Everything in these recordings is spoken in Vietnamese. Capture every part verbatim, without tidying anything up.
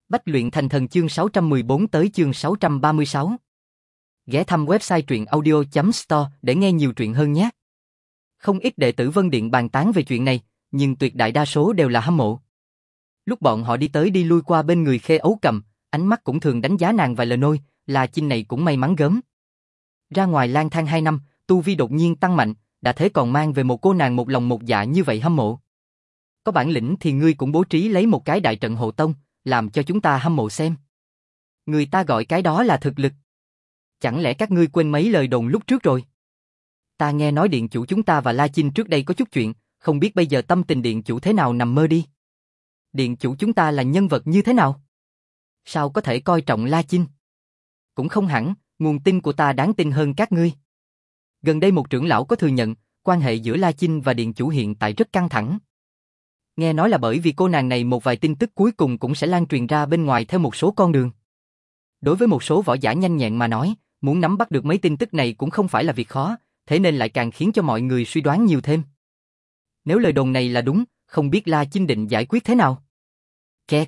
Bách luyện thành thần chương sáu trăm mười bốn tới chương sáu trăm ba mươi sáu. Ghé thăm website truyện audio chấm store để nghe nhiều truyện hơn nhé. Không ít đệ tử Vân Điện bàn tán về chuyện này, nhưng tuyệt đại đa số đều là hâm mộ. Lúc bọn họ đi tới đi lui qua bên người Khê Ấu Cầm, ánh mắt cũng thường đánh giá nàng vài lời nôi, là Chinh này cũng may mắn gớm. Ra ngoài lang thang hai năm, tu vi đột nhiên tăng mạnh, đã thế còn mang về một cô nàng một lòng một dạ như vậy hâm mộ. Có bản lĩnh thì ngươi cũng bố trí lấy một cái đại trận hộ tông, làm cho chúng ta hâm mộ xem. Người ta gọi cái đó là thực lực. Chẳng lẽ các ngươi quên mấy lời đồn lúc trước rồi? Ta nghe nói điện chủ chúng ta và La Chinh trước đây có chút chuyện, không biết bây giờ tâm tình điện chủ thế nào nằm mơ đi. Điện chủ chúng ta là nhân vật như thế nào? Sao có thể coi trọng La Chinh? Cũng không hẳn, nguồn tin của ta đáng tin hơn các ngươi. Gần đây một trưởng lão có thừa nhận, quan hệ giữa La Chinh và điện chủ hiện tại rất căng thẳng. Nghe nói là bởi vì cô nàng này một vài tin tức cuối cùng cũng sẽ lan truyền ra bên ngoài theo một số con đường. Đối với một số võ giả nhanh nhẹn mà nói, muốn nắm bắt được mấy tin tức này cũng không phải là việc khó, thế nên lại càng khiến cho mọi người suy đoán nhiều thêm. Nếu lời đồn này là đúng, không biết La Chinh định giải quyết thế nào? Kẹt.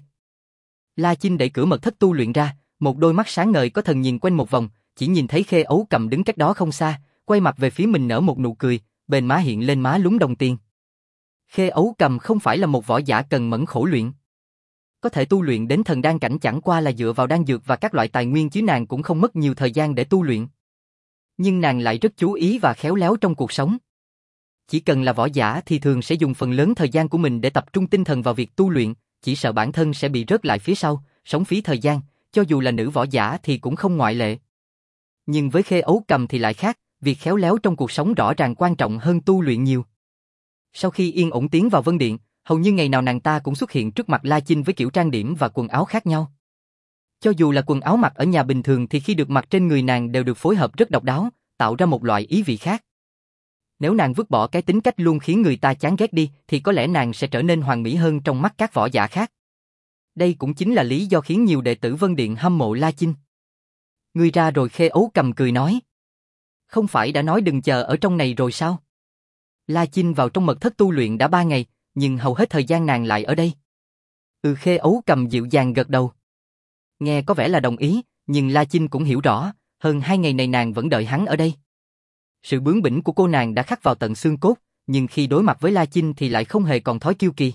La Chinh đẩy cửa mật thất tu luyện ra, một đôi mắt sáng ngời có thần nhìn quanh một vòng, chỉ nhìn thấy Khê Ấu Cầm đứng cách đó không xa, quay mặt về phía mình nở một nụ cười, bên má hiện lên má lúm đồng tiền. Khê Ấu Cầm không phải là một võ giả cần mẫn khổ luyện. Có thể tu luyện đến thần đan cảnh chẳng qua là dựa vào đan dược và các loại tài nguyên chứ nàng cũng không mất nhiều thời gian để tu luyện. Nhưng nàng lại rất chú ý và khéo léo trong cuộc sống. Chỉ cần là võ giả thì thường sẽ dùng phần lớn thời gian của mình để tập trung tinh thần vào việc tu luyện, chỉ sợ bản thân sẽ bị rớt lại phía sau, sống phí thời gian, cho dù là nữ võ giả thì cũng không ngoại lệ. Nhưng với Khê Ấu Cầm thì lại khác, việc khéo léo trong cuộc sống rõ ràng quan trọng hơn tu luyện nhiều. Sau khi yên ổn tiến vào Vân Điện, hầu như ngày nào nàng ta cũng xuất hiện trước mặt La Chinh với kiểu trang điểm và quần áo khác nhau. Cho dù là quần áo mặc ở nhà bình thường thì khi được mặc trên người nàng đều được phối hợp rất độc đáo, tạo ra một loại ý vị khác. Nếu nàng vứt bỏ cái tính cách luôn khiến người ta chán ghét đi thì có lẽ nàng sẽ trở nên hoàn mỹ hơn trong mắt các võ giả khác. Đây cũng chính là lý do khiến nhiều đệ tử Vân Điện hâm mộ La Chinh. Ngươi ra rồi. Khê Ấu Cầm cười nói. Không phải đã nói đừng chờ ở trong này rồi sao? La Chinh vào trong mật thất tu luyện đã ba ngày, nhưng hầu hết thời gian nàng lại ở đây. Ừ. Khê Ấu Cầm dịu dàng gật đầu. Nghe có vẻ là đồng ý, nhưng La Chinh cũng hiểu rõ, hơn hai ngày này nàng vẫn đợi hắn ở đây. Sự bướng bỉnh của cô nàng đã khắc vào tận xương cốt, nhưng khi đối mặt với La Chinh thì lại không hề còn thói kiêu kỳ.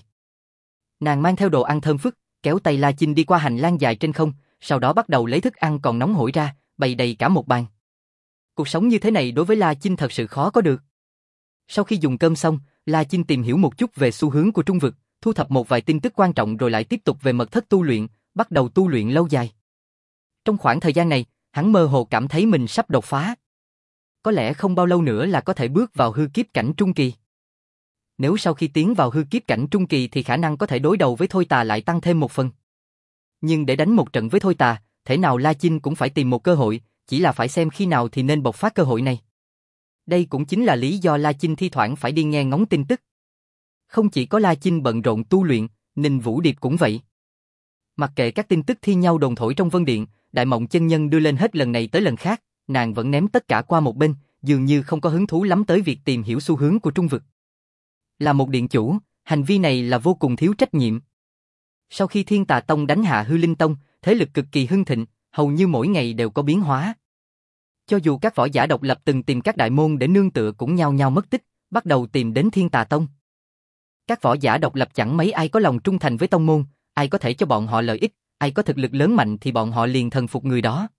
Nàng mang theo đồ ăn thơm phức, kéo tay La Chinh đi qua hành lang dài trên không, sau đó bắt đầu lấy thức ăn còn nóng hổi ra, bày đầy cả một bàn. Cuộc sống như thế này đối với La Chinh thật sự khó có được. Sau khi dùng cơm xong, La Chinh tìm hiểu một chút về xu hướng của Trung Vực, thu thập một vài tin tức quan trọng rồi lại tiếp tục về mật thất tu luyện, bắt đầu tu luyện lâu dài. Trong khoảng thời gian này, hắn mơ hồ cảm thấy mình sắp đột phá. Có lẽ không bao lâu nữa là có thể bước vào hư kiếp cảnh trung kỳ. Nếu sau khi tiến vào hư kiếp cảnh trung kỳ thì khả năng có thể đối đầu với Thôi Tà lại tăng thêm một phần. Nhưng để đánh một trận với Thôi Tà, thể nào La Chinh cũng phải tìm một cơ hội, chỉ là phải xem khi nào thì nên bộc phát cơ hội này. Đây cũng chính là lý do La Chinh thi thoảng phải đi nghe ngóng tin tức. Không chỉ có La Chinh bận rộn tu luyện, Ninh Vũ Điệp cũng vậy. Mặc kệ các tin tức thi nhau đồn thổi trong Vân Điện, Đại Mộng chân nhân đưa lên hết lần này tới lần khác, nàng vẫn ném tất cả qua một bên, dường như không có hứng thú lắm tới việc tìm hiểu xu hướng của Trung Vực. Là một điện chủ, hành vi này là vô cùng thiếu trách nhiệm. Sau khi Thiên Tà Tông đánh hạ Hư Linh Tông, thế lực cực kỳ hưng thịnh, hầu như mỗi ngày đều có biến hóa. Cho dù các võ giả độc lập từng tìm các đại môn để nương tựa cũng nhao nhao mất tích, bắt đầu tìm đến Thiên Tà Tông. Các võ giả độc lập chẳng mấy ai có lòng trung thành với tông môn, ai có thể cho bọn họ lợi ích, ai có thực lực lớn mạnh thì bọn họ liền thần phục người đó.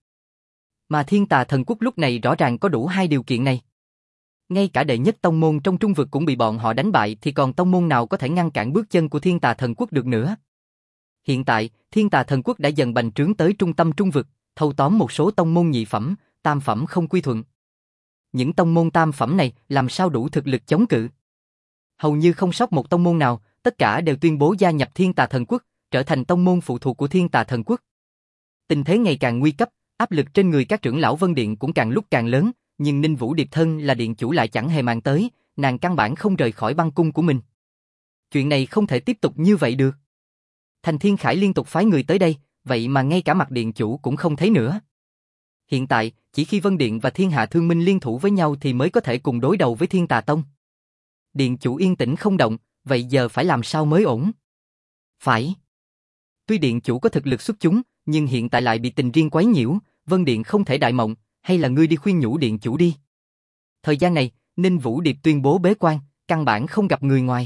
Mà Thiên Tà Thần Quốc lúc này rõ ràng có đủ hai điều kiện này. Ngay cả đệ nhất tông môn trong Trung Vực cũng bị bọn họ đánh bại thì còn tông môn nào có thể ngăn cản bước chân của Thiên Tà Thần Quốc được nữa. Hiện tại, Thiên Tà Thần Quốc đã dần bành trướng tới trung tâm Trung Vực, thâu tóm một số tông môn nhị phẩm, tam phẩm không quy thuận. Những tông môn tam phẩm này làm sao đủ thực lực chống cự? Hầu như không sót một tông môn nào, tất cả đều tuyên bố gia nhập Thiên Tà Thần Quốc, trở thành tông môn phụ thuộc của Thiên Tà Thần Quốc. Tình thế ngày càng nguy cấp, áp lực trên người các trưởng lão Vân Điện cũng càng lúc càng lớn, nhưng Ninh Vũ Điệp thân là điện chủ lại chẳng hề mang tới, nàng căn bản không rời khỏi băng cung của mình. Chuyện này không thể tiếp tục như vậy được. Thành Thiên Khải liên tục phái người tới đây, vậy mà ngay cả mặt điện chủ cũng không thấy nữa. Hiện tại, chỉ khi Vân Điện và Thiên Hạ Thương Minh liên thủ với nhau thì mới có thể cùng đối đầu với Thiên Tà Tông. Điện chủ yên tĩnh không động, vậy giờ phải làm sao mới ổn? Phải. Tuy điện chủ có thực lực xuất chúng, nhưng hiện tại lại bị tình riêng quấy nhiễu, Vân Điện không thể đại mộng, hay là ngươi đi khuyên nhủ điện chủ đi. Thời gian này, Ninh Vũ Điệp tuyên bố bế quan, căn bản không gặp người ngoài.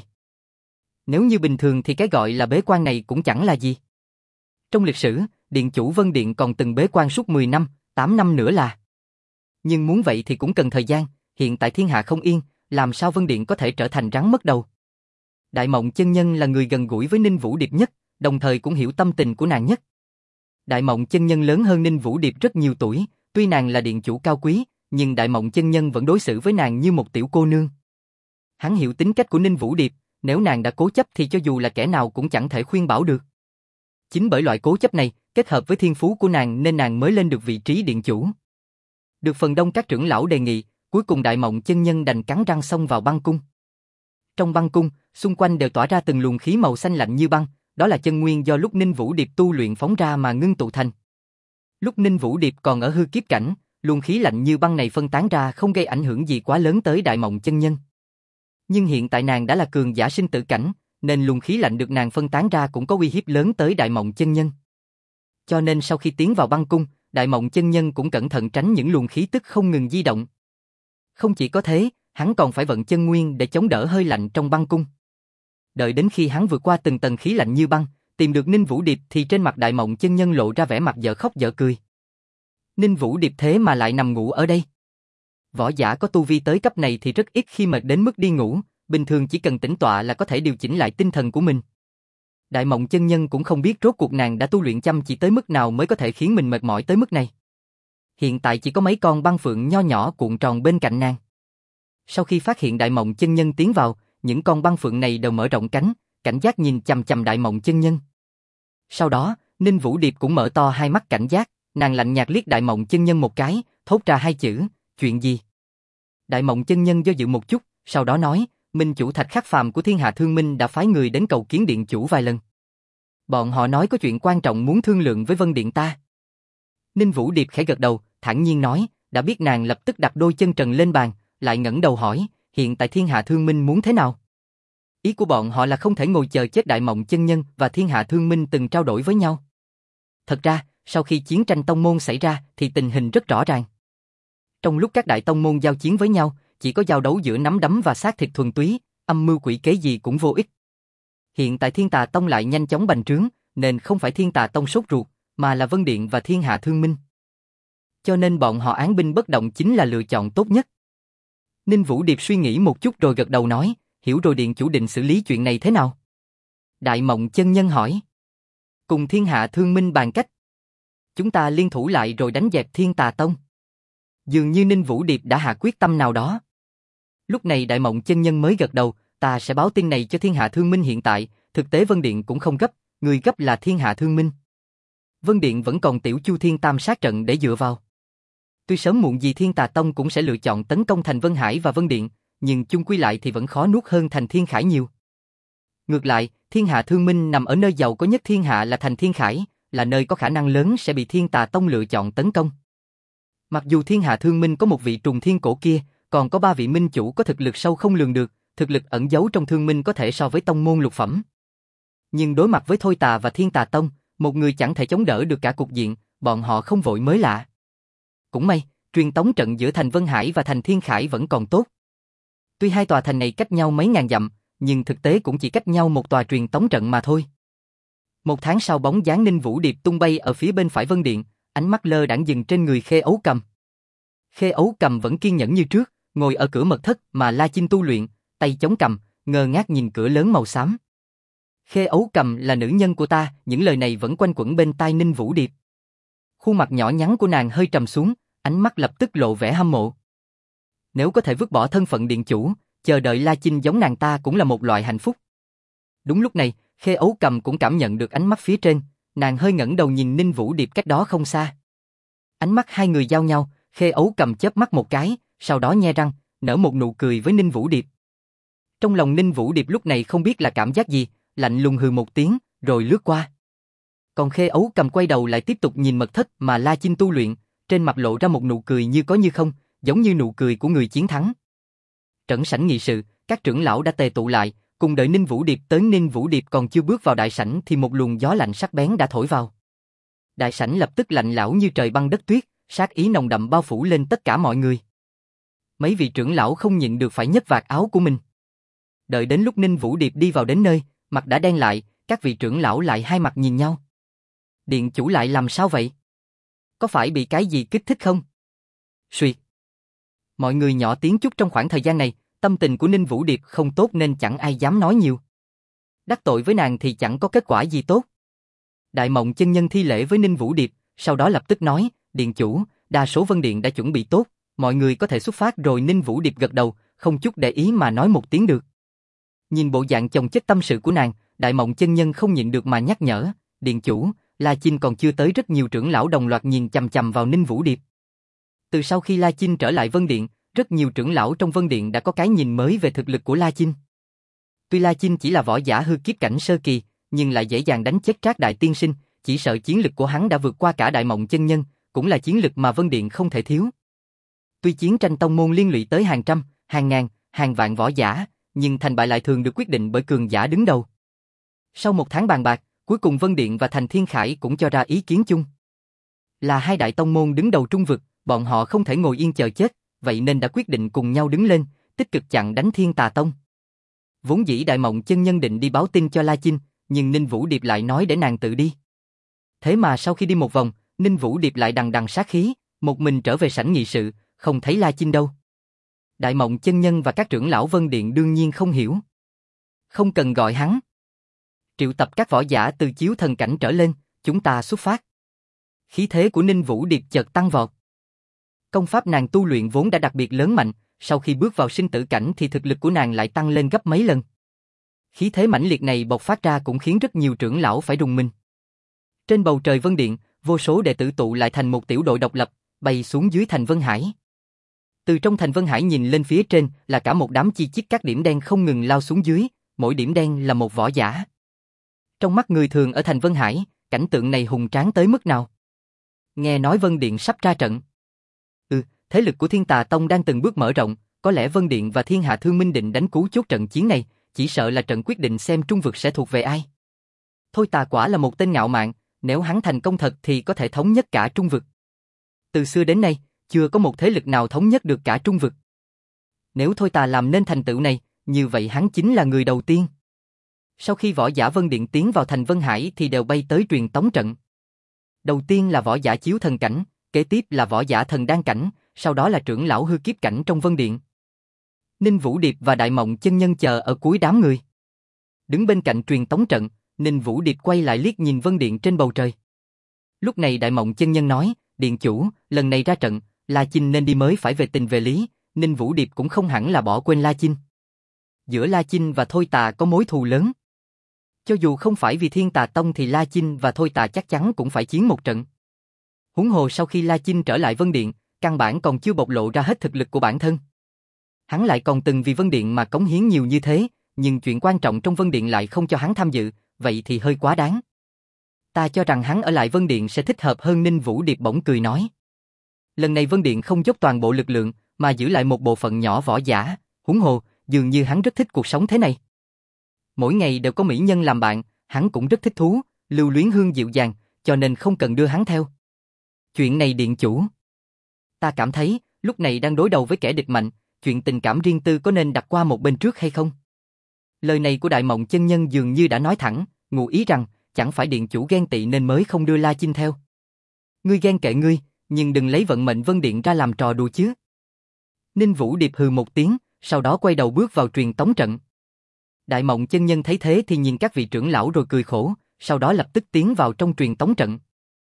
Nếu như bình thường thì cái gọi là bế quan này cũng chẳng là gì. Trong lịch sử, điện chủ Vân Điện còn từng bế quan suốt mười năm, tám năm nữa là. Nhưng muốn vậy thì cũng cần thời gian, hiện tại thiên hạ không yên, làm sao Vân Điện có thể trở thành rắn mất đầu. Đại Mộng chân nhân là người gần gũi với Ninh Vũ Điệp nhất, đồng thời cũng hiểu tâm tình của nàng nhất. Đại Mộng chân nhân lớn hơn Ninh Vũ Điệp rất nhiều tuổi, tuy nàng là điện chủ cao quý, nhưng Đại Mộng chân nhân vẫn đối xử với nàng như một tiểu cô nương. Hắn hiểu tính cách của Ninh Vũ Điệp, nếu nàng đã cố chấp thì cho dù là kẻ nào cũng chẳng thể khuyên bảo được. Chính bởi loại cố chấp này, kết hợp với thiên phú của nàng nên nàng mới lên được vị trí điện chủ. Được phần đông các trưởng lão đề nghị, cuối cùng Đại Mộng chân nhân đành cắn răng xông vào băng cung. Trong băng cung, xung quanh đều tỏa ra từng luồng khí màu xanh lạnh như băng, đó là chân nguyên do lúc Ninh Vũ Điệp tu luyện phóng ra mà ngưng tụ thành. Lúc Ninh Vũ Điệp còn ở hư kiếp cảnh, luồng khí lạnh như băng này phân tán ra không gây ảnh hưởng gì quá lớn tới Đại Mộng chân nhân. Nhưng hiện tại nàng đã là cường giả sinh tử cảnh, nên luồng khí lạnh được nàng phân tán ra cũng có uy hiếp lớn tới Đại Mộng chân nhân. Cho nên sau khi tiến vào băng cung, Đại Mộng chân nhân cũng cẩn thận tránh những luồng khí tức không ngừng di động. Không chỉ có thế, hắn còn phải vận chân nguyên để chống đỡ hơi lạnh trong băng cung. Đợi đến khi hắn vượt qua từng tầng khí lạnh như băng, tìm được Ninh Vũ Điệp thì trên mặt Đại Mộng chân nhân lộ ra vẻ mặt dở khóc dở cười. Ninh Vũ Điệp thế mà lại nằm ngủ ở đây. Võ giả có tu vi tới cấp này thì rất ít khi mệt đến mức đi ngủ, bình thường chỉ cần tĩnh tọa là có thể điều chỉnh lại tinh thần của mình. Đại Mộng chân nhân cũng không biết rốt cuộc nàng đã tu luyện chăm chỉ tới mức nào mới có thể khiến mình mệt mỏi tới mức này. Hiện tại chỉ có mấy con băng phượng nho nhỏ cuộn tròn bên cạnh nàng. Sau khi phát hiện Đại Mộng chân nhân tiến vào, những con băng phượng này đều mở rộng cánh, cảnh giác nhìn chằm chằm Đại Mộng chân nhân. Sau đó, Ninh Vũ Điệp cũng mở to hai mắt cảnh giác, nàng lạnh nhạt liếc Đại Mộng chân nhân một cái, thốt ra hai chữ, chuyện gì? Đại Mộng chân nhân do dự một chút, sau đó nói, Minh chủ Thạch Khắc Phàm của Thiên Hạ Thương Minh đã phái người đến cầu kiến điện chủ vài lần. Bọn họ nói có chuyện quan trọng muốn thương lượng với Vân Điện ta. Ninh Vũ Điệp khẽ gật đầu, thản nhiên nói, đã biết nàng lập tức đặt đôi chân trần lên bàn, lại ngẩng đầu hỏi, hiện tại Thiên Hạ Thương Minh muốn thế nào? Ý của bọn họ là không thể ngồi chờ chết. Đại Mộng chân nhân và Thiên Hạ Thương Minh từng trao đổi với nhau. Thật ra, sau khi chiến tranh tông môn xảy ra thì tình hình rất rõ ràng. Trong lúc các đại tông môn giao chiến với nhau, chỉ có giao đấu giữa nắm đấm và xác thịt thuần túy, âm mưu quỷ kế gì cũng vô ích. Hiện tại Thiên Tà Tông lại nhanh chóng bành trướng, nên không phải Thiên Tà Tông sốt ruột, mà là Vân Điện và Thiên Hạ Thương Minh. Cho nên bọn họ án binh bất động chính là lựa chọn tốt nhất. Ninh Vũ Điệp suy nghĩ một chút rồi gật đầu nói, hiểu rồi, điện chủ định xử lý chuyện này thế nào? Đại Mộng chân nhân hỏi. Cùng Thiên Hạ Thương Minh bàn cách. Chúng ta liên thủ lại rồi đánh dẹp Thiên Tà Tông. Dường như Ninh Vũ Điệp đã hạ quyết tâm nào đó. Lúc này Đại Mộng chân nhân mới gật đầu, ta sẽ báo tin này cho Thiên Hạ Thương Minh hiện tại, thực tế Vân Điện cũng không gấp, người gấp là Thiên Hạ Thương Minh. Vân Điện vẫn còn Tiểu Chu Thiên Tam sát trận để dựa vào. Tuy sớm muộn gì Thiên Tà Tông cũng sẽ lựa chọn tấn công thành Vân Hải và Vân Điện, nhưng chung quy lại thì vẫn khó nuốt hơn thành Thiên Khải nhiều. Ngược lại, Thiên Hạ Thương Minh nằm ở nơi giàu có nhất thiên hạ là thành Thiên Khải, là nơi có khả năng lớn sẽ bị Thiên Tà Tông lựa chọn tấn công. Mặc dù Thiên Hạ Thương Minh có một vị trùng thiên cổ kia, còn có ba vị minh chủ có thực lực sâu không lường được, thực lực ẩn giấu trong Thương Minh có thể so với tông môn lục phẩm. Nhưng đối mặt với Thôi Tà và Thiên Tà Tông, một người chẳng thể chống đỡ được cả cục diện, bọn họ không vội mới lạ. Cũng may, truyền tống trận giữa thành Vân Hải và thành Thiên Khải vẫn còn tốt. Tuy hai tòa thành này cách nhau mấy ngàn dặm, nhưng thực tế cũng chỉ cách nhau một tòa truyền tống trận mà thôi. Một tháng sau, bóng dáng Ninh Vũ Điệp tung bay ở phía bên phải Vân Điện, ánh mắt lơ đãng dừng trên người Khê Ấu Cầm. Khê Ấu Cầm vẫn kiên nhẫn như trước, ngồi ở cửa mật thất mà La Chinh tu luyện, tay chống cằm, ngơ ngác nhìn cửa lớn màu xám. Khê Ấu Cầm là nữ nhân của ta, những lời này vẫn quanh quẩn bên tai Ninh Vũ Điệp. Khuôn mặt nhỏ nhắn của nàng hơi trầm xuống, ánh mắt lập tức lộ vẻ hâm mộ. Nếu có thể vứt bỏ thân phận điện chủ, chờ đợi La Chinh giống nàng ta cũng là một loại hạnh phúc. Đúng lúc này, Khê Ấu Cầm cũng cảm nhận được ánh mắt phía trên, nàng hơi ngẩng đầu nhìn Ninh Vũ Điệp cách đó không xa. Ánh mắt hai người giao nhau, Khê Ấu Cầm chớp mắt một cái, sau đó nhe răng, nở một nụ cười với Ninh Vũ Điệp. Trong lòng Ninh Vũ Điệp lúc này không biết là cảm giác gì, lạnh lùng hừ một tiếng, rồi lướt qua. Còn Khê Ấu Cầm quay đầu lại tiếp tục nhìn mật thất mà La Chinh tu luyện, trên mặt lộ ra một nụ cười như có như không, giống như nụ cười của người chiến thắng. Trấn sảnh nghị sự, các trưởng lão đã tề tụ lại, Cùng đợi Ninh Vũ Điệp tới, Ninh Vũ Điệp còn chưa bước vào đại sảnh thì một luồng gió lạnh sắc bén đã thổi vào. Đại sảnh lập tức lạnh lẽo như trời băng đất tuyết, sát ý nồng đậm bao phủ lên tất cả mọi người. Mấy vị trưởng lão không nhịn được phải nhấc vạt áo của mình. Đợi đến lúc Ninh Vũ Điệp đi vào đến nơi, mặt đã đen lại, các vị trưởng lão lại hai mặt nhìn nhau. Điện chủ lại làm sao vậy? Có phải bị cái gì kích thích không? Xuyệt. Mọi người nhỏ tiếng chút trong khoảng thời gian này, tâm tình của Ninh Vũ Điệp không tốt nên chẳng ai dám nói nhiều. Đắc tội với nàng thì chẳng có kết quả gì tốt. Đại Mộng chân nhân thi lễ với Ninh Vũ Điệp, sau đó lập tức nói, điện chủ, đa số Vân Điện đã chuẩn bị tốt, mọi người có thể xuất phát rồi. Ninh Vũ Điệp gật đầu, không chút để ý mà nói một tiếng được. Nhìn bộ dạng chồng chất tâm sự của nàng, Đại Mộng chân nhân không nhịn được mà nhắc nhở, điện chủ, La Chinh còn chưa tới. Rất nhiều trưởng lão đồng loạt nhìn chằm chằm vào Ninh Vũ Điệp. Từ sau khi La Chinh trở lại Vân Điện, rất nhiều trưởng lão trong Vân Điện đã có cái nhìn mới về thực lực của La Chinh. Tuy La Chinh chỉ là võ giả hư kiếp cảnh sơ kỳ, nhưng lại dễ dàng đánh chết Trác Đại Tiên Sinh, chỉ sợ chiến lực của hắn đã vượt qua cả Đại Mộng chân nhân, cũng là chiến lực mà Vân Điện không thể thiếu. Tuy chiến tranh tông môn liên lụy tới hàng trăm, hàng ngàn, hàng vạn võ giả, nhưng thành bại lại thường được quyết định bởi cường giả đứng đầu. Sau một tháng bàn bạc, cuối cùng Vân Điện và Thành Thiên Khải cũng cho ra ý kiến chung. Là hai đại tông môn đứng đầu trung vực, bọn họ không thể ngồi yên chờ chết, vậy nên đã quyết định cùng nhau đứng lên, tích cực chặn đánh Thiên Tà Tông. Vốn dĩ Đại Mộng chân nhân định đi báo tin cho La Chinh, nhưng Ninh Vũ Điệp lại nói để nàng tự đi. Thế mà sau khi đi một vòng, Ninh Vũ Điệp lại đằng đằng sát khí, một mình trở về sảnh nghị sự, không thấy La Chinh đâu. Đại Mộng chân nhân và các trưởng lão Vân Điện đương nhiên không hiểu. Không cần gọi hắn. Triệu tập các võ giả từ chiếu thần cảnh trở lên, chúng ta xuất phát. Khí thế của Ninh Vũ Điệp chợt tăng vọt. Công pháp nàng tu luyện vốn đã đặc biệt lớn mạnh, sau khi bước vào sinh tử cảnh thì thực lực của nàng lại tăng lên gấp mấy lần. Khí thế mãnh liệt này bộc phát ra cũng khiến rất nhiều trưởng lão phải rùng mình. Trên bầu trời Vân Điện, vô số đệ tử tụ lại thành một tiểu đội độc lập, bay xuống dưới thành Vân Hải. Từ trong thành Vân Hải nhìn lên phía trên là cả một đám chi chít các điểm đen không ngừng lao xuống dưới, mỗi điểm đen là một võ giả. Trong mắt người thường ở thành Vân Hải, cảnh tượng này hùng tráng tới mức nào? Nghe nói Vân Điện sắp ra trận. Ừ, thế lực của Thiên Tà Tông đang từng bước mở rộng, có lẽ Vân Điện và Thiên Hạ Thương Minh định đánh cú chốt trận chiến này, chỉ sợ là trận quyết định xem trung vực sẽ thuộc về ai. Thôi Tà quả là một tên ngạo mạn, nếu hắn thành công thật thì có thể thống nhất cả trung vực. Từ xưa đến nay, chưa có một thế lực nào thống nhất được cả trung vực. Nếu Thôi Tà làm nên thành tựu này, như vậy hắn chính là người đầu tiên. Sau khi võ giả Vân Điện tiến vào thành Vân Hải thì đều bay tới truyền tống trận. Đầu tiên là võ giả chiếu thần cảnh, kế tiếp là võ giả thần đan cảnh, sau đó là trưởng lão hư kiếp cảnh trong Vân Điện. Ninh Vũ Điệp và Đại Mộng chân nhân chờ ở cuối đám người. Đứng bên cạnh truyền tống trận, Ninh Vũ Điệp quay lại liếc nhìn Vân Điện trên bầu trời. Lúc này Đại Mộng chân nhân nói, điện chủ, lần này ra trận, La Chinh nên đi mới phải, về tình về lý, Ninh Vũ Điệp cũng không hẳn là bỏ quên La Chinh. Giữa La Chinh và Thôi Tà có mối thù lớn. Cho dù không phải vì Thiên Tà Tông thì La Chinh và Thôi Tà chắc chắn cũng phải chiến một trận. Huống hồ sau khi La Chinh trở lại Vân Điện, căn bản còn chưa bộc lộ ra hết thực lực của bản thân. Hắn lại còn từng vì Vân Điện mà cống hiến nhiều như thế, nhưng chuyện quan trọng trong Vân Điện lại không cho hắn tham dự, vậy thì hơi quá đáng. Ta cho rằng hắn ở lại Vân Điện sẽ thích hợp hơn. Ninh Vũ Điệp bỗng cười nói. Lần này Vân Điện không dốc toàn bộ lực lượng, mà giữ lại một bộ phận nhỏ võ giả, huống hồ, dường như hắn rất thích cuộc sống thế này. Mỗi ngày đều có mỹ nhân làm bạn, hắn cũng rất thích thú, lưu luyến hương dịu dàng, cho nên không cần đưa hắn theo. Chuyện này điện chủ. Ta cảm thấy, lúc này đang đối đầu với kẻ địch mạnh, chuyện tình cảm riêng tư có nên đặt qua một bên trước hay không? Lời này của Đại Mộng chân nhân dường như đã nói thẳng, ngụ ý rằng, chẳng phải điện chủ ghen tị nên mới không đưa La Chinh theo. Ngươi ghen kệ ngươi, nhưng đừng lấy vận mệnh Vân Điện ra làm trò đùa chứ. Ninh Vũ Điệp hừ một tiếng, sau đó quay đầu bước vào truyền tống trận. Đại Mộng chân nhân thấy thế thì nhìn các vị trưởng lão rồi cười khổ, sau đó lập tức tiến vào trong truyền tống trận.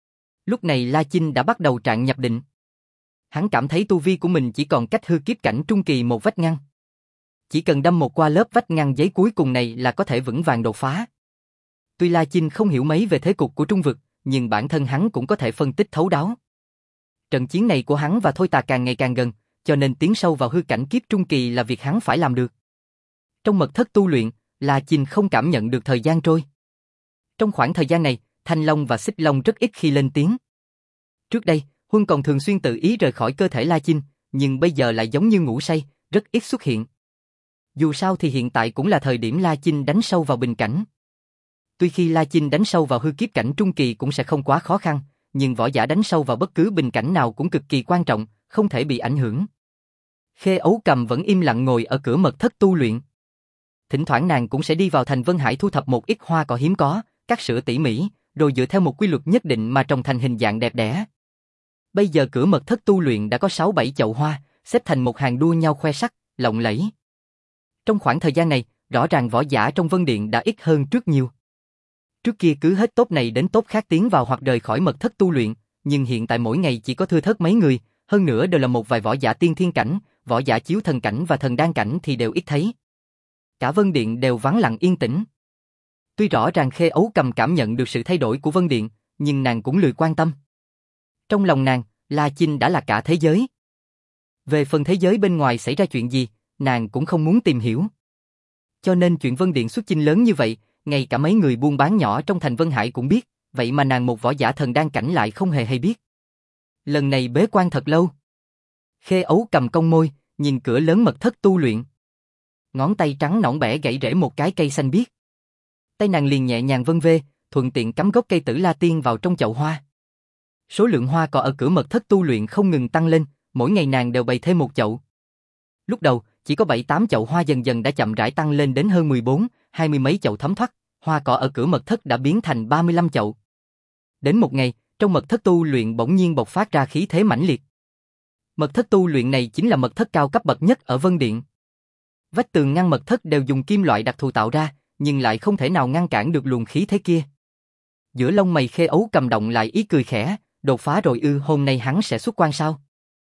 Lúc này La Chinh đã bắt đầu trạng nhập định. Hắn cảm thấy tu vi của mình chỉ còn cách hư kiếp cảnh trung kỳ một vách ngăn. Chỉ cần đâm một qua lớp vách ngăn giấy cuối cùng này là có thể vững vàng đột phá. Tuy La Chinh không hiểu mấy về thế cục của trung vực, nhưng bản thân hắn cũng có thể phân tích thấu đáo. Trận chiến này của hắn và Thôi Tà càng ngày càng gần, cho nên tiến sâu vào hư cảnh kiếp trung kỳ là việc hắn phải làm được. Trong mật thất tu luyện, La Chinh không cảm nhận được thời gian trôi. Trong khoảng thời gian này, Thanh Long và Xích Long rất ít khi lên tiếng. Trước đây, Huân còn thường xuyên tự ý rời khỏi cơ thể La Chinh, nhưng bây giờ lại giống như ngủ say, rất ít xuất hiện. Dù sao thì hiện tại cũng là thời điểm La Chinh đánh sâu vào bình cảnh. Tuy khi La Chinh đánh sâu vào hư kiếp cảnh trung kỳ cũng sẽ không quá khó khăn, nhưng võ giả đánh sâu vào bất cứ bình cảnh nào cũng cực kỳ quan trọng, không thể bị ảnh hưởng. Khê Ấu Cầm vẫn im lặng ngồi ở cửa mật thất tu luyện. Thỉnh thoảng nàng cũng sẽ đi vào thành Vân Hải thu thập một ít hoa cỏ hiếm có, cắt sữa tỉ mỉ, rồi dựa theo một quy luật nhất định mà trồng thành hình dạng đẹp đẽ. Bây giờ cửa mật thất tu luyện đã có sáu bảy chậu hoa, xếp thành một hàng đua nhau khoe sắc, lộng lẫy. Trong khoảng thời gian này, rõ ràng võ giả trong Vân Điện đã ít hơn trước nhiều. Trước kia cứ hết tốt này đến tốt khác tiến vào hoặc rời khỏi mật thất tu luyện, nhưng hiện tại mỗi ngày chỉ có thưa thớt mấy người, hơn nữa đều là một vài võ giả tiên thiên cảnh, võ giả chiếu thần cảnh và thần đan cảnh thì đều ít thấy. Cả Vân Điện đều vắng lặng yên tĩnh. Tuy rõ ràng Khê Ấu Cầm cảm nhận được sự thay đổi của Vân Điện, nhưng nàng cũng lười quan tâm. Trong lòng nàng, La Chinh đã là cả thế giới. Về phần thế giới bên ngoài xảy ra chuyện gì, nàng cũng không muốn tìm hiểu. Cho nên chuyện Vân Điện xuất chinh lớn như vậy, ngay cả mấy người buôn bán nhỏ trong thành Vân Hải cũng biết, vậy mà nàng một võ giả thần đan cảnh lại không hề hay biết. Lần này bế quan thật lâu. Khê Ấu Cầm cong môi, nhìn cửa lớn mật thất tu luyện. Ngón tay trắng nõn bẻ gãy rễ một cái cây xanh biếc. Tay nàng liền nhẹ nhàng vân vê, thuận tiện cắm gốc cây Tử La Tiên vào trong chậu hoa. Số lượng hoa cỏ ở cửa mật thất tu luyện không ngừng tăng lên, mỗi ngày nàng đều bày thêm một chậu. Lúc đầu, chỉ có bảy tám chậu hoa, dần dần đã chậm rãi tăng lên đến hơn mười bốn, hai mươi mấy chậu thấm thoắt, hoa cỏ ở cửa mật thất đã biến thành ba mươi lăm chậu. Đến một ngày, trong mật thất tu luyện bỗng nhiên bộc phát ra khí thế mãnh liệt. Mật thất tu luyện này chính là mật thất cao cấp bậc nhất ở Vân Điện. Vách tường ngăn mật thất đều dùng kim loại đặc thù tạo ra, nhưng lại không thể nào ngăn cản được luồng khí thế kia. Giữa lông mày Khê Ấu Cầm động lại ý cười khẽ, đột phá rồi ư, hôm nay hắn sẽ xuất quan sao?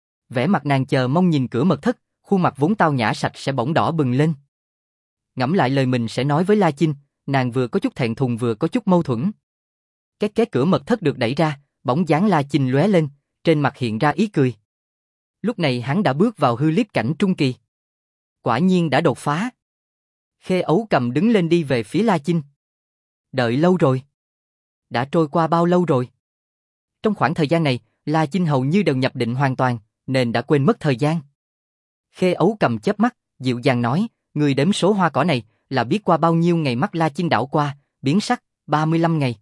Vẻ mặt nàng chờ mong nhìn cửa mật thất, khuôn mặt vốn tao nhã sạch sẽ bỗng đỏ bừng lên. Ngẫm lại lời mình sẽ nói với La Chinh, nàng vừa có chút thẹn thùng vừa có chút mâu thuẫn. Két két cửa mật thất được đẩy ra, bóng dáng La Chinh lóe lên, trên mặt hiện ra ý cười. Lúc này hắn đã bước vào hư liếp cảnh trung kỳ. Quả nhiên đã đột phá. Khê Ấu Cầm đứng lên đi về phía La Chinh. Đợi lâu rồi. Đã trôi qua bao lâu rồi? Trong khoảng thời gian này, La Chinh hầu như đều nhập định hoàn toàn, nên đã quên mất thời gian. Khê Ấu Cầm chớp mắt, dịu dàng nói, người đếm số hoa cỏ này, là biết qua bao nhiêu ngày? Mắt La Chinh đảo qua, biến sắc, ba mươi lăm ngày.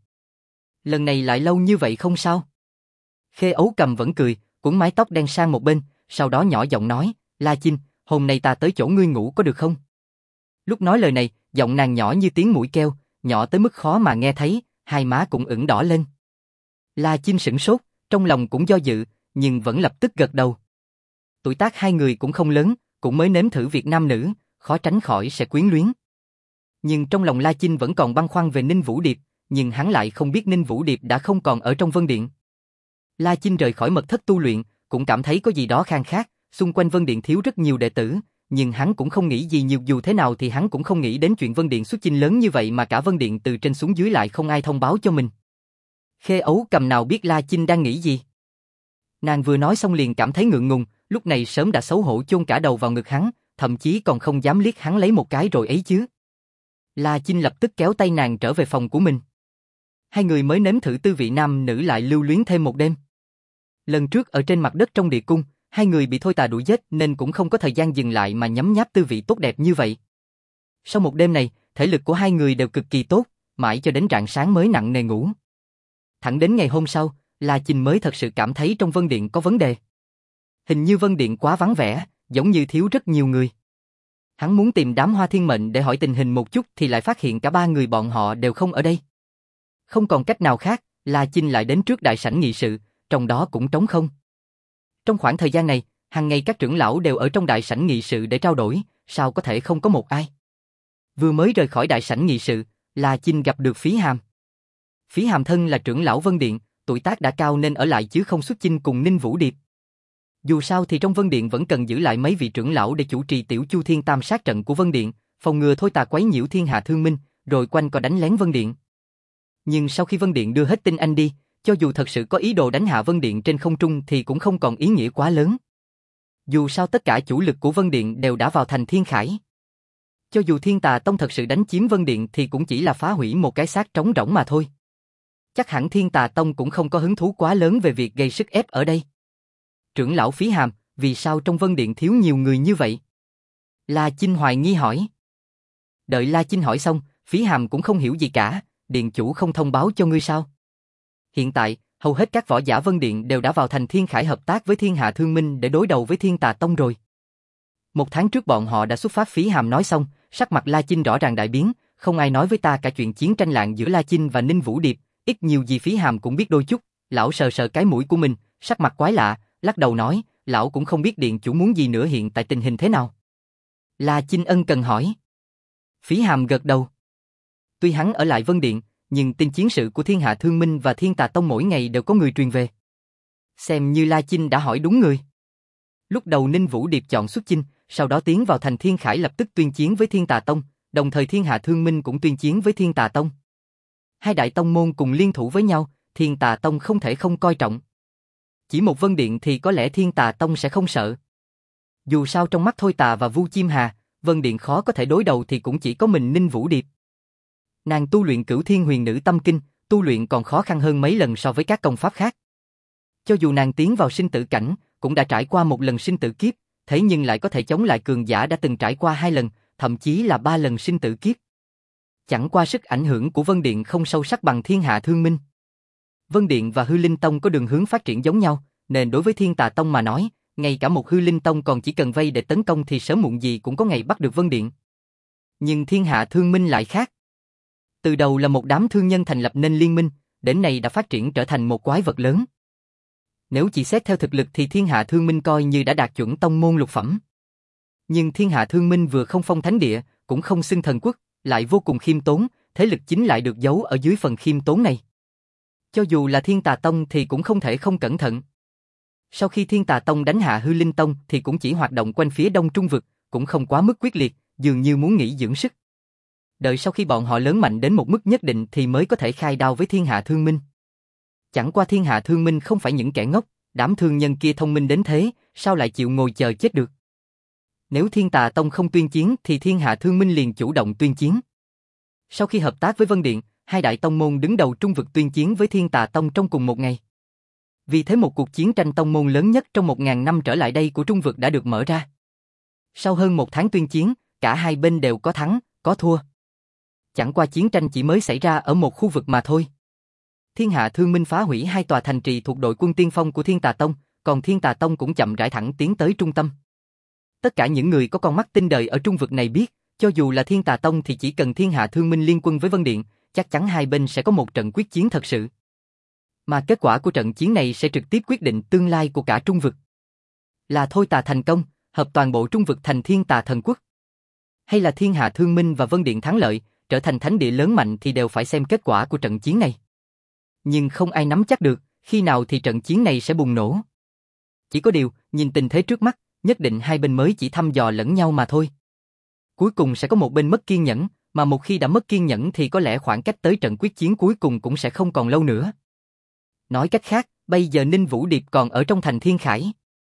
Lần này lại lâu như vậy không sao? Khê Ấu Cầm vẫn cười, cuốn mái tóc đen sang một bên, sau đó nhỏ giọng nói, La Chinh, hôm nay ta tới chỗ ngươi ngủ có được không? Lúc nói lời này, giọng nàng nhỏ như tiếng mũi keo, nhỏ tới mức khó mà nghe thấy, hai má cũng ửng đỏ lên. La Chinh sửng sốt, trong lòng cũng do dự, nhưng vẫn lập tức gật đầu. Tuổi tác hai người cũng không lớn, cũng mới nếm thử việc nam nữ, khó tránh khỏi sẽ quyến luyến. Nhưng trong lòng La Chinh vẫn còn băn khoăn về Ninh Vũ Điệp, nhưng hắn lại không biết Ninh Vũ Điệp đã không còn ở trong Vân Điện. La Chinh rời khỏi mật thất tu luyện, cũng cảm thấy có gì đó khang khác, xung quanh Vân Điện thiếu rất nhiều đệ tử, nhưng hắn cũng không nghĩ gì nhiều, dù thế nào thì hắn cũng không nghĩ đến chuyện Vân Điện xuất chinh lớn như vậy mà cả Vân Điện từ trên xuống dưới lại không ai thông báo cho mình. Khê Ấu Cầm nào biết La Chinh đang nghĩ gì. Nàng vừa nói xong liền cảm thấy ngượng ngùng, lúc này sớm đã xấu hổ chôn cả đầu vào ngực hắn, thậm chí còn không dám liếc hắn lấy một cái rồi ấy chứ. La Chinh lập tức kéo tay nàng trở về phòng của mình. Hai người mới nếm thử tư vị nam nữ lại lưu luyến thêm một đêm. Lần trước ở trên mặt đất trong địa cung, hai người bị Thôi Tà đuổi giết nên cũng không có thời gian dừng lại mà nhấm nháp tư vị tốt đẹp như vậy. Sau một đêm này, thể lực của hai người đều cực kỳ tốt, mãi cho đến rạng sáng mới nặng nề ngủ. Thẳng đến ngày hôm sau, La Chinh mới thật sự cảm thấy trong Vân Điện có vấn đề. Hình như Vân Điện quá vắng vẻ, giống như thiếu rất nhiều người. Hắn muốn tìm đám Hoa Thiên Mệnh để hỏi tình hình một chút thì lại phát hiện cả ba người bọn họ đều không ở đây. Không còn cách nào khác, La Chinh lại đến trước đại sảnh nghị sự, trong đó cũng trống không. Trong khoảng thời gian này, hàng ngày các trưởng lão đều ở trong đại sảnh nghị sự để trao đổi, sao có thể không có một ai. Vừa mới rời khỏi đại sảnh nghị sự, La Chinh gặp được Phí Hàm. Phí Hàm thân là trưởng lão Vân Điện, tuổi tác đã cao nên ở lại chứ không xuất chinh cùng Ninh Vũ Điệp. Dù sao thì trong Vân Điện vẫn cần giữ lại mấy vị trưởng lão để chủ trì tiểu Chu Thiên Tam sát trận của Vân Điện, phòng ngừa Thôi Tà quấy nhiễu thiên hạ thương minh, rồi quanh co đánh lén Vân Điện. Nhưng sau khi Vân Điện đưa hết tinh anh đi, cho dù thật sự có ý đồ đánh hạ Vân Điện trên không trung thì cũng không còn ý nghĩa quá lớn. Dù sao tất cả chủ lực của Vân Điện đều đã vào thành Thiên Khải. Cho dù Thiên Tà Tông thật sự đánh chiếm Vân Điện thì cũng chỉ là phá hủy một cái xác trống rỗng mà thôi. Chắc hẳn Thiên Tà Tông cũng không có hứng thú quá lớn về việc gây sức ép ở đây. Trưởng lão Phí Hàm, vì sao trong Vân Điện thiếu nhiều người như vậy? La Chinh hoài nghi hỏi. Đợi La Chinh hỏi xong, Phí Hàm cũng không hiểu gì cả, điện chủ không thông báo cho ngươi sao? Hiện tại, hầu hết các võ giả Vân Điện đều đã vào thành Thiên Khải hợp tác với Thiên Hạ Thương Minh để đối đầu với Thiên Tà Tông rồi. Một tháng trước bọn họ đã xuất phát. Phí Hàm nói xong, sắc mặt La Chinh rõ ràng đại biến, không ai nói với ta cả chuyện chiến tranh lạng giữa La Chinh và Ninh Vũ Điệp, ít nhiều gì Phí Hàm cũng biết đôi chút. Lão sờ sờ cái mũi của mình, sắc mặt quái lạ, lắc đầu nói, lão cũng không biết điện chủ muốn gì nữa. Hiện tại tình hình thế nào? La Chinh ân cần hỏi. Phí Hàm gật đầu. Tuy hắn ở lại Vân Điện, nhưng tin chiến sự của Thiên Hạ Thương Minh và Thiên Tà Tông mỗi ngày đều có người truyền về. Xem như La Chinh đã hỏi đúng người. Lúc đầu Ninh Vũ Điệp chọn xuất chinh, sau đó tiến vào thành Thiên Khải lập tức tuyên chiến với Thiên Tà Tông, đồng thời Thiên Hạ Thương Minh cũng tuyên chiến với Thiên Tà Tông. Hai đại tông môn cùng liên thủ với nhau, Thiên Tà Tông không thể không coi trọng. Chỉ một Vân Điện thì có lẽ Thiên Tà Tông sẽ không sợ. Dù sao trong mắt Thôi Tà và Vu Chiêm Hà, Vân Điện khó có thể đối đầu thì cũng chỉ có mình Ninh Vũ Điệp. Nàng tu luyện Cửu Thiên Huyền Nữ Tâm Kinh, tu luyện còn khó khăn hơn mấy lần so với các công pháp khác. Cho dù nàng tiến vào sinh tử cảnh, cũng đã trải qua một lần sinh tử kiếp, thế nhưng lại có thể chống lại cường giả đã từng trải qua hai lần, thậm chí là ba lần sinh tử kiếp. Chẳng qua sức ảnh hưởng của Vân Điện không sâu sắc bằng Thiên Hạ Thương Minh. Vân Điện và Hư Linh Tông có đường hướng phát triển giống nhau, nên đối với Thiên Tà Tông mà nói, ngay cả một Hư Linh Tông còn chỉ cần vây để tấn công thì sớm muộn gì cũng có ngày bắt được Vân Điện. Nhưng Thiên Hạ Thương Minh lại khác. Từ đầu là một đám thương nhân thành lập nên liên minh, đến nay đã phát triển trở thành một quái vật lớn. Nếu chỉ xét theo thực lực thì Thiên Hạ Thương Minh coi như đã đạt chuẩn tông môn lục phẩm. Nhưng Thiên Hạ Thương Minh vừa không phong thánh địa, cũng không xưng thần quốc, lại vô cùng khiêm tốn, thế lực chính lại được giấu ở dưới phần khiêm tốn này. Cho dù là Thiên Tà Tông thì cũng không thể không cẩn thận. Sau khi Thiên Tà Tông đánh hạ Hư Linh Tông thì cũng chỉ hoạt động quanh phía đông trung vực, cũng không quá mức quyết liệt, dường như muốn nghỉ dưỡng sức. Đợi sau khi bọn họ lớn mạnh đến một mức nhất định thì mới có thể khai đao với Thiên Hạ Thương Minh. Chẳng qua Thiên Hạ Thương Minh không phải những kẻ ngốc, đám thương nhân kia thông minh đến thế, sao lại chịu ngồi chờ chết được. Nếu Thiên Tà Tông không tuyên chiến thì Thiên Hạ Thương Minh liền chủ động tuyên chiến. Sau khi hợp tác với Vân Điện, hai đại tông môn đứng đầu trung vực tuyên chiến với Thiên Tà Tông trong cùng một ngày. Vì thế một cuộc chiến tranh tông môn lớn nhất trong một ngàn năm trở lại đây của trung vực đã được mở ra. Sau hơn một tháng tuyên chiến, cả hai bên đều có thắng, có thua. Chẳng qua chiến tranh chỉ mới xảy ra ở một khu vực mà thôi. Thiên Hạ Thương Minh phá hủy hai tòa thành trì thuộc đội quân tiên phong của Thiên Tà Tông, còn Thiên Tà Tông cũng chậm rãi thẳng tiến tới trung tâm. Tất cả những người có con mắt tinh đời ở trung vực này biết, cho dù là Thiên Tà Tông thì chỉ cần Thiên Hạ Thương Minh liên quân với Vân Điện, chắc chắn hai bên sẽ có một trận quyết chiến thật sự. Mà kết quả của trận chiến này sẽ trực tiếp quyết định tương lai của cả trung vực. Là Thôi Tà thành công, hợp toàn bộ trung vực thành Thiên Tà Thần Quốc. Hay là Thiên Hạ Thương Minh và Vân Điện thắng lợi, trở thành thánh địa lớn mạnh thì đều phải xem kết quả của trận chiến này. Nhưng không ai nắm chắc được, khi nào thì trận chiến này sẽ bùng nổ. Chỉ có điều, nhìn tình thế trước mắt, nhất định hai bên mới chỉ thăm dò lẫn nhau mà thôi. Cuối cùng sẽ có một bên mất kiên nhẫn, mà một khi đã mất kiên nhẫn thì có lẽ khoảng cách tới trận quyết chiến cuối cùng cũng sẽ không còn lâu nữa. Nói cách khác, bây giờ Ninh Vũ Điệp còn ở trong thành Thiên Khải.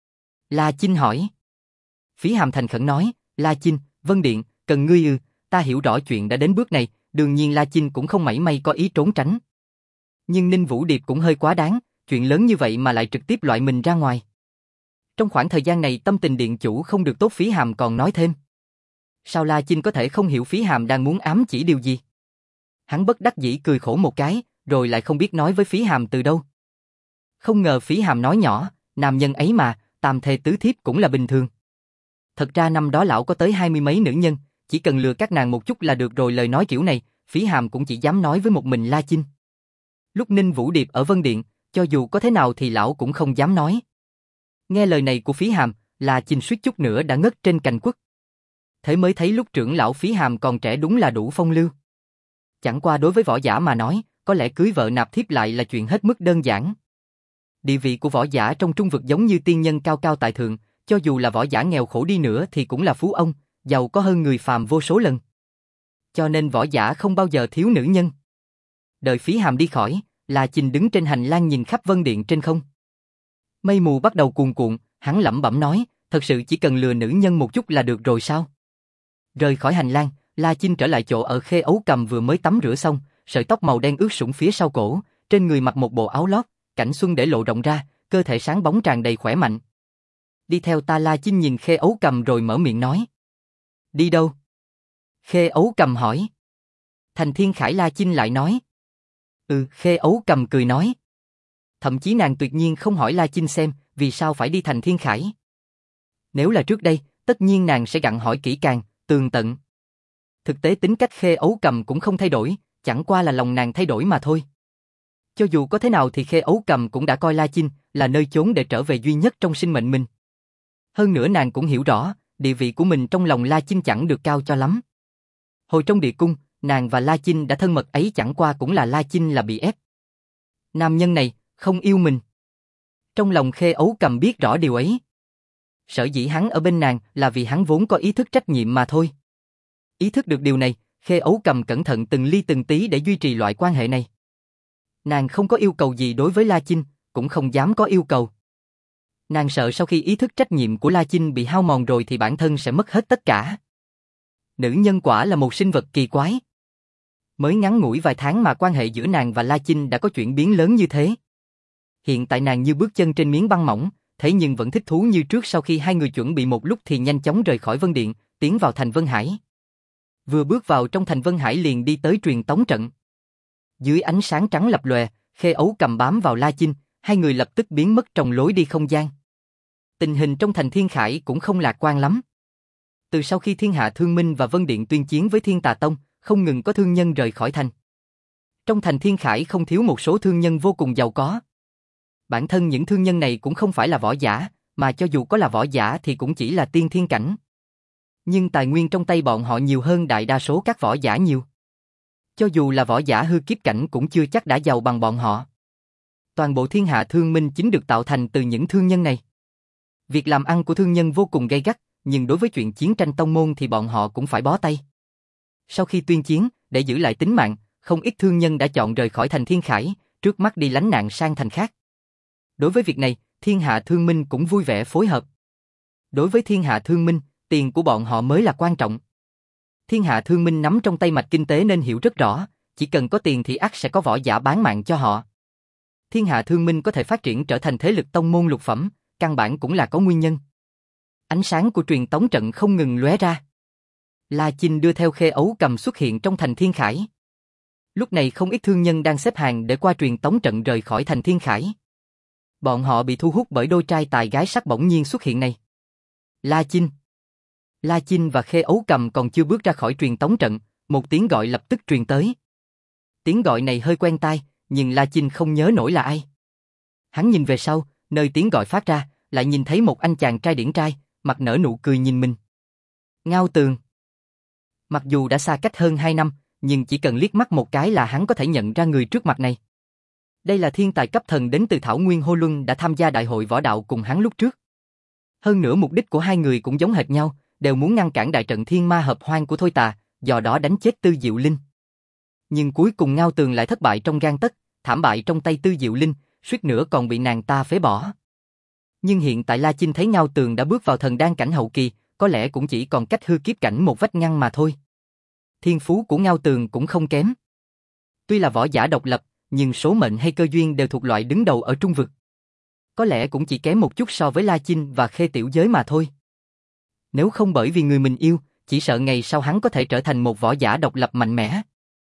La Chinh hỏi. Phí Hàm thành khẩn nói, La Chinh, Vân Điện, cần ngươi ư, ta hiểu rõ chuyện đã đến bước này, đương nhiên La Chinh cũng không mảy may có ý trốn tránh. Nhưng Ninh Vũ Điệp cũng hơi quá đáng, chuyện lớn như vậy mà lại trực tiếp loại mình ra ngoài. Trong khoảng thời gian này tâm tình điện chủ không được tốt. Phí Hàm còn nói thêm. Sao La Chinh có thể không hiểu Phí Hàm đang muốn ám chỉ điều gì? Hắn bất đắc dĩ cười khổ một cái, rồi lại không biết nói với Phí Hàm từ đâu. Không ngờ Phí Hàm nói nhỏ, nam nhân ấy mà, tam thê tứ thiếp cũng là bình thường. Thật ra năm đó lão có tới hai mươi mấy nữ nhân, chỉ cần lừa các nàng một chút là được rồi. Lời nói kiểu này, Phí Hàm cũng chỉ dám nói với một mình La Chinh. Lúc Ninh Vũ Điệp ở Vân Điện, cho dù có thế nào thì lão cũng không dám nói. Nghe lời này của Phí Hàm, La Chinh suýt chút nữa đã ngất trên cành quất. Thế mới thấy lúc trưởng lão Phí Hàm còn trẻ đúng là đủ phong lưu. Chẳng qua đối với võ giả mà nói, có lẽ cưới vợ nạp thiếp lại là chuyện hết mức đơn giản. Địa vị của võ giả trong trung vực giống như tiên nhân cao cao tại thượng, cho dù là võ giả nghèo khổ đi nữa thì cũng là phú ông, giàu có hơn người phàm vô số lần. Cho nên võ giả không bao giờ thiếu nữ nhân. Đợi Phí Hàm đi khỏi, La Chinh đứng trên hành lang nhìn khắp Vân Điện trên không. Mây mù bắt đầu cuồn cuộn, hắn lẩm bẩm nói, thật sự chỉ cần lừa nữ nhân một chút là được rồi sao? Rời khỏi hành lang, La Chinh trở lại chỗ ở Khê Ấu Cầm vừa mới tắm rửa xong, sợi tóc màu đen ướt sũng phía sau cổ, trên người mặc một bộ áo lót, cảnh xuân để lộ rộng ra, cơ thể sáng bóng tràn đầy khỏe mạnh. Đi theo ta. La Chinh nhìn Khê Ấu Cầm rồi mở miệng nói. Đi đâu? Khê Ấu Cầm hỏi. Thành Thiên Khải. La Chinh lại nói. Ừ, Khê Ấu Cầm cười nói. Thậm chí nàng tuyệt nhiên không hỏi La Chinh xem vì sao phải đi Thành Thiên Khải. Nếu là trước đây, tất nhiên nàng sẽ gặng hỏi kỹ càng, tường tận. Thực tế tính cách Khê Ấu Cầm cũng không thay đổi, chẳng qua là lòng nàng thay đổi mà thôi. Cho dù có thế nào thì Khê Ấu Cầm cũng đã coi La Chinh là nơi chốn để trở về duy nhất trong sinh mệnh mình. Hơn nữa nàng cũng hiểu rõ, địa vị của mình trong lòng La Chinh chẳng được cao cho lắm. Hồi trong địa cung, nàng và La Chinh đã thân mật ấy chẳng qua cũng là La Chinh là bị ép. Nam nhân này, không yêu mình. Trong lòng Khê Ấu Cầm biết rõ điều ấy. Sở dĩ hắn ở bên nàng là vì hắn vốn có ý thức trách nhiệm mà thôi. Ý thức được điều này, Khê Ấu Cầm cẩn thận từng ly từng tí để duy trì loại quan hệ này. Nàng không có yêu cầu gì đối với La Chinh, cũng không dám có yêu cầu. Nàng sợ sau khi ý thức trách nhiệm của La Chinh bị hao mòn rồi thì bản thân sẽ mất hết tất cả. Nữ nhân quả là một sinh vật kỳ quái. Mới ngắn ngủi vài tháng mà quan hệ giữa nàng và La Chinh đã có chuyển biến lớn như thế. Hiện tại nàng như bước chân trên miếng băng mỏng, thế nhưng vẫn thích thú như trước. Sau khi hai người chuẩn bị một lúc thì nhanh chóng rời khỏi Vân Điện, tiến vào thành Vân Hải. Vừa bước vào trong thành Vân Hải liền đi tới truyền tống trận. Dưới ánh sáng trắng lập lòe, Khê Ấu Cầm bám vào La Chinh, hai người lập tức biến mất trong lối đi không gian. Tình hình trong thành Thiên Khải cũng không lạc quan lắm. Từ sau khi Thiên Hạ Thương Minh và Vân Điện tuyên chiến với Thiên Tà Tông, không ngừng có thương nhân rời khỏi thành. Trong thành Thiên Khải không thiếu một số thương nhân vô cùng giàu có. Bản thân những thương nhân này cũng không phải là võ giả, mà cho dù có là võ giả thì cũng chỉ là tiên thiên cảnh. Nhưng tài nguyên trong tay bọn họ nhiều hơn đại đa số các võ giả nhiều. Cho dù là võ giả hư kiếp cảnh cũng chưa chắc đã giàu bằng bọn họ. Toàn bộ Thiên Hạ Thương Minh chính được tạo thành từ những thương nhân này. Việc làm ăn của thương nhân vô cùng gay gắt, nhưng đối với chuyện chiến tranh tông môn thì bọn họ cũng phải bó tay. Sau khi tuyên chiến, để giữ lại tính mạng, không ít thương nhân đã chọn rời khỏi thành Thiên Khải, trước mắt đi lánh nạn sang thành khác. Đối với việc này, Thiên Hạ Thương Minh cũng vui vẻ phối hợp. Đối với Thiên Hạ Thương Minh, tiền của bọn họ mới là quan trọng. Thiên Hạ Thương Minh nắm trong tay mạch kinh tế nên hiểu rất rõ, chỉ cần có tiền thì ắt sẽ có võ giả bán mạng cho họ. Thiên Hạ Thương Minh có thể phát triển trở thành thế lực tông môn lục phẩm, căn bản cũng là có nguyên nhân. Ánh sáng của truyền tống trận không ngừng lóe ra. La Chinh đưa theo Khê Ấu Cầm xuất hiện trong thành Thiên Khải. Lúc này không ít thương nhân đang xếp hàng để qua truyền tống trận rời khỏi thành Thiên Khải. Bọn họ bị thu hút bởi đôi trai tài gái sắc bỗng nhiên xuất hiện này. La Chinh. La Chinh và Khê Ấu Cầm còn chưa bước ra khỏi truyền tống trận, một tiếng gọi lập tức truyền tới. Tiếng gọi này hơi quen tai, nhưng La Chinh không nhớ nổi là ai. Hắn nhìn về sau, nơi tiếng gọi phát ra, lại nhìn thấy một anh chàng trai điển trai, mặt nở nụ cười nhìn mình. Ngao Tường. Mặc dù đã xa cách hơn hai năm, nhưng chỉ cần liếc mắt một cái là hắn có thể nhận ra người trước mặt này. Đây là thiên tài cấp thần đến từ Thảo Nguyên Hô Luân đã tham gia đại hội võ đạo cùng hắn lúc trước. Hơn nữa mục đích của hai người cũng giống hệt nhau, đều muốn ngăn cản đại trận thiên ma hợp hoan của Thôi Tà, do đó đánh chết Tư Diệu Linh. Nhưng cuối cùng Ngao Tường lại thất bại trong gang tấc, thảm bại trong tay Tư Diệu Linh, suýt nữa còn bị nàng ta phế bỏ. Nhưng hiện tại La Chinh thấy Ngao Tường đã bước vào thần đan cảnh hậu kỳ, có lẽ cũng chỉ còn cách hư kiếp cảnh một vách ngăn mà thôi. Thiên phú của Ngao Tường cũng không kém. Tuy là võ giả độc lập, nhưng số mệnh hay cơ duyên đều thuộc loại đứng đầu ở trung vực. Có lẽ cũng chỉ kém một chút so với La Chinh và Khê Tiểu Giới mà thôi. Nếu không bởi vì người mình yêu, chỉ sợ ngày sau hắn có thể trở thành một võ giả độc lập mạnh mẽ.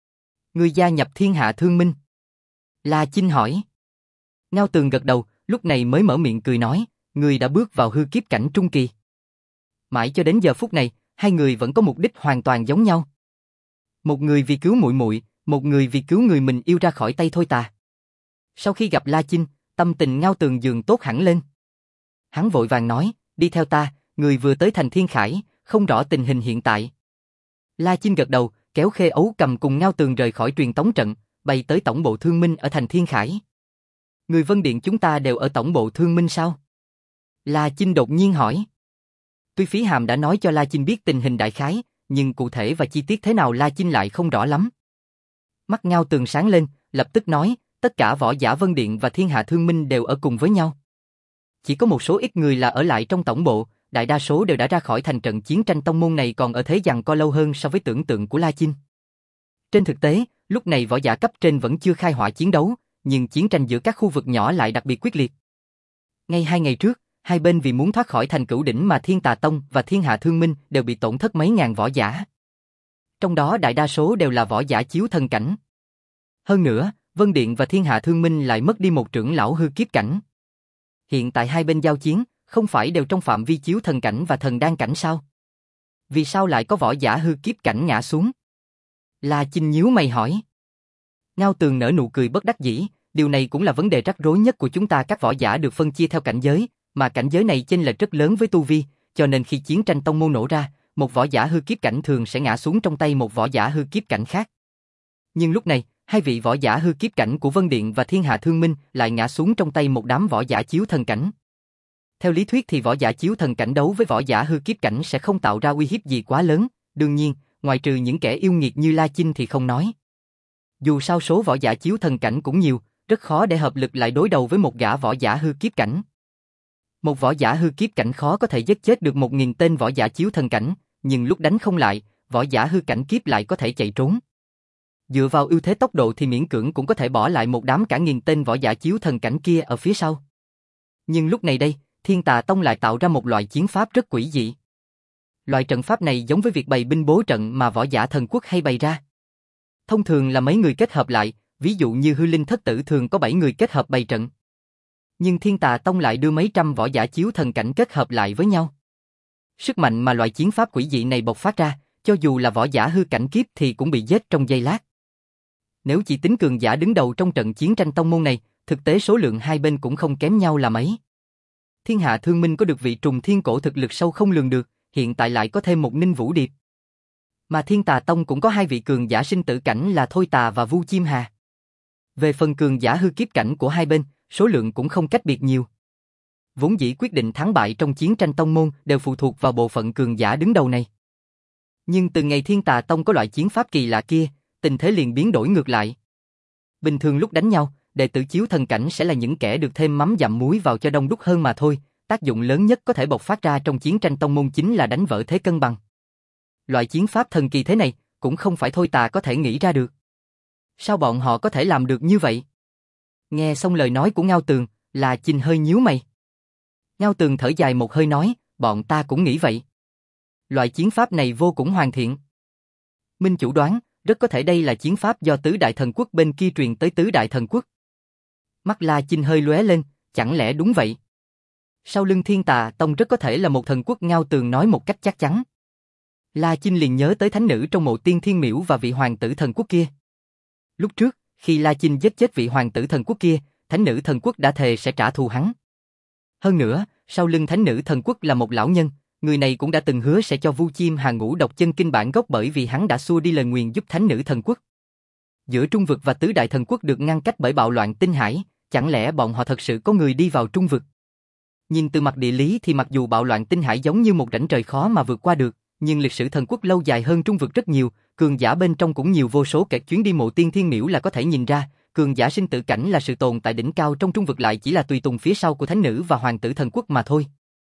Người gia nhập Thiên Hạ Thương Minh. La Chinh hỏi. Ngao Tường gật đầu, lúc này mới mở miệng cười nói, người đã bước vào hư kiếp cảnh trung kỳ. Mãi cho đến giờ phút này, hai người vẫn có mục đích hoàn toàn giống nhau. Một người vì cứu muội muội, một người vì cứu người mình yêu ra khỏi tay Thôi Tà. Sau khi gặp La Chinh, tâm tình Ngao Tường dường tốt hẳn lên. Hắn vội vàng nói, đi theo ta, người vừa tới thành Thiên Khải, không rõ tình hình hiện tại. La Chinh gật đầu, kéo Khê Ấu Cầm cùng Ngao Tường rời khỏi truyền tống trận, bay tới tổng bộ Thương Minh ở thành Thiên Khải. Người Vân Điện chúng ta đều ở tổng bộ Thương Minh sao? La Chinh đột nhiên hỏi. Tuy Phí Hàm đã nói cho La Chinh biết tình hình đại khái, nhưng cụ thể và chi tiết thế nào La Chinh lại không rõ lắm. Mắt Ngao Tường sáng lên, lập tức nói, tất cả võ giả Vân Điện và Thiên Hạ Thương Minh đều ở cùng với nhau. Chỉ có một số ít người là ở lại trong tổng bộ, đại đa số đều đã ra khỏi thành trận chiến tranh tông môn này còn ở thế giằng co lâu hơn so với tưởng tượng của La Chinh. Trên thực tế, lúc này võ giả cấp trên vẫn chưa khai hỏa chiến đấu, nhưng chiến tranh giữa các khu vực nhỏ lại đặc biệt quyết liệt. Ngay hai ngày trước, Hai bên vì muốn thoát khỏi thành cửu đỉnh mà Thiên Tà Tông và Thiên Hạ Thương Minh đều bị tổn thất mấy ngàn võ giả. Trong đó đại đa số đều là võ giả chiếu thần cảnh. Hơn nữa, Vân Điện và Thiên Hạ Thương Minh lại mất đi một trưởng lão hư kiếp cảnh. Hiện tại hai bên giao chiến, không phải đều trong phạm vi chiếu thần cảnh và thần đan cảnh sao? Vì sao lại có võ giả hư kiếp cảnh ngã xuống? La Chinh nhíu mày hỏi. Ngao Tường nở nụ cười bất đắc dĩ, điều này cũng là vấn đề rắc rối nhất của chúng ta. Các võ giả được phân chia theo cảnh giới, mà cảnh giới này chênh lệch rất lớn với tu vi, cho nên khi chiến tranh tông môn nổ ra, một võ giả hư kiếp cảnh thường sẽ ngã xuống trong tay một võ giả hư kiếp cảnh khác. Nhưng lúc này, hai vị võ giả hư kiếp cảnh của Vân Điện và Thiên Hạ Thương Minh lại ngã xuống trong tay một đám võ giả chiếu thần cảnh. Theo lý thuyết thì võ giả chiếu thần cảnh đấu với võ giả hư kiếp cảnh sẽ không tạo ra uy hiếp gì quá lớn, đương nhiên, ngoại trừ những kẻ yêu nghiệt như La Chinh thì không nói. Dù sao số võ giả chiếu thần cảnh cũng nhiều, rất khó để hợp lực lại đối đầu với một gã võ giả hư kiếp cảnh. Một võ giả hư kiếp cảnh khó có thể giết chết được một nghìn tên võ giả chiếu thần cảnh, nhưng lúc đánh không lại, võ giả hư cảnh kiếp lại có thể chạy trốn. Dựa vào ưu thế tốc độ thì miễn cưỡng cũng có thể bỏ lại một đám cả nghìn tên võ giả chiếu thần cảnh kia ở phía sau. Nhưng lúc này đây, Thiên Tà Tông lại tạo ra một loại chiến pháp rất quỷ dị. Loại trận pháp này giống với việc bày binh bố trận mà võ giả thần quốc hay bày ra. Thông thường là mấy người kết hợp lại, ví dụ như hư linh thất tử thường có bảy người kết hợp bày trận. Nhưng Thiên Tà Tông lại đưa mấy trăm võ giả chiếu thần cảnh kết hợp lại với nhau. Sức mạnh mà loại chiến pháp quỷ dị này bộc phát ra, cho dù là võ giả hư cảnh kiếp thì cũng bị giết trong giây lát. Nếu chỉ tính cường giả đứng đầu trong trận chiến tranh tông môn này, thực tế số lượng hai bên cũng không kém nhau là mấy. Thiên Hạ Thương Minh có được vị trùng thiên cổ thực lực sâu không lường được, hiện tại lại có thêm một Ninh Vũ Điệp. Mà Thiên Tà Tông cũng có hai vị cường giả sinh tử cảnh là Thôi Tà và Vu Chim Hà. Về phần cường giả hư kiếp cảnh của hai bên, số lượng cũng không cách biệt nhiều. Vốn dĩ quyết định thắng bại trong chiến tranh tông môn đều phụ thuộc vào bộ phận cường giả đứng đầu này. Nhưng từ ngày Thiên Tà Tông có loại chiến pháp kỳ lạ kia, tình thế liền biến đổi ngược lại. Bình thường lúc đánh nhau, đệ tử chiếu thần cảnh sẽ là những kẻ được thêm mắm dặm muối vào cho đông đúc hơn mà thôi, tác dụng lớn nhất có thể bộc phát ra trong chiến tranh tông môn chính là đánh vỡ thế cân bằng. Loại chiến pháp thần kỳ thế này, cũng không phải Thôi Tà có thể nghĩ ra được. Sao bọn họ có thể làm được như vậy? Nghe xong lời nói của Ngao Tường, La Chinh hơi nhíu mày. Ngao Tường thở dài một hơi nói, bọn ta cũng nghĩ vậy. Loại chiến pháp này vô cùng hoàn thiện. Minh chủ đoán, rất có thể đây là chiến pháp do tứ đại thần quốc bên kia truyền tới tứ đại thần quốc. Mắt La Chinh hơi lóe lên, chẳng lẽ đúng vậy? Sau lưng Thiên Tà Tông rất có thể là một thần quốc. Ngao Tường nói một cách chắc chắn. La Chinh liền nhớ tới thánh nữ trong mộ Tiên Thiên Miễu và vị hoàng tử thần quốc kia. Lúc trước, khi La Chinh giết chết vị hoàng tử thần quốc kia, thánh nữ thần quốc đã thề sẽ trả thù hắn. Hơn nữa, sau lưng thánh nữ thần quốc là một lão nhân, người này cũng đã từng hứa sẽ cho Vu Chim Hà ngũ độc chân kinh bản gốc bởi vì hắn đã xua đi lời nguyền giúp thánh nữ thần quốc. Giữa Trung vực và tứ đại thần quốc được ngăn cách bởi bạo loạn tinh hải, chẳng lẽ bọn họ thật sự có người đi vào Trung vực? Nhìn từ mặt địa lý thì mặc dù bạo loạn tinh hải giống như một rãnh trời khó mà vượt qua được, nhưng lịch sử thần quốc lâu dài hơn Trung vực rất nhiều, cường giả bên trong cũng nhiều vô số kể. Chuyến đi mộ Tiên Thiên Miễu là có thể nhìn ra, cường giả sinh tử cảnh là sự tồn tại đỉnh cao trong Trung vực lại chỉ là tùy tùng phía sau của thánh nữ và hoàng tử thần quốc mà thôi.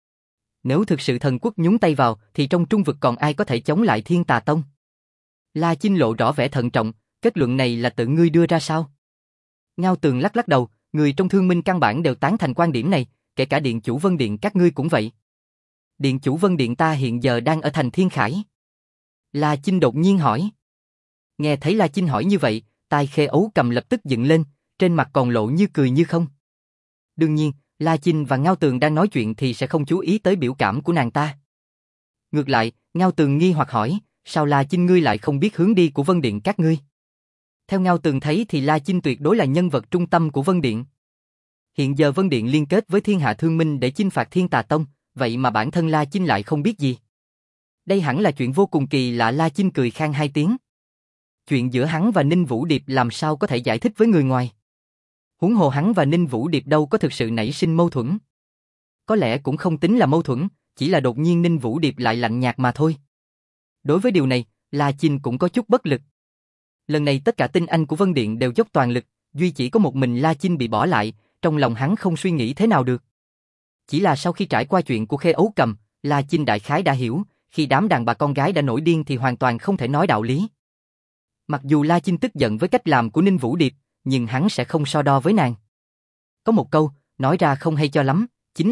Nếu thực sự thần quốc nhúng tay vào thì trong Trung vực còn ai có thể chống lại Thiên Tà Tông? La Chinh lộ rõ vẻ thận trọng, kết luận này là tự ngươi đưa ra sao? Ngao Tường lắc lắc đầu, người trong Thương Minh căn bản đều tán thành quan điểm này, kể cả điện chủ Vân Điện các ngươi cũng vậy. Điện chủ Vân Điện ta hiện giờ đang ở thành Thiên Khải. La Chinh đột nhiên hỏi. Nghe thấy La Chinh hỏi như vậy, tai Khê Ấu Cầm lập tức dựng lên, trên mặt còn lộ như cười như không. Đương nhiên, La Chinh và Ngao Tường đang nói chuyện thì sẽ không chú ý tới biểu cảm của nàng ta. Ngược lại, Ngao Tường nghi hoặc hỏi, sao La Chinh ngươi lại không biết hướng đi của Vân Điện các ngươi? Theo Ngao Tường thấy thì La Chinh tuyệt đối là nhân vật trung tâm của Vân Điện. Hiện giờ Vân Điện liên kết với Thiên Hạ Thương Minh để chinh phạt Thiên Tà Tông, vậy mà bản thân La Chinh lại không biết gì. Đây hẳn là chuyện vô cùng kỳ lạ. La Chinh cười khan hai tiếng. Chuyện giữa hắn và Ninh Vũ Điệp làm sao có thể giải thích với người ngoài? Huống hồ hắn và Ninh Vũ Điệp đâu có thực sự nảy sinh mâu thuẫn. Có lẽ cũng không tính là mâu thuẫn, chỉ là đột nhiên Ninh Vũ Điệp lại lạnh nhạt mà thôi. Đối với điều này, La Chinh cũng có chút bất lực. Lần này tất cả tinh anh của Vân Điện đều dốc toàn lực, duy chỉ có một mình La Chinh bị bỏ lại, trong lòng hắn không suy nghĩ thế nào được. Chỉ là sau khi trải qua chuyện của Khê Ấu Cầm, La Chinh đại khái đã hiểu, khi đám đàn bà con gái đã nổi điên thì hoàn toàn không thể nói đạo lý. Mặc dù La Chinh tức giận với cách làm của Ninh Vũ Điệp, nhưng hắn sẽ không so đo với nàng. Có một câu, nói ra không hay cho lắm, chính là,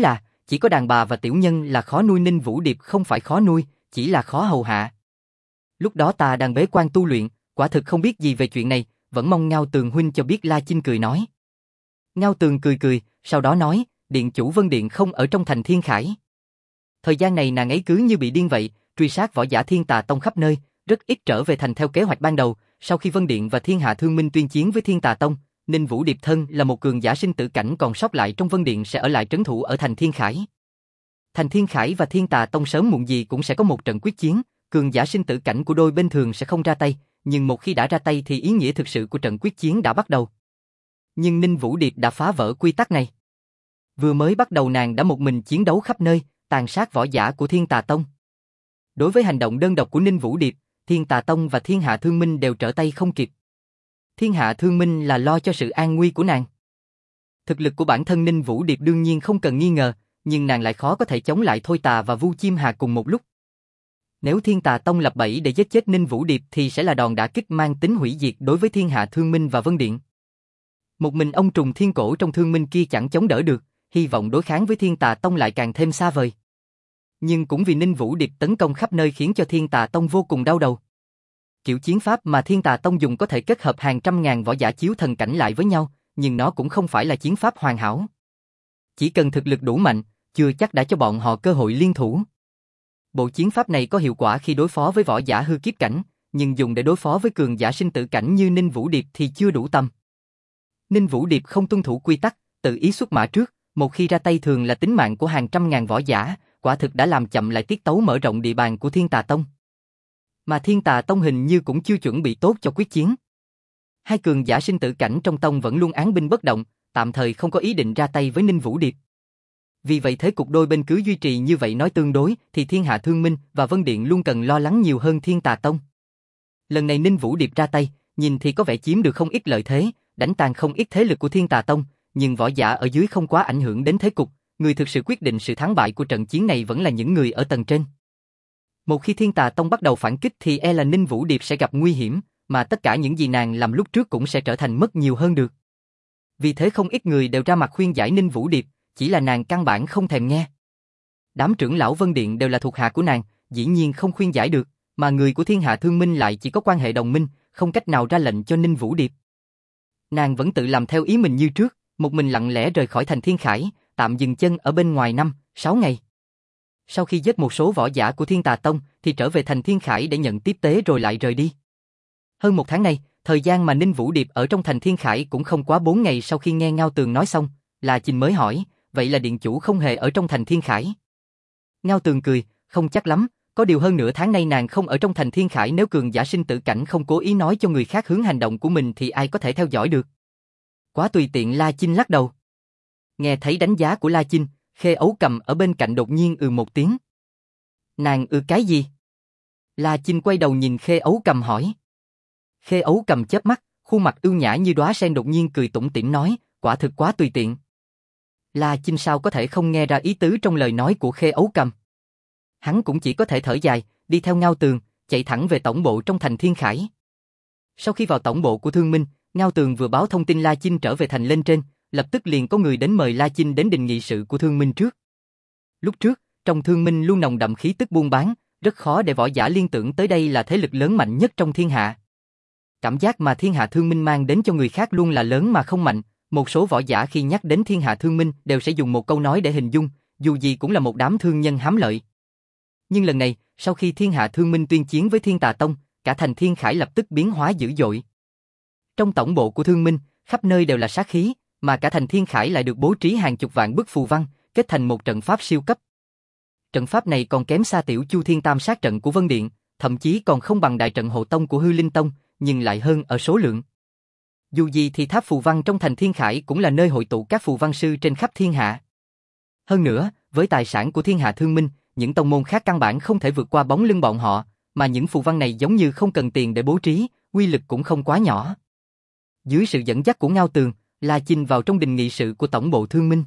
chỉ có đàn bà và tiểu nhân là khó nuôi. Ninh Vũ Điệp không phải khó nuôi, chỉ là khó hầu hạ. Lúc đó ta đang bế quan tu luyện, quả thực không biết gì về chuyện này, vẫn mong Ngao Tường huynh cho biết. La Chinh cười nói. Ngao Tường cười cười, sau đó nói, điện chủ Vân Điện không ở trong thành Thiên Khải. Thời gian này nàng ấy cứ như bị điên vậy, truy sát võ giả Thiên Tà Tông khắp nơi, rất ít trở về thành theo kế hoạch ban đầu. Sau khi Vân Điện và Thiên Hạ Thương Minh tuyên chiến với Thiên Tà Tông, Ninh Vũ Điệp thân là một cường giả sinh tử cảnh còn sót lại trong Vân Điện sẽ ở lại trấn thủ ở thành Thiên Khải. Thành Thiên Khải và Thiên Tà Tông sớm muộn gì cũng sẽ có một trận quyết chiến, cường giả sinh tử cảnh của đôi bên thường sẽ không ra tay, nhưng một khi đã ra tay thì ý nghĩa thực sự của trận quyết chiến đã bắt đầu. Nhưng Ninh Vũ Điệp đã phá vỡ quy tắc này. Vừa mới bắt đầu nàng đã một mình chiến đấu khắp nơi, tàn sát võ giả của Thiên Tà Tông. Đối với hành động đơn độc của Ninh Vũ Điệp, Thiên Tà Tông và Thiên Hạ Thương Minh đều trở tay không kịp. Thiên Hạ Thương Minh là lo cho sự an nguy của nàng. Thực lực của bản thân Ninh Vũ Điệp đương nhiên không cần nghi ngờ, nhưng nàng lại khó có thể chống lại Thôi Tà và Vu Chim Hà cùng một lúc. Nếu Thiên Tà Tông lập bẫy để giết chết Ninh Vũ Điệp thì sẽ là đòn đả kích mang tính hủy diệt đối với Thiên Hạ Thương Minh và Vân Điện. Một mình ông trùng thiên cổ trong Thương Minh kia chẳng chống đỡ được, hy vọng đối kháng với Thiên Tà Tông lại càng thêm xa vời. Nhưng cũng vì Ninh Vũ Điệp tấn công khắp nơi khiến cho Thiên Tà Tông vô cùng đau đầu. Kiểu chiến pháp mà Thiên Tà Tông dùng có thể kết hợp hàng trăm ngàn võ giả chiếu thần cảnh lại với nhau, nhưng nó cũng không phải là chiến pháp hoàn hảo. Chỉ cần thực lực đủ mạnh, chưa chắc đã cho bọn họ cơ hội liên thủ. Bộ chiến pháp này có hiệu quả khi đối phó với võ giả hư kiếp cảnh, nhưng dùng để đối phó với cường giả sinh tử cảnh như Ninh Vũ Điệp thì chưa đủ tầm. Ninh Vũ Điệp không tuân thủ quy tắc, tự ý xuất mã trước, một khi ra tay thường là tính mạng của hàng trăm ngàn võ giả, quả thực đã làm chậm lại tiết tấu mở rộng địa bàn của Thiên Tà Tông. Mà Thiên Tà Tông hình như cũng chưa chuẩn bị tốt cho quyết chiến. Hai cường giả sinh tử cảnh trong tông vẫn luôn án binh bất động, tạm thời không có ý định ra tay với Ninh Vũ Điệp. Vì vậy thế cục đôi bên cứ duy trì như vậy, nói tương đối thì Thiên Hạ Thương Minh và Vân Điện luôn cần lo lắng nhiều hơn Thiên Tà Tông. Lần này Ninh Vũ Điệp ra tay, nhìn thì có vẻ chiếm được không ít lợi thế, đánh tan không ít thế lực của Thiên Tà Tông, nhưng võ giả ở dưới không quá ảnh hưởng đến thế cục, người thực sự quyết định sự thắng bại của trận chiến này vẫn là những người ở tầng trên. Một khi Thiên Tà Tông bắt đầu phản kích thì e là Ninh Vũ Điệp sẽ gặp nguy hiểm, mà tất cả những gì nàng làm lúc trước cũng sẽ trở thành mất nhiều hơn được. Vì thế không ít người đều ra mặt khuyên giải Ninh Vũ Điệp, chỉ là nàng căn bản không thèm nghe. Đám trưởng lão Vân Điện đều là thuộc hạ của nàng, dĩ nhiên không khuyên giải được, mà người của Thiên Hạ Thương Minh lại chỉ có quan hệ đồng minh, không cách nào ra lệnh cho Ninh Vũ Điệp. Nàng vẫn tự làm theo ý mình như trước, một mình lặng lẽ rời khỏi thành Thiên Khải, tạm dừng chân ở bên ngoài năm, sáu ngày. Sau khi giết một số võ giả của Thiên Tà Tông thì trở về thành Thiên Khải để nhận tiếp tế rồi lại rời đi. Hơn một tháng nay, thời gian mà Ninh Vũ Điệp ở trong thành Thiên Khải cũng không quá bốn ngày. Sau khi nghe Ngao Tường nói xong, La Chinh mới hỏi, vậy là điện chủ không hề ở trong thành Thiên Khải? Ngao Tường cười, không chắc lắm, có điều hơn nửa tháng nay nàng không ở trong thành Thiên Khải, nếu cường giả sinh tử cảnh không cố ý nói cho người khác hướng hành động của mình thì ai có thể theo dõi được. Quá tùy tiện. La Chinh lắc đầu. Nghe thấy đánh giá của La Chinh, Khê Ấu Cầm ở bên cạnh đột nhiên ừ một tiếng. Nàng ừ cái gì? La Chinh quay đầu nhìn Khê Ấu Cầm hỏi. Khê Ấu Cầm chớp mắt, khuôn mặt ưu nhã như đóa sen đột nhiên cười tủm tỉm nói, quả thực quá tùy tiện. La Chinh sao có thể không nghe ra ý tứ trong lời nói của Khê Ấu Cầm. Hắn cũng chỉ có thể thở dài, đi theo Ngao Tường, chạy thẳng về tổng bộ trong thành Thiên Khải. Sau khi vào tổng bộ của Thương Minh, Ngao Tường vừa báo thông tin La Chinh trở về thành lên trên, lập tức liền có người đến mời La Chinh đến đình nghị sự của Thương Minh trước. Lúc trước, trong Thương Minh luôn nồng đậm khí tức buôn bán, rất khó để võ giả liên tưởng tới đây là thế lực lớn mạnh nhất trong thiên hạ. Cảm giác mà Thiên Hạ Thương Minh mang đến cho người khác luôn là lớn mà không mạnh, một số võ giả khi nhắc đến Thiên Hạ Thương Minh đều sẽ dùng một câu nói để hình dung, dù gì cũng là một đám thương nhân hám lợi. Nhưng lần này, sau khi Thiên Hạ Thương Minh tuyên chiến với Thiên Tà Tông, cả thành Thiên Khải lập tức biến hóa dữ dội. Trong tổng bộ của Thương Minh, khắp nơi đều là sát khí, mà cả thành Thiên Khải lại được bố trí hàng chục vạn bức phù văn, kết thành một trận pháp siêu cấp. Trận pháp này còn kém xa tiểu Chu Thiên Tam sát trận của Vân Điện, thậm chí còn không bằng đại trận hộ tông của Hư Linh Tông, nhưng lại hơn ở số lượng. Dù gì thì tháp phù văn trong thành Thiên Khải cũng là nơi hội tụ các phù văn sư trên khắp thiên hạ. Hơn nữa, với tài sản của Thiên Hạ Thương Minh, những tông môn khác căn bản không thể vượt qua bóng lưng bọn họ, mà những phù văn này giống như không cần tiền để bố trí, uy lực cũng không quá nhỏ. Dưới sự dẫn dắt của Ngao Tường, La Chinh vào trong đình nghị sự của tổng bộ Thương Minh.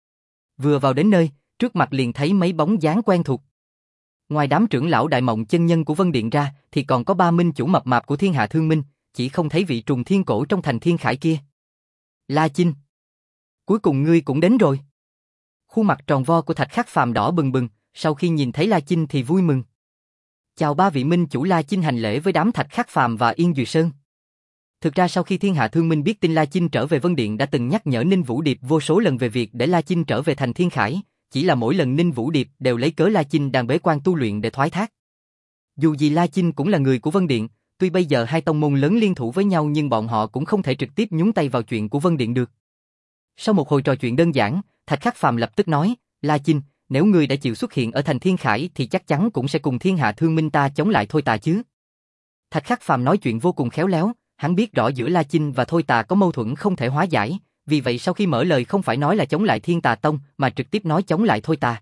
Vừa vào đến nơi, trước mặt liền thấy mấy bóng dáng quen thuộc. Ngoài đám trưởng lão Đại Mộng chân nhân của Vân Điện ra, thì còn có ba minh chủ mập mạp của Thiên Hạ Thương Minh, chỉ không thấy vị trùng thiên cổ trong thành Thiên Khải kia. La Chinh, cuối cùng ngươi cũng đến rồi. Khuôn mặt tròn vo của Thạch Khắc Phàm đỏ bừng bừng, sau khi nhìn thấy La Chinh thì vui mừng. Chào ba vị minh chủ. La Chinh hành lễ với đám Thạch Khắc Phàm và Yên Duyệt Sơn. Thực ra sau khi Thiên Hạ Thương Minh biết tin La Chinh trở về Vân Điện đã từng nhắc nhở Ninh Vũ Điệp vô số lần về việc để La Chinh trở về thành Thiên Khải, chỉ là mỗi lần Ninh Vũ Điệp đều lấy cớ La Chinh đang bế quan tu luyện để thoái thác. Dù gì La Chinh cũng là người của Vân Điện, tuy bây giờ hai tông môn lớn liên thủ với nhau nhưng bọn họ cũng không thể trực tiếp nhúng tay vào chuyện của Vân Điện được. Sau một hồi trò chuyện đơn giản, Thạch Khắc Phàm lập tức nói, La Chinh, nếu ngươi đã chịu xuất hiện ở thành Thiên Khải thì chắc chắn cũng sẽ cùng Thiên Hạ Thương Minh ta chống lại Thôi Tà chứ. Thạch Khắc Phàm nói chuyện vô cùng khéo léo, hắn biết rõ giữa La Chinh và Thôi Tà có mâu thuẫn không thể hóa giải, vì vậy sau khi mở lời không phải nói là chống lại Thiên Tà Tông mà trực tiếp nói chống lại Thôi Tà.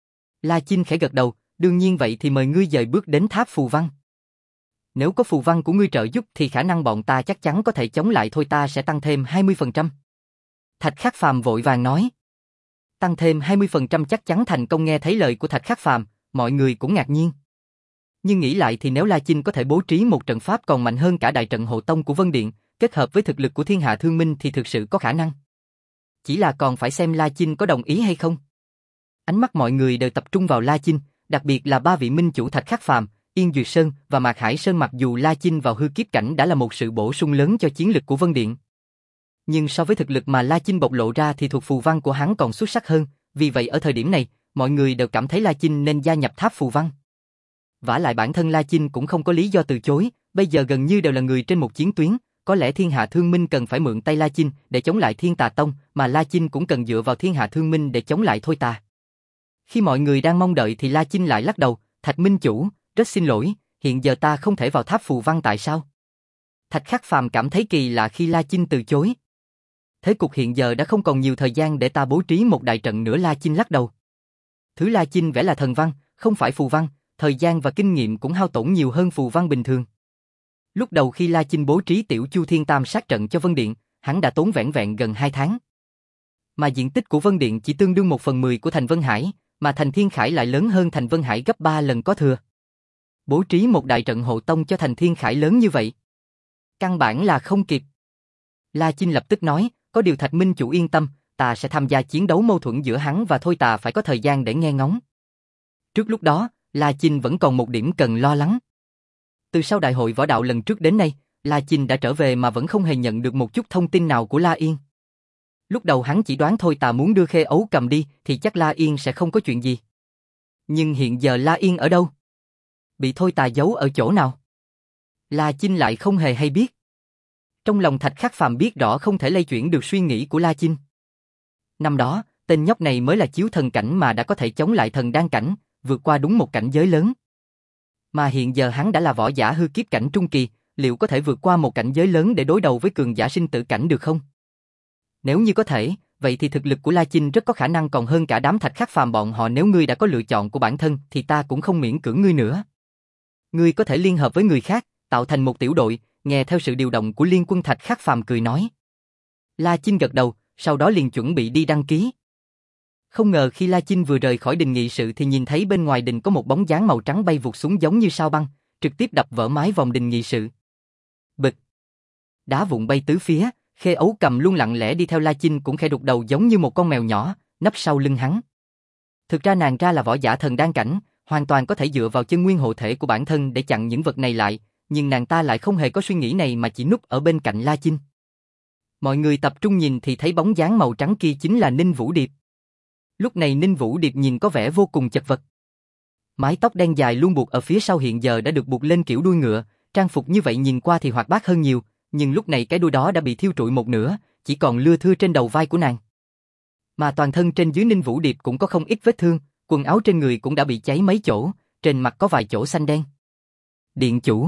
La Chinh khẽ gật đầu, đương nhiên vậy thì mời ngươi dời bước đến tháp phù văn. Nếu có phù văn của ngươi trợ giúp thì khả năng bọn ta chắc chắn có thể chống lại Thôi Ta sẽ tăng thêm hai mươi phần trăm. Thạch Khắc Phàm vội vàng nói. Tăng thêm hai mươi phần trăm chắc chắn thành công. Nghe thấy lời của Thạch Khắc Phàm, mọi người cũng ngạc nhiên. Nhưng nghĩ lại thì nếu La Chinh có thể bố trí một trận pháp còn mạnh hơn cả đại trận hộ tông của Vân Điện, kết hợp với thực lực của Thiên Hạ Thương Minh thì thực sự có khả năng. Chỉ là còn phải xem La Chinh có đồng ý hay không. Ánh mắt mọi người đều tập trung vào La Chinh, đặc biệt là ba vị minh chủ Thạch Khắc Phàm, Yên Duyệt Sơn và Mạc Hải Sơn. Mặc dù La Chinh vào hư kiếp cảnh đã là một sự bổ sung lớn cho chiến lực của Vân Điện, nhưng so với thực lực mà La Chinh bộc lộ ra thì thuộc phù văn của hắn còn xuất sắc hơn, vì vậy ở thời điểm này, mọi người đều cảm thấy La Chinh nên gia nhập tháp phù văn. Vả lại bản thân La Chinh cũng không có lý do từ chối, bây giờ gần như đều là người trên một chiến tuyến, có lẽ Thiên Hạ Thương Minh cần phải mượn tay La Chinh để chống lại Thiên Tà Tông, mà La Chinh cũng cần dựa vào Thiên Hạ Thương Minh để chống lại Thôi Tà. Khi mọi người đang mong đợi thì La Chinh lại lắc đầu, Thạch Minh Chủ, rất xin lỗi, hiện giờ ta không thể vào tháp phù văn. Tại sao? Thạch Khắc Phàm cảm thấy kỳ lạ khi La Chinh từ chối. Thế cục hiện giờ đã không còn nhiều thời gian để ta bố trí một đại trận nữa. La Chinh lắc đầu. Thứ La Chinh vẽ là thần văn, không phải phù văn, thời gian và kinh nghiệm cũng hao tổn nhiều hơn phù văn bình thường. Lúc đầu khi La Chinh bố trí Tiểu Chu Thiên Tam sát trận cho Vân Điện, hắn đã tốn vẻn vẹn gần hai tháng. Mà diện tích của Vân Điện chỉ tương đương một phần mười của thành Vân Hải, mà thành Thiên Khải lại lớn hơn thành Vân Hải gấp ba lần có thừa. Bố trí một đại trận hộ tông cho thành Thiên Khải lớn như vậy, căn bản là không kịp. La Chinh lập tức nói, có điều Thạch Minh Chủ yên tâm, ta sẽ tham gia chiến đấu. Mâu thuẫn giữa hắn và Thôi Tà phải có thời gian để nghe ngóng. Trước lúc đó, La Chinh vẫn còn một điểm cần lo lắng. Từ sau đại hội võ đạo lần trước đến nay, La Chinh đã trở về mà vẫn không hề nhận được một chút thông tin nào của La Yên. Lúc đầu hắn chỉ đoán Thôi Tà muốn đưa Khê Ấu Cầm đi thì chắc La Yên sẽ không có chuyện gì. Nhưng hiện giờ La Yên ở đâu? Bị Thôi Tà giấu ở chỗ nào? La Chinh lại không hề hay biết. Trong lòng Thạch Khắc Phàm biết rõ không thể lay chuyển được suy nghĩ của La Chinh. Năm đó, tên nhóc này mới là chiếu thần cảnh mà đã có thể chống lại thần đan cảnh, vượt qua đúng một cảnh giới lớn. Mà hiện giờ hắn đã là võ giả hư kiếp cảnh trung kỳ, liệu có thể vượt qua một cảnh giới lớn để đối đầu với cường giả sinh tử cảnh được không? Nếu như có thể, vậy thì thực lực của La Chinh rất có khả năng còn hơn cả đám Thạch Khắc Phàm bọn họ. Nếu ngươi đã có lựa chọn của bản thân thì ta cũng không miễn cưỡng ngươi nữa. Ngươi có thể liên hợp với người khác, tạo thành một tiểu đội, nghe theo sự điều động của liên quân. Thạch Khắc Phàm cười nói. La Chinh gật đầu, sau đó liền chuẩn bị đi đăng ký. Không ngờ khi La Chinh vừa rời khỏi đình nghị sự thì nhìn thấy bên ngoài đình có một bóng dáng màu trắng bay vụt xuống giống như sao băng, trực tiếp đập vỡ mái vòng đình nghị sự. Bịch! Đá vụn bay tứ phía, Khê Ấu Cầm luôn lặng lẽ đi theo La Chinh cũng khẽ đục đầu giống như một con mèo nhỏ, nấp sau lưng hắn. Thực ra nàng ra là võ giả thần đan cảnh, hoàn toàn có thể dựa vào chân nguyên hộ thể của bản thân để chặn những vật này lại, nhưng nàng ta lại không hề có suy nghĩ này mà chỉ núp ở bên cạnh La Chinh. Mọi người tập trung nhìn thì thấy bóng dáng màu trắng kia chính là Ninh Vũ Điệp. Lúc này Ninh Vũ Điệp nhìn có vẻ vô cùng chật vật. Mái tóc đen dài luôn buộc ở phía sau hiện giờ đã được buộc lên kiểu đuôi ngựa, trang phục như vậy nhìn qua thì hoạt bát hơn nhiều, nhưng lúc này cái đuôi đó đã bị thiêu trụi một nửa, chỉ còn lưa thưa trên đầu vai của nàng. Mà toàn thân trên dưới Ninh Vũ Điệp cũng có không ít vết thương, quần áo trên người cũng đã bị cháy mấy chỗ, trên mặt có vài chỗ xanh đen. Điện chủ!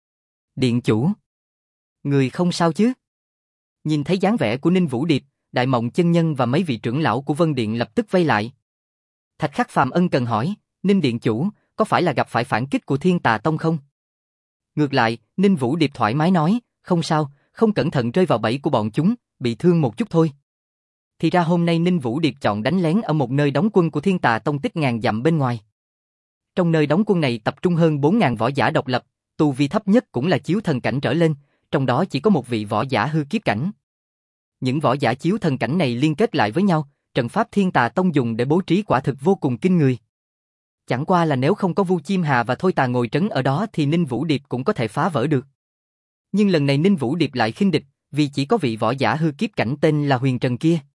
Điện chủ! Người không sao chứ? Nhìn thấy dáng vẻ của Ninh Vũ Điệp, Đại Mộng chân nhân và mấy vị trưởng lão của Vân Điện lập tức vây lại. Thạch Khắc Phàm ân cần hỏi, Ninh Điện chủ, có phải là gặp phải phản kích của Thiên Tà Tông không? Ngược lại, Ninh Vũ Điệp thoải mái nói, không sao, không cẩn thận rơi vào bẫy của bọn chúng, bị thương một chút thôi. Thì ra hôm nay Ninh Vũ Điệp chọn đánh lén ở một nơi đóng quân của Thiên Tà Tông tích ngàn dặm bên ngoài. Trong nơi đóng quân này tập trung hơn bốn ngàn võ giả độc lập, tu vi thấp nhất cũng là chiếu thần cảnh trở lên, trong đó chỉ có một vị võ giả hư kiếp cảnh. Những võ giả chiếu thần cảnh này liên kết lại với nhau, trận pháp Thiên Tà Tông dùng để bố trí quả thực vô cùng kinh người. Chẳng qua là nếu không có Vu Chim Hà và Thôi Tà ngồi trấn ở đó thì Ninh Vũ Điệp cũng có thể phá vỡ được. Nhưng lần này Ninh Vũ Điệp lại khinh địch, vì chỉ có vị võ giả hư kiếp cảnh tên là Huyền Trần kia.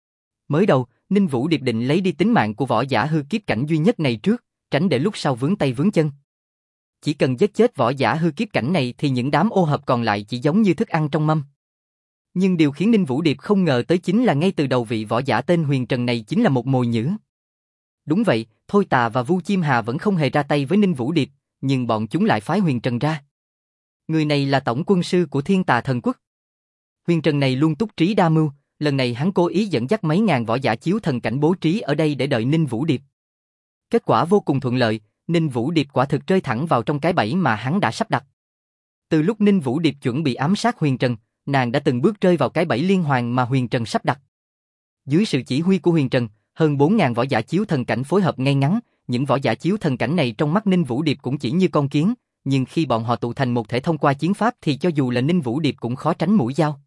Mới đầu, Ninh Vũ Điệp định lấy đi tính mạng của võ giả hư kiếp cảnh duy nhất này trước, tránh để lúc sau vướng tay vướng chân. Chỉ cần giết chết võ giả hư kiếp cảnh này thì những đám ô hợp còn lại chỉ giống như thức ăn trong mâm. Nhưng điều khiến Ninh Vũ Điệp không ngờ tới chính là ngay từ đầu vị võ giả tên Huyền Trần này chính là một mồi nhử. Đúng vậy, Thôi Tà và Vu Chim Hà vẫn không hề ra tay với Ninh Vũ Điệp, nhưng bọn chúng lại phái Huyền Trần ra. Người này là tổng quân sư của Thiên Tà Thần Quốc. Huyền Trần này luôn túc trí đa mưu, lần này hắn cố ý dẫn dắt mấy ngàn võ giả chiếu thần cảnh bố trí ở đây để đợi Ninh Vũ Điệp. Kết quả vô cùng thuận lợi, Ninh Vũ Điệp quả thực rơi thẳng vào trong cái bẫy mà hắn đã sắp đặt. Từ lúc Ninh Vũ Điệp chuẩn bị ám sát Huyền Trần, nàng đã từng bước rơi vào cái bẫy liên hoàn mà Huyền Trần sắp đặt. Dưới sự chỉ huy của Huyền Trần, hơn bốn ngàn võ giả chiếu thần cảnh phối hợp ngay ngắn, những võ giả chiếu thần cảnh này trong mắt Ninh Vũ Điệp cũng chỉ như con kiến, nhưng khi bọn họ tụ thành một thể thông qua chiến pháp thì cho dù là Ninh Vũ Điệp cũng khó tránh mũi dao.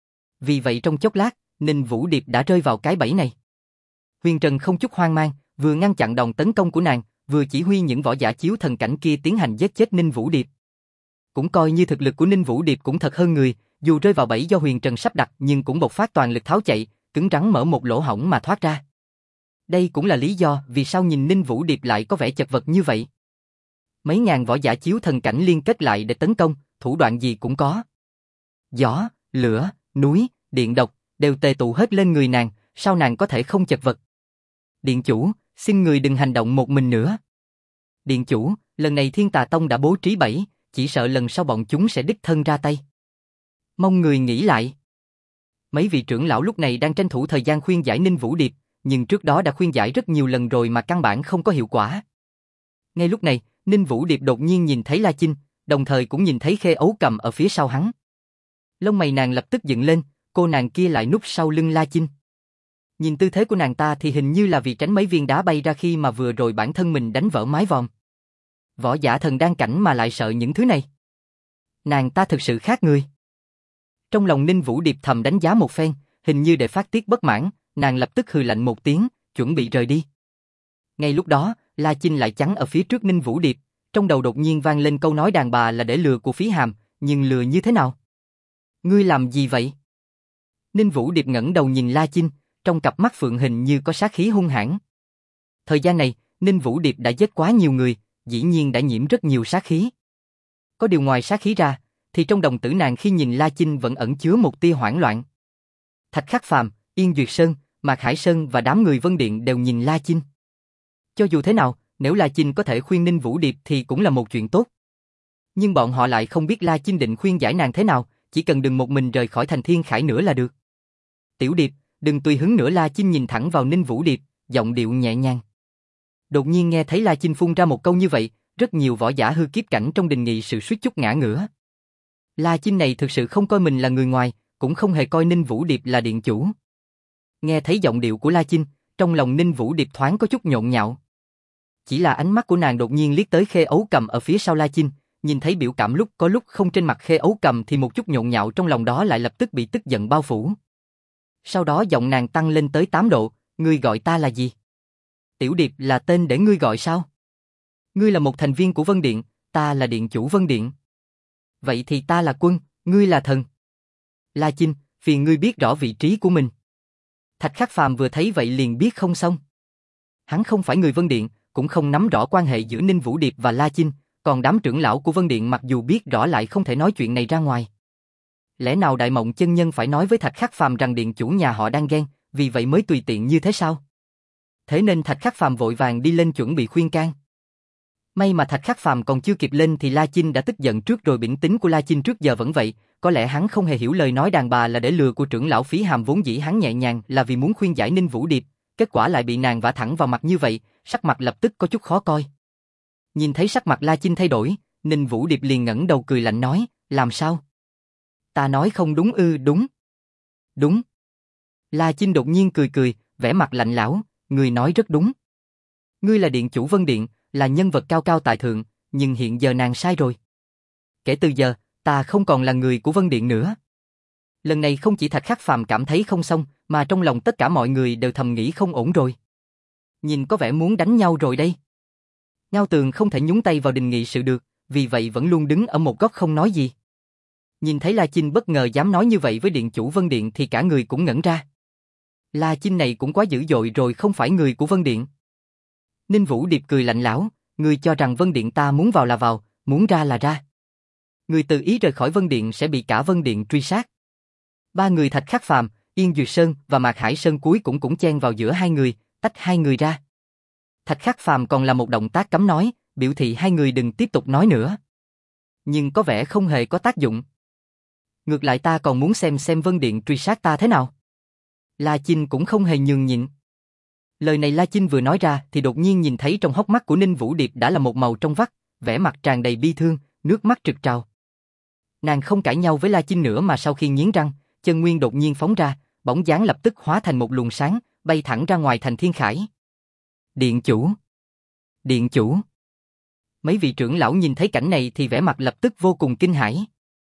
Vì vậy trong chốc lát, Ninh Vũ Điệp đã rơi vào cái bẫy này. Huyền Trần không chút hoang mang, vừa ngăn chặn đòn tấn công của nàng, vừa chỉ huy những võ giả chiếu thần cảnh kia tiến hành giết chết Ninh Vũ Điệp. Cũng coi như thực lực của Ninh Vũ Điệp cũng thật hơn người, dù rơi vào bẫy do Huyền Trần sắp đặt nhưng cũng bộc phát toàn lực tháo chạy, cứng rắn mở một lỗ hổng mà thoát ra. Đây cũng là lý do vì sao nhìn Ninh Vũ Điệp lại có vẻ chật vật như vậy. Mấy ngàn võ giả chiếu thần cảnh liên kết lại để tấn công, thủ đoạn gì cũng có. Gió, lửa, núi, điện độc đều tề tụ hết lên người nàng, sao nàng có thể không chật vật? Điện chủ, xin người đừng hành động một mình nữa. Điện chủ, lần này Thiên Tà Tông đã bố trí bẫy, chỉ sợ lần sau bọn chúng sẽ đích thân ra tay. Mong người nghĩ lại. Mấy vị trưởng lão lúc này đang tranh thủ thời gian khuyên giải Ninh Vũ Điệp, nhưng trước đó đã khuyên giải rất nhiều lần rồi mà căn bản không có hiệu quả. Ngay lúc này, Ninh Vũ Điệp đột nhiên nhìn thấy La Chinh, đồng thời cũng nhìn thấy Khê Ấu Cầm ở phía sau hắn. Lông mày nàng lập tức dựng lên, cô nàng kia lại núp sau lưng La Chinh. Nhìn tư thế của nàng ta thì hình như là vì tránh mấy viên đá bay ra khi mà vừa rồi bản thân mình đánh vỡ mái vòm. Võ giả thần đan cảnh mà lại sợ những thứ này. Nàng ta thực sự khác người. Trong lòng Ninh Vũ Điệp thầm đánh giá một phen, hình như để phát tiết bất mãn, nàng lập tức hừ lạnh một tiếng, chuẩn bị rời đi. Ngay lúc đó, La Chinh lại chắn ở phía trước Ninh Vũ Điệp, trong đầu đột nhiên vang lên câu nói đàn bà là để lừa của Phí Hàm, nhưng lừa như thế nào? Ngươi làm gì vậy? Ninh Vũ Điệp ngẩng đầu nhìn La Chinh, trong cặp mắt phượng hình như có sát khí hung hãn. Thời gian này, Ninh Vũ Điệp đã giết quá nhiều người, dĩ nhiên đã nhiễm rất nhiều sát khí. Có điều ngoài sát khí ra, thì trong đồng tử nàng khi nhìn La Chinh vẫn ẩn chứa một tia hoảng loạn. Thạch Khắc Phàm, Yên Duyệt Sơn, Mạc Hải Sơn và đám người Vân Điện đều nhìn La Chinh. Cho dù thế nào, nếu La Chinh có thể khuyên Ninh Vũ Điệp thì cũng là một chuyện tốt. Nhưng bọn họ lại không biết La Chinh định khuyên giải nàng thế nào, chỉ cần đừng một mình rời khỏi thành Thiên Khải nữa là được. Tiểu Điệp, đừng tùy hứng nữa. La Chinh nhìn thẳng vào Ninh Vũ Điệp, giọng điệu nhẹ nhàng. Đột nhiên nghe thấy La Chinh phun ra một câu như vậy, rất nhiều võ giả hư kiếp cảnh trong đình nghị sự suýt chút ngã ngửa. La Chinh này thực sự không coi mình là người ngoài, cũng không hề coi Ninh Vũ Điệp là điện chủ. Nghe thấy giọng điệu của La Chinh, trong lòng Ninh Vũ Điệp thoáng có chút nhộn nhạo. Chỉ là ánh mắt của nàng đột nhiên liếc tới Khê Ấu Cầm ở phía sau La Chinh, nhìn thấy biểu cảm lúc có lúc không trên mặt Khê Ấu Cầm thì một chút nhộn nhạo trong lòng đó lại lập tức bị tức giận bao phủ. Sau đó giọng nàng tăng lên tới tám độ, ngươi gọi ta là gì? Tiểu Điệp là tên để ngươi gọi sao? Ngươi là một thành viên của Vân Điện, ta là điện chủ Vân Điện. Vậy thì ta là quân, ngươi là thần. La Chinh, phiền ngươi biết rõ vị trí của mình. Thạch Khắc Phàm vừa thấy vậy liền biết không xong. Hắn không phải người Vân Điện, cũng không nắm rõ quan hệ giữa Ninh Vũ Điệp và La Chinh, còn đám trưởng lão của Vân Điện mặc dù biết rõ lại không thể nói chuyện này ra ngoài. Lẽ nào Đại Mộng chân nhân phải nói với Thạch Khắc Phàm rằng điện chủ nhà họ đang ghen, vì vậy mới tùy tiện như thế sao? Thế nên Thạch Khắc Phàm vội vàng đi lên chuẩn bị khuyên can. May mà Thạch Khắc Phàm còn chưa kịp lên thì La Chinh đã tức giận trước rồi. Bỉnh tính của La Chinh trước giờ vẫn vậy, có lẽ hắn không hề hiểu lời nói đàn bà là để lừa của trưởng lão Phí Hàm, vốn dĩ hắn nhẹ nhàng là vì muốn khuyên giải Ninh Vũ Điệp, kết quả lại bị nàng vả thẳng vào mặt như vậy, sắc mặt lập tức có chút khó coi. Nhìn thấy sắc mặt La Chinh thay đổi, Ninh Vũ Điệp liền ngẩng đầu cười lạnh nói, làm sao? Ta nói không đúng ư? Đúng. Đúng. La Chinh đột nhiên cười cười, vẻ mặt lạnh lẽo, ngươi nói rất đúng. Ngươi là điện chủ Vân Điện, là nhân vật cao cao tại thượng, nhưng hiện giờ nàng sai rồi. Kể từ giờ, ta không còn là người của Vân Điện nữa. Lần này không chỉ Thạch Khắc Phàm cảm thấy không xong, Mà trong lòng tất cả mọi người đều thầm nghĩ không ổn rồi. Nhìn có vẻ muốn đánh nhau rồi đây. Ngao Tường không thể nhúng tay vào đình nghị sự được, vì vậy vẫn luôn đứng ở một góc không nói gì. Nhìn thấy La Chinh bất ngờ dám nói như vậy với điện chủ Vân Điện thì cả người cũng ngẩn ra. La Chinh này cũng quá dữ dội rồi, không phải người của Vân Điện. Ninh Vũ Điệp cười lạnh lẽo, người cho rằng Vân Điện ta muốn vào là vào, muốn ra là ra. Người tự ý rời khỏi Vân Điện sẽ bị cả Vân Điện truy sát. Ba người Thạch Khắc Phàm, Yên Duyệt Sơn và Mạc Hải Sơn cuối cũng cũng chen vào giữa hai người, tách hai người ra. Thạch Khắc Phàm còn là một động tác cấm nói, biểu thị hai người đừng tiếp tục nói nữa. Nhưng có vẻ không hề có tác dụng. Ngược lại ta còn muốn xem xem Vân Điện truy sát ta thế nào. La Chinh cũng không hề nhường nhịn. Lời này La Chinh vừa nói ra thì đột nhiên nhìn thấy trong hốc mắt của Ninh Vũ Điệp đã là một màu trong vắt, vẻ mặt tràn đầy bi thương, nước mắt trực trào. Nàng không cãi nhau với La Chinh nữa mà sau khi nghiến răng, chân nguyên đột nhiên phóng ra, bóng dáng lập tức hóa thành một luồng sáng, bay thẳng ra ngoài thành Thiên Khải. Điện chủ! Điện chủ! Mấy vị trưởng lão nhìn thấy cảnh này thì vẻ mặt lập tức vô cùng kinh hãi.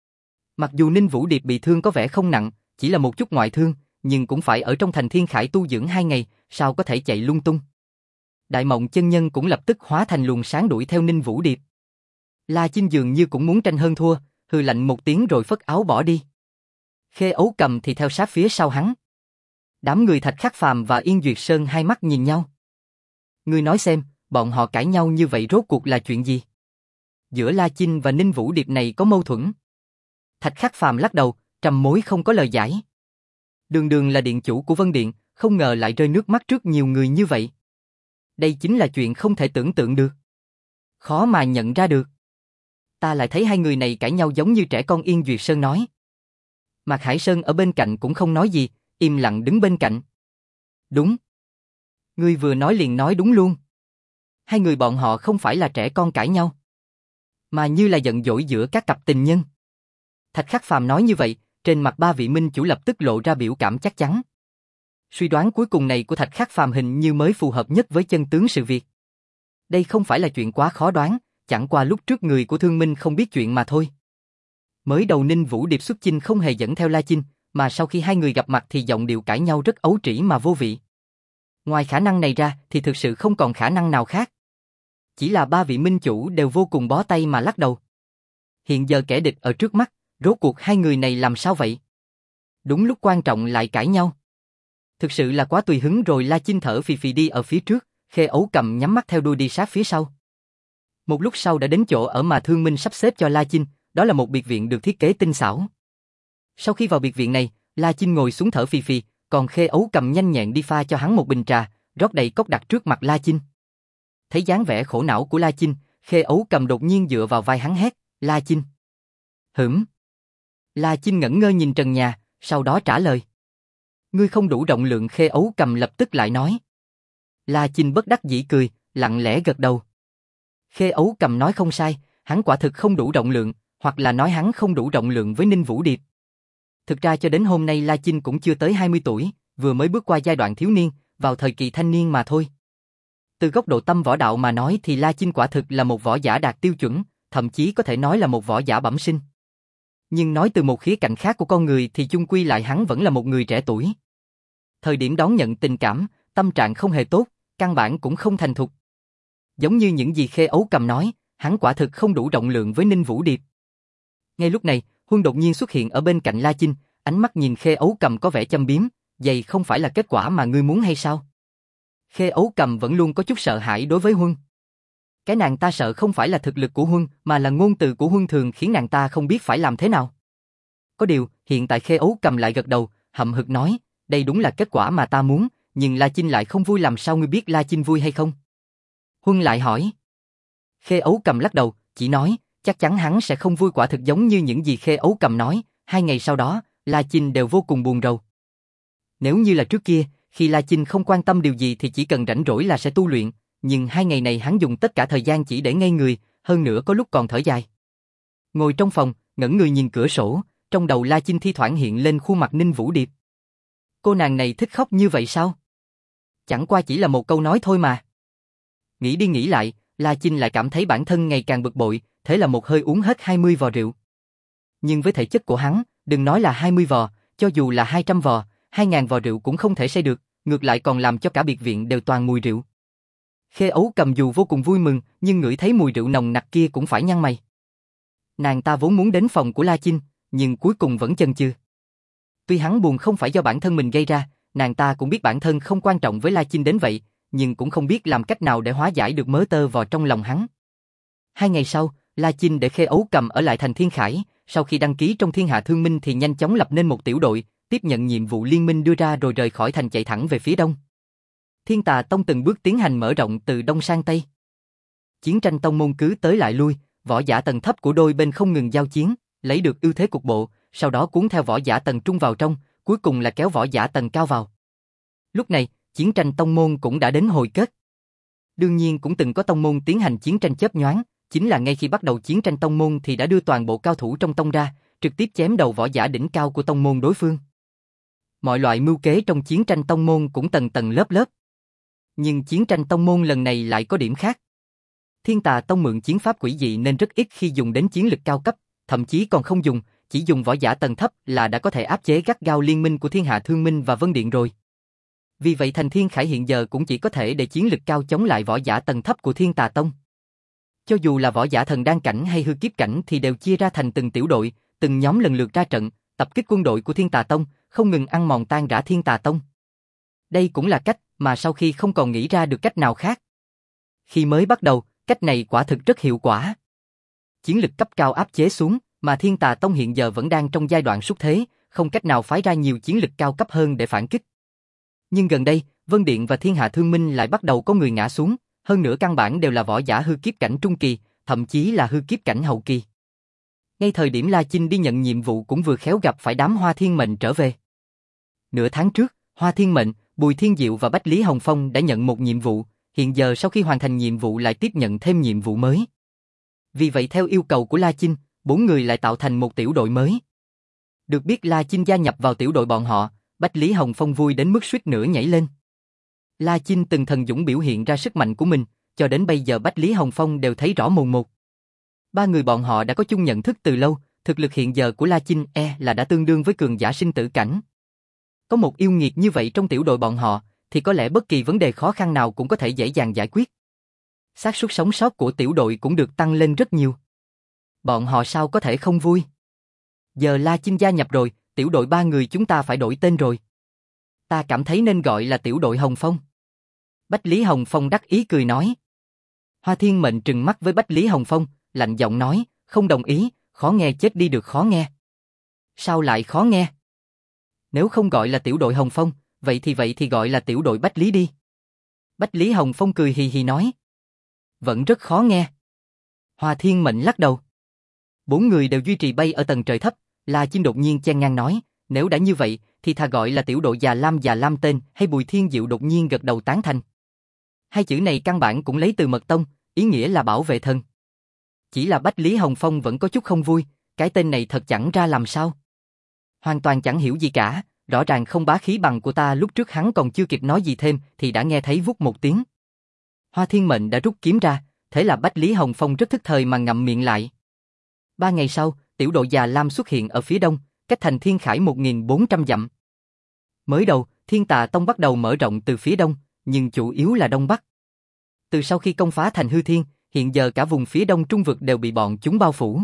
Mặc dù Ninh Vũ Điệp bị thương có vẻ không nặng, chỉ là một chút ngoại thương, nhưng cũng phải ở trong thành Thiên Khải tu dưỡng hai ngày, sao có thể chạy lung tung. Đại Mộng chân nhân cũng lập tức hóa thành luồng sáng đuổi theo Ninh Vũ Điệp. La Chinh dường như cũng muốn tranh hơn thua, hừ lạnh một tiếng rồi phất áo bỏ đi. Khê Ấu Cầm thì theo sát phía sau hắn. Đám người Thạch Khắc Phàm và Yên Duyệt Sơn hai mắt nhìn nhau. Ngươi nói xem, bọn họ cãi nhau như vậy rốt cuộc là chuyện gì? Giữa La Chinh và Ninh Vũ Điệp này có mâu thuẫn? Thạch Khắc Phàm lắc đầu, trầm mối không có lời giải. Đường đường là điện chủ của Vân Điện, không ngờ lại rơi nước mắt trước nhiều người như vậy. Đây chính là chuyện không thể tưởng tượng được. Khó mà nhận ra được. Ta lại thấy hai người này cãi nhau giống như trẻ con. Yên Duyệt Sơn nói. Mạc Hải Sơn ở bên cạnh cũng không nói gì, im lặng đứng bên cạnh. Đúng. Ngươi vừa nói liền nói đúng luôn. Hai người bọn họ không phải là trẻ con cãi nhau, mà như là giận dỗi giữa các cặp tình nhân. Thạch Khắc Phàm nói như vậy, trên mặt ba vị minh chủ lập tức lộ ra biểu cảm chắc chắn. Suy đoán cuối cùng này của Thạch Khắc Phàm hình như mới phù hợp nhất với chân tướng sự việc. Đây không phải là chuyện quá khó đoán, chẳng qua lúc trước người của Thương Minh không biết chuyện mà thôi. Mới đầu Ninh Vũ Điệp xuất chinh không hề dẫn theo La Chinh, mà sau khi hai người gặp mặt thì giọng điệu cãi nhau rất ấu trĩ mà vô vị. Ngoài khả năng này ra thì thực sự không còn khả năng nào khác. Chỉ là ba vị minh chủ đều vô cùng bó tay mà lắc đầu. Hiện giờ kẻ địch ở trước mắt, rốt cuộc hai người này làm sao vậy? Đúng lúc quan trọng lại cãi nhau. Thực sự là quá tùy hứng rồi. La Chinh thở phì phì đi ở phía trước, Khê Ấu Cầm nhắm mắt theo đuôi đi sát phía sau. Một lúc sau đã đến chỗ ở mà Thương Minh sắp xếp cho La Chinh, đó là một biệt viện được thiết kế tinh xảo. Sau khi vào biệt viện này, La Chinh ngồi xuống thở phì phì, còn Khê Ấu Cầm nhanh nhẹn đi pha cho hắn một bình trà, rót đầy cốc đặt trước mặt La Chinh. Thấy dáng vẻ khổ não của La Chinh, Khê Ấu Cầm đột nhiên dựa vào vai hắn hét, La Chinh. Hửm. La Chinh ngẩn ngơ nhìn trần nhà, sau đó trả lời. Ngươi không đủ rộng lượng. Khê Ấu Cầm lập tức lại nói. La Chinh bất đắc dĩ cười, lặng lẽ gật đầu. Khê Ấu Cầm nói không sai, hắn quả thực không đủ rộng lượng, hoặc là nói hắn không đủ rộng lượng với Ninh Vũ Điệp. Thực ra cho đến hôm nay La Chinh cũng chưa tới hai mươi tuổi, vừa mới bước qua giai đoạn thiếu niên, vào thời kỳ thanh niên mà thôi. Từ góc độ tâm võ đạo mà nói thì La Chinh quả thực là một võ giả đạt tiêu chuẩn, thậm chí có thể nói là một võ giả bẩm sinh. Nhưng nói từ một khía cạnh khác của con người thì chung quy lại hắn vẫn là một người trẻ tuổi. Thời điểm đón nhận tình cảm, tâm trạng không hề tốt, căn bản cũng không thành thục. Giống như những gì Khê Ấu Cầm nói, hắn quả thực không đủ rộng lượng với Ninh Vũ Điệp. Ngay lúc này, Huân đột nhiên xuất hiện ở bên cạnh La Chinh, ánh mắt nhìn Khê Ấu Cầm có vẻ châm biếm, vậy không phải là kết quả mà ngươi muốn hay sao? Khê Ấu Cầm vẫn luôn có chút sợ hãi đối với Huân. Cái nàng ta sợ không phải là thực lực của Huân, mà là ngôn từ của Huân thường khiến nàng ta không biết phải làm thế nào. Có điều, hiện tại Khê Ấu Cầm lại gật đầu, hậm hực nói, đây đúng là kết quả mà ta muốn, nhưng La Chinh lại không vui. Làm sao ngươi biết La Chinh vui hay không? Huân lại hỏi. Khê Ấu Cầm lắc đầu, chỉ nói, chắc chắn hắn sẽ không vui. Quả thực giống như những gì Khê Ấu Cầm nói, hai ngày sau đó, La Chinh đều vô cùng buồn rầu. Nếu như là trước kia, khi La Chinh không quan tâm điều gì thì chỉ cần rảnh rỗi là sẽ tu luyện, nhưng hai ngày này hắn dùng tất cả thời gian chỉ để ngây người, hơn nữa có lúc còn thở dài. Ngồi trong phòng, ngẩn người nhìn cửa sổ, trong đầu La Chinh thi thoảng hiện lên khuôn mặt Ninh Vũ Điệp. Cô nàng này thích khóc như vậy sao? Chẳng qua chỉ là một câu nói thôi mà. Nghĩ đi nghĩ lại, La Chinh lại cảm thấy bản thân ngày càng bực bội, thế là một hơi uống hết hai mươi vò rượu. Nhưng với thể chất của hắn, đừng nói là hai mươi vò, cho dù là hai trăm vò, hai ngàn vò rượu cũng không thể xây được, ngược lại còn làm cho cả biệt viện đều toàn mùi rượu. Khê Ấu Cầm dù vô cùng vui mừng, nhưng ngửi thấy mùi rượu nồng nặc kia cũng phải nhăn mày. Nàng ta vốn muốn đến phòng của La Chinh, nhưng cuối cùng vẫn chần chừ. Tuy hắn buồn không phải do bản thân mình gây ra, nàng ta cũng biết bản thân không quan trọng với La Chinh đến vậy, nhưng cũng không biết làm cách nào để hóa giải được mớ tơ vò trong lòng hắn. Hai ngày sau, La Chinh để Khê Ấu Cầm ở lại thành Thiên Khải, sau khi đăng ký trong Thiên Hạ Thương Minh thì nhanh chóng lập nên một tiểu đội, tiếp nhận nhiệm vụ liên minh đưa ra rồi rời khỏi thành chạy thẳng về phía đông. Thiên Tà Tông từng bước tiến hành mở rộng từ đông sang tây. Chiến tranh tông môn cứ tới lại lui, võ giả tầng thấp của đôi bên không ngừng giao chiến, lấy được ưu thế cục bộ, sau đó cuốn theo võ giả tầng trung vào trong, cuối cùng là kéo võ giả tầng cao vào. Lúc này, chiến tranh tông môn cũng đã đến hồi kết. Đương nhiên cũng từng có tông môn tiến hành chiến tranh chớp nhoáng, chính là ngay khi bắt đầu chiến tranh tông môn thì đã đưa toàn bộ cao thủ trong tông ra, trực tiếp chém đầu võ giả đỉnh cao của tông môn đối phương. Mọi loại mưu kế trong chiến tranh tông môn cũng tầng tầng lớp lớp. Nhưng chiến tranh tông môn lần này lại có điểm khác. Thiên Tà Tông mượn chiến pháp quỷ dị nên rất ít khi dùng đến chiến lực cao cấp, thậm chí còn không dùng, chỉ dùng võ giả tầng thấp là đã có thể áp chế gắt gao liên minh của Thiên Hạ Thương Minh và Vân Điện rồi. Vì vậy thành Thiên Khải hiện giờ cũng chỉ có thể để chiến lực cao chống lại võ giả tầng thấp của Thiên Tà Tông. Cho dù là võ giả thần đan cảnh hay hư kiếp cảnh thì đều chia ra thành từng tiểu đội, từng nhóm lần lượt ra trận, tập kích quân đội của Thiên Tà Tông, không ngừng ăn mòn tan rã Thiên Tà Tông. Đây cũng là cách mà sau khi không còn nghĩ ra được cách nào khác. Khi mới bắt đầu, cách này quả thực rất hiệu quả. Chiến lực cấp cao áp chế xuống, mà Thiên Tà Tông hiện giờ vẫn đang trong giai đoạn sút thế, không cách nào phái ra nhiều chiến lực cao cấp hơn để phản kích. Nhưng gần đây, Vân Điện và Thiên Hạ Thương Minh lại bắt đầu có người ngã xuống, hơn nữa căn bản đều là võ giả hư kiếp cảnh trung kỳ, thậm chí là hư kiếp cảnh hậu kỳ. Ngay thời điểm La Chinh đi nhận nhiệm vụ cũng vừa khéo gặp phải đám Hoa Thiên Mệnh trở về. Nửa tháng trước, Hoa Thiên Mệnh, Bùi Thiên Diệu và Bách Lý Hồng Phong đã nhận một nhiệm vụ, hiện giờ sau khi hoàn thành nhiệm vụ lại tiếp nhận thêm nhiệm vụ mới. Vì vậy theo yêu cầu của La Chinh, bốn người lại tạo thành một tiểu đội mới. Được biết La Chinh gia nhập vào tiểu đội bọn họ, Bách Lý Hồng Phong vui đến mức suýt nữa nhảy lên. La Chinh từng thần dũng biểu hiện ra sức mạnh của mình, cho đến bây giờ Bách Lý Hồng Phong đều thấy rõ mồn một. Ba người bọn họ đã có chung nhận thức từ lâu, thực lực hiện giờ của La Chinh e là đã tương đương với cường giả sinh tử cảnh. Có một yêu nghiệt như vậy trong tiểu đội bọn họ, thì có lẽ bất kỳ vấn đề khó khăn nào cũng có thể dễ dàng giải quyết. Xác suất sống sót của tiểu đội cũng được tăng lên rất nhiều. Bọn họ sao có thể không vui? Giờ La Chinh gia nhập rồi, tiểu đội ba người chúng ta phải đổi tên rồi. Ta cảm thấy nên gọi là tiểu đội Hồng Phong. Bách Lý Hồng Phong đắc ý cười nói. Hoa Thiên Mệnh trừng mắt với Bách Lý Hồng Phong, lạnh giọng nói, không đồng ý, khó nghe chết đi được khó nghe. Sao lại khó nghe? Nếu không gọi là tiểu đội Hồng Phong, vậy thì vậy thì gọi là tiểu đội Bách Lý đi. Bách Lý Hồng Phong cười hì hì nói. Vẫn rất khó nghe. Hoa Thiên Mệnh lắc đầu. Bốn người đều duy trì bay ở tầng trời thấp, La Chinh đột nhiên chen ngang nói, nếu đã như vậy, thì thà gọi là tiểu đội già lam già lam tên, hay Bùi Thiên Diệu đột nhiên gật đầu tán thành. Hai chữ này căn bản cũng lấy từ mật tông, ý nghĩa là bảo vệ thân. Chỉ là Bách Lý Hồng Phong vẫn có chút không vui, cái tên này thật chẳng ra làm sao. Hoàn toàn chẳng hiểu gì cả, rõ ràng không bá khí bằng của ta. Lúc trước hắn còn chưa kịp nói gì thêm thì đã nghe thấy vút một tiếng. Hoa Thiên Mệnh đã rút kiếm ra, thế là Bách Lý Hồng Phong rất thức thời mà ngậm miệng lại. Ba ngày sau, tiểu đội già lam xuất hiện ở phía đông, cách thành Thiên Khải một nghìn bốn trăm dặm. Mới đầu, Thiên Tà Tông bắt đầu mở rộng từ phía đông, nhưng chủ yếu là đông bắc. Từ sau khi công phá thành Hư Thiên, hiện giờ cả vùng phía đông trung vực đều bị bọn chúng bao phủ.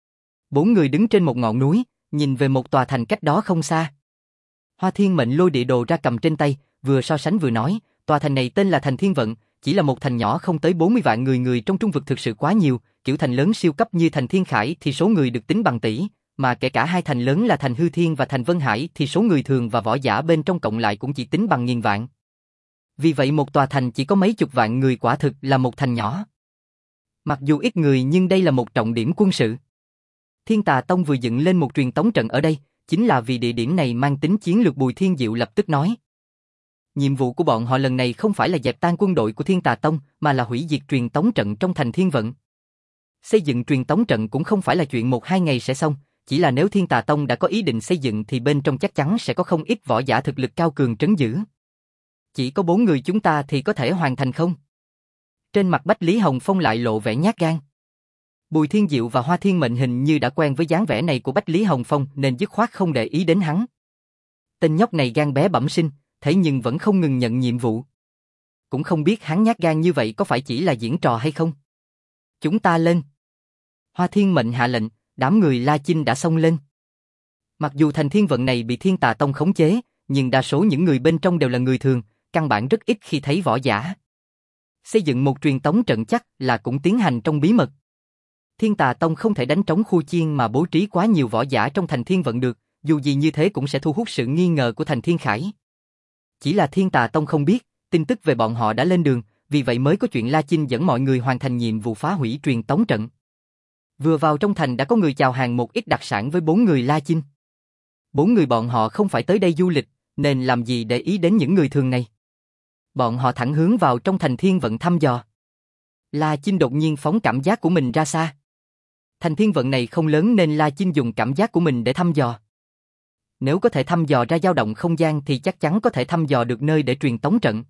Bốn người đứng trên một ngọn núi, nhìn về một tòa thành cách đó không xa. Hoa Thiên Mệnh lôi địa đồ ra cầm trên tay, vừa so sánh vừa nói, tòa thành này tên là thành Thiên Vận, chỉ là một thành nhỏ không tới bốn mươi vạn người, người trong trung vực thực sự quá nhiều, kiểu thành lớn siêu cấp như thành Thiên Khải thì số người được tính bằng tỷ, mà kể cả hai thành lớn là thành Hư Thiên và thành Vân Hải thì số người thường và võ giả bên trong cộng lại cũng chỉ tính bằng nghìn vạn. Vì vậy một tòa thành chỉ có mấy chục vạn người quả thực là một thành nhỏ. Mặc dù ít người nhưng đây là một trọng điểm quân sự. Thiên Tà Tông vừa dựng lên một truyền tống trận ở đây, chính là vì địa điểm này mang tính chiến lược. Bùi Thiên Diệu lập tức nói. Nhiệm vụ của bọn họ lần này không phải là dẹp tan quân đội của Thiên Tà Tông, mà là hủy diệt truyền tống trận trong thành Thiên Vận. Xây dựng truyền tống trận cũng không phải là chuyện một hai ngày sẽ xong, chỉ là nếu Thiên Tà Tông đã có ý định xây dựng thì bên trong chắc chắn sẽ có không ít võ giả thực lực cao cường trấn giữ. Chỉ có bốn người chúng ta thì có thể hoàn thành không? Trên mặt Bách Lý Hồng Phong lại lộ vẻ nhát gan. Bùi Thiên Diệu và Hoa Thiên Mệnh hình như đã quen với dáng vẻ này của Bách Lý Hồng Phong nên dứt khoát không để ý đến hắn. Tên nhóc này gan bé bẩm sinh, thế nhưng vẫn không ngừng nhận nhiệm vụ. Cũng không biết hắn nhát gan như vậy có phải chỉ là diễn trò hay không? Chúng ta lên. Hoa Thiên Mệnh hạ lệnh, đám người La Chinh đã xông lên. Mặc dù thành thiên vận này bị Thiên Tà Tông khống chế, nhưng đa số những người bên trong đều là người thường, căn bản rất ít khi thấy võ giả. Xây dựng một truyền tống trận chắc là cũng tiến hành trong bí mật. Thiên Tà Tông không thể đánh trống khu chiên mà bố trí quá nhiều võ giả trong thành thiên vận được, dù gì như thế cũng sẽ thu hút sự nghi ngờ của thành thiên khải. Chỉ là Thiên Tà Tông không biết, tin tức về bọn họ đã lên đường, vì vậy mới có chuyện La Chinh dẫn mọi người hoàn thành nhiệm vụ phá hủy truyền tống trận. Vừa vào trong thành đã có người chào hàng một ít đặc sản với bốn người La Chinh. Bốn người bọn họ không phải tới đây du lịch, nên làm gì để ý đến những người thường này. Bọn họ thẳng hướng vào trong thành thiên vận thăm dò. La Chinh đột nhiên phóng cảm giác của mình ra xa. Thành thiên vận này không lớn nên La Chinh dùng cảm giác của mình để thăm dò. Nếu có thể thăm dò ra dao động không gian thì chắc chắn có thể thăm dò được nơi để truyền tống trận.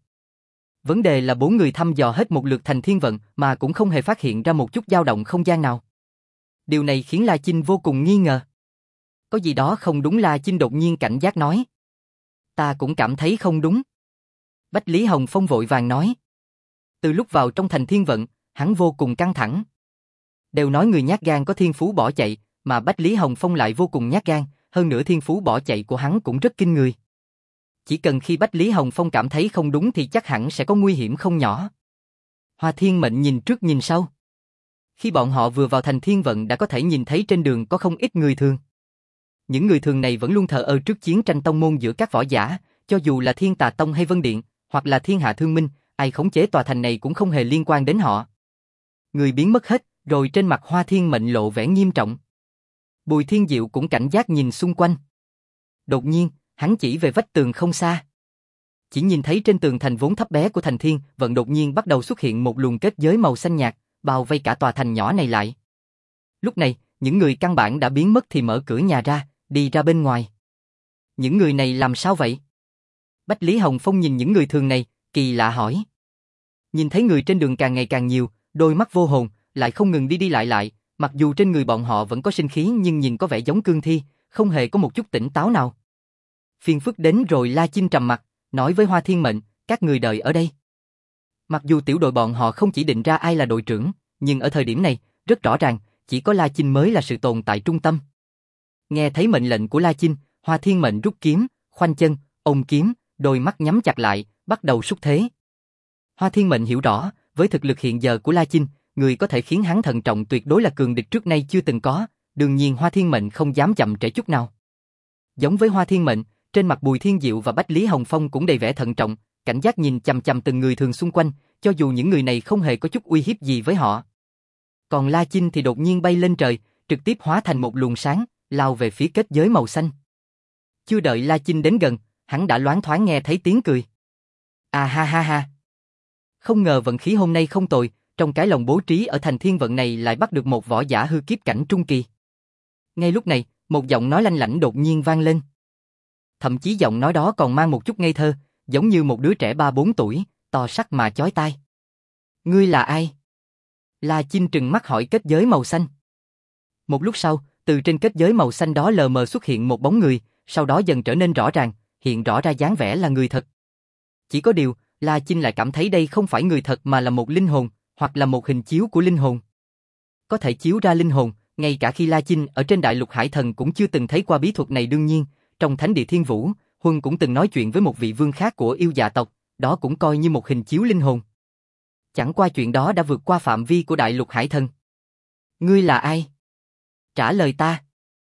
Vấn đề là bốn người thăm dò hết một lượt thành thiên vận mà cũng không hề phát hiện ra một chút dao động không gian nào. Điều này khiến La Chinh vô cùng nghi ngờ. Có gì đó không đúng. La Chinh đột nhiên cảnh giác nói. Ta cũng cảm thấy không đúng. Bách Lý Hồng Phong vội vàng nói. Từ lúc vào trong thành thiên vận, hắn vô cùng căng thẳng. Đều nói người nhát gan có thiên phú bỏ chạy, mà Bách Lý Hồng Phong lại vô cùng nhát gan, hơn nữa thiên phú bỏ chạy của hắn cũng rất kinh người. Chỉ cần khi Bách Lý Hồng Phong cảm thấy không đúng thì chắc hẳn sẽ có nguy hiểm không nhỏ. Hoa Thiên Mệnh nhìn trước nhìn sau. Khi bọn họ vừa vào thành thiên vận đã có thể nhìn thấy trên đường có không ít người thường. Những người thường này vẫn luôn thờ ơ trước chiến tranh tông môn giữa các võ giả, cho dù là Thiên Tà Tông hay Vân Điện, hoặc là Thiên Hạ Thương Minh, ai khống chế tòa thành này cũng không hề liên quan đến họ. Người biến mất hết, rồi trên mặt Hoa Thiên Mệnh lộ vẻ nghiêm trọng. Bùi Thiên Diệu cũng cảnh giác nhìn xung quanh. Đột nhiên, hắn chỉ về vách tường không xa. Chỉ nhìn thấy trên tường thành vốn thấp bé của thành thiên vận đột nhiên bắt đầu xuất hiện một luồng kết giới màu xanh nhạt, bao vây cả tòa thành nhỏ này lại. Lúc này, những người căn bản đã biến mất thì mở cửa nhà ra, đi ra bên ngoài. Những người này làm sao vậy? Bách Lý Hồng Phong nhìn những người thường này, kỳ lạ hỏi. Nhìn thấy người trên đường càng ngày càng nhiều, đôi mắt vô hồn, lại không ngừng đi đi lại lại, mặc dù trên người bọn họ vẫn có sinh khí nhưng nhìn có vẻ giống cương thi, không hề có một chút tỉnh táo nào. Phiền phức đến rồi. La Chinh trầm mặt, nói với Hoa Thiên Mệnh, các người đợi ở đây. Mặc dù tiểu đội bọn họ không chỉ định ra ai là đội trưởng, nhưng ở thời điểm này, rất rõ ràng, chỉ có La Chinh mới là sự tồn tại trung tâm. Nghe thấy mệnh lệnh của La Chinh, Hoa Thiên Mệnh rút kiếm, khoanh chân, ôm kiếm, đôi mắt nhắm chặt lại, bắt đầu xúc thế. Hoa Thiên Mệnh hiểu rõ, với thực lực hiện giờ của La Chinh, người có thể khiến hắn thận trọng tuyệt đối là cường địch trước nay chưa từng có, đương nhiên Hoa Thiên Mệnh không dám chậm trễ chút nào. Giống với Hoa Thiên Mệnh, trên mặt Bùi Thiên Diệu và Bách Lý Hồng Phong cũng đầy vẻ thận trọng, cảnh giác nhìn chằm chằm từng người thường xung quanh, cho dù những người này không hề có chút uy hiếp gì với họ. Còn La Chinh thì đột nhiên bay lên trời, trực tiếp hóa thành một luồng sáng, lao về phía kết giới màu xanh. Chưa đợi La Chinh đến gần, hắn đã loáng thoáng nghe thấy tiếng cười. À ha ha ha. Không ngờ vận khí hôm nay không tồi, trong cái lồng bố trí ở thành thiên vận này lại bắt được một võ giả hư kiếp cảnh trung kỳ. Ngay lúc này, một giọng nói lanh lảnh đột nhiên vang lên. Thậm chí giọng nói đó còn mang một chút ngây thơ, giống như một đứa trẻ ba bốn tuổi, to sắc mà chói tai. Ngươi là ai? La Chinh trừng mắt hỏi kết giới màu xanh. Một lúc sau, từ trên kết giới màu xanh đó lờ mờ xuất hiện một bóng người, sau đó dần trở nên rõ ràng, hiện rõ ra dáng vẻ là người thật. Chỉ có điều, La Chinh lại cảm thấy đây không phải người thật mà là một linh hồn, hoặc là một hình chiếu của linh hồn. Có thể chiếu ra linh hồn, ngay cả khi La Chinh ở trên đại lục hải thần cũng chưa từng thấy qua bí thuật này. Đương nhiên, trong thánh địa Thiên Vũ, Huân cũng từng nói chuyện với một vị vương khác của yêu dạ tộc, đó cũng coi như một hình chiếu linh hồn. Chẳng qua chuyện đó đã vượt qua phạm vi của đại lục hải thần. Ngươi là ai? Trả lời ta.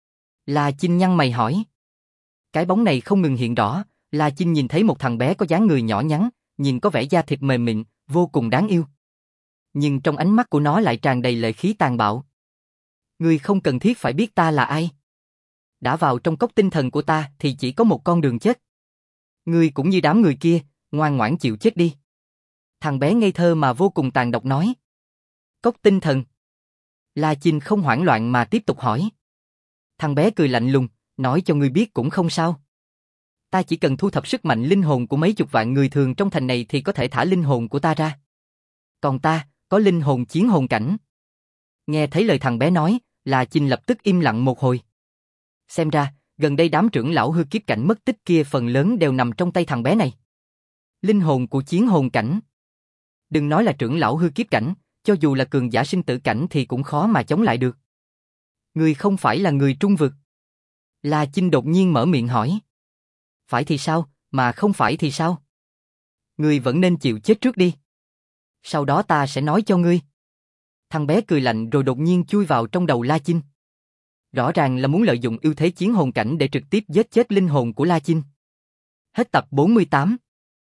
La Chinh nhăn mày hỏi. Cái bóng này không ngừng hiện rõ, La Chinh nhìn thấy một thằng bé có dáng người nhỏ nhắn, nhìn có vẻ da thịt mềm mịn, vô cùng đáng yêu. Nhưng trong ánh mắt của nó lại tràn đầy lệ khí tàn bạo. Ngươi không cần thiết phải biết ta là ai. Đã vào trong cốc tinh thần của ta thì chỉ có một con đường chết. Ngươi cũng như đám người kia, ngoan ngoãn chịu chết đi. Thằng bé ngây thơ mà vô cùng tàn độc nói. Cốc tinh thần. La Chinh không hoảng loạn mà tiếp tục hỏi. Thằng bé cười lạnh lùng, nói cho ngươi biết cũng không sao. Ta chỉ cần thu thập sức mạnh linh hồn của mấy chục vạn người thường trong thành này thì có thể thả linh hồn của ta ra. Còn ta, có linh hồn chiến hồn cảnh. Nghe thấy lời thằng bé nói, La Chinh lập tức im lặng một hồi. Xem ra, Gần đây đám trưởng lão hư kiếp cảnh mất tích kia phần lớn đều nằm trong tay thằng bé này. Linh hồn của chiến hồn cảnh. Đừng nói là trưởng lão hư kiếp cảnh, cho dù là cường giả sinh tử cảnh thì cũng khó mà chống lại được. Người không phải là người trung vực. La Chinh đột nhiên mở miệng hỏi. Phải thì sao, mà không phải thì sao? Ngươi vẫn nên chịu chết trước đi. Sau đó ta sẽ nói cho ngươi. Thằng bé cười lạnh rồi đột nhiên chui vào trong đầu La Chinh. Rõ ràng là muốn lợi dụng ưu thế chiến hồn cảnh để trực tiếp giết chết linh hồn của La Chinh. Hết tập bốn mươi tám.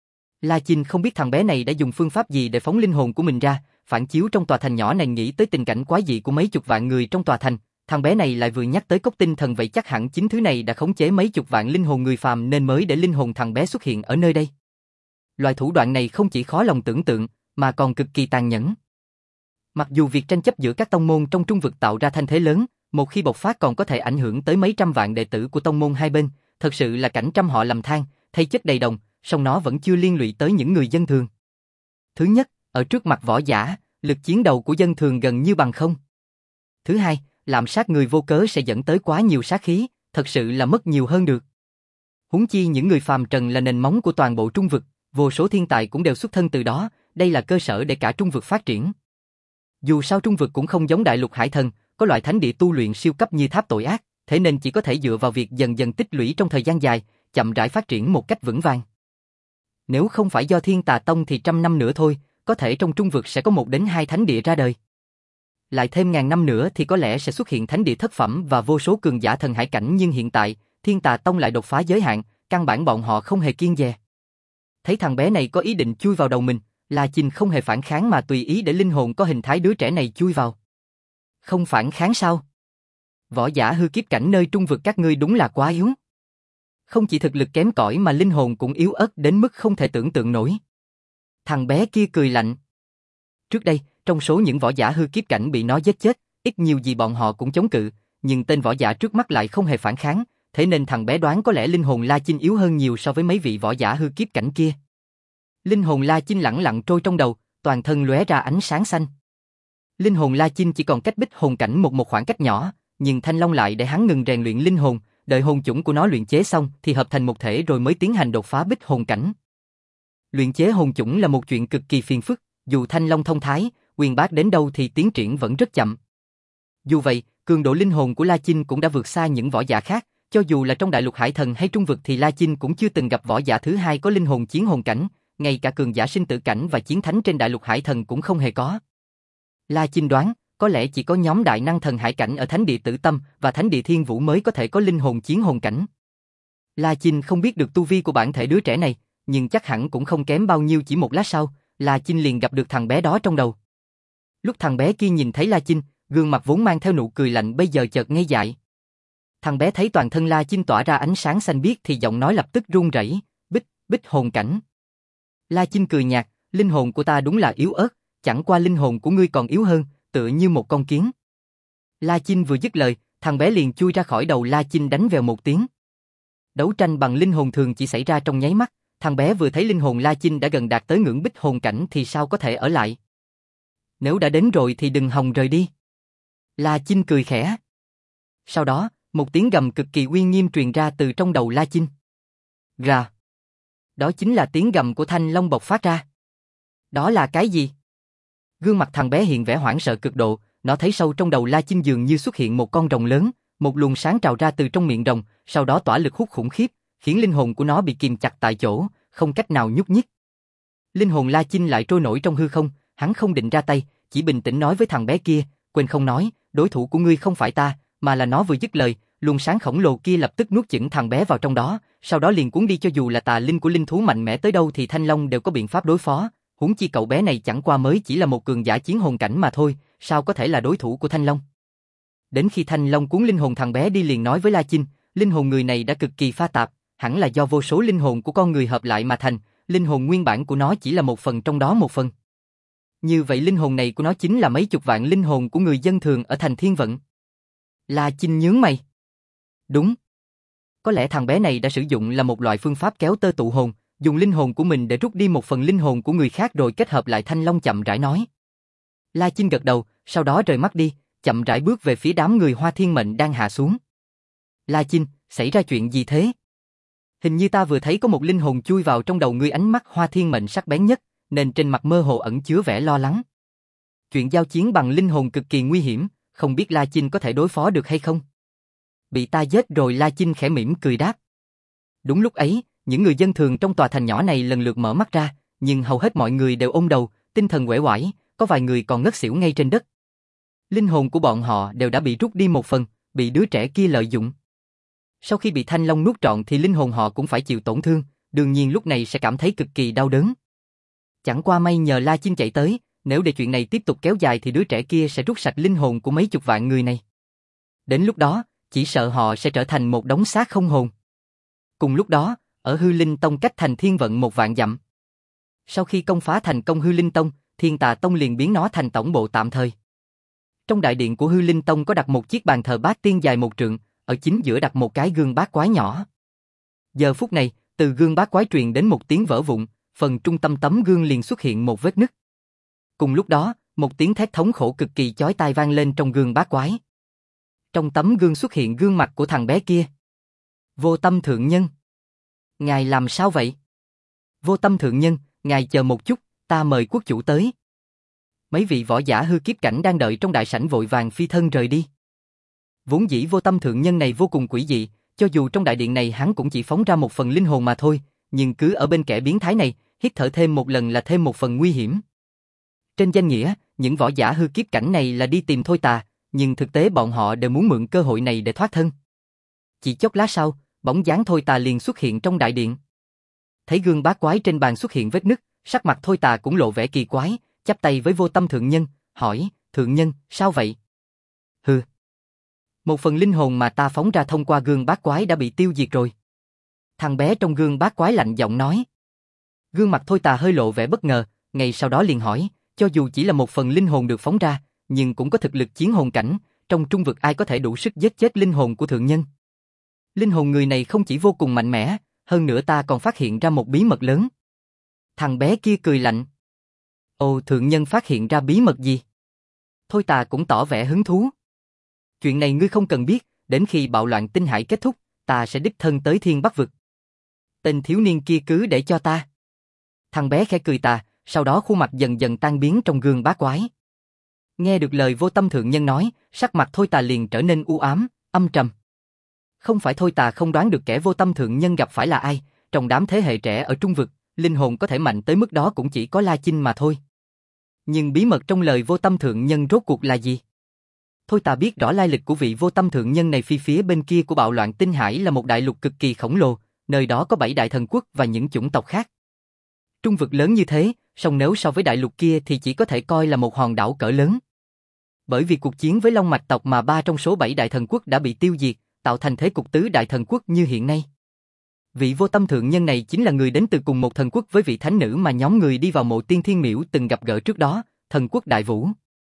La Chinh không biết thằng bé này đã dùng phương pháp gì để phóng linh hồn của mình ra, phản chiếu trong tòa thành nhỏ này nghĩ tới tình cảnh quái dị của mấy chục vạn người trong tòa thành. Thằng bé này lại vừa nhắc tới cốc tinh thần vậy chắc hẳn chính thứ này đã khống chế mấy chục vạn linh hồn người phàm nên mới để linh hồn thằng bé xuất hiện ở nơi đây. Loại thủ đoạn này không chỉ khó lòng tưởng tượng, mà còn cực kỳ tàn nhẫn. Mặc dù việc tranh chấp giữa các tông môn trong trung vực tạo ra thanh thế lớn, một khi bộc phát còn có thể ảnh hưởng tới mấy trăm vạn đệ tử của tông môn hai bên, thật sự là cảnh trăm họ lầm than, thay chất đầy đồng, song nó vẫn chưa liên lụy tới những người dân thường. Thứ nhất, ở trước mặt võ giả, lực chiến đầu của dân thường gần như bằng không. Thứ hai, lạm sát người vô cớ sẽ dẫn tới quá nhiều sát khí, thật sự là mất nhiều hơn được. Huống chi những người phàm trần là nền móng của toàn bộ trung vực, vô số thiên tài cũng đều xuất thân từ đó, đây là cơ sở để cả trung vực phát triển. Dù sao trung vực cũng không giống đại lục hải thần, có loại thánh địa tu luyện siêu cấp như tháp tội ác, thế nên chỉ có thể dựa vào việc dần dần tích lũy trong thời gian dài, chậm rãi phát triển một cách vững vàng. Nếu không phải do Thiên Tà Tông thì trăm năm nữa thôi, có thể trong trung vực sẽ có một đến hai thánh địa ra đời. Lại thêm ngàn năm nữa thì có lẽ sẽ xuất hiện thánh địa thất phẩm và vô số cường giả thần hải cảnh, nhưng hiện tại, Thiên Tà Tông lại đột phá giới hạn, căn bản bọn họ không hề kiêng dè. Thấy thằng bé này có ý định chui vào đầu mình, La Chinh không hề phản kháng mà tùy ý để linh hồn có hình thái đứa trẻ này chui vào. Không phản kháng sao? Võ giả hư kiếp cảnh nơi trung vực các ngươi đúng là quá yếu. Không chỉ thực lực kém cỏi mà linh hồn cũng yếu ớt đến mức không thể tưởng tượng nổi. Thằng bé kia cười lạnh. Trước đây, trong số những võ giả hư kiếp cảnh bị nó giết chết, ít nhiều gì bọn họ cũng chống cự, nhưng tên võ giả trước mắt lại không hề phản kháng, thế nên thằng bé đoán có lẽ linh hồn La Chinh yếu hơn nhiều so với mấy vị võ giả hư kiếp cảnh kia. Linh hồn La Chinh lẳng lặng trôi trong đầu, toàn thân lóe ra ánh sáng xanh. Linh hồn La Chinh chỉ còn cách bích hồn cảnh một một khoảng cách nhỏ, nhưng Thanh Long lại để hắn ngừng rèn luyện linh hồn, đợi hồn chủng của nó luyện chế xong thì hợp thành một thể rồi mới tiến hành đột phá bích hồn cảnh. Luyện chế hồn chủng là một chuyện cực kỳ phiền phức, dù Thanh Long thông thái, uyên bác đến đâu thì tiến triển vẫn rất chậm. Dù vậy, cường độ linh hồn của La Chinh cũng đã vượt xa những võ giả khác, cho dù là trong đại lục hải thần hay trung vực thì La Chinh cũng chưa từng gặp võ giả thứ hai có linh hồn chiến hồn cảnh, ngay cả cường giả sinh tử cảnh và chiến thánh trên đại lục hải thần cũng không hề có. La Chinh đoán, có lẽ chỉ có nhóm đại năng thần hải cảnh ở thánh địa Tử Tâm và thánh địa Thiên Vũ mới có thể có linh hồn chiến hồn cảnh. La Chinh không biết được tu vi của bản thể đứa trẻ này, nhưng chắc hẳn cũng không kém bao nhiêu. Chỉ một lát sau, La Chinh liền gặp được thằng bé đó trong đầu. Lúc thằng bé kia nhìn thấy La Chinh, gương mặt vốn mang theo nụ cười lạnh bây giờ chợt ngây dại. Thằng bé thấy toàn thân La Chinh tỏa ra ánh sáng xanh biếc thì giọng nói lập tức run rẩy, "Bích, bích hồn cảnh." La Chinh cười nhạt, "Linh hồn của ta đúng là yếu ớt, chẳng qua linh hồn của ngươi còn yếu hơn, tựa như một con kiến." La Chinh vừa dứt lời, thằng bé liền chui ra khỏi đầu La Chinh đánh vèo một tiếng. Đấu tranh bằng linh hồn thường chỉ xảy ra trong nháy mắt, thằng bé vừa thấy linh hồn La Chinh đã gần đạt tới ngưỡng bích hồn cảnh thì sao có thể ở lại. Nếu đã đến rồi thì đừng hòng rời đi. La Chinh cười khẽ. Sau đó, một tiếng gầm cực kỳ uy nghiêm truyền ra từ trong đầu La Chinh. Gà. Đó chính là tiếng gầm của Thanh Long bộc phát ra. Đó là cái gì? Gương mặt thằng bé hiện vẻ hoảng sợ cực độ, nó thấy sâu trong đầu La Chinh dường như xuất hiện một con rồng lớn, một luồng sáng trào ra từ trong miệng rồng, sau đó tỏa lực hút khủng khiếp, khiến linh hồn của nó bị kìm chặt tại chỗ, không cách nào nhúc nhích. Linh hồn La Chinh lại trôi nổi trong hư không, hắn không định ra tay, chỉ bình tĩnh nói với thằng bé kia, quên không nói, đối thủ của ngươi không phải ta, mà là nó. Vừa dứt lời, luồng sáng khổng lồ kia lập tức nuốt chửng thằng bé vào trong đó, sau đó liền cuốn đi. Cho dù là tà linh của linh thú mạnh mẽ tới đâu thì Thanh Long đều có biện pháp đối phó, huống chi cậu bé này chẳng qua mới chỉ là một cường giả chiến hồn cảnh mà thôi, sao có thể là đối thủ của Thanh Long. Đến khi Thanh Long cuốn linh hồn thằng bé đi liền nói với La Chinh, linh hồn người này đã cực kỳ pha tạp, hẳn là do vô số linh hồn của con người hợp lại mà thành, linh hồn nguyên bản của nó chỉ là một phần trong đó một phần. Như vậy linh hồn này của nó chính là mấy chục vạn linh hồn của người dân thường ở thành Thiên Vận. La Chinh nhướng mày. Đúng. Có lẽ thằng bé này đã sử dụng là một loại phương pháp kéo tơ tụ hồn, dùng linh hồn của mình để rút đi một phần linh hồn của người khác rồi kết hợp lại. Thanh Long chậm rãi nói. La Chinh gật đầu, sau đó rời mắt đi, chậm rãi bước về phía đám người Hoa Thiên Mệnh đang hạ xuống. La Chinh, Xảy ra chuyện gì thế? Hình như ta vừa thấy có một linh hồn chui vào trong đầu ngươi, ánh mắt Hoa Thiên Mệnh sắc bén nhất, nên trên mặt mơ hồ ẩn chứa vẻ lo lắng. Chuyện giao chiến bằng linh hồn cực kỳ nguy hiểm, không biết La Chinh có thể đối phó được hay không? Bị ta giết rồi, La Chinh khẽ mỉm cười đáp. Đúng lúc ấy, những người dân thường trong tòa thành nhỏ này lần lượt mở mắt ra, nhưng hầu hết mọi người đều ôm đầu, tinh thần uể oải, có vài người còn ngất xỉu ngay trên đất. Linh hồn của bọn họ đều đã bị rút đi một phần, bị đứa trẻ kia lợi dụng. Sau khi bị Thanh Long nuốt trọn thì linh hồn họ cũng phải chịu tổn thương, đương nhiên lúc này sẽ cảm thấy cực kỳ đau đớn. Chẳng qua may nhờ La Chinh chạy tới, nếu để chuyện này tiếp tục kéo dài thì đứa trẻ kia sẽ rút sạch linh hồn của mấy chục vạn người này. Đến lúc đó, chỉ sợ họ sẽ trở thành một đống xác không hồn. Cùng lúc đó, ở Hư Linh Tông cách thành Thiên Vận một vạn dặm. Sau khi công phá thành công Hư Linh Tông, Thiên Tà Tông liền biến nó thành tổng bộ tạm thời. Trong đại điện của Hư Linh Tông có đặt một chiếc bàn thờ bát tiên dài một trượng, ở chính giữa đặt một cái gương bát quái nhỏ. Giờ phút này, từ gương bát quái truyền đến một tiếng vỡ vụn, phần trung tâm tấm gương liền xuất hiện một vết nứt. Cùng lúc đó, một tiếng thét thống khổ cực kỳ chói tai vang lên trong gương bát quái. Trong tấm gương xuất hiện gương mặt của thằng bé kia. Vô Tâm thượng nhân. Ngài làm sao vậy? Vô Tâm thượng nhân, ngài chờ một chút, ta mời quốc chủ tới. Mấy vị võ giả hư kiếp cảnh đang đợi trong đại sảnh vội vàng phi thân rời đi. Vốn dĩ Vô Tâm thượng nhân này vô cùng quỷ dị, cho dù trong đại điện này hắn cũng chỉ phóng ra một phần linh hồn mà thôi, nhưng cứ ở bên kẻ biến thái này, hít thở thêm một lần là thêm một phần nguy hiểm. Trên danh nghĩa, những võ giả hư kiếp cảnh này là đi tìm Thôi Tà, nhưng thực tế bọn họ đều muốn mượn cơ hội này để thoát thân. Chỉ chốc lát sau, bóng dáng Thôi Tà liền xuất hiện trong đại điện. Thấy gương bát quái trên bàn xuất hiện vết nứt, sắc mặt Thôi Tà cũng lộ vẻ kỳ quái, chắp tay với Vô Tâm thượng nhân, hỏi, thượng nhân, sao vậy? Hừ. Một phần linh hồn mà ta phóng ra thông qua gương bát quái đã bị tiêu diệt rồi. Thằng bé trong gương bát quái lạnh giọng nói. Gương mặt Thôi Tà hơi lộ vẻ bất ngờ, ngay sau đó liền hỏi, cho dù chỉ là một phần linh hồn được phóng ra, nhưng cũng có thực lực chiến hồn cảnh, trong trung vực ai có thể đủ sức giết chết linh hồn của thượng nhân? Linh hồn người này không chỉ vô cùng mạnh mẽ, hơn nữa ta còn phát hiện ra một bí mật lớn. Thằng bé kia cười lạnh. Ồ, thượng nhân phát hiện ra bí mật gì? Thôi Tà cũng tỏ vẻ hứng thú. Chuyện này ngươi không cần biết, đến khi bạo loạn tinh hải kết thúc, ta sẽ đích thân tới Thiên Bắc Vực. Tên thiếu niên kia cứ để cho ta. Thằng bé khẽ cười tà, sau đó khuôn mặt dần dần tan biến trong gương bát quái. Nghe được lời Vô Tâm thượng nhân nói, sắc mặt Thôi Tà liền trở nên u ám, âm trầm. Không phải Thôi Tà không đoán được kẻ Vô Tâm thượng nhân gặp phải là ai, trong đám thế hệ trẻ ở trung vực, linh hồn có thể mạnh tới mức đó cũng chỉ có La Chinh mà thôi. Nhưng bí mật trong lời Vô Tâm thượng nhân rốt cuộc là gì? Thôi Tà biết rõ lai lịch của vị Vô Tâm thượng nhân này, phi phía bên kia của bạo loạn tinh hải là một đại lục cực kỳ khổng lồ, nơi đó có bảy đại thần quốc và những chủng tộc khác. Trung vực lớn như thế, song nếu so với đại lục kia thì chỉ có thể coi là một hòn đảo cỡ lớn. Bởi vì cuộc chiến với Long Mạch tộc mà ba trong số bảy đại thần quốc đã bị tiêu diệt, tạo thành thế cục tứ đại thần quốc như hiện nay. Vị Vô Tâm thượng nhân này chính là người đến từ cùng một thần quốc với vị thánh nữ mà nhóm người đi vào mộ Tiên Thiên Miễu từng gặp gỡ trước đó, thần quốc Đại Vũ.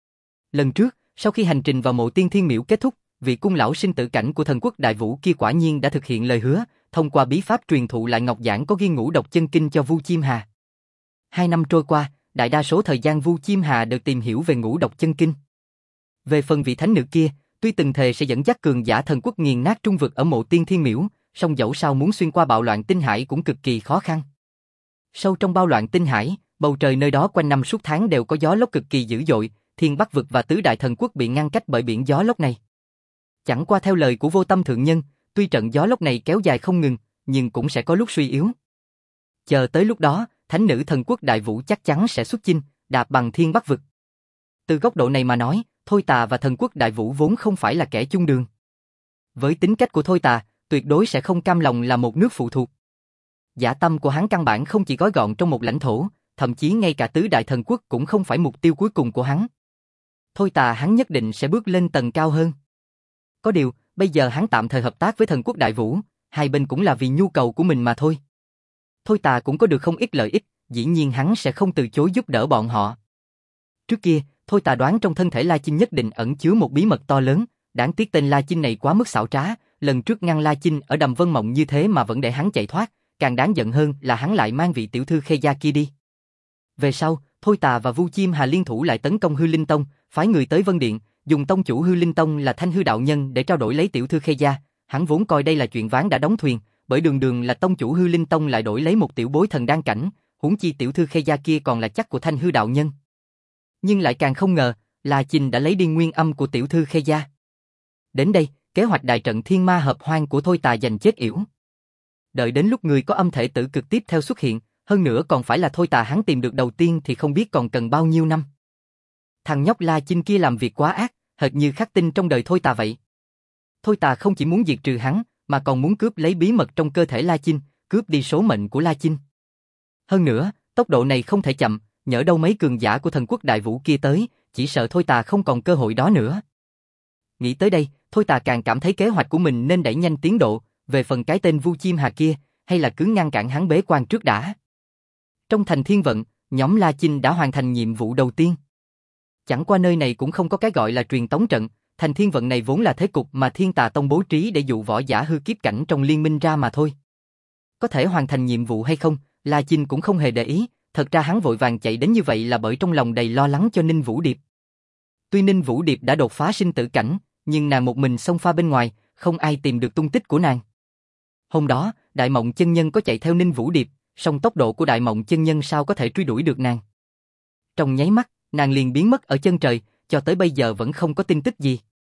Lần trước, sau khi hành trình vào mộ Tiên Thiên Miễu kết thúc, vị cung lão sinh tử cảnh của thần quốc Đại Vũ kia quả nhiên đã thực hiện lời hứa, thông qua bí pháp truyền thụ lại ngọc giản có ghi ngũ độc chân kinh cho Vu Chiêm Hà. Hai năm trôi qua, đại đa số thời gian Vu Chiêm Hà được tìm hiểu về ngũ độc chân kinh. Về phần vị thánh nữ kia, tuy từng thề sẽ dẫn dắt cường giả thần quốc nghiền nát trung vực ở mộ Tiên Thiên Miễu, song dẫu sao muốn xuyên qua bạo loạn tinh hải cũng cực kỳ khó khăn. Sâu trong bạo loạn tinh hải, bầu trời nơi đó quanh năm suốt tháng đều có gió lốc cực kỳ dữ dội, Thiên Bắc vực và tứ đại thần quốc bị ngăn cách bởi biển gió lốc này. Chẳng qua theo lời của Vô Tâm thượng nhân, tuy trận gió lốc này kéo dài không ngừng, nhưng cũng sẽ có lúc suy yếu. Chờ tới lúc đó, thánh nữ thần quốc Đại Vũ chắc chắn sẽ xuất chinh, đạp bằng Thiên Bắc vực. Từ góc độ này mà nói, Thôi Tà và thần quốc Đại Vũ vốn không phải là kẻ chung đường. Với tính cách của Thôi Tà, tuyệt đối sẽ không cam lòng là một nước phụ thuộc. Dã tâm của hắn căn bản không chỉ gói gọn trong một lãnh thổ, thậm chí ngay cả tứ đại thần quốc cũng không phải mục tiêu cuối cùng của hắn. Thôi Tà hắn nhất định sẽ bước lên tầng cao hơn. Có điều, bây giờ hắn tạm thời hợp tác với thần quốc Đại Vũ, hai bên cũng là vì nhu cầu của mình mà thôi. Thôi Tà cũng có được không ít lợi ích, dĩ nhiên hắn sẽ không từ chối giúp đỡ bọn họ. Trước kia, Thôi Tà đoán trong thân thể La Chinh nhất định ẩn chứa một bí mật to lớn, đáng tiếc tên La Chinh này quá mức xảo trá, lần trước ngăn La Chinh ở Đầm Vân Mộng như thế mà vẫn để hắn chạy thoát, càng đáng giận hơn là hắn lại mang vị tiểu thư Khê Gia kia đi. Về sau, Thôi Tà và Vu Chiêm Hà liên thủ lại tấn công Hư Linh Tông, phái người tới Vân Điện, dùng tông chủ Hư Linh Tông là Thanh Hư đạo nhân để trao đổi lấy tiểu thư Khê Gia, Hắn vốn coi đây là chuyện ván đã đóng thuyền, bởi đường đường là tông chủ Hư Linh Tông lại đổi lấy một tiểu bối thần đan cảnh, huống chi tiểu thư Khê gia kia còn là chắc của Thanh Hư đạo nhân. Nhưng lại càng không ngờ, La Chinh đã lấy đi nguyên âm của tiểu thư Khê gia. Đến đây, kế hoạch đại trận thiên ma hợp hoang của Thôi Tà giành chết yểu. Đợi đến lúc người có âm thể tử cực tiếp theo xuất hiện, hơn nữa còn phải là Thôi Tà hắn tìm được đầu tiên thì không biết còn cần bao nhiêu năm. Thằng nhóc La Chinh kia làm việc quá ác, hệt như khắc tinh trong đời Thôi Tà vậy. Thôi Tà không chỉ muốn diệt trừ hắn, mà còn muốn cướp lấy bí mật trong cơ thể La Chinh, cướp đi số mệnh của La Chinh. Hơn nữa, tốc độ này không thể chậm, nhỡ đâu mấy cường giả của thần quốc đại vũ kia tới, chỉ sợ Thôi Tà không còn cơ hội đó nữa. Nghĩ tới đây, Thôi Tà càng cảm thấy kế hoạch của mình nên đẩy nhanh tiến độ, về phần cái tên Vu Chim Hà kia, hay là cứ ngăn cản hắn bế quan trước đã. Trong thành Thiên Vận, nhóm La Chinh đã hoàn thành nhiệm vụ đầu tiên. Chẳng qua nơi này cũng không có cái gọi là truyền tống trận, thành Thiên Vận này vốn là thế cục mà Thiên Tà Tông bố trí để dụ võ giả hư kiếp cảnh trong liên minh ra mà thôi. Có thể hoàn thành nhiệm vụ hay không, La Chinh cũng không hề để ý, thật ra hắn vội vàng chạy đến như vậy là bởi trong lòng đầy lo lắng cho Ninh Vũ Điệp. Tuy Ninh Vũ Điệp đã đột phá sinh tử cảnh, nhưng nàng một mình xông pha bên ngoài, không ai tìm được tung tích của nàng. Hôm đó, Đại Mộng chân nhân có chạy theo Ninh Vũ Điệp, song tốc độ của Đại Mộng chân nhân sao có thể truy đuổi được nàng. Trong nháy mắt, nàng liền biến mất ở chân trời, cho tới bây giờ vẫn không có tin tức gì.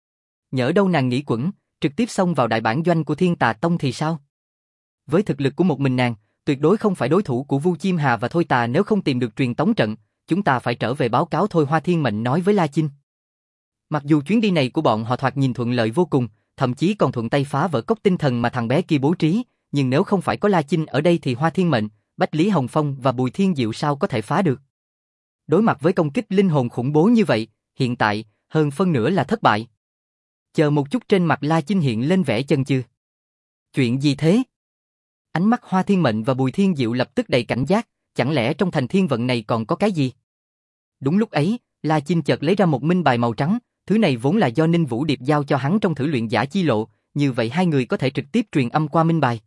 Nhỡ đâu nàng nghĩ quẩn, trực tiếp xông vào đại bản doanh của Thiên Tà Tông thì sao? Với thực lực của một mình nàng, tuyệt đối không phải đối thủ của Vu Chim Hà và Thôi Tà, nếu không tìm được truyền tống trận, chúng ta phải trở về báo cáo Thôi Hoa Thiên Mệnh nói với La Chinh. Mặc dù chuyến đi này của bọn họ thoạt nhìn thuận lợi vô cùng, thậm chí còn thuận tay phá vỡ cốc tinh thần mà thằng bé kia bố trí, nhưng nếu không phải có La Chinh ở đây thì Hoa Thiên Mệnh, Bách Lý Hồng Phong và Bùi Thiên Diệu sao có thể phá được. Đối mặt với công kích linh hồn khủng bố như vậy, hiện tại, hơn phân nửa là thất bại. Chờ một chút, trên mặt La Chinh hiện lên vẻ chần chừ. Chuyện gì thế? Ánh mắt Hoa Thiên Mệnh và Bùi Thiên Diệu lập tức đầy cảnh giác, chẳng lẽ trong thành Thiên Vận này còn có cái gì? Đúng lúc ấy, La Chinh chợt lấy ra một minh bài màu trắng, thứ này vốn là do Ninh Vũ Điệp giao cho hắn trong thử luyện giả chi lộ, như vậy hai người có thể trực tiếp truyền âm qua minh bài.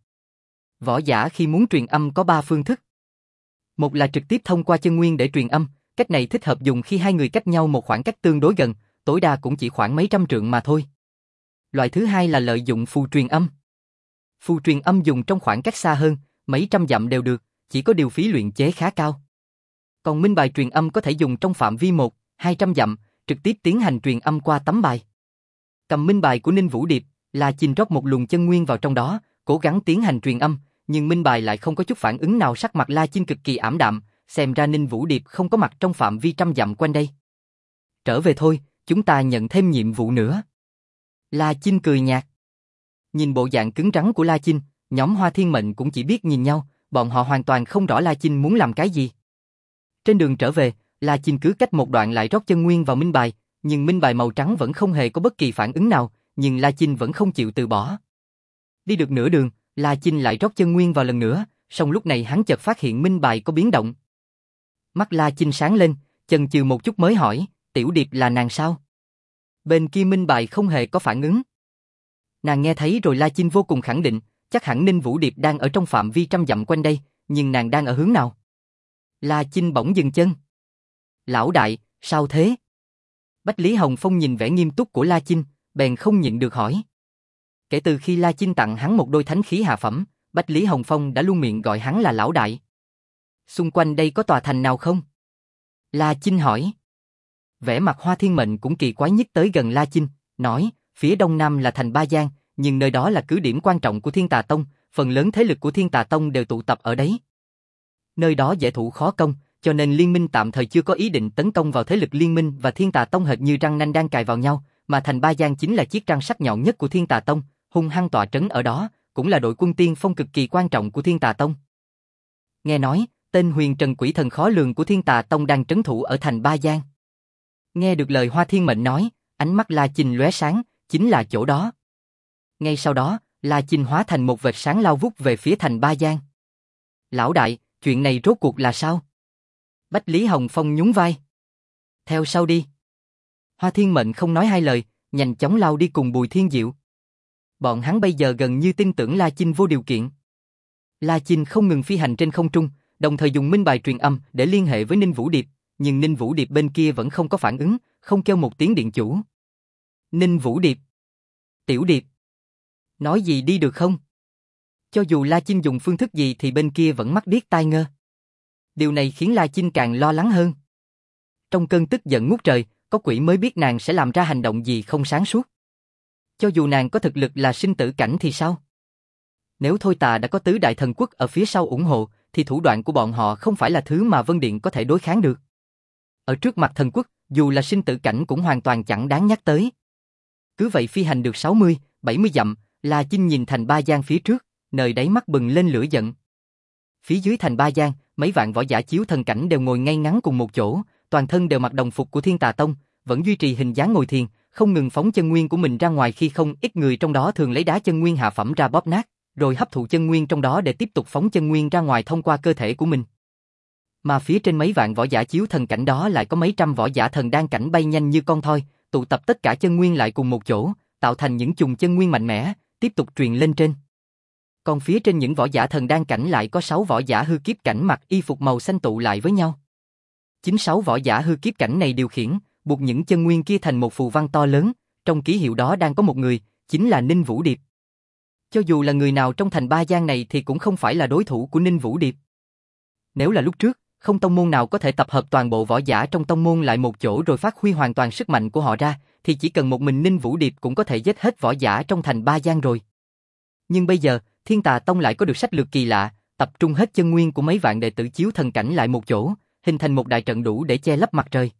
Võ giả khi muốn truyền âm có ba phương thức. Một là trực tiếp thông qua chân nguyên để truyền âm, cách này thích hợp dùng khi hai người cách nhau một khoảng cách tương đối gần, tối đa cũng chỉ khoảng mấy trăm trượng mà thôi. Loại thứ hai là lợi dụng phù truyền âm. Phù truyền âm dùng trong khoảng cách xa hơn, mấy trăm dặm đều được, chỉ có điều phí luyện chế khá cao. Còn minh bài truyền âm có thể dùng trong phạm vi một, hai trăm dặm, trực tiếp tiến hành truyền âm qua tấm bài. Cầm minh bài của Ninh Vũ Điệp, La Chinh rót một luồng chân nguyên vào trong đó, cố gắng tiến hành truyền âm, nhưng minh bài lại không có chút phản ứng nào. Sắc mặt La Chinh cực kỳ ảm đạm, xem ra Ninh Vũ Điệp không có mặt trong phạm vi trăm dặm quanh đây. Trở về thôi, chúng ta nhận thêm nhiệm vụ nữa. La Chinh cười nhạt. Nhìn bộ dạng cứng rắn của La Chinh, nhóm Hoa Thiên Mệnh cũng chỉ biết nhìn nhau, bọn họ hoàn toàn không rõ La Chinh muốn làm cái gì. Trên đường trở về, La Chinh cứ cách một đoạn lại rót chân nguyên vào minh bài, nhưng minh bài màu trắng vẫn không hề có bất kỳ phản ứng nào, nhưng La Chinh vẫn không chịu từ bỏ. Đi được nửa đường, La Chinh lại rót chân nguyên vào lần nữa, song lúc này hắn chợt phát hiện minh bài có biến động. Mắt La Chinh sáng lên, chần chừ một chút mới hỏi, Tiểu Điệp là nàng sao? Bên kia minh bài không hề có phản ứng. Nàng nghe thấy rồi. La Chinh vô cùng khẳng định, chắc hẳn Ninh Vũ Điệp đang ở trong phạm vi trăm dặm quanh đây, nhưng nàng đang ở hướng nào? La Chinh bỗng dừng chân. Lão đại, sao thế? Bách Lý Hồng Phong nhìn vẻ nghiêm túc của La Chinh, bèn không nhịn được hỏi. Kể từ khi La Chinh tặng hắn một đôi thánh khí hạ phẩm, Bách Lý Hồng Phong đã luôn miệng gọi hắn là lão đại. Xung quanh đây có tòa thành nào không? La Chinh hỏi. Vẻ mặt Hoa Thiên Mệnh cũng kỳ quái nhất tới gần La Chinh, nói, phía đông nam là thành Ba Giang, nhưng nơi đó là cứ điểm quan trọng của Thiên Tà Tông, phần lớn thế lực của Thiên Tà Tông đều tụ tập ở đấy. Nơi đó dễ thủ khó công, cho nên liên minh tạm thời chưa có ý định tấn công vào thế lực liên minh và Thiên Tà Tông, hệt như răng nanh đang cài vào nhau, mà thành Ba Giang chính là chiếc răng sắc nhọn nhất của Thiên Tà Tông, hung hăng tọa trấn ở đó, cũng là đội quân tiên phong cực kỳ quan trọng của Thiên Tà Tông. Nghe nói, tên Huyền Trần quỷ thần khó lường của Thiên Tà Tông đang trấn thủ ở thành Ba Giang. Nghe được lời Hoa Thiên Mệnh nói, ánh mắt La Chinh lóe sáng, chính là chỗ đó. Ngay sau đó, La Chinh hóa thành một vệt sáng lao vút về phía thành Ba Giang. Lão đại, chuyện này rốt cuộc là sao? Bách Lý Hồng Phong nhún vai. Theo sau đi. Hoa Thiên Mệnh không nói hai lời, nhanh chóng lao đi cùng Bùi Thiên Diệu. Bọn hắn bây giờ gần như tin tưởng La Chinh vô điều kiện. La Chinh không ngừng phi hành trên không trung, đồng thời dùng minh bài truyền âm để liên hệ với Ninh Vũ Điệp, nhưng Ninh Vũ Điệp bên kia vẫn không có phản ứng, không kêu một tiếng điện chủ. Ninh Vũ Điệp. Tiểu Điệp. Nói gì đi được không? Cho dù La Chinh dùng phương thức gì thì bên kia vẫn mắt điếc tai ngơ. Điều này khiến La Chinh càng lo lắng hơn. Trong cơn tức giận ngút trời, có quỷ mới biết nàng sẽ làm ra hành động gì không sáng suốt. Cho dù nàng có thực lực là sinh tử cảnh thì sao? Nếu Thôi Tà đã có tứ đại thần quốc ở phía sau ủng hộ, thì thủ đoạn của bọn họ không phải là thứ mà Vân Điện có thể đối kháng được. Ở trước mặt thần quốc, dù là sinh tử cảnh cũng hoàn toàn chẳng đáng nhắc tới. Cứ vậy phi hành được sáu mươi, bảy mươi dặm, La Chinh nhìn thành Ba Giang phía trước, nơi đáy mắt bừng lên lửa giận. Phía dưới thành Ba Giang, mấy vạn võ giả chiếu thần cảnh đều ngồi ngay ngắn cùng một chỗ, toàn thân đều mặc đồng phục của Thiên Tà Tông, vẫn duy trì hình dáng ngồi thiền, không ngừng phóng chân nguyên của mình ra ngoài, khi không ít người trong đó thường lấy đá chân nguyên hạ phẩm ra bóp nát, rồi hấp thụ chân nguyên trong đó để tiếp tục phóng chân nguyên ra ngoài thông qua cơ thể của mình. Mà phía trên mấy vạn võ giả chiếu thần cảnh đó lại có mấy trăm võ giả thần đan cảnh bay nhanh như con thoi, tụ tập tất cả chân nguyên lại cùng một chỗ, tạo thành những chùm chân nguyên mạnh mẽ, tiếp tục truyền lên trên. Còn phía trên những võ giả thần đan cảnh lại có sáu võ giả hư kiếp cảnh mặc y phục màu xanh tụ lại với nhau. Chính sáu võ giả hư kiếp cảnh này điều khiển, buộc những chân nguyên kia thành một phù văn to lớn, trong ký hiệu đó đang có một người, chính là Ninh Vũ Điệp. Cho dù là người nào trong thành Ba Giang này thì cũng không phải là đối thủ của Ninh Vũ Điệp. Nếu là lúc trước, không tông môn nào có thể tập hợp toàn bộ võ giả trong tông môn lại một chỗ rồi phát huy hoàn toàn sức mạnh của họ ra, thì chỉ cần một mình Ninh Vũ Điệp cũng có thể giết hết võ giả trong thành Ba Giang rồi. Nhưng bây giờ, Thiên Tà Tông lại có được sách lược kỳ lạ, tập trung hết chân nguyên của mấy vạn đệ tử chiếu thần cảnh lại một chỗ, hình thành một đại trận đủ để che lấp mặt trời.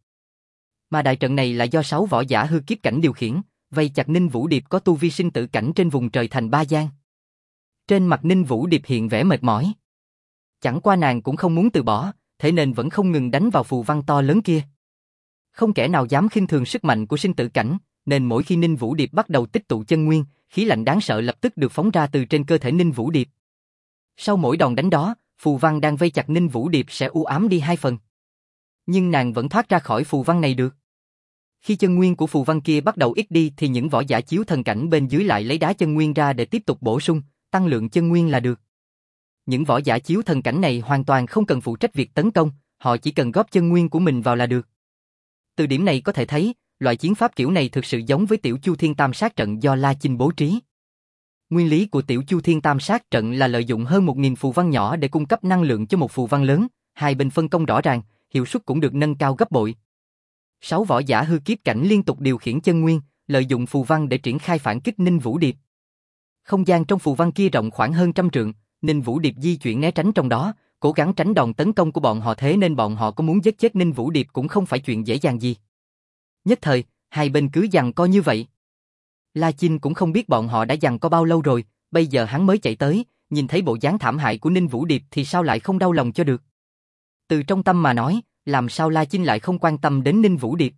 Mà đại trận này là do sáu võ giả hư kiếp cảnh điều khiển, vây chặt Ninh Vũ Điệp có tu vi sinh tử cảnh trên vùng trời thành Ba Giang. Trên mặt Ninh Vũ Điệp hiện vẻ mệt mỏi. Chẳng qua nàng cũng không muốn từ bỏ, thế nên vẫn không ngừng đánh vào phù văn to lớn kia. Không kẻ nào dám khinh thường sức mạnh của sinh tử cảnh, nên mỗi khi Ninh Vũ Điệp bắt đầu tích tụ chân nguyên, khí lạnh đáng sợ lập tức được phóng ra từ trên cơ thể Ninh Vũ Điệp. Sau mỗi đòn đánh đó, phù văn đang vây chặt Ninh Vũ Điệp sẽ u ám đi hai phần. Nhưng nàng vẫn thoát ra khỏi phù văn này được. Khi chân nguyên của phù văn kia bắt đầu ít đi thì những võ giả chiếu thần cảnh bên dưới lại lấy đá chân nguyên ra để tiếp tục bổ sung, tăng lượng chân nguyên là được. Những võ giả chiếu thần cảnh này hoàn toàn không cần phụ trách việc tấn công, họ chỉ cần góp chân nguyên của mình vào là được. Từ điểm này có thể thấy, loại chiến pháp kiểu này thực sự giống với Tiểu Chu Thiên Tam Sát trận do La Chinh bố trí. Nguyên lý của Tiểu Chu Thiên Tam Sát trận là lợi dụng hơn một nghìn phù văn nhỏ để cung cấp năng lượng cho một phù văn lớn, hai bên phân công rõ ràng, hiệu suất cũng được nâng cao gấp bội. Sáu võ giả hư kiếp cảnh liên tục điều khiển chân nguyên, lợi dụng phù văn để triển khai phản kích Ninh Vũ Điệp. Không gian trong phù văn kia rộng khoảng hơn trăm trượng, Ninh Vũ Điệp di chuyển né tránh trong đó, cố gắng tránh đòn tấn công của bọn họ, thế nên bọn họ có muốn giết chết Ninh Vũ Điệp cũng không phải chuyện dễ dàng gì. Nhất thời, hai bên cứ giằng co như vậy. La Chinh cũng không biết bọn họ đã giằng co bao lâu rồi, bây giờ hắn mới chạy tới, nhìn thấy bộ dáng thảm hại của Ninh Vũ Điệp thì sao lại không đau lòng cho được. Từ trong tâm mà nói, làm sao La Chinh lại không quan tâm đến Ninh Vũ Điệp.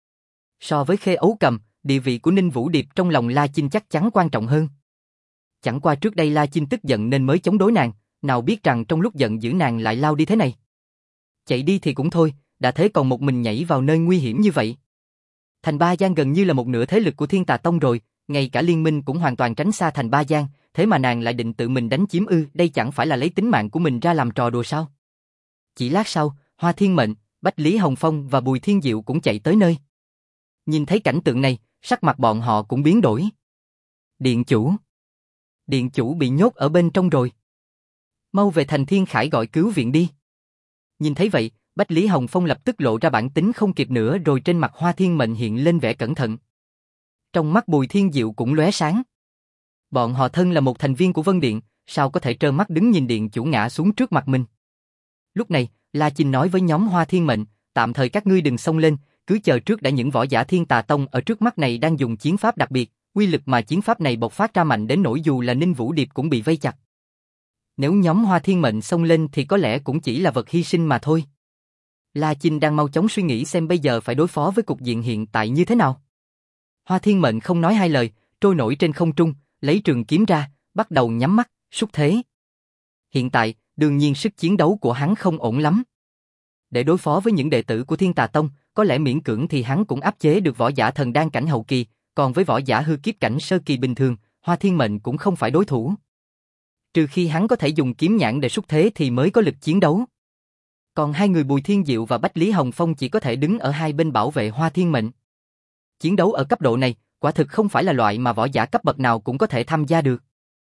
So với Khê Ấu Cầm, địa vị của Ninh Vũ Điệp trong lòng La Chinh chắc chắn quan trọng hơn. Chẳng qua trước đây La Chinh tức giận nên mới chống đối nàng, nào biết rằng trong lúc giận dữ nàng lại lao đi thế này. Chạy đi thì cũng thôi, đã thế còn một mình nhảy vào nơi nguy hiểm như vậy. Thành Ba Giang gần như là một nửa thế lực của Thiên Tà Tông rồi, ngay cả liên minh cũng hoàn toàn tránh xa Thành Ba Giang, thế mà nàng lại định tự mình đánh chiếm ư, đây chẳng phải là lấy tính mạng của mình ra làm trò đùa sao? Chỉ lát sau, Hoa Thiên Mệnh, Bách Lý Hồng Phong và Bùi Thiên Diệu cũng chạy tới nơi. Nhìn thấy cảnh tượng này, sắc mặt bọn họ cũng biến đổi. Điện chủ. Điện chủ bị nhốt ở bên trong rồi. Mau về thành Thiên Khải gọi cứu viện đi. Nhìn thấy vậy, Bách Lý Hồng Phong lập tức lộ ra bản tính không kịp nữa, rồi trên mặt Hoa Thiên Mệnh hiện lên vẻ cẩn thận. Trong mắt Bùi Thiên Diệu cũng lóe sáng. Bọn họ thân là một thành viên của Vân Điện, sao có thể trơ mắt đứng nhìn điện chủ ngã xuống trước mặt mình. Lúc này, La Chinh nói với nhóm Hoa Thiên Mệnh, tạm thời các ngươi đừng xông lên, cứ chờ trước đã. Những võ giả Thiên Tà Tông ở trước mắt này đang dùng chiến pháp đặc biệt, uy lực mà chiến pháp này bộc phát ra mạnh đến nỗi dù là Ninh Vũ Điệp cũng bị vây chặt. Nếu nhóm Hoa Thiên Mệnh xông lên thì có lẽ cũng chỉ là vật hy sinh mà thôi. La Chinh đang mau chóng suy nghĩ xem bây giờ phải đối phó với cục diện hiện tại như thế nào. Hoa Thiên Mệnh không nói hai lời, trôi nổi trên không trung, lấy trường kiếm ra, bắt đầu nhắm mắt, xúc thế. Hiện tại, đương nhiên sức chiến đấu của hắn không ổn lắm. Để đối phó với những đệ tử của Thiên Tà Tông, có lẽ miễn cưỡng thì hắn cũng áp chế được võ giả thần đan cảnh hậu kỳ, còn với võ giả hư kiếp cảnh sơ kỳ bình thường, Hoa Thiên Mệnh cũng không phải đối thủ. Trừ khi hắn có thể dùng kiếm nhãn để xúc thế thì mới có lực chiến đấu. Còn hai người Bùi Thiên Diệu và Bách Lý Hồng Phong chỉ có thể đứng ở hai bên bảo vệ Hoa Thiên Mệnh. Chiến đấu ở cấp độ này, quả thực không phải là loại mà võ giả cấp bậc nào cũng có thể tham gia được.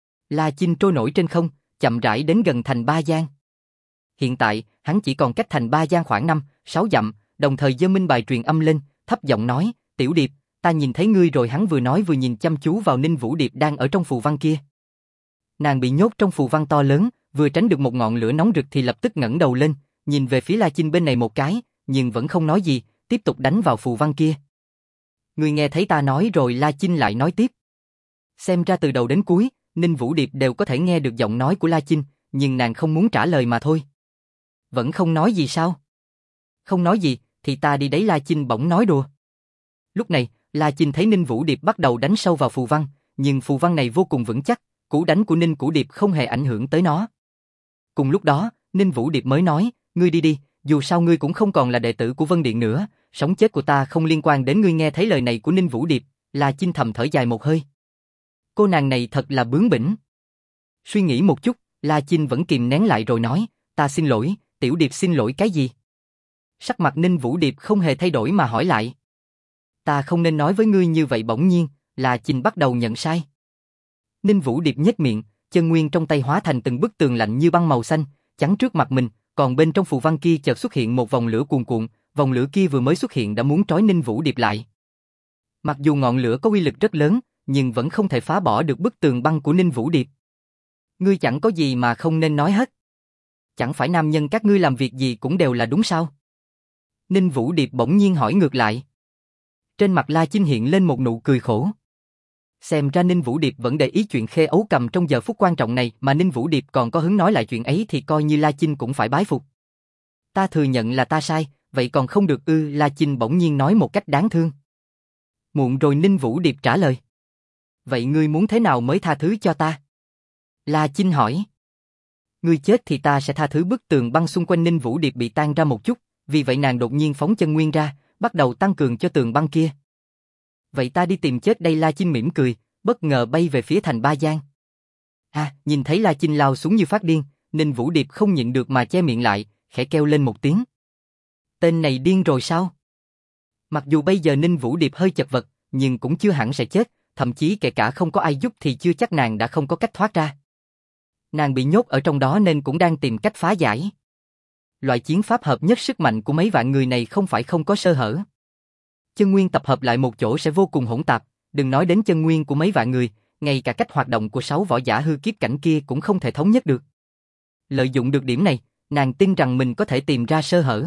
La Chinh trôi nổi trên không, chậm rãi đến gần thành Ba Giang. Hiện tại, hắn chỉ còn cách thành Ba Giang khoảng năm, sáu dặm, đồng thời giơ minh bài truyền âm lên, thấp giọng nói, Tiểu Điệp, ta nhìn thấy ngươi rồi. Hắn vừa nói vừa nhìn chăm chú vào Ninh Vũ Điệp đang ở trong phù văn kia. Nàng bị nhốt trong phù văn to lớn, vừa tránh được một ngọn lửa nóng rực thì lập tức ngẩng đầu lên, nhìn về phía La Chinh bên này một cái, nhưng vẫn không nói gì, tiếp tục đánh vào phù văn kia. Ngươi nghe thấy ta nói rồi. La Chinh lại nói tiếp. Xem ra từ đầu đến cuối, Ninh Vũ Điệp đều có thể nghe được giọng nói của La Chinh, nhưng nàng không muốn trả lời mà thôi. Vẫn không nói gì sao? Không nói gì, thì ta đi đấy. La Chinh bỗng nói đùa. Lúc này, La Chinh thấy Ninh Vũ Điệp bắt đầu đánh sâu vào phù văn, nhưng phù văn này vô cùng vững chắc, cú đánh của Ninh Vũ Điệp không hề ảnh hưởng tới nó. Cùng lúc đó, Ninh Vũ Điệp mới nói, ngươi đi đi, dù sao ngươi cũng không còn là đệ tử của Vân Điện nữa, sống chết của ta không liên quan đến ngươi. Nghe thấy lời này của Ninh Vũ Điệp, La Chinh thầm thở dài một hơi. Cô nàng này thật là bướng bỉnh. Suy nghĩ một chút, La Chinh vẫn kìm nén lại rồi nói, ta xin lỗi. Tiểu Điệp xin lỗi cái gì? Sắc mặt Ninh Vũ Điệp không hề thay đổi mà hỏi lại. Ta không nên nói với ngươi như vậy. Bỗng nhiên, La Chinh bắt đầu nhận sai. Ninh Vũ Điệp nhếch miệng, chân nguyên trong tay hóa thành từng bức tường lạnh như băng màu xanh, chắn trước mặt mình, còn bên trong phù văn kia chợt xuất hiện một vòng lửa cuồn cuộn, vòng lửa kia vừa mới xuất hiện đã muốn trói Ninh Vũ Điệp lại. Mặc dù ngọn lửa có uy lực rất lớn, nhưng vẫn không thể phá bỏ được bức tường băng của Ninh Vũ Điệp. Ngươi chẳng có gì mà không nên nói hết. Chẳng phải nam nhân các ngươi làm việc gì cũng đều là đúng sao? Ninh Vũ Điệp bỗng nhiên hỏi ngược lại. Trên mặt La Chinh hiện lên một nụ cười khổ. Xem ra Ninh Vũ Điệp vẫn để ý chuyện Khê Ấu Cầm trong giờ phút quan trọng này, mà Ninh Vũ Điệp còn có hứng nói lại chuyện ấy thì coi như La Chinh cũng phải bái phục. Ta thừa nhận là ta sai, vậy còn không được ư? La Chinh bỗng nhiên nói một cách đáng thương. Muộn rồi. Ninh Vũ Điệp trả lời. Vậy ngươi muốn thế nào mới tha thứ cho ta? La Chinh hỏi. Ngươi chết thì ta sẽ tha thứ. Bức tường băng xung quanh Ninh Vũ Điệp bị tan ra một chút, vì vậy nàng đột nhiên phóng chân nguyên ra, bắt đầu tăng cường cho tường băng kia. Vậy ta đi tìm chết đây. La Chinh mỉm cười, bất ngờ bay về phía thành Ba Giang. À, nhìn thấy La Chinh lao xuống như phát điên, Ninh Vũ Điệp không nhịn được mà che miệng lại, khẽ kêu lên một tiếng. Tên này điên rồi sao? Mặc dù bây giờ Ninh Vũ Điệp hơi chật vật, nhưng cũng chưa hẳn sẽ chết, thậm chí kể cả không có ai giúp thì chưa chắc nàng đã không có cách thoát ra. Nàng bị nhốt ở trong đó nên cũng đang tìm cách phá giải. Loại chiến pháp hợp nhất sức mạnh của mấy vạn người này không phải không có sơ hở. Chân nguyên tập hợp lại một chỗ sẽ vô cùng hỗn tạp, đừng nói đến chân nguyên của mấy vạn người, ngay cả cách hoạt động của sáu võ giả hư kiếp cảnh kia cũng không thể thống nhất được. Lợi dụng được điểm này, nàng tin rằng mình có thể tìm ra sơ hở.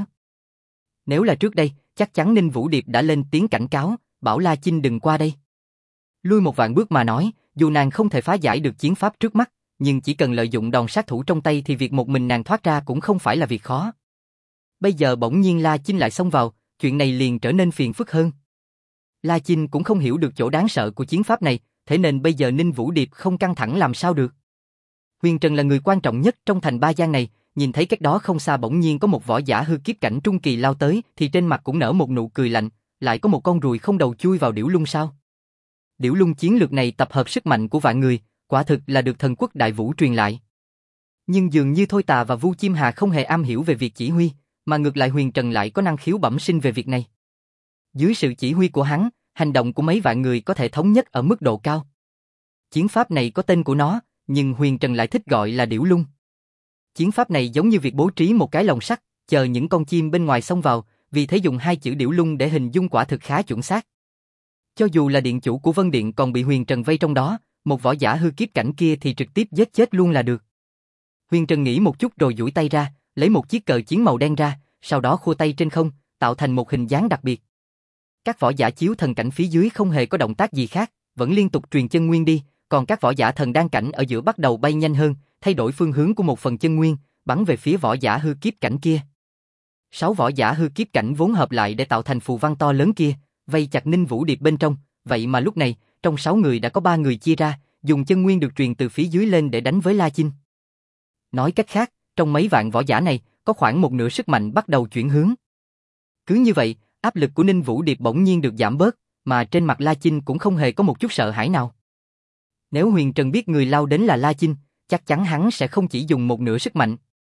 Nếu là trước đây, chắc chắn Ninh Vũ Điệp đã lên tiếng cảnh cáo, bảo La Chinh đừng qua đây. Lui một vạn bước mà nói, dù nàng không thể phá giải được chiến pháp trước mắt, nhưng chỉ cần lợi dụng đòn sát thủ trong tay thì việc một mình nàng thoát ra cũng không phải là việc khó. Bây giờ bỗng nhiên La Chinh lại xông vào, chuyện này liền trở nên phiền phức hơn. La Chinh cũng không hiểu được chỗ đáng sợ của chiến pháp này, thế nên bây giờ Ninh Vũ Điệp không căng thẳng làm sao được. Huyền Trần là người quan trọng nhất trong thành Ba Giang này, nhìn thấy cách đó không xa bỗng nhiên có một võ giả hư kiếp cảnh trung kỳ lao tới thì trên mặt cũng nở một nụ cười lạnh, lại có một con ruồi không đầu chui vào Điểu Lung sao? Điểu Lung chiến lược này tập hợp sức mạnh của vạn người, quả thực là được thần quốc Đại Vũ truyền lại. Nhưng dường như Thôi Tà và Vu Chim Hà không hề am hiểu về việc chỉ huy, mà ngược lại Huyền Trần lại có năng khiếu bẩm sinh về việc này. Dưới sự chỉ huy của hắn, hành động của mấy vạn người có thể thống nhất ở mức độ cao. Chiến pháp này có tên của nó, nhưng Huyền Trần lại thích gọi là Điểu Lung. Chiến pháp này giống như việc bố trí một cái lồng sắt, chờ những con chim bên ngoài xông vào, vì thế dùng hai chữ Điểu Lung để hình dung quả thực khá chuẩn xác. Cho dù là điện chủ của Vân Điện còn bị Huyền Trần vây trong đó, một võ giả hư kiếp cảnh kia thì trực tiếp giết chết luôn là được. Huyền Trần nghĩ một chút rồi duỗi tay ra, lấy một chiếc cờ chiến màu đen ra, sau đó khua tay trên không, tạo thành một hình dáng đặc biệt. Các võ giả chiếu thần cảnh phía dưới không hề có động tác gì khác, vẫn liên tục truyền chân nguyên đi, còn các võ giả thần đan cảnh ở giữa bắt đầu bay nhanh hơn, thay đổi phương hướng của một phần chân nguyên, bắn về phía võ giả hư kiếp cảnh kia. Sáu võ giả hư kiếp cảnh vốn hợp lại để tạo thành phù văn to lớn kia, vây chặt Ninh Vũ Điệp bên trong, vậy mà lúc này, trong sáu người đã có ba người chia ra, dùng chân nguyên được truyền từ phía dưới lên để đánh với La Chinh. Nói cách khác, trong mấy vạn võ giả này, có khoảng một nửa sức mạnh bắt đầu chuyển hướng. Cứ như vậy, áp lực của Ninh Vũ Điệp bỗng nhiên được giảm bớt, mà trên mặt La Chinh cũng không hề có một chút sợ hãi nào. Nếu Huyền Trần biết người lao đến là La Chinh, chắc chắn hắn sẽ không chỉ dùng một nửa sức mạnh.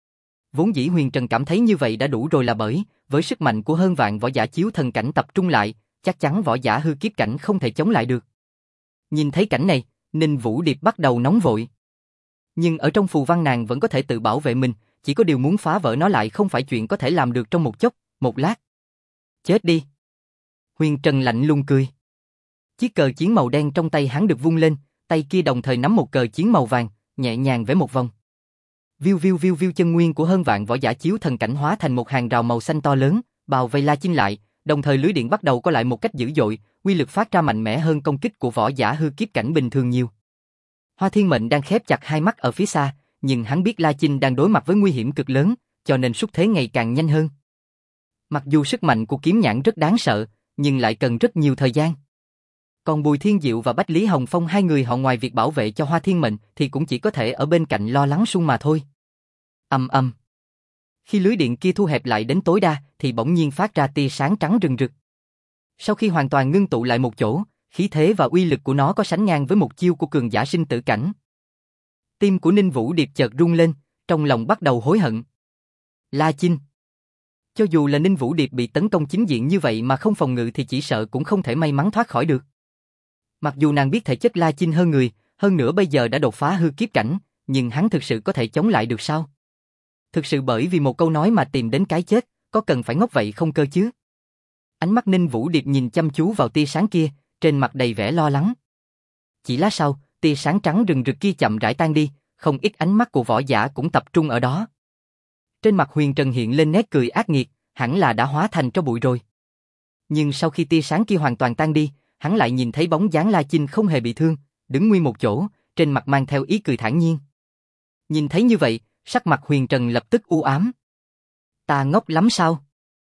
Vốn dĩ Huyền Trần cảm thấy như vậy đã đủ rồi là bởi, với sức mạnh của hơn vạn võ giả chiếu thần cảnh tập trung lại, chắc chắn võ giả hư kiếp cảnh không thể chống lại được. Nhìn thấy cảnh này, Ninh Vũ Điệp bắt đầu nóng vội. Nhưng ở trong phù văn nàng vẫn có thể tự bảo vệ mình, chỉ có điều muốn phá vỡ nó lại không phải chuyện có thể làm được trong một chốc, một lát. Chết đi. Huyền Trần lạnh lùng cười. Chiếc cờ chiến màu đen trong tay hắn được vung lên, tay kia đồng thời nắm một cờ chiến màu vàng, nhẹ nhàng vẽ một vòng. Viu viu viu viu, chân nguyên của hơn vạn võ giả chiếu thần cảnh hóa thành một hàng rào màu xanh to lớn, bao vây La Chinh lại, đồng thời lưới điện bắt đầu co lại một cách dữ dội, uy lực phát ra mạnh mẽ hơn công kích của võ giả hư kiếp cảnh bình thường nhiều. Hoa Thiên Mệnh đang khép chặt hai mắt ở phía xa, nhưng hắn biết La Chinh đang đối mặt với nguy hiểm cực lớn, cho nên xúc thế ngày càng nhanh hơn. Mặc dù sức mạnh của kiếm nhãn rất đáng sợ, nhưng lại cần rất nhiều thời gian. Còn Bùi Thiên Diệu và Bách Lý Hồng Phong hai người họ ngoài việc bảo vệ cho Hoa Thiên Mệnh thì cũng chỉ có thể ở bên cạnh lo lắng sung mà thôi. Ầm ầm. Khi lưới điện kia thu hẹp lại đến tối đa thì bỗng nhiên phát ra tia sáng trắng rừng rực. Sau khi hoàn toàn ngưng tụ lại một chỗ, khí thế và uy lực của nó có sánh ngang với một chiêu của cường giả sinh tử cảnh. Tim của Ninh Vũ Điệp chợt rung lên, trong lòng bắt đầu hối hận. La Chinh. Cho dù là Ninh Vũ Điệp bị tấn công chính diện như vậy mà không phòng ngự thì chỉ sợ cũng không thể may mắn thoát khỏi được. Mặc dù nàng biết thể chất La Chinh hơn người, hơn nữa bây giờ đã đột phá hư kiếp cảnh, nhưng hắn thực sự có thể chống lại được sao? Thực sự bởi vì một câu nói mà tìm đến cái chết, có cần phải ngốc vậy không cơ chứ? Ánh mắt Ninh Vũ Điệp nhìn chăm chú vào tia sáng kia, trên mặt đầy vẻ lo lắng. Chỉ lát sau, tia sáng trắng rừng rực kia chậm rãi tan đi, không ít ánh mắt của võ giả cũng tập trung ở đó. Trên mặt Huyền Trần hiện lên nét cười ác nghiệt, hẳn là đã hóa thành tro bụi rồi. Nhưng sau khi tia sáng kia hoàn toàn tan đi, hắn lại nhìn thấy bóng dáng La Chinh không hề bị thương, đứng nguyên một chỗ, trên mặt mang theo ý cười thản nhiên. Nhìn thấy như vậy, sắc mặt Huyền Trần lập tức u ám. Ta ngốc lắm sao?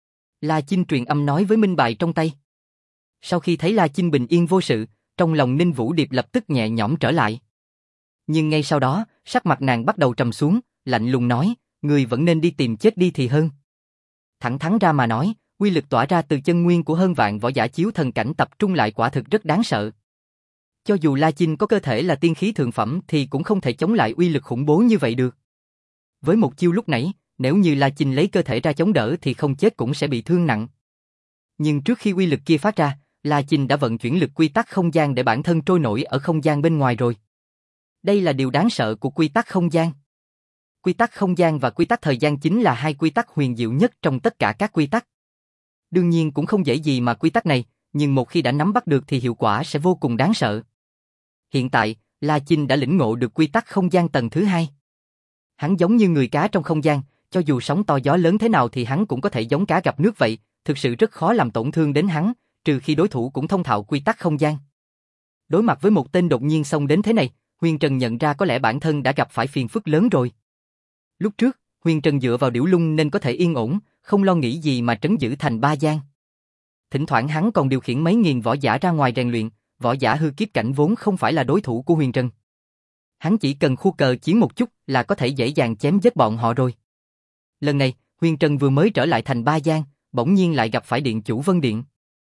La Chinh truyền âm nói với minh bài trong tay. Sau khi thấy La Chinh bình yên vô sự, trong lòng Ninh Vũ Điệp lập tức nhẹ nhõm trở lại. Nhưng ngay sau đó, sắc mặt nàng bắt đầu trầm xuống, lạnh lùng nói, người vẫn nên đi tìm chết đi thì hơn. Thẳng thắn ra mà nói, uy lực tỏa ra từ chân nguyên của hơn vạn võ giả chiếu thần cảnh tập trung lại quả thực rất đáng sợ. Cho dù La Chinh có cơ thể là tiên khí thượng phẩm thì cũng không thể chống lại uy lực khủng bố như vậy được. Với một chiêu lúc nãy, nếu như La Chinh lấy cơ thể ra chống đỡ thì không chết cũng sẽ bị thương nặng. Nhưng trước khi uy lực kia phát ra, La Chinh đã vận chuyển lực quy tắc không gian để bản thân trôi nổi ở không gian bên ngoài rồi. Đây là điều đáng sợ của quy tắc không gian. Quy tắc không gian và quy tắc thời gian chính là hai quy tắc huyền diệu nhất trong tất cả các quy tắc. Đương nhiên cũng không dễ gì mà quy tắc này, nhưng một khi đã nắm bắt được thì hiệu quả sẽ vô cùng đáng sợ. Hiện tại, La Chinh đã lĩnh ngộ được quy tắc không gian tầng thứ hai. Hắn giống như người cá trong không gian, cho dù sóng to gió lớn thế nào thì hắn cũng có thể giống cá gặp nước vậy, thực sự rất khó làm tổn thương đến hắn, trừ khi đối thủ cũng thông thạo quy tắc không gian. Đối mặt với một tên đột nhiên xông đến thế này, Huyền Trần nhận ra có lẽ bản thân đã gặp phải phiền phức lớn rồi. Lúc trước, Huyền Trần dựa vào điểu lung nên có thể yên ổn, không lo nghĩ gì mà trấn giữ thành Ba Giang. Thỉnh thoảng hắn còn điều khiển mấy nghìn võ giả ra ngoài rèn luyện, võ giả hư kiếp cảnh vốn không phải là đối thủ của Huyền Trần. Hắn chỉ cần khu cờ chiến một chút là có thể dễ dàng chém giết bọn họ rồi. Lần này, Huyền Trần vừa mới trở lại thành Ba Giang, bỗng nhiên lại gặp phải điện chủ Vân Điện.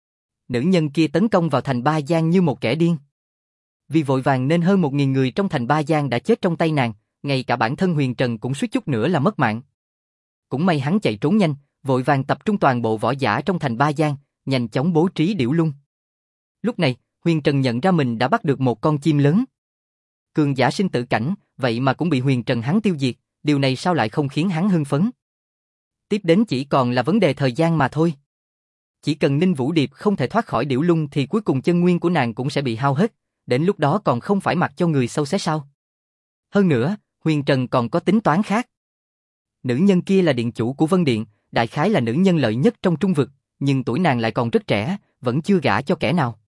Nữ nhân kia tấn công vào thành Ba Giang như một kẻ điên. Vì vội vàng nên hơn một nghìn người trong thành Ba Giang đã chết trong tay nàng, ngay cả bản thân Huyền Trần cũng suýt chút nữa là mất mạng. Cũng may hắn chạy trốn nhanh, vội vàng tập trung toàn bộ võ giả trong thành Ba Giang, nhanh chóng bố trí điểu lung. Lúc này, Huyền Trần nhận ra mình đã bắt được một con chim lớn. Cường giả sinh tử cảnh, vậy mà cũng bị Huyền Trần hắn tiêu diệt, điều này sao lại không khiến hắn hưng phấn? Tiếp đến chỉ còn là vấn đề thời gian mà thôi. Chỉ cần Ninh Vũ Điệp không thể thoát khỏi điểu lung thì cuối cùng chân nguyên của nàng cũng sẽ bị hao hết, đến lúc đó còn không phải mặc cho người sâu xé sao? Hơn nữa, Huyền Trần còn có tính toán khác. Nữ nhân kia là điện chủ của Vân Điện, đại khái là nữ nhân lợi nhất trong trung vực, nhưng tuổi nàng lại còn rất trẻ, vẫn chưa gả cho kẻ nào.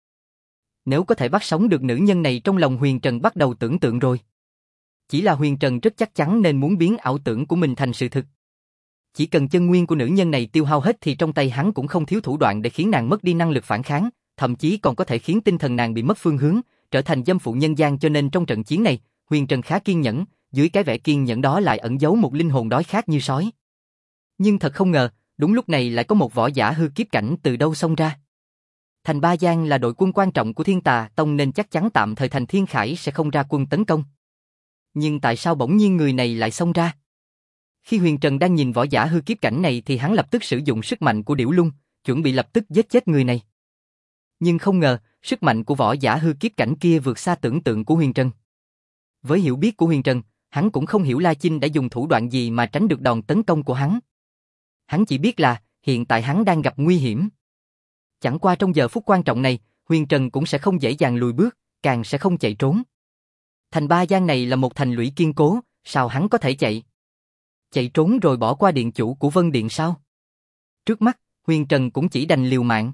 Nếu có thể bắt sống được nữ nhân này, trong lòng Huyền Trần bắt đầu tưởng tượng rồi. Chỉ là Huyền Trần rất chắc chắn nên muốn biến ảo tưởng của mình thành sự thực. Chỉ cần chân nguyên của nữ nhân này tiêu hao hết thì trong tay hắn cũng không thiếu thủ đoạn để khiến nàng mất đi năng lực phản kháng, thậm chí còn có thể khiến tinh thần nàng bị mất phương hướng, trở thành dâm phụ nhân gian. Cho nên trong trận chiến này, Huyền Trần khá kiên nhẫn, dưới cái vẻ kiên nhẫn đó lại ẩn giấu một linh hồn đói khát như sói. Nhưng thật không ngờ, đúng lúc này lại có một võ giả hư kiếp cảnh từ đâu xông ra. Thành Ba Giang là đội quân quan trọng của Thiên Tà Tông nên chắc chắn tạm thời thành Thiên Khải sẽ không ra quân tấn công. Nhưng tại sao bỗng nhiên người này lại xông ra? Khi Huyền Trần đang nhìn võ giả hư kiếp cảnh này thì hắn lập tức sử dụng sức mạnh của điểu lung, chuẩn bị lập tức giết chết người này. Nhưng không ngờ, sức mạnh của võ giả hư kiếp cảnh kia vượt xa tưởng tượng của Huyền Trân. Với hiểu biết của Huyền Trân, hắn cũng không hiểu La Chinh đã dùng thủ đoạn gì mà tránh được đòn tấn công của hắn. Hắn chỉ biết là, hiện tại hắn đang gặp nguy hiểm. Chẳng qua trong giờ phút quan trọng này, Huyền Trân cũng sẽ không dễ dàng lùi bước, càng sẽ không chạy trốn. Thành Ba Giang này là một thành lũy kiên cố, sao hắn có thể chạy? Chạy trốn rồi bỏ qua điện chủ của Vân Điện sao? Trước mắt, Huyền Trân cũng chỉ đành liều mạng.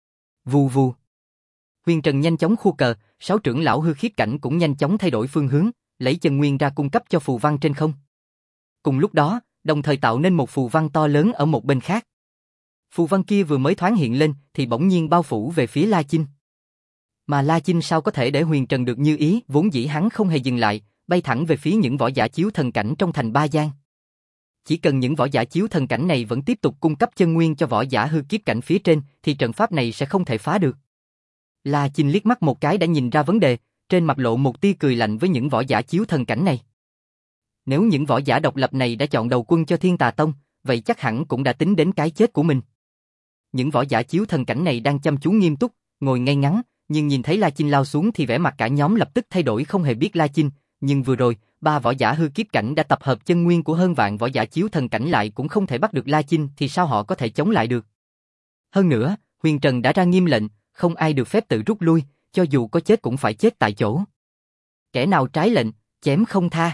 Vù vù. Huyền Trân nhanh chóng khu cờ, sáu trưởng lão hư khiếp cảnh cũng nhanh chóng thay đổi phương hướng, lấy chân nguyên ra cung cấp cho phù văn trên không. Cùng lúc đó, đồng thời tạo nên một phù văn to lớn ở một bên khác. Phù văn kia vừa mới thoáng hiện lên thì bỗng nhiên bao phủ về phía La Chinh. Mà La Chinh sao có thể để Huyền Trân được như ý, vốn dĩ hắn không hề dừng lại, bay thẳng về phía những võ giả chiếu thần cảnh trong thành Ba Giang. Chỉ cần những võ giả chiếu thần cảnh này vẫn tiếp tục cung cấp chân nguyên cho võ giả hư kiếp cảnh phía trên, thì trận pháp này sẽ không thể phá được. La Chinh liếc mắt một cái đã nhìn ra vấn đề, trên mặt lộ một tia cười lạnh với những võ giả chiếu thần cảnh này. Nếu những võ giả độc lập này đã chọn đầu quân cho Thiên Tà Tông, vậy chắc hẳn cũng đã tính đến cái chết của mình. Những võ giả chiếu thần cảnh này đang chăm chú nghiêm túc, ngồi ngay ngắn, nhưng nhìn thấy La Chinh lao xuống thì vẻ mặt cả nhóm lập tức thay đổi, không hề biết La Chinh, nhưng vừa rồi, ba võ giả hư kiếp cảnh đã tập hợp chân nguyên của hơn vạn võ giả chiếu thần cảnh lại cũng không thể bắt được La Chinh thì sao họ có thể chống lại được. Hơn nữa, Huyền Trân đã ra nghiêm lệnh, không ai được phép tự rút lui, cho dù có chết cũng phải chết tại chỗ. Kẻ nào trái lệnh, chém không tha.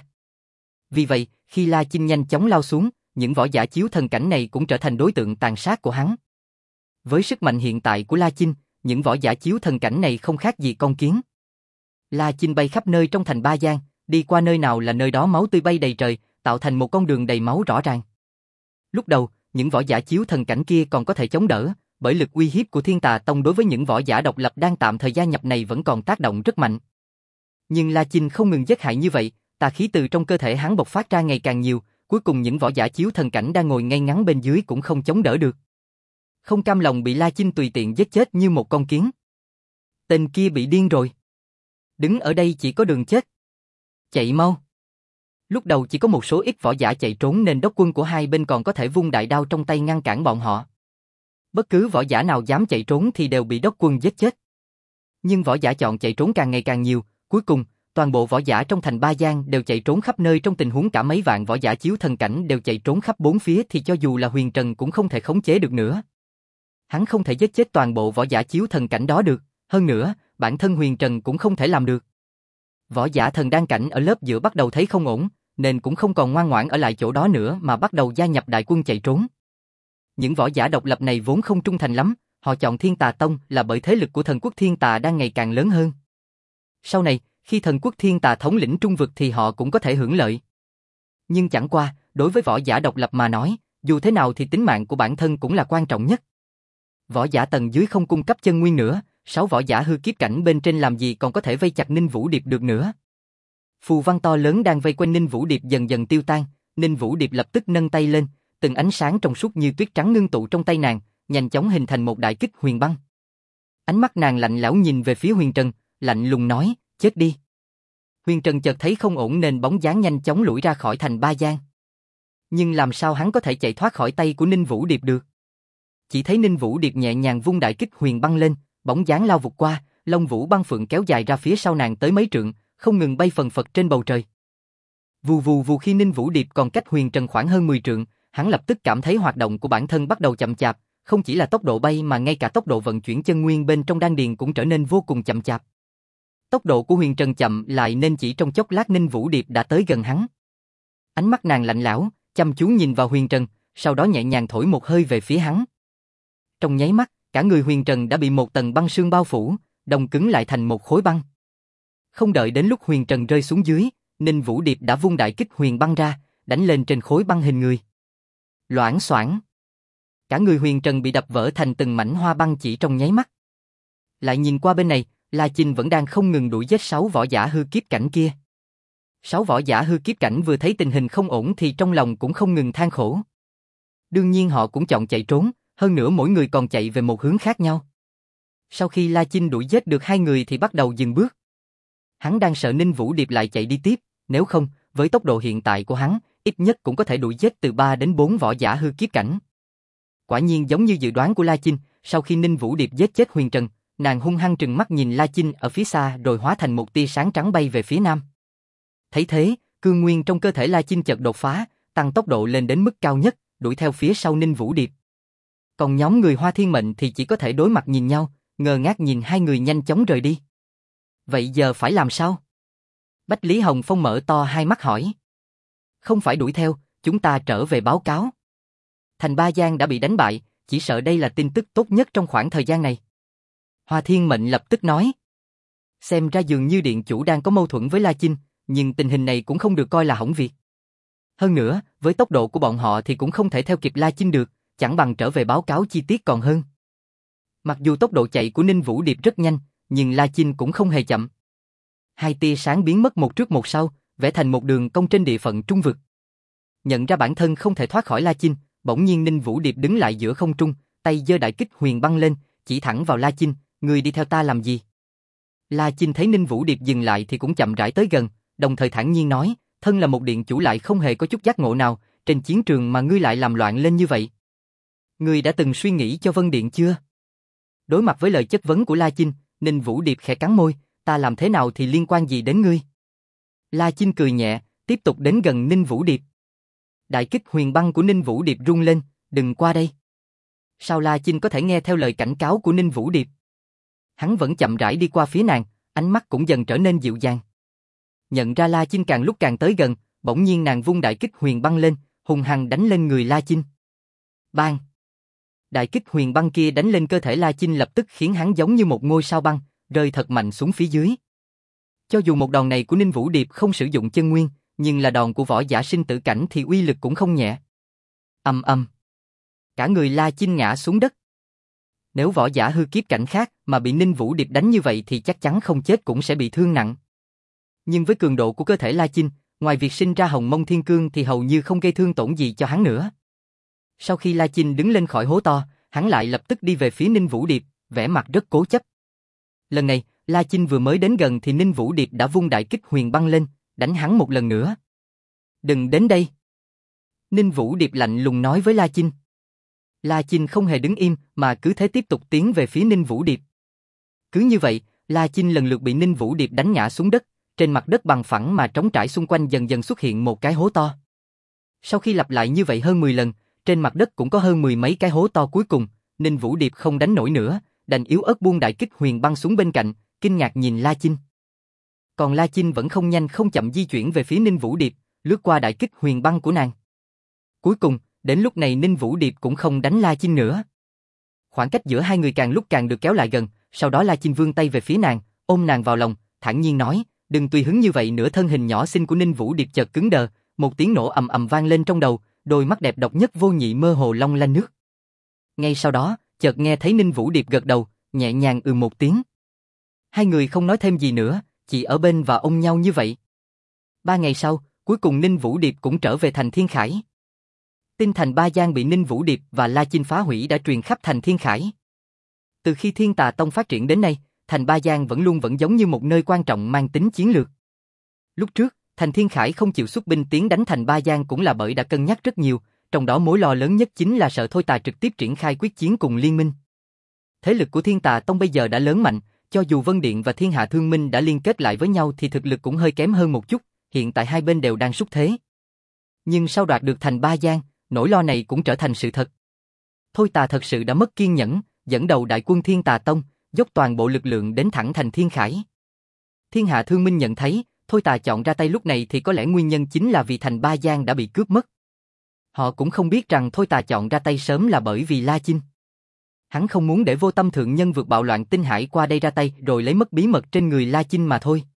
Vì vậy, khi La Chinh nhanh chóng lao xuống, những võ giả chiếu thần cảnh này cũng trở thành đối tượng tàn sát của hắn. Với sức mạnh hiện tại của La Chinh, những võ giả chiếu thần cảnh này không khác gì con kiến. La Chinh bay khắp nơi trong thành Ba Giang, đi qua nơi nào là nơi đó máu tươi bay đầy trời, tạo thành một con đường đầy máu rõ ràng. Lúc đầu, những võ giả chiếu thần cảnh kia còn có thể chống đỡ, bởi lực uy hiếp của Thiên Tà Tông đối với những võ giả độc lập đang tạm thời gia nhập này vẫn còn tác động rất mạnh. Nhưng La Chinh không ngừng giết hại như vậy, tà khí từ trong cơ thể hắn bộc phát ra ngày càng nhiều, cuối cùng những võ giả chiếu thần cảnh đang ngồi ngay ngắn bên dưới cũng không chống đỡ được. Không cam lòng bị La Chinh tùy tiện giết chết như một con kiến. Tên kia bị điên rồi. Đứng ở đây chỉ có đường chết. Chạy mau. Lúc đầu chỉ có một số ít võ giả chạy trốn nên đốc quân của hai bên còn có thể vung đại đao trong tay ngăn cản bọn họ. Bất cứ võ giả nào dám chạy trốn thì đều bị đốc quân giết chết. Nhưng võ giả chọn chạy trốn càng ngày càng nhiều, cuối cùng, toàn bộ võ giả trong thành Ba Giang đều chạy trốn khắp nơi trong tình huống cả mấy vạn võ giả chiếu thần cảnh đều chạy trốn khắp bốn phía thì cho dù là Huyền Trân cũng không thể khống chế được nữa. Hắn không thể giết chết toàn bộ võ giả chiếu thần cảnh đó được, hơn nữa, bản thân Huyền Trân cũng không thể làm được. Võ giả thần đan cảnh ở lớp giữa bắt đầu thấy không ổn, nên cũng không còn ngoan ngoãn ở lại chỗ đó nữa mà bắt đầu gia nhập đại quân chạy trốn. Những võ giả độc lập này vốn không trung thành lắm, họ chọn Thiên Tà Tông là bởi thế lực của thần quốc Thiên Tà đang ngày càng lớn hơn. Sau này, khi thần quốc Thiên Tà thống lĩnh trung vực thì họ cũng có thể hưởng lợi. Nhưng chẳng qua, đối với võ giả độc lập mà nói, dù thế nào thì tính mạng của bản thân cũng là quan trọng nhất. Võ giả tầng dưới không cung cấp chân nguyên nữa, sáu võ giả hư kiếp cảnh bên trên làm gì còn có thể vây chặt Ninh Vũ Điệp được nữa. Phù văn to lớn đang vây quanh Ninh Vũ Điệp dần dần tiêu tan, Ninh Vũ Điệp lập tức nâng tay lên, từng ánh sáng trong suốt như tuyết trắng ngưng tụ trong tay nàng, nhanh chóng hình thành một đại kích huyền băng. Ánh mắt nàng lạnh lẽo nhìn về phía Huyền Trân, lạnh lùng nói, chết đi. Huyền Trân chợt thấy không ổn nên bóng dáng nhanh chóng lủi ra khỏi thành Ba Giang. Nhưng làm sao hắn có thể chạy thoát khỏi tay của Ninh Vũ Điệp được? Chỉ thấy Ninh Vũ Điệp nhẹ nhàng vung đại kích huyền băng lên, bóng dáng lao vụt qua, Long Vũ băng phượng kéo dài ra phía sau nàng tới mấy trượng, không ngừng bay phần phật trên bầu trời. Vù vù vù khi Ninh Vũ Điệp còn cách Huyền Trân khoảng hơn mười trượng, hắn lập tức cảm thấy hoạt động của bản thân bắt đầu chậm chạp, không chỉ là tốc độ bay mà ngay cả tốc độ vận chuyển chân nguyên bên trong đan điền cũng trở nên vô cùng chậm chạp. Tốc độ của Huyền Trân chậm lại nên chỉ trong chốc lát Ninh Vũ Điệp đã tới gần hắn. Ánh mắt nàng lạnh lẽo, chăm chú nhìn vào Huyền Trân, sau đó nhẹ nhàng thổi một hơi về phía hắn. Trong nháy mắt, cả người Huyền Trân đã bị một tầng băng sương bao phủ, đông cứng lại thành một khối băng. Không đợi đến lúc Huyền Trân rơi xuống dưới, Ninh Vũ Điệp đã vung đại kích huyền băng ra, đánh lên trên khối băng hình người. Loảng xoảng. Cả người Huyền Trân bị đập vỡ thành từng mảnh hoa băng chỉ trong nháy mắt. Lại nhìn qua bên này, La Chinh vẫn đang không ngừng đuổi giết sáu võ giả hư kiếp cảnh kia. Sáu võ giả hư kiếp cảnh vừa thấy tình hình không ổn thì trong lòng cũng không ngừng than khổ. Đương nhiên họ cũng chọn chạy trốn, hơn nữa mỗi người còn chạy về một hướng khác nhau. Sau khi La Chinh đuổi giết được hai người thì bắt đầu dừng bước. Hắn đang sợ Ninh Vũ Điệp lại chạy đi tiếp, nếu không, với tốc độ hiện tại của hắn, ít nhất cũng có thể đuổi giết từ ba đến bốn võ giả hư kiếp cảnh. Quả nhiên giống như dự đoán của La Chinh, sau khi Ninh Vũ Điệp giết chết Huyền Trân, Nàng hung hăng trừng mắt nhìn La Chinh ở phía xa rồi hóa thành một tia sáng trắng bay về phía nam. Thấy thế, cương nguyên trong cơ thể La Chinh chợt đột phá, tăng tốc độ lên đến mức cao nhất, đuổi theo phía sau Ninh Vũ Điệp. Còn nhóm người Hoa Thiên Mệnh thì chỉ có thể đối mặt nhìn nhau, ngơ ngác nhìn hai người nhanh chóng rời đi. Vậy giờ phải làm sao? Bách Lý Hồng Phong mở to hai mắt hỏi. Không phải đuổi theo, chúng ta trở về báo cáo. Thành Ba Giang đã bị đánh bại, chỉ sợ đây là tin tức tốt nhất trong khoảng thời gian này. Hoa Thiên Mệnh lập tức nói. Xem ra dường như điện chủ đang có mâu thuẫn với La Chinh, nhưng tình hình này cũng không được coi là hỏng việc. Hơn nữa, với tốc độ của bọn họ thì cũng không thể theo kịp La Chinh được, chẳng bằng trở về báo cáo chi tiết còn hơn. Mặc dù tốc độ chạy của Ninh Vũ Điệp rất nhanh, nhưng La Chinh cũng không hề chậm. Hai tia sáng biến mất một trước một sau, vẽ thành một đường cong trên địa phận trung vực. Nhận ra bản thân không thể thoát khỏi La Chinh, bỗng nhiên Ninh Vũ Điệp đứng lại giữa không trung, tay giơ đại kích huyền băng lên, chỉ thẳng vào La Chinh, người đi theo ta làm gì? La Chinh thấy Ninh Vũ Điệp dừng lại thì cũng chậm rãi tới gần, đồng thời thản nhiên nói, thân là một điện chủ lại không hề có chút giác ngộ nào, trên chiến trường mà ngươi lại làm loạn lên như vậy. Ngươi đã từng suy nghĩ cho Vân Điện chưa? Đối mặt với lời chất vấn của La Chinh, Ninh Vũ Điệp khẽ cắn môi, ta làm thế nào thì liên quan gì đến ngươi? La Chinh cười nhẹ, tiếp tục đến gần Ninh Vũ Điệp. Đại kích huyền băng của Ninh Vũ Điệp rung lên, đừng qua đây. Sao La Chinh có thể nghe theo lời cảnh cáo của Ninh Vũ Điệp? Hắn vẫn chậm rãi đi qua phía nàng, ánh mắt cũng dần trở nên dịu dàng. Nhận ra La Chinh càng lúc càng tới gần, bỗng nhiên nàng vung đại kích huyền băng lên, hùng hăng đánh lên người La Chinh. Bang! Đại kích huyền băng kia đánh lên cơ thể La Chinh lập tức khiến hắn giống như một ngôi sao băng, rơi thật mạnh xuống phía dưới. Cho dù một đòn này của Ninh Vũ Điệp không sử dụng chân nguyên, nhưng là đòn của võ giả sinh tử cảnh thì uy lực cũng không nhẹ. Ầm ầm. Cả người La Chinh ngã xuống đất. Nếu võ giả hư kiếp cảnh khác mà bị Ninh Vũ Điệp đánh như vậy thì chắc chắn không chết cũng sẽ bị thương nặng. Nhưng với cường độ của cơ thể La Chinh, ngoài việc sinh ra Hồng Mông Thiên Cương thì hầu như không gây thương tổn gì cho hắn nữa. Sau khi La Chinh đứng lên khỏi hố to, hắn lại lập tức đi về phía Ninh Vũ Điệp, vẻ mặt rất cố chấp. Lần này, La Chinh vừa mới đến gần thì Ninh Vũ Điệp đã vung đại kích huyền băng lên, đánh hắn một lần nữa. Đừng đến đây. Ninh Vũ Điệp lạnh lùng nói với La Chinh. La Chinh không hề đứng im mà cứ thế tiếp tục tiến về phía Ninh Vũ Điệp. Cứ như vậy, La Chinh lần lượt bị Ninh Vũ Điệp đánh ngã xuống đất, trên mặt đất bằng phẳng mà trống trải xung quanh dần dần xuất hiện một cái hố to. Sau khi lặp lại như vậy hơn mười lần, trên mặt đất cũng có hơn mười mấy cái hố to cuối cùng, Ninh Vũ Điệp không đánh nổi nữa, đành yếu ớt buông đại kích huyền băng xuống bên cạnh, kinh ngạc nhìn La Chinh. Còn La Chinh vẫn không nhanh không chậm di chuyển về phía Ninh Vũ Điệp, lướt qua đại kích huyền băng của nàng. Cuối cùng, đến lúc này Ninh Vũ Điệp cũng không đánh La Chinh nữa. Khoảng cách giữa hai người càng lúc càng được kéo lại gần, sau đó La Chinh vươn tay về phía nàng, ôm nàng vào lòng, thản nhiên nói, đừng tùy hứng như vậy nữa. Thân hình nhỏ xinh của Ninh Vũ Điệp chợt cứng đờ, một tiếng nổ ầm ầm vang lên trong đầu, đôi mắt đẹp độc nhất vô nhị mơ hồ long lanh nước. Ngay sau đó, chợt nghe thấy Ninh Vũ Điệp gật đầu, nhẹ nhàng ừ một tiếng. Hai người không nói thêm gì nữa, chỉ ở bên và ôm nhau như vậy. Ba ngày sau, cuối cùng Ninh Vũ Điệp cũng trở về thành Thiên Khải. Tin thành Ba Giang bị Ninh Vũ Điệp và La Chinh phá hủy đã truyền khắp thành Thiên Khải. Từ khi Thiên Tà Tông phát triển đến nay, thành Ba Giang vẫn luôn vẫn giống như một nơi quan trọng mang tính chiến lược. Lúc trước, thành Thiên Khải không chịu xuất binh tiến đánh thành Ba Giang cũng là bởi đã cân nhắc rất nhiều, trong đó mối lo lớn nhất chính là sợ Thôi Tà trực tiếp triển khai quyết chiến cùng liên minh. Thế lực của Thiên Tà Tông bây giờ đã lớn mạnh, cho dù Vân Điện và Thiên Hạ Thương Minh đã liên kết lại với nhau thì thực lực cũng hơi kém hơn một chút, hiện tại hai bên đều đang xúc thế. Nhưng sau đoạt được thành Ba Giang, nỗi lo này cũng trở thành sự thật. Thôi Tà thật sự đã mất kiên nhẫn, dẫn đầu đại quân Thiên Tà Tông, dốc toàn bộ lực lượng đến thẳng thành Thiên Khải. Thiên Hạ Thương Minh nhận thấy, Thôi Tà chọn ra tay lúc này thì có lẽ nguyên nhân chính là vì thành Ba Giang đã bị cướp mất. Họ cũng không biết rằng Thôi Tà chọn ra tay sớm là bởi vì La Chinh. Hắn không muốn để Vô Tâm thượng nhân vượt bạo loạn tinh hải qua đây ra tay rồi lấy mất bí mật trên người La Chinh mà thôi.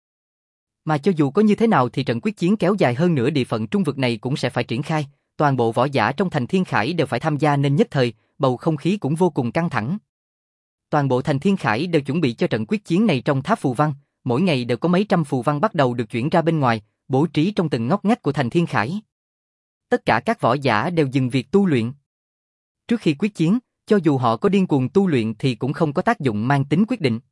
Mà cho dù có như thế nào thì trận quyết chiến kéo dài hơn nữa địa phận trung vực này cũng sẽ phải triển khai, toàn bộ võ giả trong thành Thiên Khải đều phải tham gia nên nhất thời, bầu không khí cũng vô cùng căng thẳng. Toàn bộ thành Thiên Khải đều chuẩn bị cho trận quyết chiến này trong tháp phù văn, mỗi ngày đều có mấy trăm phù văn bắt đầu được chuyển ra bên ngoài, bố trí trong từng ngóc ngách của thành Thiên Khải. Tất cả các võ giả đều dừng việc tu luyện. Trước khi quyết chiến, cho dù họ có điên cuồng tu luyện thì cũng không có tác dụng mang tính quyết định.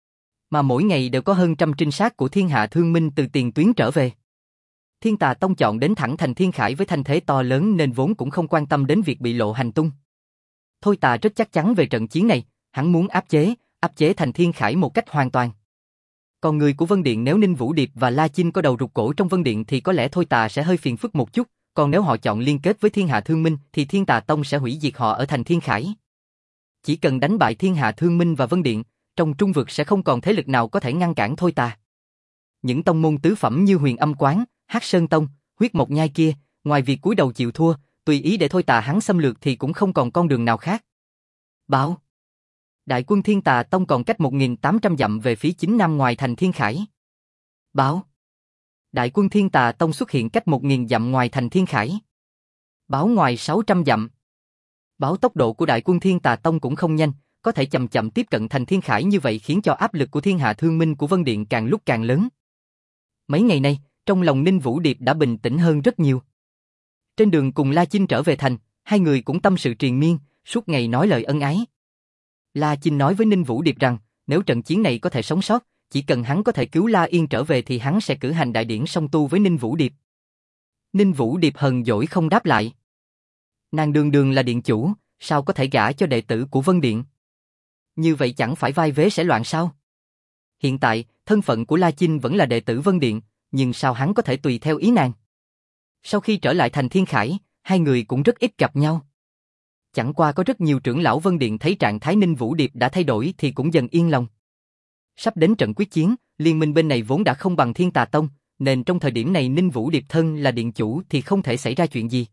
Mà mỗi ngày đều có hơn trăm trinh sát của Thiên Hạ Thương Minh từ tiền tuyến trở về. Thiên Tà Tông chọn đến thẳng thành Thiên Khải với thanh thế to lớn nên vốn cũng không quan tâm đến việc bị lộ hành tung. Thôi Tà rất chắc chắn về trận chiến này, hắn muốn áp chế, áp chế Thành Thiên Khải một cách hoàn toàn. Còn người của Vân Điện nếu Ninh Vũ Điệp và La Chinh có đầu rụt cổ trong Vân Điện thì có lẽ Thôi Tà sẽ hơi phiền phức một chút, còn nếu họ chọn liên kết với Thiên Hạ Thương Minh thì Thiên Tà Tông sẽ hủy diệt họ ở Thành Thiên Khải. Chỉ cần đánh bại Thiên Hạ Thương Minh và Vân Điện, trong Trung Vực sẽ không còn thế lực nào có thể ngăn cản Thôi Tà. Những tông môn tứ phẩm như Huyền Âm Quán, Hắc Sơn Tông, Huyết Mộc Nhai kia, ngoài việc cúi đầu chịu thua, tùy ý để Thôi Tà hắn xâm lược thì cũng không còn con đường nào khác. Báo. Đại quân Thiên Tà Tông còn cách một nghìn tám trăm dặm về phía chính nam ngoài thành Thiên Khải. Báo. Đại quân Thiên Tà Tông xuất hiện cách một nghìn dặm ngoài thành Thiên Khải. Báo ngoài sáu trăm dặm. Báo tốc độ của đại quân Thiên Tà Tông cũng không nhanh, có thể chậm chậm tiếp cận thành Thiên Khải như vậy khiến cho áp lực của Thiên Hạ Thương Minh của Vân Điện càng lúc càng lớn. Mấy ngày nay, trong lòng Ninh Vũ Điệp đã bình tĩnh hơn rất nhiều. Trên đường cùng La Chinh trở về thành, hai người cũng tâm sự triền miên, suốt ngày nói lời ân ái. La Chinh nói với Ninh Vũ Điệp rằng, nếu trận chiến này có thể sống sót, chỉ cần hắn có thể cứu La Yên trở về thì hắn sẽ cử hành đại điển song tu với Ninh Vũ Điệp. Ninh Vũ Điệp hờn dỗi không đáp lại. Nàng đường đường là điện chủ, sao có thể gả cho đệ tử của Vân Điện? Như vậy chẳng phải vai vế sẽ loạn sao? Hiện tại, thân phận của La Chinh vẫn là đệ tử Vân Điện, nhưng sao hắn có thể tùy theo ý nàng? Sau khi trở lại thành Thiên Khải, hai người cũng rất ít gặp nhau. Chẳng qua có rất nhiều trưởng lão Vân Điện thấy trạng thái Ninh Vũ Điệp đã thay đổi thì cũng dần yên lòng. Sắp đến trận quyết chiến, liên minh bên này vốn đã không bằng Thiên Tà Tông, nên trong thời điểm này Ninh Vũ Điệp thân là điện chủ thì không thể xảy ra chuyện gì.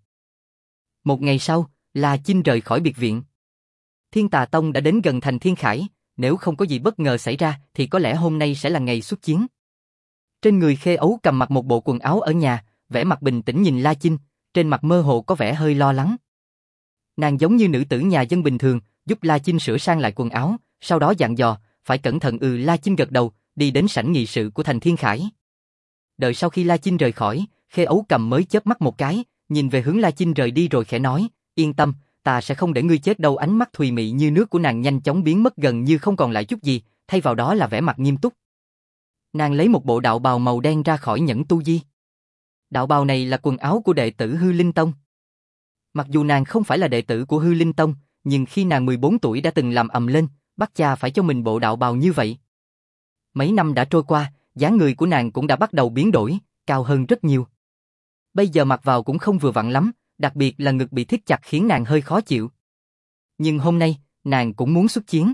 Một ngày sau, La Chinh rời khỏi biệt viện. Thiên Tà Tông đã đến gần thành Thiên Khải, nếu không có gì bất ngờ xảy ra thì có lẽ hôm nay sẽ là ngày xuất chiến. Trên người Khê Ấu cầm mặc một bộ quần áo ở nhà, vẻ mặt bình tĩnh nhìn La Chinh, trên mặt mơ hồ có vẻ hơi lo lắng. Nàng giống như nữ tử nhà dân bình thường, giúp La Chinh sửa sang lại quần áo, sau đó dặn dò, phải cẩn thận. Ừ. La Chinh gật đầu, đi đến sảnh nghị sự của thành Thiên Khải. Đợi sau khi La Chinh rời khỏi, Khê Ấu cầm mới chớp mắt một cái, nhìn về hướng La Chinh rời đi rồi khẽ nói, yên tâm, ta sẽ không để ngươi chết đâu. Ánh mắt thùy mị như nước của nàng nhanh chóng biến mất gần như không còn lại chút gì, thay vào đó là vẻ mặt nghiêm túc. Nàng lấy một bộ đạo bào màu đen ra khỏi nhẫn tu di. Đạo bào này là quần áo của đệ tử Hư Linh Tông. Mặc dù nàng không phải là đệ tử của Hư Linh Tông, nhưng khi nàng mười bốn tuổi đã từng làm ầm lên, bắt cha phải cho mình bộ đạo bào như vậy. Mấy năm đã trôi qua, dáng người của nàng cũng đã bắt đầu biến đổi, cao hơn rất nhiều. Bây giờ mặc vào cũng không vừa vặn lắm, đặc biệt là ngực bị thít chặt khiến nàng hơi khó chịu. Nhưng hôm nay, nàng cũng muốn xuất chiến.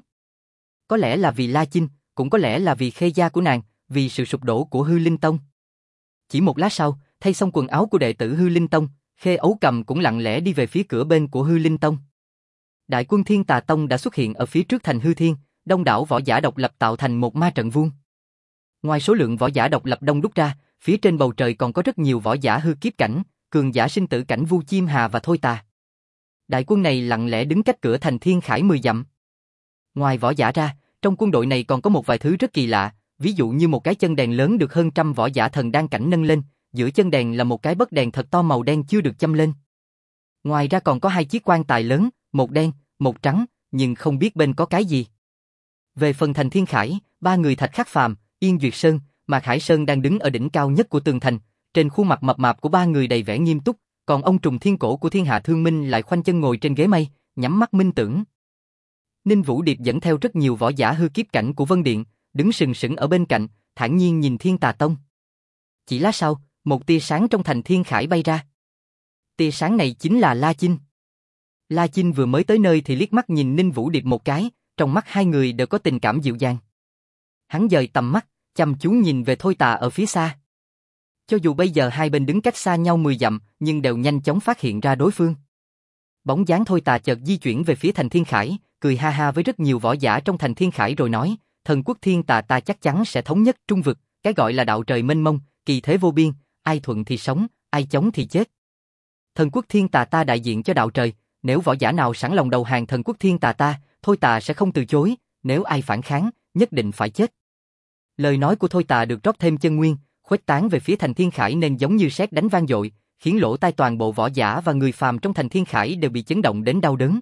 Có lẽ là vì La Chinh, cũng có lẽ là vì Khê gia của nàng, vì sự sụp đổ của Hư Linh Tông. Chỉ một lát sau, thay xong quần áo của đệ tử Hư Linh Tông, Khê Ấu cầm cũng lặng lẽ đi về phía cửa bên của Hư Linh Tông. Đại quân Thiên Tà Tông đã xuất hiện ở phía trước thành Hư Thiên, đông đảo võ giả độc lập tạo thành một ma trận vuông. Ngoài số lượng võ giả độc lập đông đúc ra, phía trên bầu trời còn có rất nhiều võ giả hư kiếp cảnh, cường giả sinh tử cảnh Vu Chiêm Hà và Thôi Tà. Đại quân này lặng lẽ đứng cách cửa thành Thiên Khải mười dặm. Ngoài võ giả ra, trong quân đội này còn có một vài thứ rất kỳ lạ, ví dụ như một cái chân đèn lớn được hơn trăm võ giả thần đan cảnh nâng lên, giữa chân đèn là một cái bất đèn thật to màu đen chưa được châm lên. Ngoài ra còn có hai chiếc quan tài lớn, một đen, một trắng, nhưng không biết bên có cái gì. Về phần thành Thiên Khải, ba người Thạch Khắc Phàm, Yên Duyệt Sơn, Mạc Hải Sơn đang đứng ở đỉnh cao nhất của tường thành, trên khuôn mặt mập mạp của ba người đầy vẻ nghiêm túc, còn ông trùng thiên cổ của Thiên Hạ Thương Minh lại khoanh chân ngồi trên ghế mây, nhắm mắt minh tưởng. Ninh Vũ Điệp dẫn theo rất nhiều võ giả hư kiếp cảnh của Vân Điện, đứng sừng sững ở bên cạnh, thản nhiên nhìn Thiên Tà Tông. Chỉ lát sau, một tia sáng trong thành Thiên Khải bay ra. Tia sáng này chính là La Chinh. La Chinh vừa mới tới nơi thì liếc mắt nhìn Ninh Vũ Điệp một cái, trong mắt hai người đều có tình cảm dịu dàng. Hắn dời tầm mắt, chăm chú nhìn về Thôi Tà ở phía xa. Cho dù bây giờ hai bên đứng cách xa nhau mười dặm, nhưng đều nhanh chóng phát hiện ra đối phương. Bóng dáng Thôi Tà chợt di chuyển về phía thành Thiên Khải, cười ha ha với rất nhiều võ giả trong thành Thiên Khải rồi nói, thần quốc Thiên Tà ta chắc chắn sẽ thống nhất Trung Vực, cái gọi là đạo trời mênh mông, kỳ thế vô biên, ai thuận thì sống, ai chống thì chết. Thần quốc Thiên Tà ta đại diện cho đạo trời, nếu võ giả nào sẵn lòng đầu hàng thần quốc Thiên Tà ta, Thôi Tà sẽ không từ chối, nếu ai phản kháng, nhất định phải chết. Lời nói của Thôi Tà được rót thêm chân nguyên, khuếch tán về phía thành Thiên Khải nên giống như sét đánh vang dội, khiến lỗ tai toàn bộ võ giả và người phàm trong thành Thiên Khải đều bị chấn động đến đau đớn.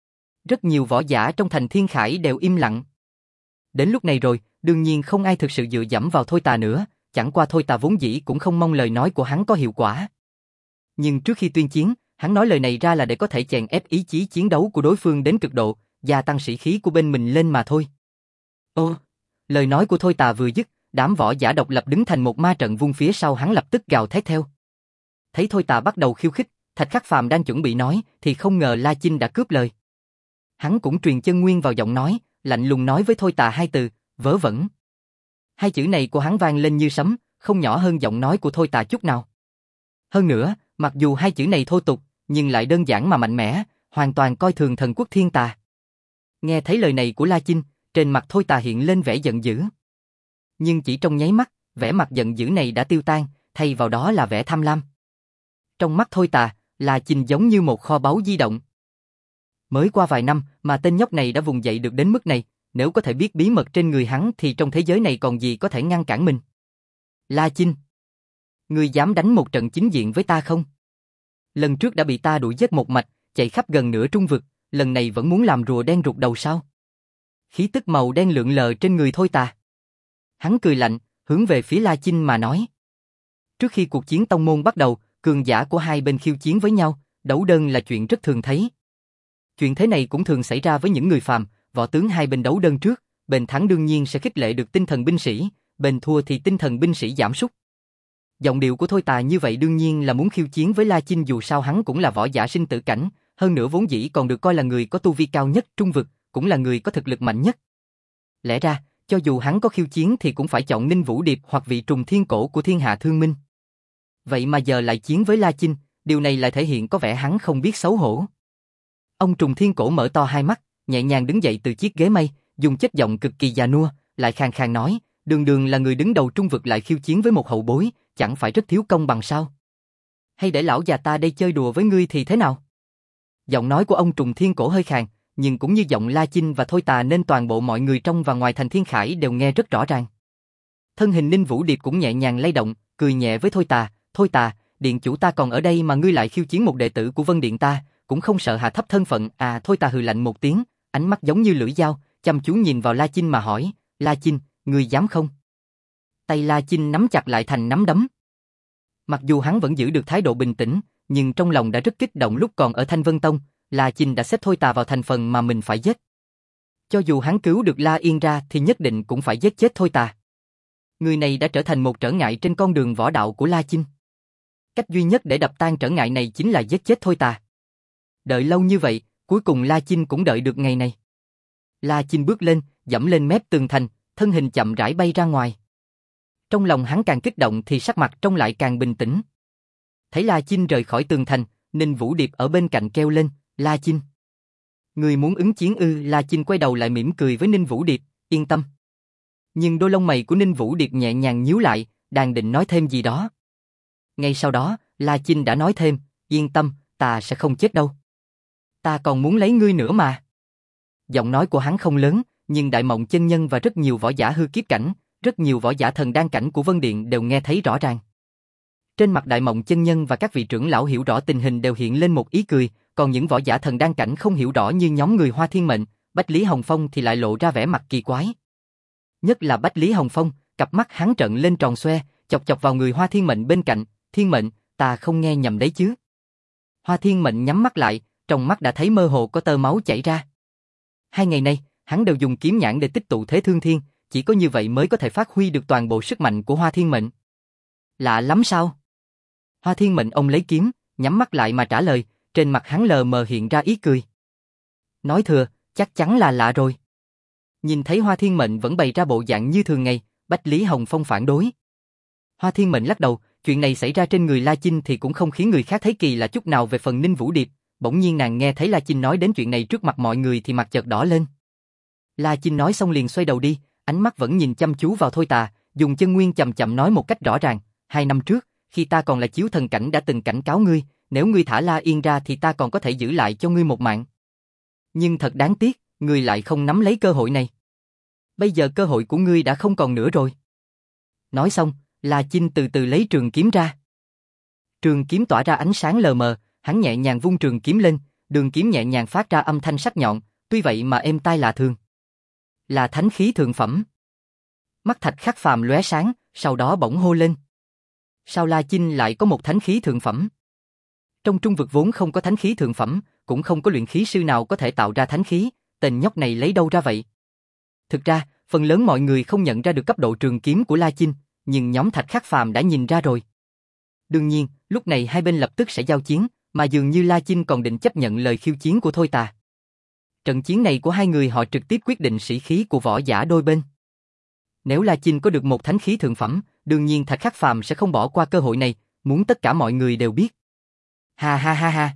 Rất nhiều võ giả trong thành Thiên Khải đều im lặng. Đến lúc này rồi, đương nhiên không ai thực sự dựa dẫm vào Thôi Tà nữa, chẳng qua Thôi Tà vốn dĩ cũng không mong lời nói của hắn có hiệu quả. Nhưng trước khi tuyên chiến, hắn nói lời này ra là để có thể chèn ép ý chí chiến đấu của đối phương đến cực độ, gia tăng sĩ khí của bên mình lên mà thôi. Ô, lời nói của Thôi Tà vừa dứt, đám võ giả độc lập đứng thành một ma trận vuông phía sau hắn lập tức gào thét theo. Thấy Thôi Tà bắt đầu khiêu khích, Thạch Khắc Phàm đang chuẩn bị nói, thì không ngờ La Chinh đã cướp lời. Hắn cũng truyền chân nguyên vào giọng nói, lạnh lùng nói với Thôi Tà hai từ, vớ vẩn. Hai chữ này của hắn vang lên như sấm, không nhỏ hơn giọng nói của Thôi Tà chút nào. Hơn nữa, mặc dù hai chữ này thô tục, nhưng lại đơn giản mà mạnh mẽ, hoàn toàn coi thường thần quốc thiên tà. Nghe thấy lời này của La Chinh, trên mặt Thôi Tà hiện lên vẻ giận dữ. Nhưng chỉ trong nháy mắt, vẻ mặt giận dữ này đã tiêu tan, thay vào đó là vẻ tham lam. Trong mắt Thôi Tà, La Chinh giống như một kho báu di động. Mới qua vài năm mà tên nhóc này đã vùng dậy được đến mức này, nếu có thể biết bí mật trên người hắn thì trong thế giới này còn gì có thể ngăn cản mình. La Chinh, ngươi dám đánh một trận chính diện với ta không? Lần trước đã bị ta đuổi giết một mạch, chạy khắp gần nửa trung vực, lần này vẫn muốn làm rùa đen rụt đầu sao? Khí tức màu đen lượn lờ trên người Thôi Tà. Hắn cười lạnh, hướng về phía La Chinh mà nói. Trước khi cuộc chiến tông môn bắt đầu, cường giả của hai bên khiêu chiến với nhau, đấu đơn là chuyện rất thường thấy. Chuyện thế này cũng thường xảy ra với những người phàm, võ tướng hai bên đấu đơn trước, bên thắng đương nhiên sẽ khích lệ được tinh thần binh sĩ, bên thua thì tinh thần binh sĩ giảm sút. Giọng điệu của Thôi Tà như vậy đương nhiên là muốn khiêu chiến với La Chinh, dù sao hắn cũng là võ giả sinh tử cảnh, hơn nữa vốn dĩ còn được coi là người có tu vi cao nhất trung vực, cũng là người có thực lực mạnh nhất. Lẽ ra, cho dù hắn có khiêu chiến thì cũng phải chọn Ninh Vũ Điệp hoặc vị trùng thiên cổ của thiên hạ thương minh. Vậy mà giờ lại chiến với La Chinh, điều này lại thể hiện có vẻ hắn không biết xấu hổ. Ông trùng thiên cổ mở to hai mắt, nhẹ nhàng đứng dậy từ chiếc ghế mây, dùng chất giọng cực kỳ già nua, lại khàn khàn nói, đường đường là người đứng đầu trung vực lại khiêu chiến với một hậu bối, chẳng phải rất thiếu công bằng sao? Hay để lão già ta đây chơi đùa với ngươi thì thế nào? Giọng nói của ông trùng thiên cổ hơi khàn, nhưng cũng như giọng La Chinh và Thôi Tà nên toàn bộ mọi người trong và ngoài thành Thiên Khải đều nghe rất rõ ràng. Thân hình Ninh Vũ Điệp cũng nhẹ nhàng lay động, cười nhẹ với Thôi Tà, Thôi Tà, điện chủ ta còn ở đây mà ngươi lại khiêu chiến một đệ tử của Vân Điện ta, cũng không sợ hạ thấp thân phận à? Thôi Tà hừ lạnh một tiếng, ánh mắt giống như lưỡi dao, chăm chú nhìn vào La Chinh mà hỏi, La Chinh, ngươi dám không? Tay La Chinh nắm chặt lại thành nắm đấm. Mặc dù hắn vẫn giữ được thái độ bình tĩnh, nhưng trong lòng đã rất kích động. Lúc còn ở Thanh Vân Tông, La Chinh đã xếp Thôi Tà vào thành phần mà mình phải giết. Cho dù hắn cứu được La Yên ra thì nhất định cũng phải giết chết Thôi Tà. Người này đã trở thành một trở ngại trên con đường võ đạo của La Chinh. Cách duy nhất để đập tan trở ngại này chính là giết chết Thôi Tà. Đợi lâu như vậy, cuối cùng La Chinh cũng đợi được ngày này. La Chinh bước lên, dẫm lên mép tường thành, thân hình chậm rãi bay ra ngoài. Trong lòng hắn càng kích động thì sắc mặt trông lại càng bình tĩnh. Thấy La Chinh rời khỏi tường thành, Ninh Vũ Điệp ở bên cạnh kêu lên, La Chinh, người muốn ứng chiến ư? La Chinh quay đầu lại mỉm cười với Ninh Vũ Điệp, yên tâm. Nhưng đôi lông mày của Ninh Vũ Điệp nhẹ nhàng nhíu lại, đang định nói thêm gì đó. Ngay sau đó, La Chinh đã nói thêm, yên tâm, ta sẽ không chết đâu. Ta còn muốn lấy ngươi nữa mà. Giọng nói của hắn không lớn, nhưng Đại Mộng Chân Nhân và rất nhiều võ giả hư kiếp cảnh, rất nhiều võ giả thần đan cảnh của Vân Điện đều nghe thấy rõ ràng. Trên mặt Đại Mộng Chân Nhân và các vị trưởng lão hiểu rõ tình hình đều hiện lên một ý cười, còn những võ giả thần đan cảnh không hiểu rõ như nhóm người Hoa Thiên Mệnh, Bách Lý Hồng Phong thì lại lộ ra vẻ mặt kỳ quái. Nhất là Bách Lý Hồng Phong, cặp mắt hắn trợn lên tròn xoe, chọc chọc vào người Hoa Thiên Mệnh bên cạnh, Thiên Mệnh, ta không nghe nhầm đấy chứ? Hoa Thiên Mệnh nhắm mắt lại, trong mắt đã thấy mơ hồ có tơ máu chảy ra. Hai ngày nay, hắn đều dùng kiếm nhãn để tích tụ thế thương thiên, chỉ có như vậy mới có thể phát huy được toàn bộ sức mạnh của Hoa Thiên Mệnh. Lạ lắm sao? Hoa Thiên Mệnh ông lấy kiếm, nhắm mắt lại mà trả lời, trên mặt hắn lờ mờ hiện ra ý cười. Nói thừa, chắc chắn là lạ rồi. Nhìn thấy Hoa Thiên Mệnh vẫn bày ra bộ dạng như thường ngày, Bách Lý Hồng Phong phản đối. Hoa Thiên Mệnh lắc đầu, chuyện này xảy ra trên người La Chinh thì cũng không khiến người khác thấy kỳ lạ chút nào. Về phần Ninh Vũ Điệp, bỗng nhiên nàng nghe thấy La Chinh nói đến chuyện này trước mặt mọi người thì mặt chợt đỏ lên. La Chinh nói xong liền xoay đầu đi, ánh mắt vẫn nhìn chăm chú vào Thôi Tà, dùng chân nguyên chậm chậm nói một cách rõ ràng, hai năm trước, khi ta còn là chiếu thần cảnh đã từng cảnh cáo ngươi, nếu ngươi thả La Yên ra thì ta còn có thể giữ lại cho ngươi một mạng. Nhưng thật đáng tiếc, ngươi lại không nắm lấy cơ hội này. Bây giờ cơ hội của ngươi đã không còn nữa rồi. Nói xong, La Chinh từ từ lấy trường kiếm ra. Trường kiếm tỏa ra ánh sáng lờ mờ, hắn nhẹ nhàng vung trường kiếm lên, đường kiếm nhẹ nhàng phát ra âm thanh sắc nhọn, tuy vậy mà êm tai lạ thường. Là thánh khí thượng phẩm. Mắt Thạch Khắc Phàm lóe sáng, sau đó bỗng hô lên. Sao La Chinh lại có một thánh khí thượng phẩm? Trong trung vực vốn không có thánh khí thượng phẩm, cũng không có luyện khí sư nào có thể tạo ra thánh khí, tên nhóc này lấy đâu ra vậy? Thực ra, Phần lớn mọi người không nhận ra được cấp độ trường kiếm của La Chinh, nhưng nhóm Thạch Khắc Phàm đã nhìn ra rồi. Đương nhiên, lúc này hai bên lập tức sẽ giao chiến, mà dường như La Chinh còn định chấp nhận lời khiêu chiến của Thôi Tà. Trận chiến này của hai người họ trực tiếp quyết định sĩ khí của võ giả đôi bên. Nếu La Chinh có được một thánh khí thượng phẩm, đương nhiên Thạch Khắc Phàm sẽ không bỏ qua cơ hội này, muốn tất cả mọi người đều biết. Ha ha ha ha.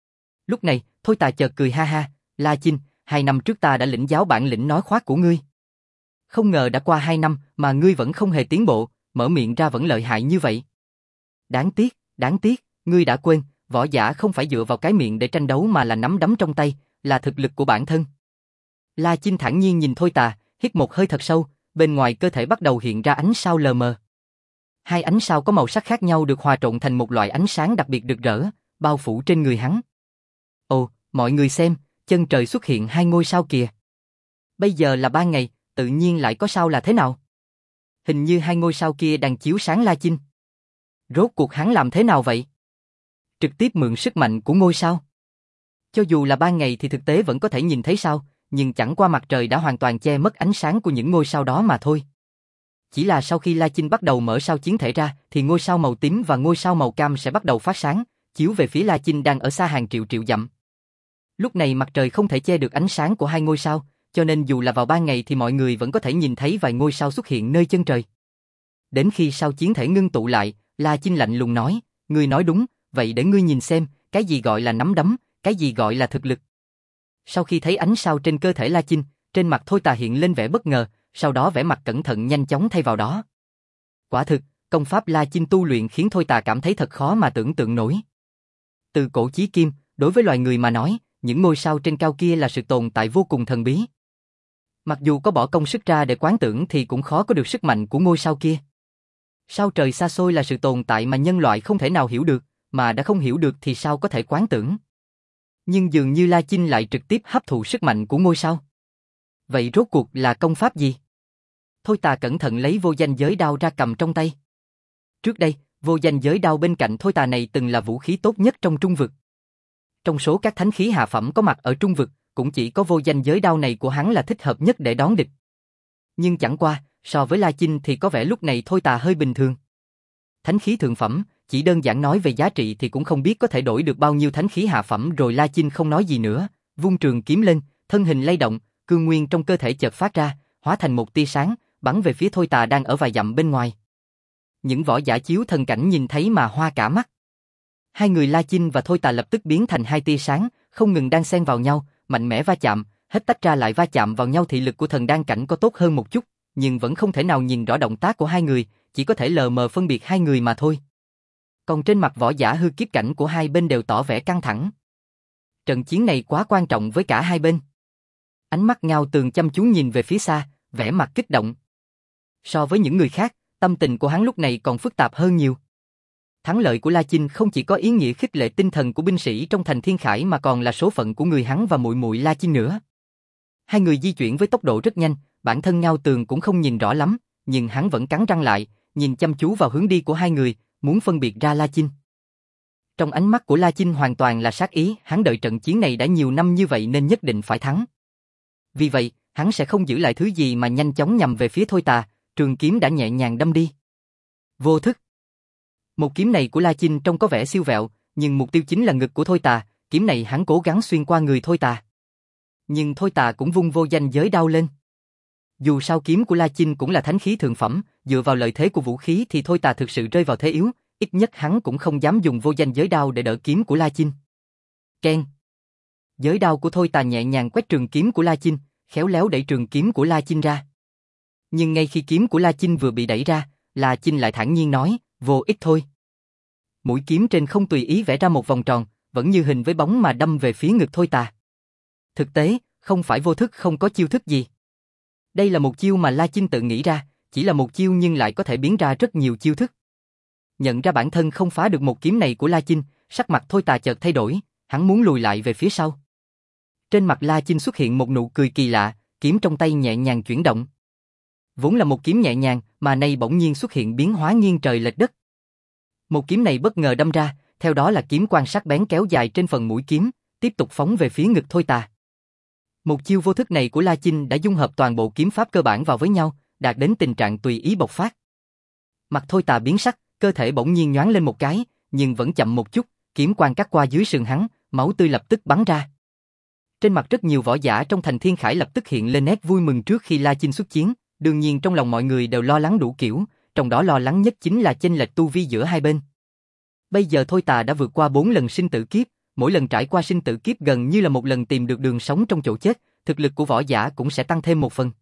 Lúc này, Thôi Tà chợt cười ha ha, La Chinh, hai năm trước ta đã lĩnh giáo bản lĩnh nói khoác của ngươi. Không ngờ đã qua hai năm mà ngươi vẫn không hề tiến bộ, mở miệng ra vẫn lợi hại như vậy. Đáng tiếc, đáng tiếc, ngươi đã quên, võ giả không phải dựa vào cái miệng để tranh đấu mà là nắm đấm trong tay, là thực lực của bản thân. La Chinh thản nhiên nhìn Thôi Tà, hít một hơi thật sâu, bên ngoài cơ thể bắt đầu hiện ra ánh sao lờ mờ. Hai ánh sao có màu sắc khác nhau được hòa trộn thành một loại ánh sáng đặc biệt rực rỡ, bao phủ trên người hắn. Ồ, mọi người xem, chân trời xuất hiện hai ngôi sao kìa. Bây giờ là ban ngày, tự nhiên lại có sao là thế nào? Hình như hai ngôi sao kia đang chiếu sáng La Chinh. Rốt cuộc hắn làm thế nào vậy? Trực tiếp mượn sức mạnh của ngôi sao. Cho dù là ban ngày thì thực tế vẫn có thể nhìn thấy sao, nhưng chẳng qua mặt trời đã hoàn toàn che mất ánh sáng của những ngôi sao đó mà thôi. Chỉ là sau khi La Chinh bắt đầu mở sao chiến thể ra, thì ngôi sao màu tím và ngôi sao màu cam sẽ bắt đầu phát sáng, chiếu về phía La Chinh đang ở xa hàng triệu triệu dặm. Lúc này mặt trời không thể che được ánh sáng của hai ngôi sao, cho nên dù là vào ban ngày thì mọi người vẫn có thể nhìn thấy vài ngôi sao xuất hiện nơi chân trời. Đến khi sao chiến thể ngưng tụ lại, La Chinh lạnh lùng nói, ngươi nói đúng, vậy để ngươi nhìn xem, cái gì gọi là nắm đấm, cái gì gọi là thực lực. Sau khi thấy ánh sao trên cơ thể La Chinh, trên mặt Thôi Tà hiện lên vẻ bất ngờ, sau đó vẻ mặt cẩn thận nhanh chóng thay vào đó. Quả thực, công pháp La Chinh tu luyện khiến Thôi Tà cảm thấy thật khó mà tưởng tượng nổi. Từ cổ chí kim, đối với loài người mà nói, những ngôi sao trên cao kia là sự tồn tại vô cùng thần bí. Mặc dù có bỏ công sức ra để quán tưởng thì cũng khó có được sức mạnh của ngôi sao kia. Sao trời xa xôi là sự tồn tại mà nhân loại không thể nào hiểu được, mà đã không hiểu được thì sao có thể quán tưởng. Nhưng dường như La Chinh lại trực tiếp hấp thụ sức mạnh của ngôi sao. Vậy rốt cuộc là công pháp gì? Thôi Tà cẩn thận lấy vô danh giới đao ra cầm trong tay. Trước đây, vô danh giới đao bên cạnh Thôi Tà này từng là vũ khí tốt nhất trong Trung Vực. Trong số các thánh khí hạ phẩm có mặt ở Trung Vực, cũng chỉ có vô danh giới đao này của hắn là thích hợp nhất để đón địch. Nhưng chẳng qua, so với La Chinh thì có vẻ lúc này Thôi Tà hơi bình thường. Thánh khí thượng phẩm, chỉ đơn giản nói về giá trị thì cũng không biết có thể đổi được bao nhiêu thánh khí hạ phẩm rồi. La Chinh không nói gì nữa, vung trường kiếm lên, thân hình lay động, cương nguyên trong cơ thể chợt phát ra, hóa thành một tia sáng, bắn về phía Thôi Tà đang ở vài dặm bên ngoài. Những võ giả chiếu thần cảnh nhìn thấy mà hoa cả mắt. Hai người La Chinh và Thôi Tà lập tức biến thành hai tia sáng, không ngừng đan xen vào nhau, mạnh mẽ va chạm, hết tách ra lại va chạm vào nhau. Thị lực của thần đan cảnh có tốt hơn một chút, nhưng vẫn không thể nào nhìn rõ động tác của hai người, chỉ có thể lờ mờ phân biệt hai người mà thôi. Còn trên mặt võ giả hư kiếp cảnh của hai bên đều tỏ vẻ căng thẳng. Trận chiến này quá quan trọng với cả hai bên. Ánh mắt Ngao Tường chăm chú nhìn về phía xa, vẻ mặt kích động. So với những người khác, tâm tình của hắn lúc này còn phức tạp hơn nhiều. Thắng lợi của La Chinh không chỉ có ý nghĩa khích lệ tinh thần của binh sĩ trong thành Thiên Khải mà còn là số phận của người hắn và muội muội La Chinh nữa. Hai người di chuyển với tốc độ rất nhanh, bản thân Ngao Tường cũng không nhìn rõ lắm, nhưng hắn vẫn cắn răng lại, nhìn chăm chú vào hướng đi của hai người, muốn phân biệt ra La Chinh. Trong ánh mắt của La Chinh hoàn toàn là sát ý, hắn đợi trận chiến này đã nhiều năm như vậy nên nhất định phải thắng. Vì vậy, hắn sẽ không giữ lại thứ gì mà nhanh chóng nhằm về phía Thôi Tà, trường kiếm đã nhẹ nhàng đâm đi. Vô thức. Một kiếm này của La Chinh trông có vẻ siêu vẹo, nhưng mục tiêu chính là ngực của Thôi Tà, kiếm này hắn cố gắng xuyên qua người Thôi Tà. Nhưng Thôi Tà cũng vung vô danh giới đao lên. Dù sao kiếm của La Chinh cũng là thánh khí thượng phẩm, dựa vào lợi thế của vũ khí thì Thôi Tà thực sự rơi vào thế yếu, ít nhất hắn cũng không dám dùng vô danh giới đao để đỡ kiếm của La Chinh. Keng. Giới đao của Thôi Tà nhẹ nhàng quét trường kiếm của La Chinh, khéo léo đẩy trường kiếm của La Chinh ra. Nhưng ngay khi kiếm của La Chinh vừa bị đẩy ra, La Chinh lại thản nhiên nói, vô ích thôi. Mũi kiếm trên không tùy ý vẽ ra một vòng tròn, vẫn như hình với bóng mà đâm về phía ngực Thôi Tà. Thực tế, không phải vô thức không có chiêu thức gì. Đây là một chiêu mà La Chinh tự nghĩ ra, chỉ là một chiêu nhưng lại có thể biến ra rất nhiều chiêu thức. Nhận ra bản thân không phá được một kiếm này của La Chinh, sắc mặt Thôi Tà chợt thay đổi, hắn muốn lùi lại về phía sau. Trên mặt La Chinh xuất hiện một nụ cười kỳ lạ, kiếm trong tay nhẹ nhàng chuyển động. Vốn là một kiếm nhẹ nhàng, mà nay bỗng nhiên xuất hiện biến hóa nghiêng trời lệch đất. Một kiếm này bất ngờ đâm ra, theo đó là kiếm quang sắc bén kéo dài trên phần mũi kiếm, tiếp tục phóng về phía ngực Thôi Tà. Một chiêu vô thức này của La Chinh đã dung hợp toàn bộ kiếm pháp cơ bản vào với nhau, đạt đến tình trạng tùy ý bộc phát. Mặt Thôi Tà biến sắc, cơ thể bỗng nhiên nhoáng lên một cái, nhưng vẫn chậm một chút, kiếm quang cắt qua dưới sườn hắn, máu tươi lập tức bắn ra. Trên mặt rất nhiều võ giả trong thành Thiên Khải lập tức hiện lên nét vui mừng trước khi La Chinh xuất chiến, đương nhiên trong lòng mọi người đều lo lắng đủ kiểu, trong đó lo lắng nhất chính là chênh lệch tu vi giữa hai bên. Bây giờ Thôi Tà đã vượt qua bốn lần sinh tử kiếp, mỗi lần trải qua sinh tử kiếp gần như là một lần tìm được đường sống trong chỗ chết, thực lực của võ giả cũng sẽ tăng thêm một phần.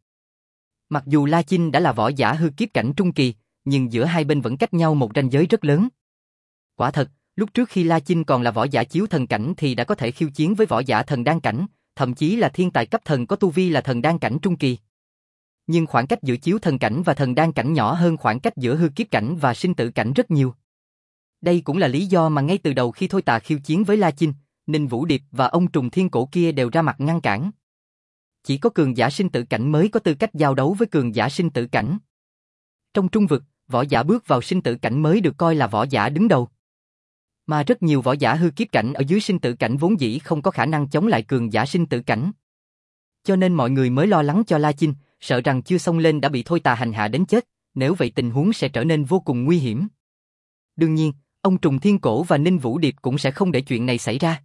Mặc dù La Chinh đã là võ giả hư kiếp cảnh trung kỳ, nhưng giữa hai bên vẫn cách nhau một ranh giới rất lớn. Quả thật, lúc trước khi La Chinh còn là võ giả chiếu thần cảnh thì đã có thể khiêu chiến với võ giả thần đan cảnh, thậm chí là thiên tài cấp thần có tu vi là thần đan cảnh trung kỳ. Nhưng khoảng cách giữa chiếu thần cảnh và thần đan cảnh nhỏ hơn khoảng cách giữa hư kiếp cảnh và sinh tử cảnh rất nhiều. Đây cũng là lý do mà ngay từ đầu khi Thôi Tà khiêu chiến với La Chinh, Ninh Vũ Điệp và ông trùng thiên cổ kia đều ra mặt ngăn cản. Chỉ có cường giả sinh tử cảnh mới có tư cách giao đấu với cường giả sinh tử cảnh. Trong trung vực, võ giả bước vào sinh tử cảnh mới được coi là võ giả đứng đầu. Mà rất nhiều võ giả hư kiếp cảnh ở dưới sinh tử cảnh vốn dĩ không có khả năng chống lại cường giả sinh tử cảnh. Cho nên mọi người mới lo lắng cho La Chinh, sợ rằng chưa xông lên đã bị Thôi Tà hành hạ đến chết, nếu vậy tình huống sẽ trở nên vô cùng nguy hiểm. Đương nhiên, ông Trùng Thiên Cổ và Ninh Vũ Điệp cũng sẽ không để chuyện này xảy ra.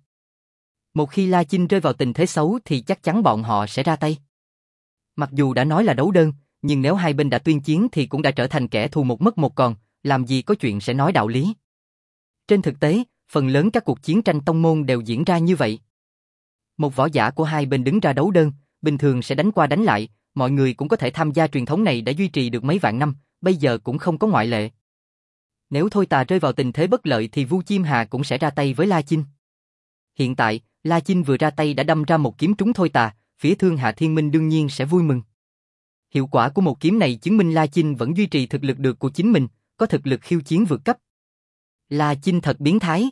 Một khi La Chinh rơi vào tình thế xấu thì chắc chắn bọn họ sẽ ra tay. Mặc dù đã nói là đấu đơn, nhưng nếu hai bên đã tuyên chiến thì cũng đã trở thành kẻ thù một mất một còn, làm gì có chuyện sẽ nói đạo lý. Trên thực tế, phần lớn các cuộc chiến tranh tông môn đều diễn ra như vậy. Một võ giả của hai bên đứng ra đấu đơn, bình thường sẽ đánh qua đánh lại, mọi người cũng có thể tham gia truyền thống này đã duy trì được mấy vạn năm, bây giờ cũng không có ngoại lệ. Nếu Thôi Tà rơi vào tình thế bất lợi thì Vu Chiêm Hà cũng sẽ ra tay với La Chinh. Hiện tại, La Chinh vừa ra tay đã đâm ra một kiếm trúng Thôi Tà, phía Thương Hạ Thiên Minh đương nhiên sẽ vui mừng. Hiệu quả của một kiếm này chứng minh La Chinh vẫn duy trì thực lực được của chính mình, có thực lực khiêu chiến vượt cấp. La Chinh thật biến thái.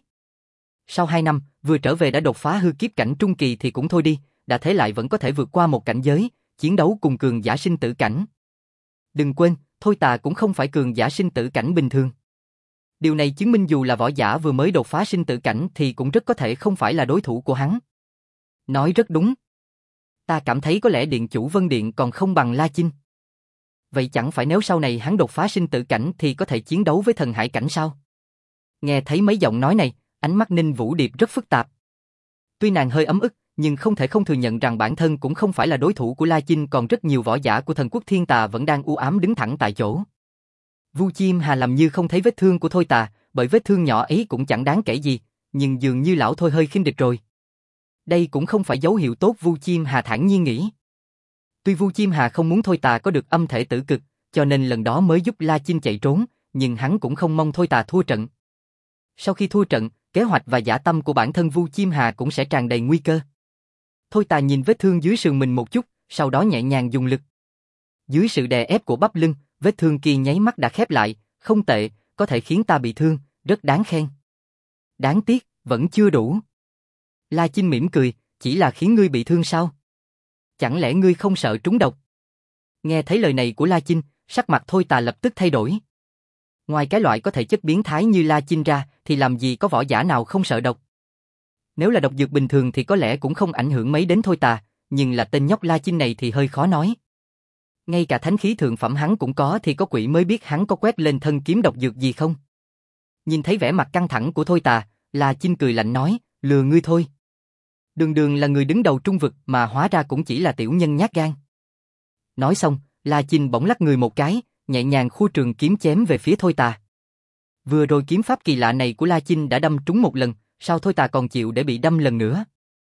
Sau hai năm, vừa trở về đã đột phá hư kiếp cảnh trung kỳ thì cũng thôi đi, đã thế lại vẫn có thể vượt qua một cảnh giới, chiến đấu cùng cường giả sinh tử cảnh. Đừng quên, Thôi Tà cũng không phải cường giả sinh tử cảnh bình thường. Điều này chứng minh dù là võ giả vừa mới đột phá sinh tử cảnh thì cũng rất có thể không phải là đối thủ của hắn. Nói rất đúng. Ta cảm thấy có lẽ Điện Chủ Vân Điện còn không bằng La Chinh. Vậy chẳng phải nếu sau này hắn đột phá sinh tử cảnh thì có thể chiến đấu với thần hải cảnh sao? Nghe thấy mấy giọng nói này, ánh mắt Ninh Vũ Điệp rất phức tạp. Tuy nàng hơi ấm ức, nhưng không thể không thừa nhận rằng bản thân cũng không phải là đối thủ của La Chinh, còn rất nhiều võ giả của thần quốc Thiên Tà vẫn đang u ám đứng thẳng tại chỗ. Vu Chiêm Hà làm như không thấy vết thương của Thôi Tà, bởi vết thương nhỏ ấy cũng chẳng đáng kể gì, nhưng dường như lão Thôi hơi khinh địch rồi. Đây cũng không phải dấu hiệu tốt, Vu Chiêm Hà thản nhiên nghĩ. Tuy Vu Chiêm Hà không muốn Thôi Tà có được âm thể tử cực, cho nên lần đó mới giúp La Chinh chạy trốn, nhưng hắn cũng không mong Thôi Tà thua trận. Sau khi thua trận, kế hoạch và dã tâm của bản thân Vu Chiêm Hà cũng sẽ tràn đầy nguy cơ. Thôi Tà nhìn vết thương dưới sườn mình một chút, sau đó nhẹ nhàng dùng lực. Dưới sự đè ép của bắp lưng, vết thương kia nháy mắt đã khép lại, không tệ, có thể khiến ta bị thương, rất đáng khen. Đáng tiếc, vẫn chưa đủ. La Chinh mỉm cười, chỉ là khiến ngươi bị thương sao? Chẳng lẽ ngươi không sợ trúng độc? Nghe thấy lời này của La Chinh, sắc mặt Thôi Tà lập tức thay đổi. Ngoài cái loại có thể chất biến thái như La Chinh ra, thì làm gì có võ giả nào không sợ độc? Nếu là độc dược bình thường thì có lẽ cũng không ảnh hưởng mấy đến Thôi Tà, nhưng là tên nhóc La Chinh này thì hơi khó nói. Ngay cả thánh khí thượng phẩm hắn cũng có thì có quỷ mới biết hắn có quét lên thân kiếm độc dược gì không. Nhìn thấy vẻ mặt căng thẳng của Thôi Tà, La Chinh cười lạnh nói, lừa ngươi thôi. Đường đường là người đứng đầu trung vực mà hóa ra cũng chỉ là tiểu nhân nhát gan. Nói xong, La Chinh bỗng lắc người một cái, nhẹ nhàng khu trường kiếm chém về phía Thôi Tà. Vừa rồi kiếm pháp kỳ lạ này của La Chinh đã đâm trúng một lần, sao Thôi Tà còn chịu để bị đâm lần nữa?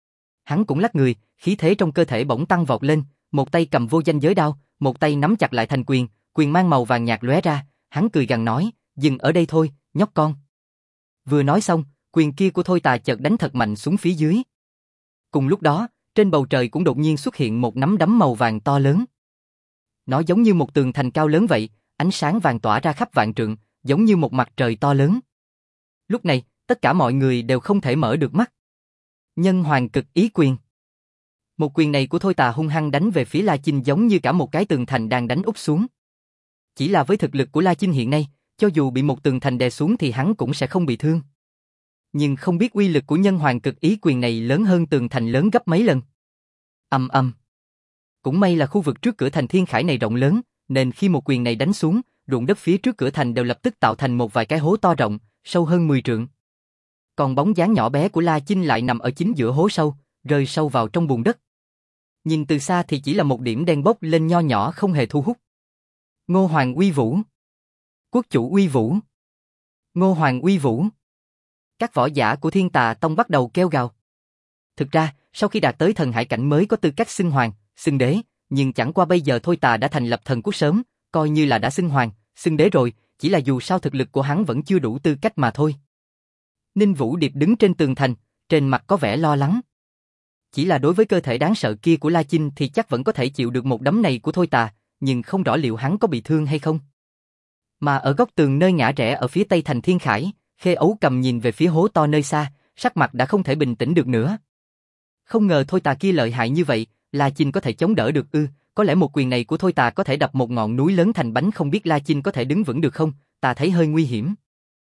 Hắn cũng lắc người, khí thế trong cơ thể bỗng tăng vọt lên, một tay cầm vô danh giới đao, một tay nắm chặt lại thành quyền, quyền mang màu vàng nhạt lóe ra, hắn cười gằn nói, dừng ở đây thôi, nhóc con. Vừa nói xong, quyền kia của Thôi Tà chợt đánh thật mạnh xuống phía dưới. Cùng lúc đó, trên bầu trời cũng đột nhiên xuất hiện một nắm đấm màu vàng to lớn. Nó giống như một tường thành cao lớn vậy, ánh sáng vàng tỏa ra khắp vạn trượng, giống như một mặt trời to lớn. Lúc này, tất cả mọi người đều không thể mở được mắt. Nhân hoàng cực ý quyền. Một quyền này của Thôi Tà hung hăng đánh về phía La Chinh giống như cả một cái tường thành đang đánh úp xuống. Chỉ là với thực lực của La Chinh hiện nay, cho dù bị một tường thành đè xuống thì hắn cũng sẽ không bị thương. Nhưng không biết uy lực của nhân hoàng cực ý quyền này lớn hơn tường thành lớn gấp mấy lần. Ầm ầm. Cũng may là khu vực trước cửa thành Thiên Khải này rộng lớn, nên khi một quyền này đánh xuống, ruộng đất phía trước cửa thành đều lập tức tạo thành một vài cái hố to rộng, sâu hơn mười trượng. Còn bóng dáng nhỏ bé của La Chinh lại nằm ở chính giữa hố sâu, rơi sâu vào trong bùn đất. Nhìn từ xa thì chỉ là một điểm đen bốc lên nho nhỏ không hề thu hút. Ngô Hoàng uy vũ. Quốc chủ uy vũ. Ngô Hoàng uy vũ. Các võ giả của Thiên Tà Tông bắt đầu kêu gào. Thực ra, sau khi đạt tới thần hải cảnh mới có tư cách xưng hoàng, xưng đế, nhưng chẳng qua bây giờ Thôi Tà đã thành lập thần quốc sớm, coi như là đã xưng hoàng, xưng đế rồi, chỉ là dù sao thực lực của hắn vẫn chưa đủ tư cách mà thôi. Ninh Vũ Điệp đứng trên tường thành, trên mặt có vẻ lo lắng. Chỉ là đối với cơ thể đáng sợ kia của La Chinh thì chắc vẫn có thể chịu được một đấm này của Thôi Tà, nhưng không rõ liệu hắn có bị thương hay không. Mà ở góc tường nơi ngã rẽ ở phía tây thành Thiên Khải, Khê Ấu Cầm nhìn về phía hố to nơi xa, sắc mặt đã không thể bình tĩnh được nữa. Không ngờ Thôi Tà kia lợi hại như vậy, La Chinh có thể chống đỡ được ư? Có lẽ một quyền này của Thôi Tà có thể đập một ngọn núi lớn thành bánh, không biết La Chinh có thể đứng vững được không? Ta thấy hơi nguy hiểm.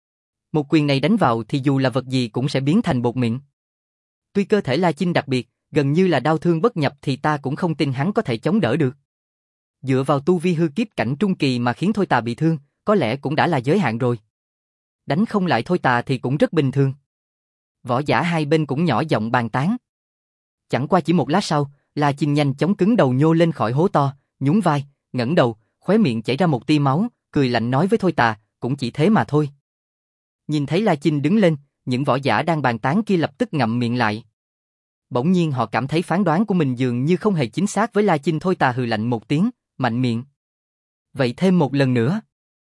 Một quyền này đánh vào thì dù là vật gì cũng sẽ biến thành bột mịn. Tuy cơ thể La Chinh đặc biệt, gần như là đau thương bất nhập thì ta cũng không tin hắn có thể chống đỡ được. Dựa vào tu vi hư kiếp cảnh trung kỳ mà khiến Thôi Tà bị thương, có lẽ cũng đã là giới hạn rồi. Đánh không lại Thôi Tà thì cũng rất bình thường. Võ giả hai bên cũng nhỏ giọng bàn tán. Chẳng qua chỉ một lát sau, La Chinh nhanh chóng cứng đầu nhô lên khỏi hố to, nhún vai, ngẩng đầu, khóe miệng chảy ra một tia máu, cười lạnh nói với Thôi Tà, cũng chỉ thế mà thôi. Nhìn thấy La Chinh đứng lên, những võ giả đang bàn tán kia lập tức ngậm miệng lại. Bỗng nhiên họ cảm thấy phán đoán của mình dường như không hề chính xác với La Chinh. Thôi Tà hừ lạnh một tiếng, mạnh miệng. Vậy thêm một lần nữa.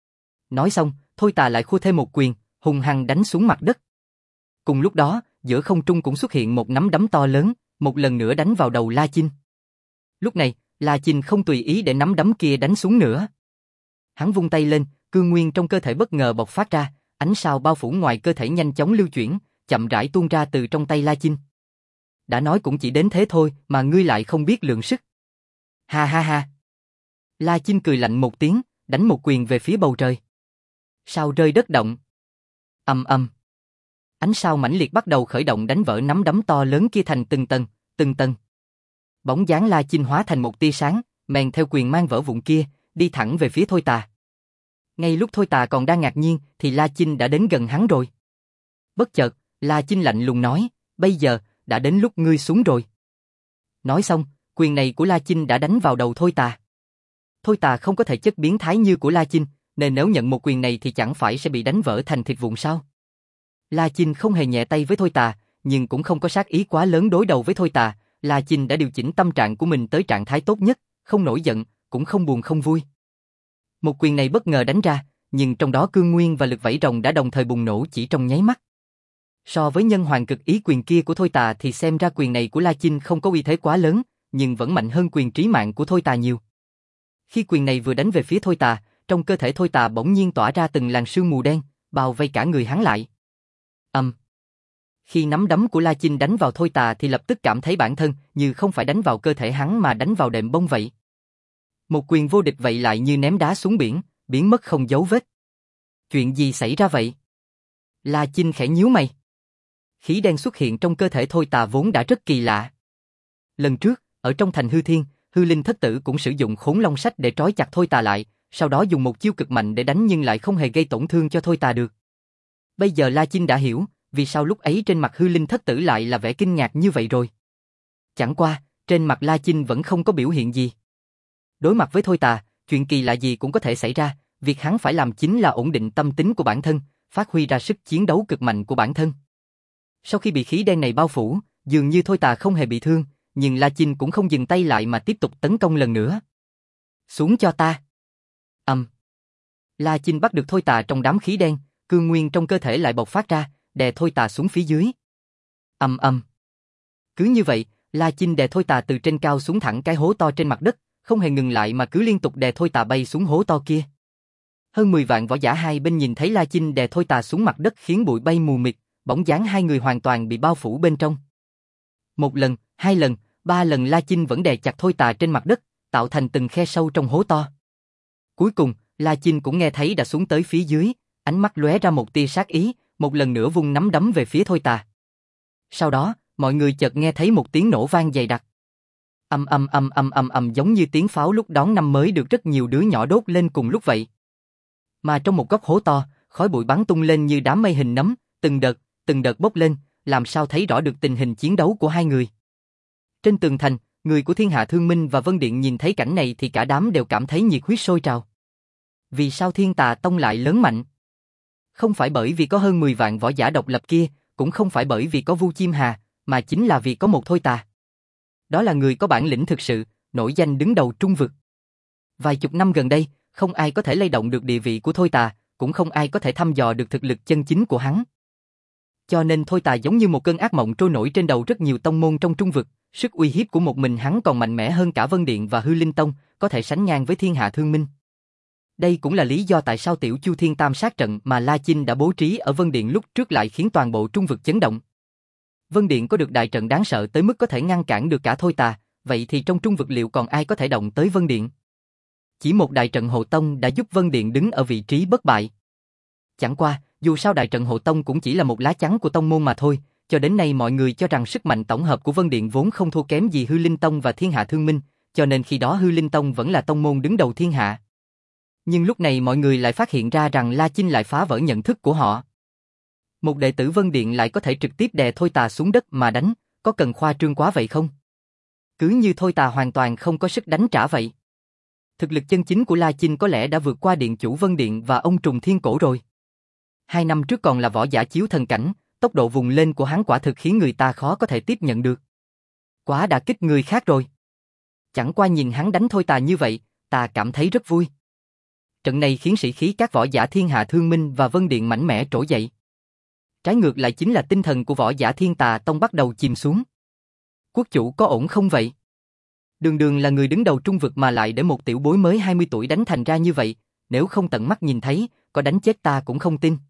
Nói xong, Thôi Tà lại khua thêm một quyền, hung hăng đánh xuống mặt đất. Cùng lúc đó, giữa không trung cũng xuất hiện một nắm đấm to lớn, một lần nữa đánh vào đầu La Chinh. Lúc này, La Chinh không tùy ý để nắm đấm kia đánh xuống nữa. Hắn vung tay lên, cương nguyên trong cơ thể bất ngờ bộc phát ra, ánh sao bao phủ ngoài cơ thể nhanh chóng lưu chuyển, chậm rãi tuôn ra từ trong tay La Chinh. Đã nói cũng chỉ đến thế thôi mà ngươi lại không biết lượng sức. Ha ha ha. La Chinh cười lạnh một tiếng, đánh một quyền về phía bầu trời. Sao rơi đất động. Ầm ầm. Ánh sao mãnh liệt bắt đầu khởi động đánh vỡ nắm đấm to lớn kia thành từng tầng, từng tầng. Bóng dáng La Chinh hóa thành một tia sáng, men theo quyền mang vỡ vụn kia, đi thẳng về phía Thôi Tà. Ngay lúc Thôi Tà còn đang ngạc nhiên thì La Chinh đã đến gần hắn rồi. Bất chợt, La Chinh lạnh lùng nói, bây giờ, đã đến lúc ngươi xuống rồi. Nói xong, quyền này của La Chinh đã đánh vào đầu Thôi Tà. Thôi Tà không có thể chất biến thái như của La Chinh, nên nếu nhận một quyền này thì chẳng phải sẽ bị đánh vỡ thành thịt vụn sao? La Chinh không hề nhẹ tay với Thôi Tà, nhưng cũng không có sát ý quá lớn đối đầu với Thôi Tà. La Chinh đã điều chỉnh tâm trạng của mình tới trạng thái tốt nhất, không nổi giận, cũng không buồn không vui. Một quyền này bất ngờ đánh ra, nhưng trong đó cương nguyên và lực vảy rồng đã đồng thời bùng nổ chỉ trong nháy mắt. So với nhân hoàng cực ý quyền kia của Thôi Tà thì xem ra quyền này của La Chinh không có uy thế quá lớn, nhưng vẫn mạnh hơn quyền trí mạng của Thôi Tà nhiều. Khi quyền này vừa đánh về phía Thôi Tà, trong cơ thể Thôi Tà bỗng nhiên tỏa ra từng làn sương mù đen, bao vây cả người hắn lại. Ầm. Um. Khi nắm đấm của La Chinh đánh vào Thôi Tà thì lập tức cảm thấy bản thân như không phải đánh vào cơ thể hắn mà đánh vào đệm bông vậy. Một quyền vô địch vậy lại như ném đá xuống biển, biến mất không dấu vết. Chuyện gì xảy ra vậy? La Chinh khẽ nhíu mày. Khí đen xuất hiện trong cơ thể Thôi Tà vốn đã rất kỳ lạ. Lần trước, ở trong thành Hư Thiên, Hư Linh Thất Tử cũng sử dụng Khốn Long Sách để trói chặt Thôi Tà lại, sau đó dùng một chiêu cực mạnh để đánh nhưng lại không hề gây tổn thương cho Thôi Tà được. Bây giờ La Chinh đã hiểu, vì sao lúc ấy trên mặt Hư Linh Thất Tử lại là vẻ kinh ngạc như vậy rồi. Chẳng qua, trên mặt La Chinh vẫn không có biểu hiện gì. Đối mặt với Thôi Tà, chuyện kỳ lạ gì cũng có thể xảy ra, việc hắn phải làm chính là ổn định tâm tính của bản thân, phát huy ra sức chiến đấu cực mạnh của bản thân. Sau khi bị khí đen này bao phủ, dường như Thôi Tà không hề bị thương, nhưng La Chinh cũng không dừng tay lại mà tiếp tục tấn công lần nữa. Xuống cho ta. Ầm. Um. La Chinh bắt được Thôi Tà trong đám khí đen, cương nguyên trong cơ thể lại bộc phát ra, đè Thôi Tà xuống phía dưới. Ầm ầm. Um. Cứ như vậy, La Chinh đè Thôi Tà từ trên cao xuống thẳng cái hố to trên mặt đất, không hề ngừng lại mà cứ liên tục đè Thôi Tà bay xuống hố to kia. Hơn mười vạn võ giả hai bên nhìn thấy La Chinh đè Thôi Tà xuống mặt đất khiến bụi bay mù mịt, bóng dáng hai người hoàn toàn bị bao phủ bên trong. Một lần, hai lần, ba lần La Chinh vẫn đè chặt Thôi Tà trên mặt đất, tạo thành từng khe sâu trong hố to. Cuối cùng, La Chinh cũng nghe thấy đã xuống tới phía dưới, ánh mắt lóe ra một tia sát ý, một lần nữa vung nắm đấm về phía Thôi Tà. Sau đó, mọi người chợt nghe thấy một tiếng nổ vang dày đặc. Âm âm âm âm âm âm giống như tiếng pháo lúc đón năm mới được rất nhiều đứa nhỏ đốt lên cùng lúc vậy. Mà trong một góc hố to, khói bụi bắn tung lên như đám mây hình nấm, từng đợt, từng đợt bốc lên, làm sao thấy rõ được tình hình chiến đấu của hai người. Trên tường thành, người của Thiên Hạ Thương Minh và Vân Điện nhìn thấy cảnh này thì cả đám đều cảm thấy nhiệt huyết sôi trào. Vì sao Thiên Tà Tông lại lớn mạnh? Không phải bởi vì có hơn mười vạn võ giả độc lập kia, cũng không phải bởi vì có Vu Chiêm Hà, mà chính là vì có một Thôi Tà. Đó là người có bản lĩnh thực sự, nổi danh đứng đầu trung vực. Vài chục năm gần đây, không ai có thể lay động được địa vị của Thôi Tà, cũng không ai có thể thăm dò được thực lực chân chính của hắn. Cho nên Thôi Tà giống như một cơn ác mộng trôi nổi trên đầu rất nhiều tông môn trong trung vực, sức uy hiếp của một mình hắn còn mạnh mẽ hơn cả Vân Điện và Hư Linh Tông, có thể sánh ngang với Thiên Hạ Thương Minh. Đây cũng là lý do tại sao Tiểu Chu Thiên Tam sát trận mà La Chinh đã bố trí ở Vân Điện lúc trước lại khiến toàn bộ trung vực chấn động. Vân Điện có được đại trận đáng sợ tới mức có thể ngăn cản được cả Thôi Tà, vậy thì trong trung vực liệu còn ai có thể động tới Vân Điện? Chỉ một đại trận hộ tông đã giúp Vân Điện đứng ở vị trí bất bại. Chẳng qua, dù sao đại trận hộ tông cũng chỉ là một lá chắn của tông môn mà thôi, cho đến nay mọi người cho rằng sức mạnh tổng hợp của Vân Điện vốn không thua kém gì Hư Linh Tông và Thiên Hạ Thương Minh, cho nên khi đó Hư Linh Tông vẫn là tông môn đứng đầu thiên hạ. Nhưng lúc này mọi người lại phát hiện ra rằng La Chinh lại phá vỡ nhận thức của họ. Một đệ tử Vân Điện lại có thể trực tiếp đè Thôi Tà xuống đất mà đánh, có cần khoa trương quá vậy không? Cứ như Thôi Tà hoàn toàn không có sức đánh trả vậy. Thực lực chân chính của La Chinh có lẽ đã vượt qua Điện chủ Vân Điện và ông Trùng Thiên Cổ rồi. Hai năm trước còn là võ giả chiếu thần cảnh, tốc độ vùng lên của hắn quả thực khiến người ta khó có thể tiếp nhận được. Quá đả kích người khác rồi. Chẳng qua nhìn hắn đánh Thôi Tà như vậy, ta cảm thấy rất vui. Trận này khiến sĩ khí các võ giả Thiên Hạ Thương Minh và Vân Điện mạnh mẽ trỗi dậy. Trái ngược lại chính là tinh thần của võ giả Thiên Tà Tông bắt đầu chìm xuống. Quốc chủ có ổn không vậy? Đường đường là người đứng đầu trung vực mà lại để một tiểu bối mới hai mươi tuổi đánh thành ra như vậy, nếu không tận mắt nhìn thấy, có đánh chết ta cũng không tin.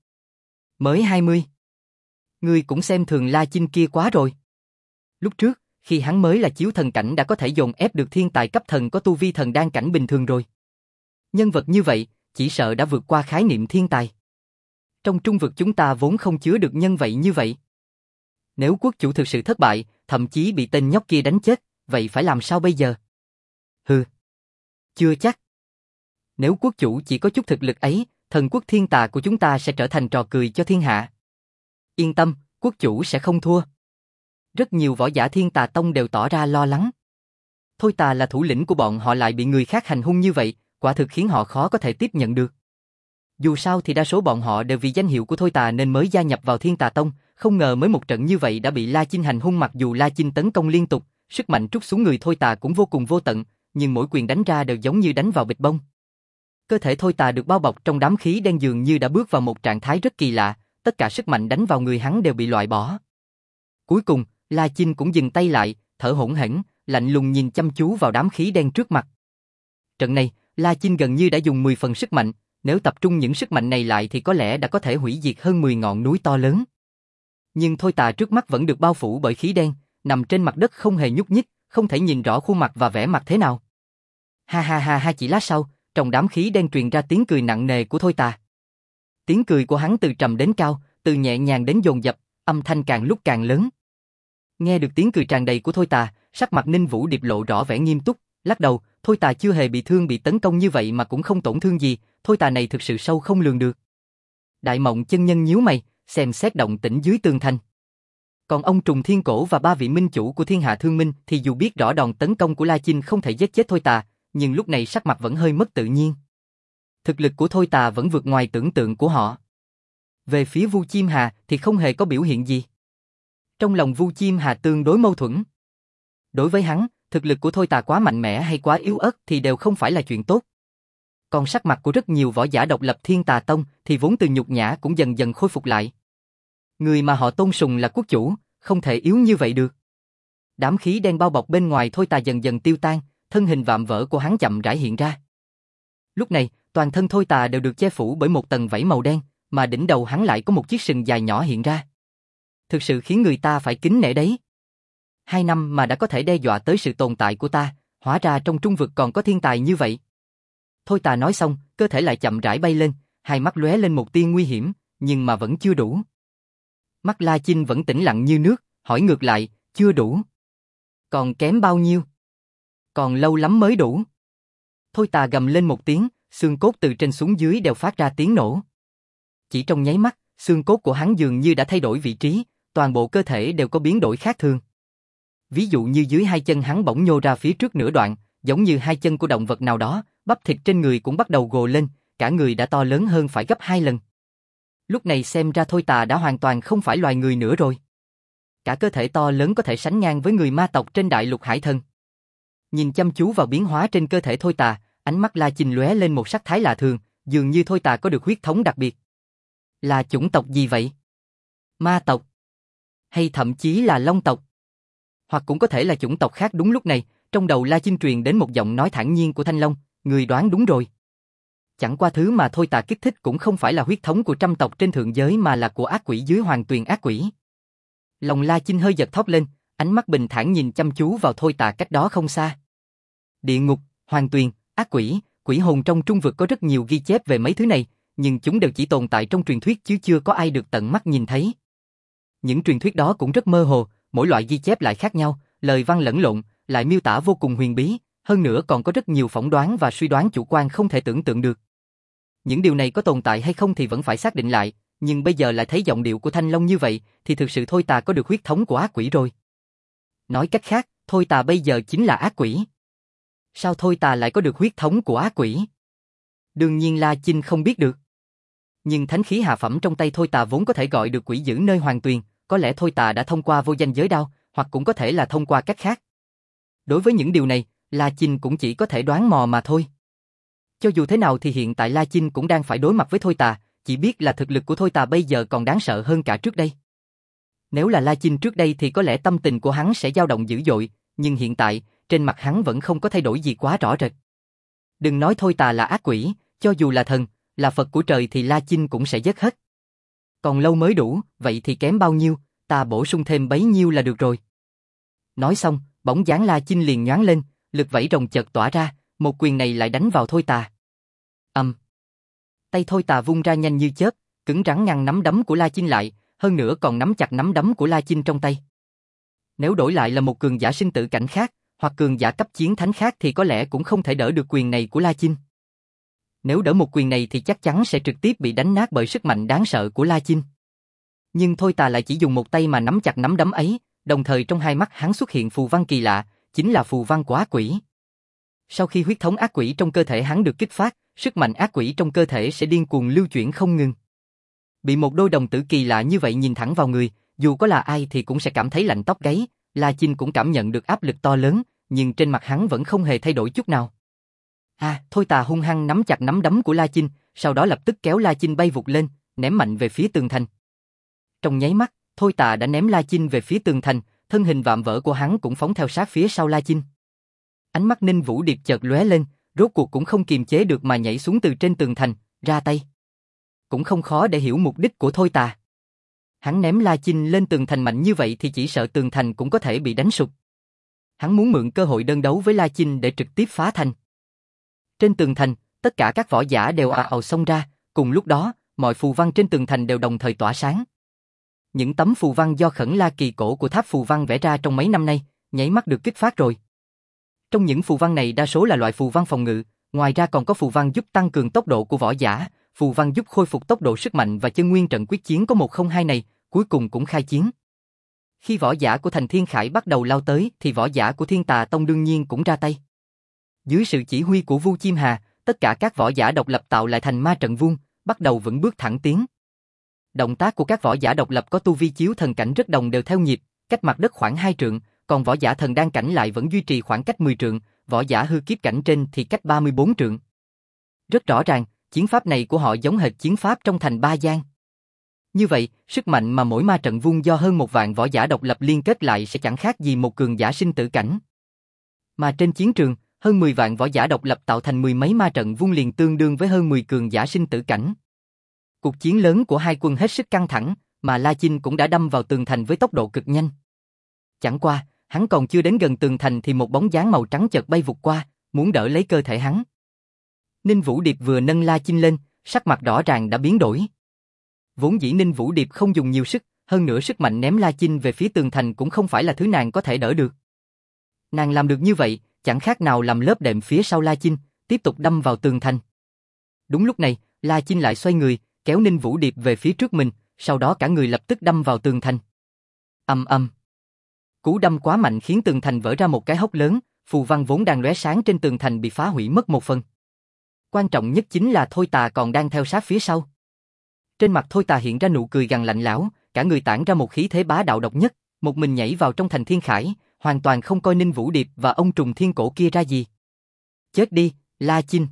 Mới hai mươi. Ngươi cũng xem thường La Chinh kia quá rồi. Lúc trước, khi hắn mới là chiếu thần cảnh đã có thể dồn ép được thiên tài cấp thần có tu vi thần đan cảnh bình thường rồi. Nhân vật như vậy, chỉ sợ đã vượt qua khái niệm thiên tài. Trong trung vực chúng ta vốn không chứa được nhân vậy như vậy. Nếu quốc chủ thực sự thất bại, thậm chí bị tên nhóc kia đánh chết, vậy phải làm sao bây giờ? Hừ. Chưa chắc. Nếu quốc chủ chỉ có chút thực lực ấy, thần quốc thiên tà của chúng ta sẽ trở thành trò cười cho thiên hạ. Yên tâm, quốc chủ sẽ không thua. Rất nhiều võ giả Thiên Tà Tông đều tỏ ra lo lắng. Thôi Tà là thủ lĩnh của bọn họ lại bị người khác hành hung như vậy, quả thực khiến họ khó có thể tiếp nhận được. Dù sao thì đa số bọn họ đều vì danh hiệu của Thôi Tà nên mới gia nhập vào Thiên Tà Tông, không ngờ mới một trận như vậy đã bị La Chinh hành hung, mặc dù La Chinh tấn công liên tục, sức mạnh trút xuống người Thôi Tà cũng vô cùng vô tận, nhưng mỗi quyền đánh ra đều giống như đánh vào bịch bông. Cơ thể Thôi Tà được bao bọc trong đám khí đen dường như đã bước vào một trạng thái rất kỳ lạ, tất cả sức mạnh đánh vào người hắn đều bị loại bỏ. Cuối cùng, La Chinh cũng dừng tay lại, thở hổn hển, lạnh lùng nhìn chăm chú vào đám khí đen trước mặt. Trận này, La Chinh gần như đã dùng mười phần sức mạnh, nếu tập trung những sức mạnh này lại thì có lẽ đã có thể hủy diệt hơn mười ngọn núi to lớn. Nhưng Thôi Tà trước mắt vẫn được bao phủ bởi khí đen, nằm trên mặt đất không hề nhúc nhích, không thể nhìn rõ khuôn mặt và vẻ mặt thế nào. Ha ha ha ha, chỉ lát sau, trong đám khí đen truyền ra tiếng cười nặng nề của Thôi Tà. Tiếng cười của hắn từ trầm đến cao, từ nhẹ nhàng đến dồn dập, âm thanh càng lúc càng lớn. Nghe được tiếng cười tràn đầy của Thôi Tà, sắc mặt Ninh Vũ Điệp lộ rõ vẻ nghiêm túc, lắc đầu, Thôi Tà chưa hề bị thương bị tấn công như vậy mà cũng không tổn thương gì, Thôi Tà này thực sự sâu không lường được. Đại Mộng chân nhân nhíu mày, xem xét động tĩnh dưới tường thành. Còn ông Trùng Thiên Cổ và ba vị minh chủ của Thiên Hạ Thương Minh thì dù biết rõ đòn tấn công của La Chinh không thể giết chết Thôi Tà, nhưng lúc này sắc mặt vẫn hơi mất tự nhiên. Thực lực của Thôi Tà vẫn vượt ngoài tưởng tượng của họ. Về phía Vu Chiêm Hà thì không hề có biểu hiện gì. Trong lòng Vu Chiêm Hà tương đối mâu thuẫn. Đối với hắn, thực lực của Thôi Tà quá mạnh mẽ hay quá yếu ớt thì đều không phải là chuyện tốt. Còn sắc mặt của rất nhiều võ giả độc lập Thiên Tà Tông thì vốn từ nhục nhã cũng dần dần khôi phục lại. Người mà họ tôn sùng là quốc chủ, không thể yếu như vậy được. Đám khí đen bao bọc bên ngoài Thôi Tà dần dần tiêu tan, thân hình vạm vỡ của hắn chậm rãi hiện ra. Lúc này, toàn thân Thôi Tà đều được che phủ bởi một tầng vảy màu đen, mà đỉnh đầu hắn lại có một chiếc sừng dài nhỏ hiện ra. Thực sự khiến người ta phải kính nể đấy. Hai năm mà đã có thể đe dọa tới sự tồn tại của ta, hóa ra trong trung vực còn có thiên tài như vậy. Thôi Tà nói xong, cơ thể lại chậm rãi bay lên, hai mắt lóe lên một tia nguy hiểm, nhưng mà vẫn chưa đủ. Mắt La Chinh vẫn tĩnh lặng như nước, hỏi ngược lại, chưa đủ. Còn kém bao nhiêu? Còn lâu lắm mới đủ. Thôi Tà gầm lên một tiếng, xương cốt từ trên xuống dưới đều phát ra tiếng nổ. Chỉ trong nháy mắt, xương cốt của hắn dường như đã thay đổi vị trí, toàn bộ cơ thể đều có biến đổi khác thường. Ví dụ như dưới hai chân hắn bỗng nhô ra phía trước nửa đoạn, giống như hai chân của động vật nào đó, bắp thịt trên người cũng bắt đầu gồ lên, cả người đã to lớn hơn phải gấp hai lần. Lúc này xem ra Thôi Tà đã hoàn toàn không phải loài người nữa rồi. Cả cơ thể to lớn có thể sánh ngang với người ma tộc trên đại lục hải thần. Nhìn chăm chú vào biến hóa trên cơ thể Thôi Tà, ánh mắt La Chinh lóe lên một sắc thái lạ thường, dường như Thôi Tà có được huyết thống đặc biệt. Là chủng tộc gì vậy? Ma tộc? Hay thậm chí là Long tộc? Hoặc cũng có thể là chủng tộc khác. Đúng lúc này, trong đầu La Chinh truyền đến một giọng nói thản nhiên của Thanh Long, người đoán đúng rồi. Chẳng qua thứ mà Thôi Tà kích thích cũng không phải là huyết thống của trăm tộc trên thượng giới mà là của ác quỷ dưới hoàng tuyền ác quỷ. Lòng La Chinh hơi giật thót lên, ánh mắt bình thản nhìn chăm chú vào Thôi Tà cách đó không xa. Địa ngục, hoàng tuyền, ác quỷ, quỷ hồn trong trung vực có rất nhiều ghi chép về mấy thứ này, nhưng chúng đều chỉ tồn tại trong truyền thuyết chứ chưa có ai được tận mắt nhìn thấy. Những truyền thuyết đó cũng rất mơ hồ, mỗi loại ghi chép lại khác nhau, lời văn lẫn lộn, lại miêu tả vô cùng huyền bí, hơn nữa còn có rất nhiều phỏng đoán và suy đoán chủ quan không thể tưởng tượng được. Những điều này có tồn tại hay không thì vẫn phải xác định lại, nhưng bây giờ lại thấy giọng điệu của Thanh Long như vậy, thì thực sự Thôi Tà có được huyết thống của ác quỷ rồi. Nói cách khác, Thôi Tà bây giờ chính là ác quỷ. Sao Thôi Tà lại có được huyết thống của ác quỷ? Đương nhiên La Chinh không biết được. Nhưng thánh khí hạ phẩm trong tay Thôi Tà vốn có thể gọi được quỷ dữ nơi hoàng tuyền, có lẽ Thôi Tà đã thông qua vô danh giới đao, hoặc cũng có thể là thông qua cách khác. Đối với những điều này, La Chinh cũng chỉ có thể đoán mò mà thôi. Cho dù thế nào thì hiện tại La Chinh cũng đang phải đối mặt với Thôi Tà, chỉ biết là thực lực của Thôi Tà bây giờ còn đáng sợ hơn cả trước đây. Nếu là La Chinh trước đây thì có lẽ tâm tình của hắn sẽ dao động dữ dội, nhưng hiện tại, trên mặt hắn vẫn không có thay đổi gì quá rõ rệt. Đừng nói Thôi Tà là ác quỷ, cho dù là thần, là Phật của trời thì La Chinh cũng sẽ giết hết. Còn lâu mới đủ, vậy thì kém bao nhiêu, ta bổ sung thêm bấy nhiêu là được rồi. Nói xong, bóng dáng La Chinh liền nhoáng lên, lực vẫy rồng chợt tỏa ra, một quyền này lại đánh vào Thôi Tà. Ầm. Um. Tay Thôi Tà vung ra nhanh như chớp, cứng rắn ngăn nắm đấm của La Chinh lại, hơn nữa còn nắm chặt nắm đấm của La Chinh trong tay. Nếu đổi lại là một cường giả sinh tử cảnh khác, hoặc cường giả cấp chiến thánh khác thì có lẽ cũng không thể đỡ được quyền này của La Chinh. Nếu đỡ một quyền này thì chắc chắn sẽ trực tiếp bị đánh nát bởi sức mạnh đáng sợ của La Chinh. Nhưng Thôi Tà lại chỉ dùng một tay mà nắm chặt nắm đấm ấy, đồng thời trong hai mắt hắn xuất hiện phù văn kỳ lạ, chính là phù văn của ác quỷ. Sau khi huyết thống ác quỷ trong cơ thể hắn được kích phát, sức mạnh ác quỷ trong cơ thể sẽ điên cuồng lưu chuyển không ngừng. Bị một đôi đồng tử kỳ lạ như vậy nhìn thẳng vào người, dù có là ai thì cũng sẽ cảm thấy lạnh tóc gáy. La Chinh cũng cảm nhận được áp lực to lớn, nhưng trên mặt hắn vẫn không hề thay đổi chút nào. À, Thôi Tà hung hăng nắm chặt nắm đấm của La Chinh, sau đó lập tức kéo La Chinh bay vụt lên, ném mạnh về phía tường thành. Trong nháy mắt, Thôi Tà đã ném La Chinh về phía tường thành, thân hình vạm vỡ của hắn cũng phóng theo sát phía sau La Chinh. Ánh mắt Ninh Vũ Điệp chợt lóe lên, rốt cuộc cũng không kiềm chế được mà nhảy xuống từ trên tường thành, ra tay. Cũng không khó để hiểu mục đích của Thôi Tà. Hắn ném La Chinh lên tường thành mạnh như vậy thì chỉ sợ tường thành cũng có thể bị đánh sụp. Hắn muốn mượn cơ hội đơn đấu với La Chinh để trực tiếp phá thành. Trên tường thành, tất cả các võ giả đều ào ào xông ra, cùng lúc đó, mọi phù văn trên tường thành đều đồng thời tỏa sáng. Những tấm phù văn do Khẩn La kỳ cổ của tháp phù văn vẽ ra trong mấy năm nay, nháy mắt được kích phát rồi. Trong những phù văn này đa số là loại phù văn phòng ngự, ngoài ra còn có phù văn giúp tăng cường tốc độ của võ giả, phù văn giúp khôi phục tốc độ sức mạnh và chân nguyên trận quyết chiến có một không hai này, cuối cùng cũng khai chiến. Khi võ giả của thành Thiên Khải bắt đầu lao tới thì võ giả của Thiên Tà Tông đương nhiên cũng ra tay. Dưới sự chỉ huy của Vu Chim Hà, tất cả các võ giả độc lập tạo lại thành ma trận vuông, bắt đầu vững bước thẳng tiến. Động tác của các võ giả độc lập có tu vi chiếu thần cảnh rất đồng đều theo nhịp, cách mặt đất khoảng hai trượng, còn võ giả thần đan cảnh lại vẫn duy trì khoảng cách mười trượng, võ giả hư kiếp cảnh trên thì cách ba mươi bốn trượng. Rất rõ ràng, chiến pháp này của họ giống hệt chiến pháp trong thành Ba Giang. Như vậy, sức mạnh mà mỗi ma trận vuông do hơn một vạn võ giả độc lập liên kết lại sẽ chẳng khác gì một cường giả sinh tử cảnh. Mà trên chiến trường, hơn mười vạn võ giả độc lập tạo thành mười mấy ma trận vuông liền tương đương với hơn mười cường giả sinh tử cảnh. Cuộc chiến lớn của hai quân hết sức căng thẳng, mà La Chinh cũng đã đâm vào tường thành với tốc độ cực nhanh. Chẳng qua, hắn còn chưa đến gần tường thành thì một bóng dáng màu trắng chợt bay vụt qua, muốn đỡ lấy cơ thể hắn. Ninh Vũ Điệp vừa nâng La Chinh lên, sắc mặt rõ ràng đã biến đổi. Vốn dĩ Ninh Vũ Điệp không dùng nhiều sức, hơn nữa sức mạnh ném La Chinh về phía tường thành cũng không phải là thứ nàng có thể đỡ được. Nàng làm được như vậy, chẳng khác nào làm lớp đệm phía sau La Chinh, tiếp tục đâm vào tường thành. Đúng lúc này, La Chinh lại xoay người, kéo Ninh Vũ Điệp về phía trước mình, sau đó cả người lập tức đâm vào tường thành. Ầm ầm. Cú đâm quá mạnh khiến tường thành vỡ ra một cái hốc lớn, phù văn vốn đang lóe sáng trên tường thành bị phá hủy mất một phần. Quan trọng nhất chính là Thôi Tà còn đang theo sát phía sau. Trên mặt Thôi Tà hiện ra nụ cười gằn lạnh lẽo, cả người tản ra một khí thế bá đạo độc nhất, một mình nhảy vào trong thành Thiên Khải, hoàn toàn không coi Ninh Vũ Điệp và ông trùng thiên cổ kia ra gì. Chết đi, La Chinh.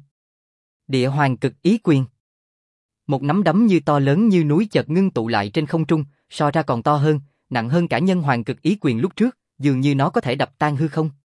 Địa Hoàng Cực Ý Quyền. Một nắm đấm như to lớn như núi chợt ngưng tụ lại trên không trung, so ra còn to hơn, nặng hơn cả Nhân Hoàng Cực Ý Quyền lúc trước, dường như nó có thể đập tan hư không.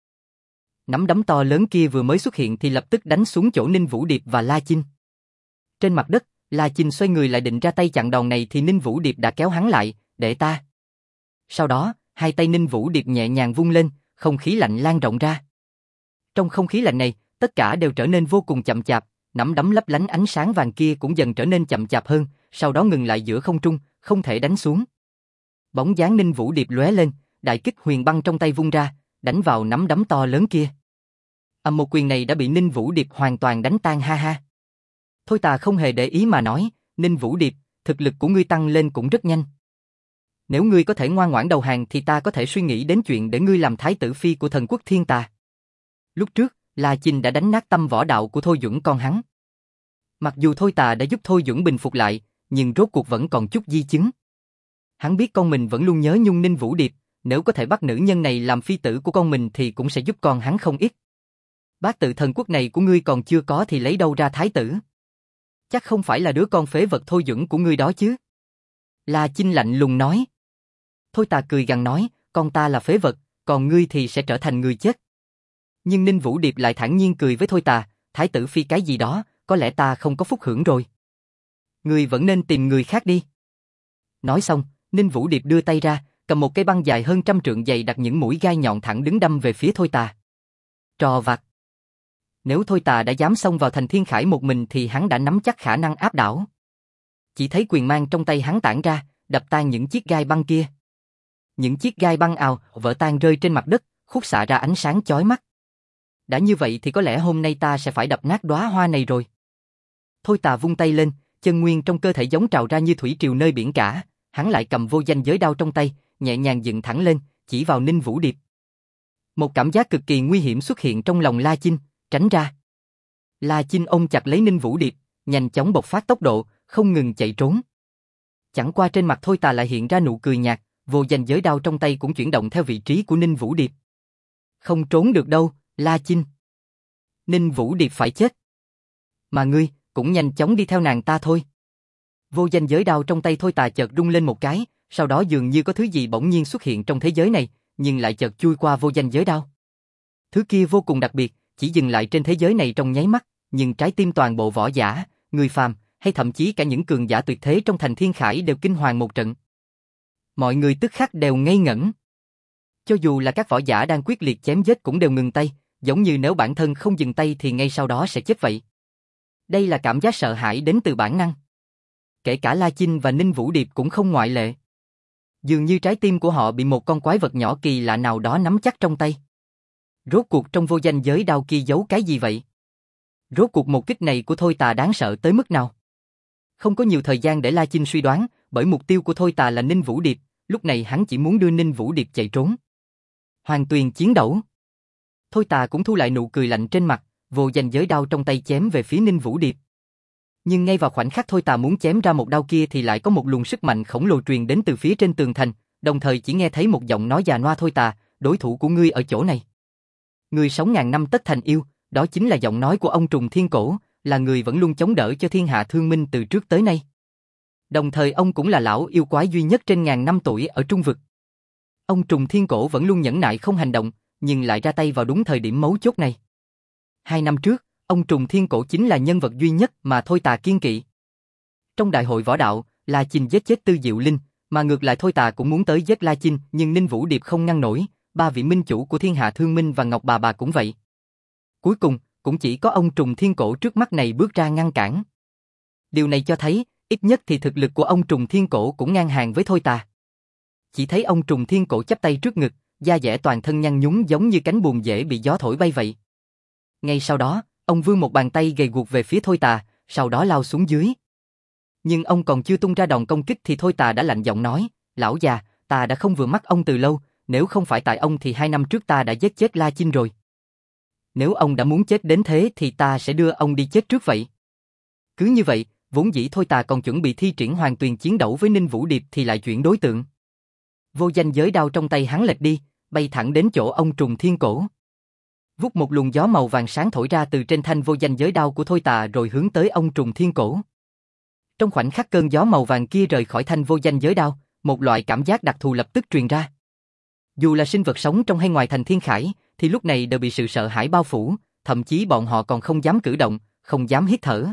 Nắm đấm to lớn kia vừa mới xuất hiện thì lập tức đánh xuống chỗ Ninh Vũ Điệp và La Chinh. Trên mặt đất, La Chinh xoay người lại định ra tay chặn đòn này thì Ninh Vũ Điệp đã kéo hắn lại, để ta. Sau đó, hai tay Ninh Vũ Điệp nhẹ nhàng vung lên, không khí lạnh lan rộng ra. Trong không khí lạnh này, tất cả đều trở nên vô cùng chậm chạp, nắm đấm lấp lánh ánh sáng vàng kia cũng dần trở nên chậm chạp hơn, sau đó ngừng lại giữa không trung, không thể đánh xuống. Bóng dáng Ninh Vũ Điệp lóe lên, đại kích huyền băng trong tay vung ra, đánh vào nắm đấm to lớn kia. Ầm, một quyền này đã bị Ninh Vũ Điệp hoàn toàn đánh tan ha ha. Thôi Tà không hề để ý mà nói, Ninh Vũ Điệp, thực lực của ngươi tăng lên cũng rất nhanh. Nếu ngươi có thể ngoan ngoãn đầu hàng thì ta có thể suy nghĩ đến chuyện để ngươi làm thái tử phi của thần quốc Thiên Tà. Lúc trước, La Chinh đã đánh nát tâm võ đạo của Thôi Duẩn con hắn. Mặc dù Thôi Tà đã giúp Thôi Duẩn bình phục lại, nhưng rốt cuộc vẫn còn chút di chứng. Hắn biết con mình vẫn luôn nhớ nhung Ninh Vũ Điệp, nếu có thể bắt nữ nhân này làm phi tử của con mình thì cũng sẽ giúp con hắn không ít. Bát tự thần quốc này của ngươi còn chưa có thì lấy đâu ra thái tử? Chắc không phải là đứa con phế vật Thôi Duẩn của ngươi đó chứ? La Chinh lạnh lùng nói. Thôi Tà cười gằn nói, con ta là phế vật, còn ngươi thì sẽ trở thành người chết. Nhưng Ninh Vũ Điệp lại thản nhiên cười với Thôi Tà, thái tử phi cái gì đó, có lẽ ta không có phúc hưởng rồi. Ngươi vẫn nên tìm người khác đi. Nói xong, Ninh Vũ Điệp đưa tay ra, cầm một cây băng dài hơn trăm trượng dày đặt những mũi gai nhọn thẳng đứng đâm về phía Thôi Tà. Trò vặt. Nếu Thôi Tà đã dám xông vào thành Thiên Khải một mình thì hắn đã nắm chắc khả năng áp đảo. Chỉ thấy quyền mang trong tay hắn tản ra, đập tan những chiếc gai băng kia. Những chiếc gai băng ào, vỡ tan rơi trên mặt đất, khúc xạ ra ánh sáng chói mắt. Đã như vậy thì có lẽ hôm nay ta sẽ phải đập nát đóa hoa này rồi. Thôi Tà vung tay lên, chân nguyên trong cơ thể giống trào ra như thủy triều nơi biển cả, hắn lại cầm vô danh giới đao trong tay, nhẹ nhàng dựng thẳng lên, chỉ vào Ninh Vũ Điệp. Một cảm giác cực kỳ nguy hiểm xuất hiện trong lòng La Chinh, tránh ra. La Chinh ôm chặt lấy Ninh Vũ Điệp, nhanh chóng bộc phát tốc độ, không ngừng chạy trốn. Chẳng qua trên mặt Thôi Tà lại hiện ra nụ cười nhạt, vô danh giới đao trong tay cũng chuyển động theo vị trí của Ninh Vũ Điệp. Không trốn được đâu, La Chinh. Ninh Vũ Điệp phải chết. Mà ngươi, cũng nhanh chóng đi theo nàng ta thôi. Vô danh giới đao trong tay Thôi Tà chợt rung lên một cái, sau đó dường như có thứ gì bỗng nhiên xuất hiện trong thế giới này, nhưng lại chợt chui qua vô danh giới đao. Thứ kia vô cùng đặc biệt, chỉ dừng lại trên thế giới này trong nháy mắt, nhưng trái tim toàn bộ võ giả, người phàm, hay thậm chí cả những cường giả tuyệt thế trong thành Thiên Khải đều kinh hoàng một trận. Mọi người tức khắc đều ngây ngẩn. Cho dù là các võ giả đang quyết liệt chém giết cũng đều ngừng tay, giống như nếu bản thân không dừng tay thì ngay sau đó sẽ chết vậy. Đây là cảm giác sợ hãi đến từ bản năng. Kể cả La Chinh và Ninh Vũ Điệp cũng không ngoại lệ. Dường như trái tim của họ bị một con quái vật nhỏ kỳ lạ nào đó nắm chắc trong tay. Rốt cuộc trong vô danh giới đao kia giấu cái gì vậy? Rốt cuộc một kích này của Thôi Tà đáng sợ tới mức nào? Không có nhiều thời gian để La Chinh suy đoán, bởi mục tiêu của Thôi Tà là Ninh Vũ Điệp, lúc này hắn chỉ muốn đưa Ninh Vũ Điệp chạy trốn. Hoàng tuyền chiến đấu. Thôi Tà cũng thu lại nụ cười lạnh trên mặt, vô danh giới đao trong tay chém về phía Ninh Vũ Điệp. Nhưng ngay vào khoảnh khắc Thôi Tà muốn chém ra một đao kia thì lại có một luồng sức mạnh khổng lồ truyền đến từ phía trên tường thành, đồng thời chỉ nghe thấy một giọng nói già nua: Thôi Tà, đối thủ của ngươi ở chỗ này. Người sống ngàn năm tất thành yêu, đó chính là giọng nói của ông Trùng Thiên Cổ, là người vẫn luôn chống đỡ cho thiên hạ thương minh từ trước tới nay. Đồng thời ông cũng là lão yêu quái duy nhất trên ngàn năm tuổi ở Trung Vực. Ông Trùng Thiên Cổ vẫn luôn nhẫn nại không hành động, nhưng lại ra tay vào đúng thời điểm mấu chốt này. Hai năm trước, ông Trùng Thiên Cổ chính là nhân vật duy nhất mà Thôi Tà kiêng kỵ. Trong đại hội võ đạo, La Chinh giết chết Tư Diệu Linh, mà ngược lại Thôi Tà cũng muốn tới giết La Chinh, nhưng Ninh Vũ Điệp không ngăn nổi, ba vị minh chủ của thiên hạ thương minh và Ngọc Bà Bà cũng vậy. Cuối cùng, cũng chỉ có ông Trùng Thiên Cổ trước mắt này bước ra ngăn cản. Điều này cho thấy, ít nhất thì thực lực của ông Trùng Thiên Cổ cũng ngang hàng với Thôi Tà. Chỉ thấy ông Trùng Thiên Cổ chắp tay trước ngực, da dẻ toàn thân nhăn nhúm giống như cánh buồm dễ bị gió thổi bay vậy. Ngay sau đó, ông vươn một bàn tay gầy guộc về phía Thôi Tà, sau đó lao xuống dưới. Nhưng ông còn chưa tung ra đòn công kích thì Thôi Tà đã lạnh giọng nói, lão già, ta đã không vừa mắt ông từ lâu, nếu không phải tại ông thì hai năm trước ta đã giết chết La Chinh rồi. Nếu ông đã muốn chết đến thế thì ta sẽ đưa ông đi chết trước vậy. Cứ như vậy, vốn dĩ Thôi Tà còn chuẩn bị thi triển Hoàng Tuyền chiến đấu với Ninh Vũ Điệp thì lại chuyển đối tượng. Vô danh giới đao trong tay hắn lệch đi, bay thẳng đến chỗ ông Trùng Thiên Cổ. Vút một luồng gió màu vàng sáng thổi ra từ trên thanh vô danh giới đao của Thôi Tà rồi hướng tới ông Trùng Thiên Cổ. Trong khoảnh khắc cơn gió màu vàng kia rời khỏi thanh vô danh giới đao, một loại cảm giác đặc thù lập tức truyền ra. Dù là sinh vật sống trong hay ngoài thành thiên khải, thì lúc này đều bị sự sợ hãi bao phủ, thậm chí bọn họ còn không dám cử động, không dám hít thở.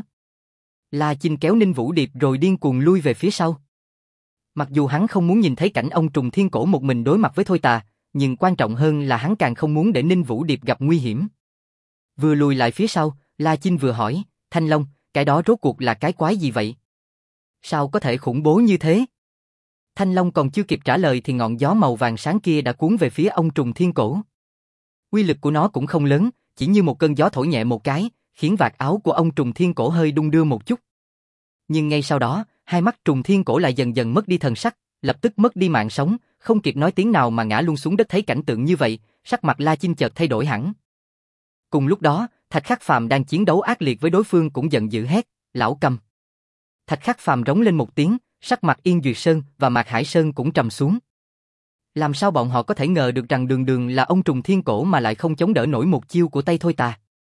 La Chinh kéo Ninh Vũ Điệp rồi điên cuồng lui về phía sau. Mặc dù hắn không muốn nhìn thấy cảnh ông Trùng Thiên Cổ một mình đối mặt với Thôi Tà, nhưng quan trọng hơn là hắn càng không muốn để Ninh Vũ Điệp gặp nguy hiểm. Vừa lùi lại phía sau, La Chinh vừa hỏi, Thanh Long, cái đó rốt cuộc là cái quái gì vậy? Sao có thể khủng bố như thế? Thanh Long còn chưa kịp trả lời thì ngọn gió màu vàng sáng kia đã cuốn về phía ông Trùng Thiên Cổ. Uy lực của nó cũng không lớn, chỉ như một cơn gió thổi nhẹ một cái, khiến vạt áo của ông Trùng Thiên Cổ hơi đung đưa một chút. Nhưng ngay sau đó, hai mắt Trùng Thiên Cổ lại dần dần mất đi thần sắc, lập tức mất đi mạng sống, không kịp nói tiếng nào mà ngã luôn xuống đất. Thấy cảnh tượng như vậy, sắc mặt La Chinh chợt thay đổi hẳn. Cùng lúc đó, Thạch Khắc Phàm đang chiến đấu ác liệt với đối phương cũng giận dữ hét, lão câm. Thạch Khắc Phàm rống lên một tiếng, sắc mặt Yên Duyệt Sơn và Mạc Hải Sơn cũng trầm xuống. Làm sao bọn họ có thể ngờ được rằng đường đường là ông Trùng Thiên Cổ mà lại không chống đỡ nổi một chiêu của tay Thôi Tà.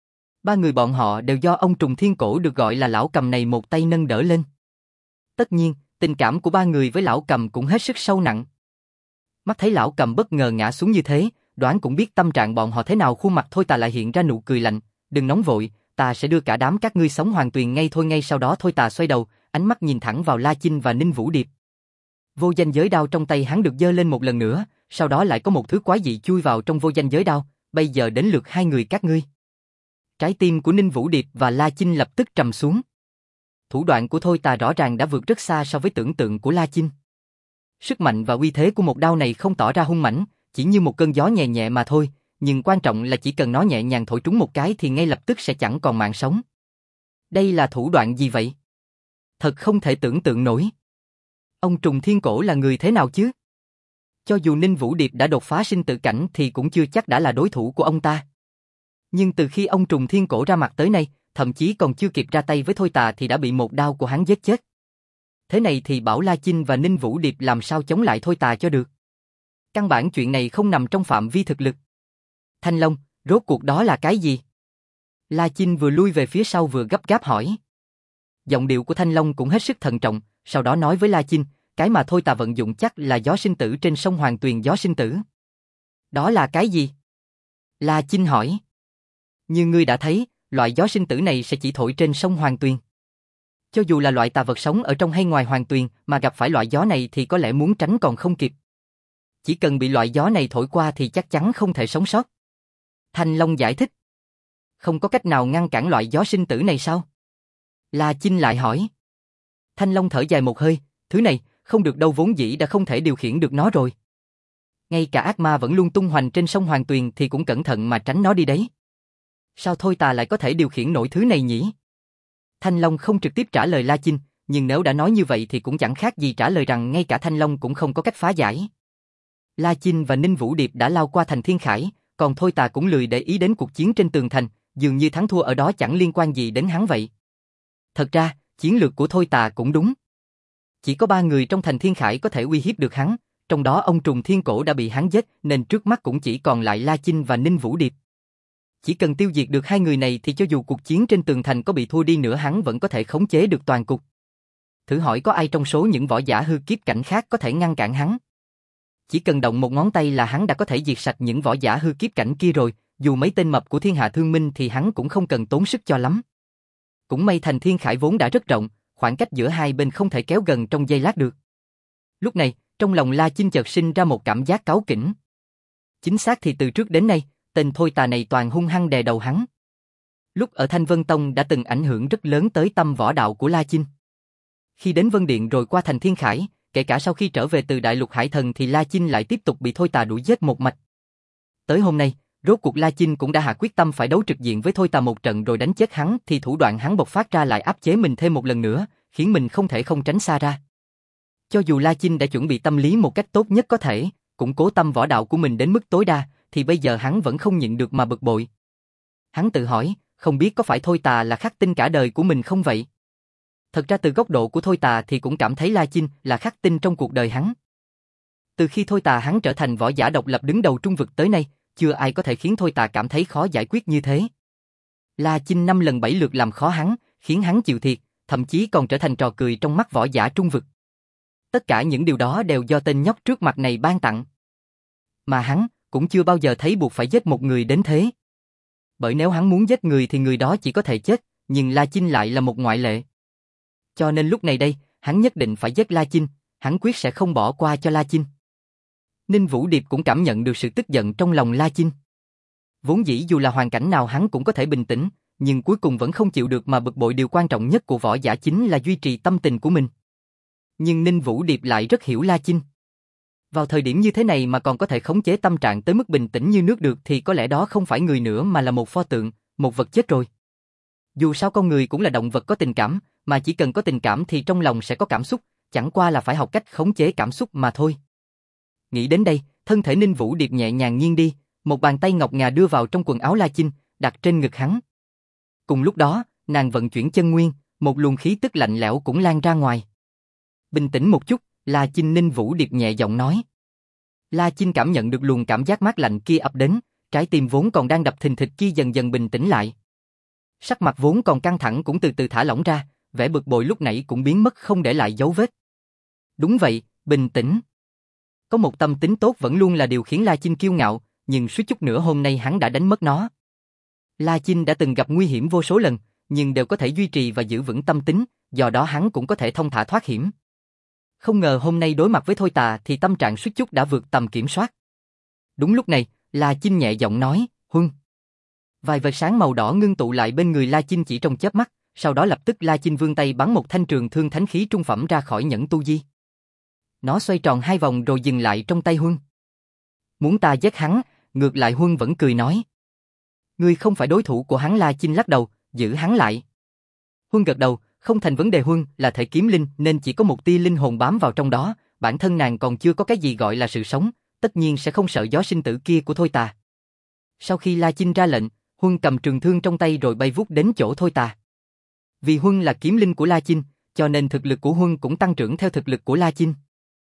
Ba người bọn họ đều do ông Trùng Thiên Cổ được gọi là lão cầm này một tay nâng đỡ lên. Tất nhiên, tình cảm của ba người với lão cầm cũng hết sức sâu nặng. Mắt thấy lão cầm bất ngờ ngã xuống như thế, đoán cũng biết tâm trạng bọn họ thế nào. Khuôn mặt Thôi Tà lại hiện ra nụ cười lạnh, đừng nóng vội, ta sẽ đưa cả đám các ngươi sống hoàn tuyền ngay thôi. Ngay sau đó Thôi Tà xoay đầu, ánh mắt nhìn thẳng vào La Chinh và Ninh Vũ Điệp. Vô danh giới đao trong tay hắn được giơ lên một lần nữa, sau đó lại có một thứ quái dị chui vào trong vô danh giới đao, bây giờ đến lượt hai người các ngươi. Trái tim của Ninh Vũ Điệp và La Chinh lập tức trầm xuống. Thủ đoạn của Thôi Tà rõ ràng đã vượt rất xa so với tưởng tượng của La Chinh. Sức mạnh và uy thế của một đao này không tỏ ra hung mãnh, chỉ như một cơn gió nhẹ nhẹ mà thôi, nhưng quan trọng là chỉ cần nó nhẹ nhàng thổi trúng một cái thì ngay lập tức sẽ chẳng còn mạng sống. Đây là thủ đoạn gì vậy? Thật không thể tưởng tượng nổi. Ông Trùng Thiên Cổ là người thế nào chứ? Cho dù Ninh Vũ Điệp đã đột phá sinh tử cảnh thì cũng chưa chắc đã là đối thủ của ông ta. Nhưng từ khi ông Trùng Thiên Cổ ra mặt tới nay, thậm chí còn chưa kịp ra tay với Thôi Tà thì đã bị một đao của hắn giết chết. Thế này thì bảo La Chinh và Ninh Vũ Điệp làm sao chống lại Thôi Tà cho được? Căn bản chuyện này không nằm trong phạm vi thực lực. Thanh Long, rốt cuộc đó là cái gì? La Chinh vừa lui về phía sau vừa gấp gáp hỏi. Giọng điệu của Thanh Long cũng hết sức thận trọng, sau đó nói với La Chinh, cái mà Thôi Tà vận dụng chắc là gió sinh tử trên sông Hoàng Tuyền. Gió sinh tử? Đó là cái gì? La Chinh hỏi. Như ngươi đã thấy, loại gió sinh tử này sẽ chỉ thổi trên sông Hoàng Tuyền. Cho dù là loại tà vật sống ở trong hay ngoài Hoàng Tuyền mà gặp phải loại gió này thì có lẽ muốn tránh còn không kịp. Chỉ cần bị loại gió này thổi qua thì chắc chắn không thể sống sót. Thanh Long giải thích. Không có cách nào ngăn cản loại gió sinh tử này sao? La Chinh lại hỏi. Thanh Long thở dài một hơi, thứ này, không được đâu, vốn dĩ đã không thể điều khiển được nó rồi. Ngay cả ác ma vẫn luôn tung hoành trên sông Hoàng Tuyền thì cũng cẩn thận mà tránh nó đi đấy. Sao Thôi Tà lại có thể điều khiển nổi thứ này nhỉ? Thanh Long không trực tiếp trả lời La Chinh, nhưng nếu đã nói như vậy thì cũng chẳng khác gì trả lời rằng ngay cả Thanh Long cũng không có cách phá giải. La Chinh và Ninh Vũ Điệp đã lao qua thành Thiên Khải, còn Thôi Tà cũng lười để ý đến cuộc chiến trên tường thành, dường như thắng thua ở đó chẳng liên quan gì đến hắn vậy. Thật ra, chiến lược của Thôi Tà cũng đúng. Chỉ có ba người trong thành Thiên Khải có thể uy hiếp được hắn, trong đó ông Trùng Thiên Cổ đã bị hắn giết nên trước mắt cũng chỉ còn lại La Chinh và Ninh Vũ Điệp. Chỉ cần tiêu diệt được hai người này thì cho dù cuộc chiến trên tường thành có bị thua đi nữa hắn vẫn có thể khống chế được toàn cục. Thử hỏi có ai trong số những võ giả hư kiếp cảnh khác có thể ngăn cản hắn? Chỉ cần động một ngón tay là hắn đã có thể diệt sạch những võ giả hư kiếp cảnh kia rồi, dù mấy tên mập của Thiên Hạ Thương Minh thì hắn cũng không cần tốn sức cho lắm. Cũng may thành Thiên Khải vốn đã rất rộng, khoảng cách giữa hai bên không thể kéo gần trong giây lát được. Lúc này, trong lòng La Chinh chợt sinh ra một cảm giác cáu kỉnh. Chính xác thì từ trước đến nay, tên Thôi Tà này toàn hung hăng đè đầu hắn. Lúc ở Thanh Vân Tông đã từng ảnh hưởng rất lớn tới tâm võ đạo của La Chinh. Khi đến Vân Điện rồi qua thành Thiên Khải, kể cả sau khi trở về từ Đại Lục Hải Thần thì La Chinh lại tiếp tục bị Thôi Tà đuổi giết một mạch. Tới hôm nay, rốt cuộc La Chinh cũng đã hạ quyết tâm phải đấu trực diện với Thôi Tà một trận rồi đánh chết hắn, thì thủ đoạn hắn bộc phát ra lại áp chế mình thêm một lần nữa, khiến mình không thể không tránh xa ra. Cho dù La Chinh đã chuẩn bị tâm lý một cách tốt nhất có thể, củng cố tâm võ đạo của mình đến mức tối đa, thì bây giờ hắn vẫn không nhịn được mà bực bội. Hắn tự hỏi, không biết có phải Thôi Tà là khắc tinh cả đời của mình không vậy? Thật ra từ góc độ của Thôi Tà thì cũng cảm thấy La Chinh là khắc tinh trong cuộc đời hắn. Từ khi Thôi Tà hắn trở thành võ giả độc lập đứng đầu trung vực tới nay, chưa ai có thể khiến Thôi Tà cảm thấy khó giải quyết như thế. La Chinh năm lần bảy lượt làm khó hắn, khiến hắn chịu thiệt, thậm chí còn trở thành trò cười trong mắt võ giả trung vực. Tất cả những điều đó đều do tên nhóc trước mặt này ban tặng. Mà hắn cũng chưa bao giờ thấy buộc phải giết một người đến thế. Bởi nếu hắn muốn giết người thì người đó chỉ có thể chết, nhưng La Chinh lại là một ngoại lệ. Cho nên lúc này đây, hắn nhất định phải giết La Chinh, hắn quyết sẽ không bỏ qua cho La Chinh. Ninh Vũ Điệp cũng cảm nhận được sự tức giận trong lòng La Chinh. Vốn dĩ dù là hoàn cảnh nào hắn cũng có thể bình tĩnh, nhưng cuối cùng vẫn không chịu được mà bực bội, điều quan trọng nhất của võ giả chính là duy trì tâm tình của mình. Nhưng Ninh Vũ Điệp lại rất hiểu La Chinh. Vào thời điểm như thế này mà còn có thể khống chế tâm trạng tới mức bình tĩnh như nước được thì có lẽ đó không phải người nữa mà là một pho tượng, một vật chết rồi. Dù sao con người cũng là động vật có tình cảm, mà chỉ cần có tình cảm thì trong lòng sẽ có cảm xúc, chẳng qua là phải học cách khống chế cảm xúc mà thôi. Nghĩ đến đây, thân thể Ninh Vũ Điệp nhẹ nhàng nghiêng đi, một bàn tay ngọc ngà đưa vào trong quần áo La Chinh, đặt trên ngực hắn. Cùng lúc đó, nàng vận chuyển chân nguyên, một luồng khí tức lạnh lẽo cũng lan ra ngoài. Bình tĩnh một chút, La Chinh. Ninh Vũ Điệp nhẹ giọng nói. La Chinh cảm nhận được luồng cảm giác mát lạnh kia ập đến, trái tim vốn còn đang đập thình thịch kia dần dần bình tĩnh lại. Sắc mặt vốn còn căng thẳng cũng từ từ thả lỏng ra, vẻ bực bội lúc nãy cũng biến mất không để lại dấu vết. Đúng vậy, bình tĩnh. Có một tâm tính tốt vẫn luôn là điều khiến La Chinh kiêu ngạo, nhưng suýt chút nữa hôm nay hắn đã đánh mất nó. La Chinh đã từng gặp nguy hiểm vô số lần, nhưng đều có thể duy trì và giữ vững tâm tính, do đó hắn cũng có thể thông thả thoát hiểm. Không ngờ hôm nay đối mặt với Thôi Tà thì tâm trạng suýt chút đã vượt tầm kiểm soát. Đúng lúc này, La Chinh nhẹ giọng nói, "Huân." Vài vệt sáng màu đỏ ngưng tụ lại bên người La Chinh chỉ trong chớp mắt, sau đó lập tức La Chinh vươn tay bắn một thanh trường thương thánh khí trung phẩm ra khỏi nhẫn tu di. Nó xoay tròn hai vòng rồi dừng lại trong tay Huân. Muốn ta giết hắn, ngược lại Huân vẫn cười nói. Ngươi không phải đối thủ của hắn. La Chinh lắc đầu, giữ hắn lại. Huân gật đầu, không thành vấn đề. Huân là thể kiếm linh nên chỉ có một tia linh hồn bám vào trong đó, bản thân nàng còn chưa có cái gì gọi là sự sống, tất nhiên sẽ không sợ gió sinh tử kia của Thôi Tà. Sau khi La Chinh ra lệnh, Huân cầm trường thương trong tay rồi bay vút đến chỗ Thôi Tà. Vì Huân là kiếm linh của La Chinh, cho nên thực lực của Huân cũng tăng trưởng theo thực lực của La Chinh.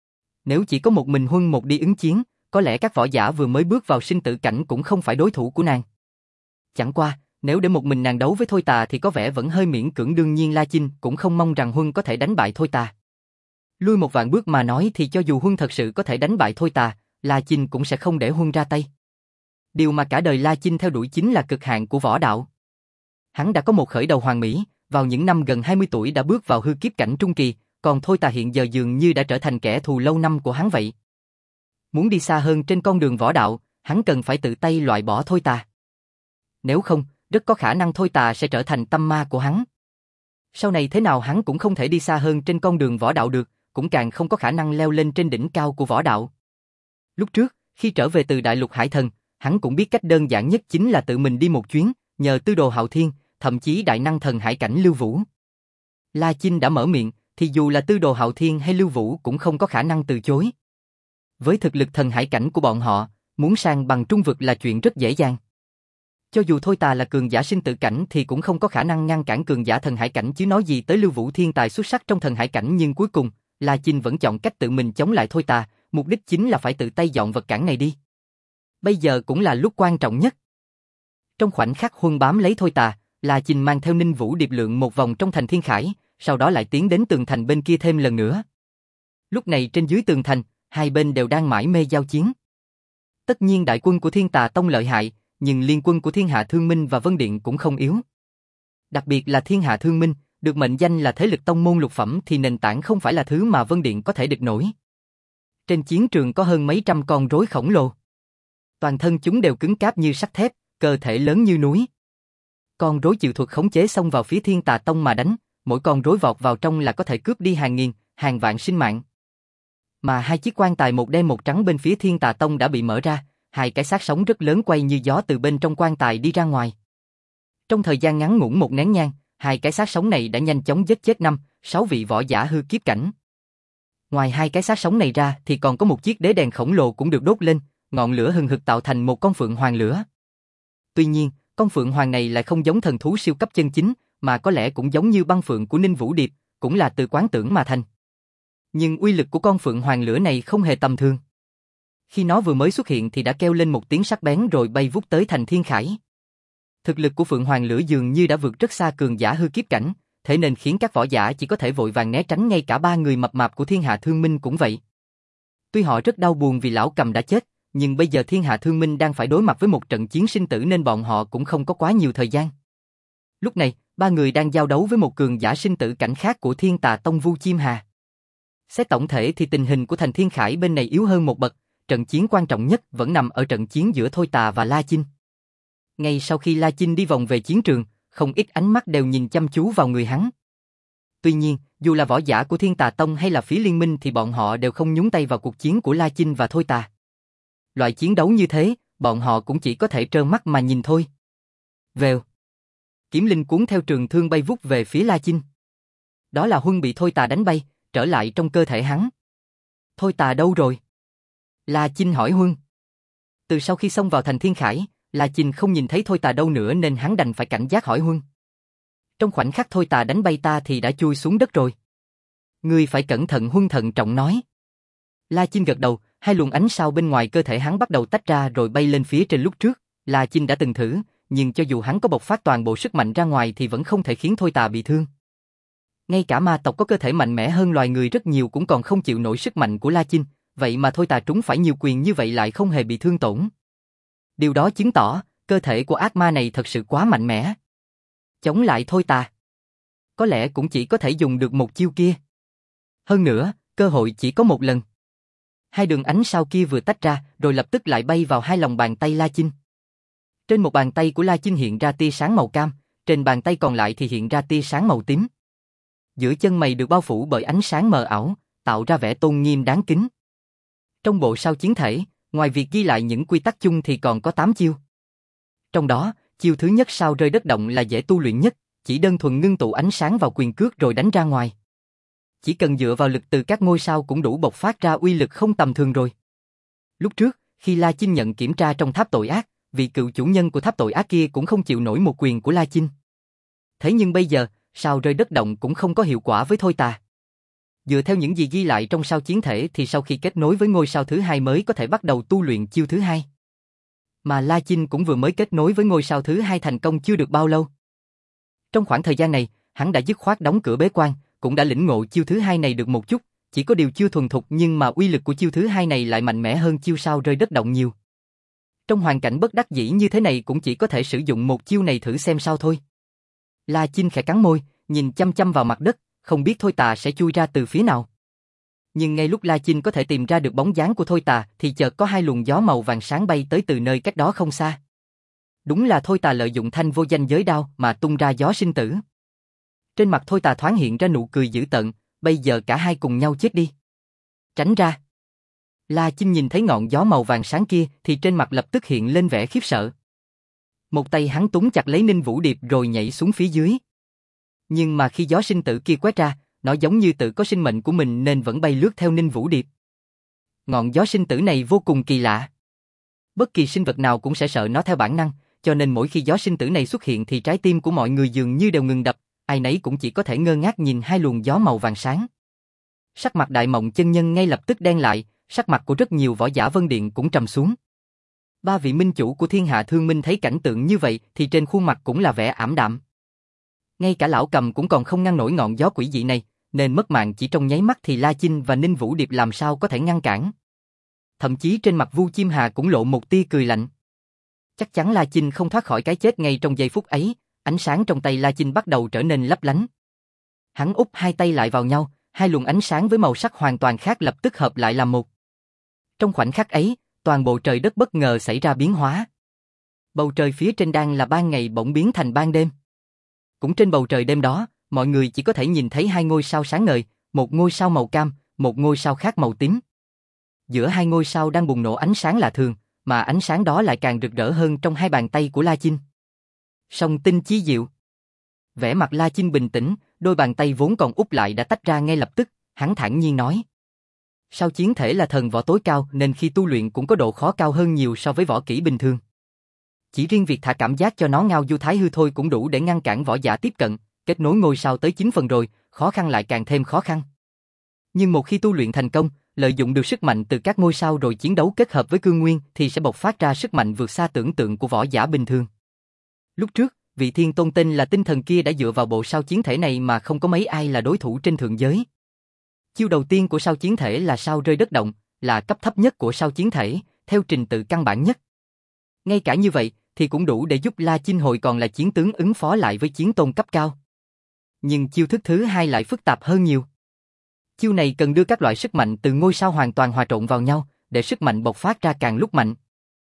Nếu chỉ có một mình Huân một đi ứng chiến, có lẽ các võ giả vừa mới bước vào sinh tử cảnh cũng không phải đối thủ của nàng. Chẳng qua, nếu để một mình nàng đấu với Thôi Tà thì có vẻ vẫn hơi miễn cưỡng, đương nhiên La Chinh cũng không mong rằng Huân có thể đánh bại Thôi Tà. Lui một vạn bước mà nói thì cho dù Huân thật sự có thể đánh bại Thôi Tà, La Chinh cũng sẽ không để Huân ra tay. Điều mà cả đời La Chinh theo đuổi chính là cực hạn của võ đạo. Hắn đã có một khởi đầu hoàn mỹ, vào những năm gần hai mươi tuổi đã bước vào hư kiếp cảnh trung kỳ, còn Thôi Tà hiện giờ dường như đã trở thành kẻ thù lâu năm của hắn vậy. Muốn đi xa hơn trên con đường võ đạo, hắn cần phải tự tay loại bỏ Thôi Tà. Nếu không, rất có khả năng Thôi Tà sẽ trở thành tâm ma của hắn. Sau này thế nào hắn cũng không thể đi xa hơn trên con đường võ đạo được, cũng càng không có khả năng leo lên trên đỉnh cao của võ đạo. Lúc trước, khi trở về từ Đại Lục Hải Thần, hắn cũng biết cách đơn giản nhất chính là tự mình đi một chuyến, nhờ Tư Đồ Hạo Thiên, thậm chí đại năng thần hải cảnh Lưu Vũ. La Chinh đã mở miệng, thì dù là Tư Đồ Hạo Thiên hay Lưu Vũ cũng không có khả năng từ chối. Với thực lực thần hải cảnh của bọn họ, muốn sang bằng trung vực là chuyện rất dễ dàng. Cho dù Thôi Tà là cường giả sinh tử cảnh thì cũng không có khả năng ngăn cản cường giả thần hải cảnh, chứ nói gì tới Lưu Vũ thiên tài xuất sắc trong thần hải cảnh. Nhưng cuối cùng, La Chinh vẫn chọn cách tự mình chống lại Thôi Tà, mục đích chính là phải tự tay dọn vật cản này đi. Bây giờ cũng là lúc quan trọng nhất. Trong khoảnh khắc Huân bám lấy Thôi Tà, La Chinh mang theo Ninh Vũ Điệp lượn một vòng trong thành Thiên Khải, sau đó lại tiến đến tường thành bên kia thêm lần nữa. Lúc này trên dưới tường thành, hai bên đều đang mải mê giao chiến. Tất nhiên đại quân của Thiên Tà Tông lợi hại, nhưng liên quân của Thiên Hạ Thương Minh và Vân Điện cũng không yếu. Đặc biệt là Thiên Hạ Thương Minh, được mệnh danh là thế lực tông môn lục phẩm thì nền tảng không phải là thứ mà Vân Điện có thể địch nổi. Trên chiến trường có hơn mấy trăm con rối khổng lồ. Toàn thân chúng đều cứng cáp như sắt thép, cơ thể lớn như núi. Con rối chịu thuật khống chế xông vào phía Thiên Tà Tông mà đánh, mỗi con rối vọt vào trong là có thể cướp đi hàng nghìn, hàng vạn sinh mạng. mà hai chiếc quan tài một đen một trắng bên phía Thiên Tà Tông đã bị mở ra, hai cái xác sống rất lớn quay như gió từ bên trong quan tài đi ra ngoài. Trong thời gian ngắn ngủn một nén nhang, hai cái xác sống này đã nhanh chóng giết chết năm, sáu vị võ giả hư kiếp cảnh. Ngoài hai cái xác sống này ra thì còn có một chiếc đế đèn khổng lồ cũng được đốt lên, ngọn lửa hừng hực tạo thành một con phượng hoàng lửa. Tuy nhiên, con phượng hoàng này lại không giống thần thú siêu cấp chân chính, mà có lẽ cũng giống như băng phượng của Ninh Vũ Điệp, cũng là từ quán tưởng mà thành. Nhưng uy lực của con phượng hoàng lửa này không hề tầm thường. Khi nó vừa mới xuất hiện thì đã kêu lên một tiếng sắc bén rồi bay vút tới thành thiên khải. Thực lực của phượng hoàng lửa dường như đã vượt rất xa cường giả hư kiếp cảnh, thế nên khiến các võ giả chỉ có thể vội vàng né tránh, ngay cả ba người mập mạp của Thiên Hạ Thương Minh cũng vậy. Tuy họ rất đau buồn vì lão cầm đã chết, nhưng bây giờ Thiên Hạ Thương Minh đang phải đối mặt với một trận chiến sinh tử nên bọn họ cũng không có quá nhiều thời gian. Lúc này, ba người đang giao đấu với một cường giả sinh tử cảnh khác của Thiên Tà Tông Vu Chiêm Hà. Xét tổng thể thì tình hình của thành Thiên Khải bên này yếu hơn một bậc, trận chiến quan trọng nhất vẫn nằm ở trận chiến giữa Thôi Tà và La Chinh. Ngay sau khi La Chinh đi vòng về chiến trường, không ít ánh mắt đều nhìn chăm chú vào người hắn. Tuy nhiên, dù là võ giả của Thiên Tà Tông hay là phía liên minh thì bọn họ đều không nhúng tay vào cuộc chiến của La Chinh và Thôi Tà. Loại chiến đấu như thế, bọn họ cũng chỉ có thể trơ mắt mà nhìn thôi. Vèo. Kiếm linh cuốn theo trường thương bay vút về phía La Chinh. Đó là Huân bị Thôi Tà đánh bay, trở lại trong cơ thể hắn. Thôi Tà đâu rồi? La Chinh hỏi Huân. Từ sau khi xông vào thành Thiên Khải, La Chinh không nhìn thấy Thôi Tà đâu nữa nên hắn đành phải cảnh giác hỏi Huân. Trong khoảnh khắc Thôi Tà đánh bay ta thì đã chui xuống đất rồi. Ngươi phải cẩn thận, Huân thận trọng nói. La Chinh gật đầu, hai luồng ánh sao bên ngoài cơ thể hắn bắt đầu tách ra rồi bay lên phía trên. Lúc trước, La Chinh đã từng thử, nhưng cho dù hắn có bộc phát toàn bộ sức mạnh ra ngoài thì vẫn không thể khiến Thôi Tà bị thương. Ngay cả ma tộc có cơ thể mạnh mẽ hơn loài người rất nhiều cũng còn không chịu nổi sức mạnh của La Chinh, vậy mà Thôi Tà trúng phải nhiều quyền như vậy lại không hề bị thương tổn. Điều đó chứng tỏ, cơ thể của ác ma này thật sự quá mạnh mẽ. Chống lại Thôi Tà, có lẽ cũng chỉ có thể dùng được một chiêu kia. Hơn nữa, cơ hội chỉ có một lần. Hai đường ánh sao kia vừa tách ra, rồi lập tức lại bay vào hai lòng bàn tay La Chinh. Trên một bàn tay của La Chinh hiện ra tia sáng màu cam, trên bàn tay còn lại thì hiện ra tia sáng màu tím. Giữa chân mày được bao phủ bởi ánh sáng mờ ảo, tạo ra vẻ tôn nghiêm đáng kính. Trong bộ sao chiến thể, ngoài việc ghi lại những quy tắc chung thì còn có tám chiêu. Trong đó, chiêu thứ nhất sao rơi đất động là dễ tu luyện nhất, chỉ đơn thuần ngưng tụ ánh sáng vào quyền cước rồi đánh ra ngoài. Chỉ cần dựa vào lực từ các ngôi sao cũng đủ bộc phát ra uy lực không tầm thường rồi. Lúc trước, khi La Chinh nhận kiểm tra trong tháp tội ác, vị cựu chủ nhân của tháp tội ác kia cũng không chịu nổi một quyền của La Chinh. Thế nhưng bây giờ, sao rơi đất động cũng không có hiệu quả với Thôi Tà. Dựa theo những gì ghi lại trong sao chiến thể thì sau khi kết nối với ngôi sao thứ hai mới có thể bắt đầu tu luyện chiêu thứ hai. Mà La Chinh cũng vừa mới kết nối với ngôi sao thứ hai thành công chưa được bao lâu. Trong khoảng thời gian này, hắn đã dứt khoát đóng cửa bế quan, cũng đã lĩnh ngộ chiêu thứ hai này được một chút, chỉ có điều chưa thuần thục nhưng mà uy lực của chiêu thứ hai này lại mạnh mẽ hơn chiêu sao rơi đất động nhiều. Trong hoàn cảnh bất đắc dĩ như thế này cũng chỉ có thể sử dụng một chiêu này thử xem sao thôi. La Chinh khẽ cắn môi, nhìn chăm chăm vào mặt đất, không biết Thôi Tà sẽ chui ra từ phía nào. Nhưng ngay lúc La Chinh có thể tìm ra được bóng dáng của Thôi Tà thì chợt có hai luồng gió màu vàng sáng bay tới từ nơi cách đó không xa. Đúng là Thôi Tà lợi dụng thanh vô danh giới đao mà tung ra gió sinh tử. Trên mặt Thôi Tà thoáng hiện ra nụ cười dữ tợn, bây giờ cả hai cùng nhau chết đi. Tránh ra. La Chinh nhìn thấy ngọn gió màu vàng sáng kia thì trên mặt lập tức hiện lên vẻ khiếp sợ. Một tay hắn túm chặt lấy Ninh Vũ Điệp rồi nhảy xuống phía dưới. Nhưng mà khi gió sinh tử kia quét ra, nó giống như tự có sinh mệnh của mình nên vẫn bay lướt theo Ninh Vũ Điệp. Ngọn gió sinh tử này vô cùng kỳ lạ. Bất kỳ sinh vật nào cũng sẽ sợ nó theo bản năng, cho nên mỗi khi gió sinh tử này xuất hiện thì trái tim của mọi người dường như đều ngừng đập, ai nấy cũng chỉ có thể ngơ ngác nhìn hai luồng gió màu vàng sáng. Sắc mặt Đại Mộng chân nhân ngay lập tức đen lại, sắc mặt của rất nhiều võ giả Vân Điện cũng trầm xuống. Ba vị minh chủ của Thiên Hạ Thương Minh thấy cảnh tượng như vậy thì trên khuôn mặt cũng là vẻ ảm đạm. Ngay cả lão cầm cũng còn không ngăn nổi ngọn gió quỷ dị này, nên mất mạng chỉ trong nháy mắt thì La Chinh và Ninh Vũ Điệp làm sao có thể ngăn cản. Thậm chí trên mặt Vu Chiêm Hà cũng lộ một tia cười lạnh. Chắc chắn La Chinh không thoát khỏi cái chết ngay trong giây phút ấy, ánh sáng trong tay La Chinh bắt đầu trở nên lấp lánh. Hắn úp hai tay lại vào nhau, hai luồng ánh sáng với màu sắc hoàn toàn khác lập tức hợp lại làm một. Trong khoảnh khắc ấy, toàn bộ trời đất bất ngờ xảy ra biến hóa. Bầu trời phía trên đang là ban ngày bỗng biến thành ban đêm. Cũng trên bầu trời đêm đó, mọi người chỉ có thể nhìn thấy hai ngôi sao sáng ngời, một ngôi sao màu cam, một ngôi sao khác màu tím, Giữa hai ngôi sao đang bùng nổ ánh sáng lạ thường, mà ánh sáng đó lại càng rực rỡ hơn trong hai bàn tay của La Chinh. Song tinh chí diệu. Vẻ mặt La Chinh bình tĩnh, đôi bàn tay vốn còn úp lại đã tách ra ngay lập tức, hắn thản nhiên nói. Sao chiến thể là thần võ tối cao nên khi tu luyện cũng có độ khó cao hơn nhiều so với võ kỹ bình thường. Chỉ riêng việc thả cảm giác cho nó ngao du thái hư thôi cũng đủ để ngăn cản võ giả tiếp cận, kết nối ngôi sao tới chín phần rồi, khó khăn lại càng thêm khó khăn. Nhưng một khi tu luyện thành công, lợi dụng được sức mạnh từ các ngôi sao rồi chiến đấu kết hợp với cương nguyên thì sẽ bộc phát ra sức mạnh vượt xa tưởng tượng của võ giả bình thường. Lúc trước, vị thiên tôn tên là tinh thần kia đã dựa vào bộ sao chiến thể này mà không có mấy ai là đối thủ trên thượng giới. Chiêu đầu tiên của sao chiến thể là sao rơi đất động, là cấp thấp nhất của sao chiến thể, theo trình tự căn bản nhất. Ngay cả như vậy thì cũng đủ để giúp La Chinh hồi còn là chiến tướng ứng phó lại với chiến tôn cấp cao. Nhưng chiêu thức thứ hai lại phức tạp hơn nhiều. Chiêu này cần đưa các loại sức mạnh từ ngôi sao hoàn toàn hòa trộn vào nhau, để sức mạnh bộc phát ra càng lúc mạnh.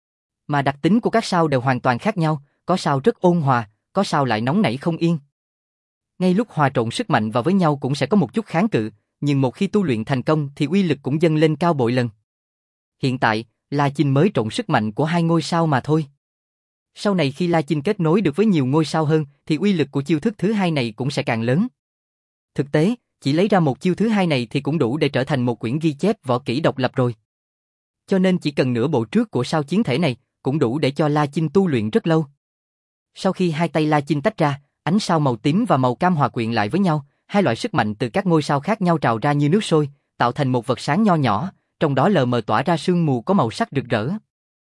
Mà đặc tính của các sao đều hoàn toàn khác nhau, có sao rất ôn hòa, có sao lại nóng nảy không yên. Ngay lúc hòa trộn sức mạnh vào với nhau cũng sẽ có một chút kháng cự, nhưng một khi tu luyện thành công thì uy lực cũng dâng lên cao bội lần. Hiện tại, La Chinh mới trộn sức mạnh của hai ngôi sao mà thôi. Sau này khi La Chinh kết nối được với nhiều ngôi sao hơn thì uy lực của chiêu thức thứ hai này cũng sẽ càng lớn. Thực tế, chỉ lấy ra một chiêu thứ hai này thì cũng đủ để trở thành một quyển ghi chép võ kỹ độc lập rồi. Cho nên chỉ cần nửa bộ trước của sao chiến thể này cũng đủ để cho La Chinh tu luyện rất lâu. Sau khi hai tay La Chinh tách ra, ánh sao màu tím và màu cam hòa quyện lại với nhau, hai loại sức mạnh từ các ngôi sao khác nhau trào ra như nước sôi, tạo thành một vật sáng nho nhỏ, trong đó lờ mờ tỏa ra sương mù có màu sắc rực rỡ.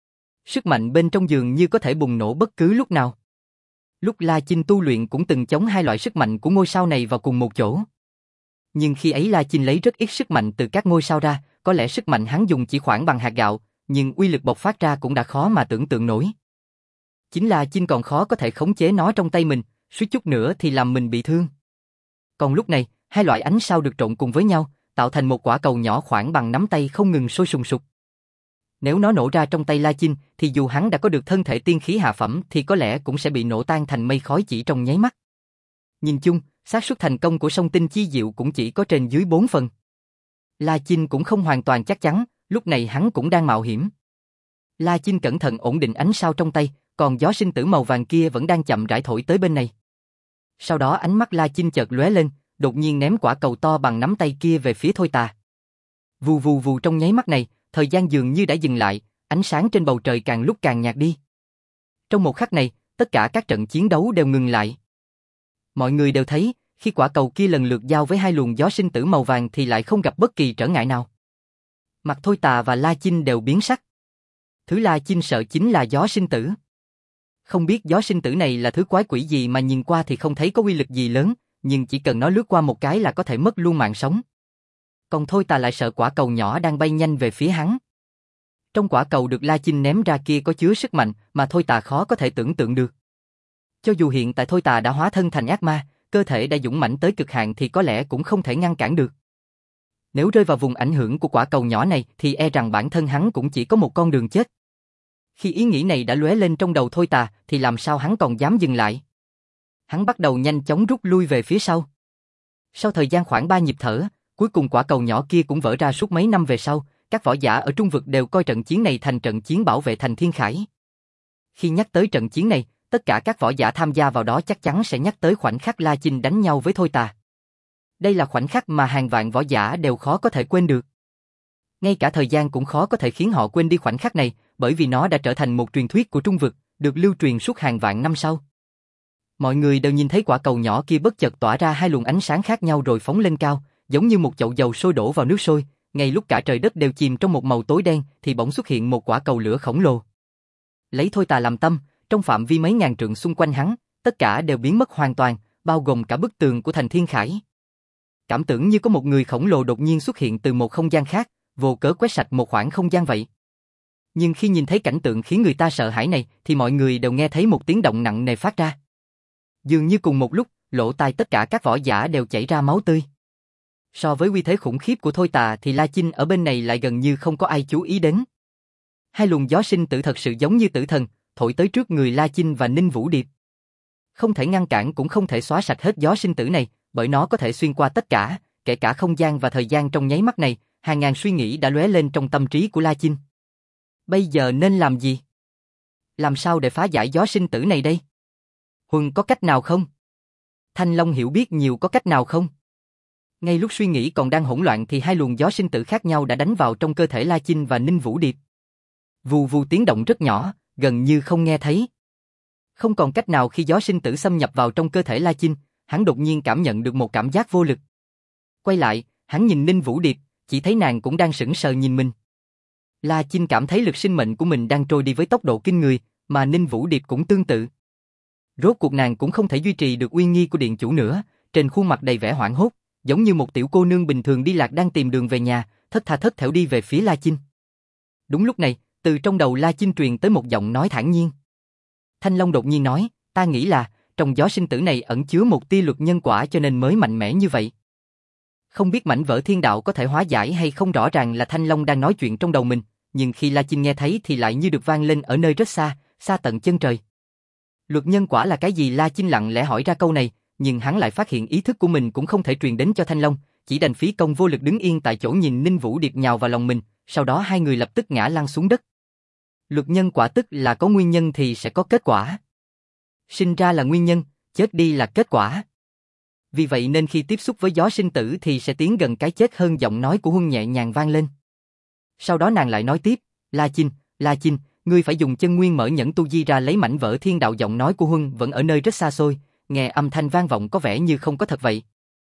Sức mạnh bên trong dường như có thể bùng nổ bất cứ lúc nào. Lúc La Chinh tu luyện cũng từng chống hai loại sức mạnh của ngôi sao này vào cùng một chỗ. Nhưng khi ấy La Chinh lấy rất ít sức mạnh từ các ngôi sao ra, có lẽ sức mạnh hắn dùng chỉ khoảng bằng hạt gạo, nhưng uy lực bộc phát ra cũng đã khó mà tưởng tượng nổi. Chính La Chinh còn khó có thể khống chế nó trong tay mình, suýt chút nữa thì làm mình bị thương. Còn lúc này, hai loại ánh sao được trộn cùng với nhau, tạo thành một quả cầu nhỏ khoảng bằng nắm tay không ngừng sôi sùng sục. Nếu nó nổ ra trong tay La Chinh, thì dù hắn đã có được thân thể tiên khí hạ phẩm thì có lẽ cũng sẽ bị nổ tan thành mây khói chỉ trong nháy mắt. Nhìn chung, xác suất thành công của song tinh chi diệu cũng chỉ có trên dưới bốn phần. La Chinh cũng không hoàn toàn chắc chắn, lúc này hắn cũng đang mạo hiểm. La Chinh cẩn thận ổn định ánh sao trong tay, còn gió sinh tử màu vàng kia vẫn đang chậm rãi thổi tới bên này. Sau đó ánh mắt La Chinh chợt lóe lên, đột nhiên ném quả cầu to bằng nắm tay kia về phía Thôi Tà. Vù vù vù, trong nháy mắt này, thời gian dường như đã dừng lại, ánh sáng trên bầu trời càng lúc càng nhạt đi. Trong một khắc này, tất cả các trận chiến đấu đều ngừng lại. Mọi người đều thấy, khi quả cầu kia lần lượt giao với hai luồng gió sinh tử màu vàng thì lại không gặp bất kỳ trở ngại nào. Mặt Thôi Tà và La Chinh đều biến sắc. Thứ La Chinh sợ chính là gió sinh tử. Không biết gió sinh tử này là thứ quái quỷ gì mà nhìn qua thì không thấy có uy lực gì lớn, nhưng chỉ cần nó lướt qua một cái là có thể mất luôn mạng sống. Còn Thôi Tà lại sợ quả cầu nhỏ đang bay nhanh về phía hắn. Trong quả cầu được La Chinh ném ra kia có chứa sức mạnh mà Thôi Tà khó có thể tưởng tượng được. Cho dù hiện tại Thôi Tà đã hóa thân thành ác ma, cơ thể đã dũng mãnh tới cực hạn thì có lẽ cũng không thể ngăn cản được. Nếu rơi vào vùng ảnh hưởng của quả cầu nhỏ này thì e rằng bản thân hắn cũng chỉ có một con đường chết. Khi ý nghĩ này đã lóe lên trong đầu Thôi Tà thì làm sao hắn còn dám dừng lại. Hắn bắt đầu nhanh chóng rút lui về phía sau. Sau thời gian khoảng ba nhịp thở, cuối cùng quả cầu nhỏ kia cũng vỡ ra. Suốt mấy năm về sau, các võ giả ở Trung Vực đều coi trận chiến này thành trận chiến bảo vệ thành Thiên Khải. Khi nhắc tới trận chiến này, tất cả các võ giả tham gia vào đó chắc chắn sẽ nhắc tới khoảnh khắc La Chinh đánh nhau với Thôi Tà. Đây là khoảnh khắc mà hàng vạn võ giả đều khó có thể quên được. Ngay cả thời gian cũng khó có thể khiến họ quên đi khoảnh khắc này, bởi vì nó đã trở thành một truyền thuyết của Trung Vực, được lưu truyền suốt hàng vạn năm sau. Mọi người đều nhìn thấy quả cầu nhỏ kia bất chợt tỏa ra hai luồng ánh sáng khác nhau rồi phóng lên cao, giống như một chậu dầu sôi đổ vào nước sôi. Ngay lúc cả trời đất đều chìm trong một màu tối đen thì bỗng xuất hiện một quả cầu lửa khổng lồ. Lấy Thôi Tà làm tâm, trong phạm vi mấy ngàn trượng xung quanh hắn, tất cả đều biến mất hoàn toàn, bao gồm cả bức tường của thành Thiên Khải. Cảm tưởng như có một người khổng lồ đột nhiên xuất hiện từ một không gian khác, vô cớ quét sạch một khoảng không gian vậy. Nhưng khi nhìn thấy cảnh tượng khiến người ta sợ hãi này thì mọi người đều nghe thấy một tiếng động nặng nề phát ra. Dường như cùng một lúc, lỗ tai tất cả các võ giả đều chảy ra máu tươi. So với uy thế khủng khiếp của Thôi Tà thì La Chinh ở bên này lại gần như không có ai chú ý đến. Hai luồng gió sinh tử thật sự giống như tử thần, thổi tới trước người La Chinh và Ninh Vũ Điệp. Không thể ngăn cản cũng không thể xóa sạch hết gió sinh tử này, bởi nó có thể xuyên qua tất cả, kể cả không gian và thời gian trong nháy mắt này, hàng ngàn suy nghĩ đã lóe lên trong tâm trí của La Chinh. Bây giờ nên làm gì? Làm sao để phá giải gió sinh tử này đây? Huân có cách nào không? Thanh Long hiểu biết nhiều có cách nào không? Ngay lúc suy nghĩ còn đang hỗn loạn thì hai luồng gió sinh tử khác nhau đã đánh vào trong cơ thể La Chinh và Ninh Vũ Điệp. Vù vù tiếng động rất nhỏ, gần như không nghe thấy. Không còn cách nào khi gió sinh tử xâm nhập vào trong cơ thể La Chinh, hắn đột nhiên cảm nhận được một cảm giác vô lực. Quay lại, hắn nhìn Ninh Vũ Điệp, chỉ thấy nàng cũng đang sững sờ nhìn mình. La Chinh cảm thấy lực sinh mệnh của mình đang trôi đi với tốc độ kinh người, mà Ninh Vũ Điệp cũng tương tự. Rốt cuộc nàng cũng không thể duy trì được uy nghi của điện chủ nữa, trên khuôn mặt đầy vẻ hoảng hốt, giống như một tiểu cô nương bình thường đi lạc đang tìm đường về nhà, thất tha thất thểu đi về phía La Chinh. Đúng lúc này, từ trong đầu La Chinh truyền tới một giọng nói thản nhiên. Thanh Long đột nhiên nói, ta nghĩ là, trong gió sinh tử này ẩn chứa một tia luật nhân quả cho nên mới mạnh mẽ như vậy. Không biết mảnh vỡ thiên đạo có thể hóa giải hay không, rõ ràng là Thanh Long đang nói chuyện trong đầu mình, nhưng khi La Chinh nghe thấy thì lại như được vang lên ở nơi rất xa, xa tận chân trời. Luật nhân quả là cái gì? La Chinh lặng lẽ hỏi ra câu này, nhưng hắn lại phát hiện ý thức của mình cũng không thể truyền đến cho Thanh Long, chỉ đành phí công vô lực đứng yên tại chỗ nhìn Ninh Vũ Điệp nhào vào lòng mình, sau đó hai người lập tức ngã lăn xuống đất. Luật nhân quả tức là có nguyên nhân thì sẽ có kết quả. Sinh ra là nguyên nhân, chết đi là kết quả. Vì vậy nên khi tiếp xúc với gió sinh tử thì sẽ tiến gần cái chết hơn. Giọng nói của Huân nhẹ nhàng vang lên. Sau đó nàng lại nói tiếp, La Chinh, La Chinh, ngươi phải dùng chân nguyên mở nhẫn tu di ra lấy mảnh vỡ thiên đạo. Giọng nói của Huân vẫn ở nơi rất xa xôi, nghe âm thanh vang vọng có vẻ như không có thật vậy.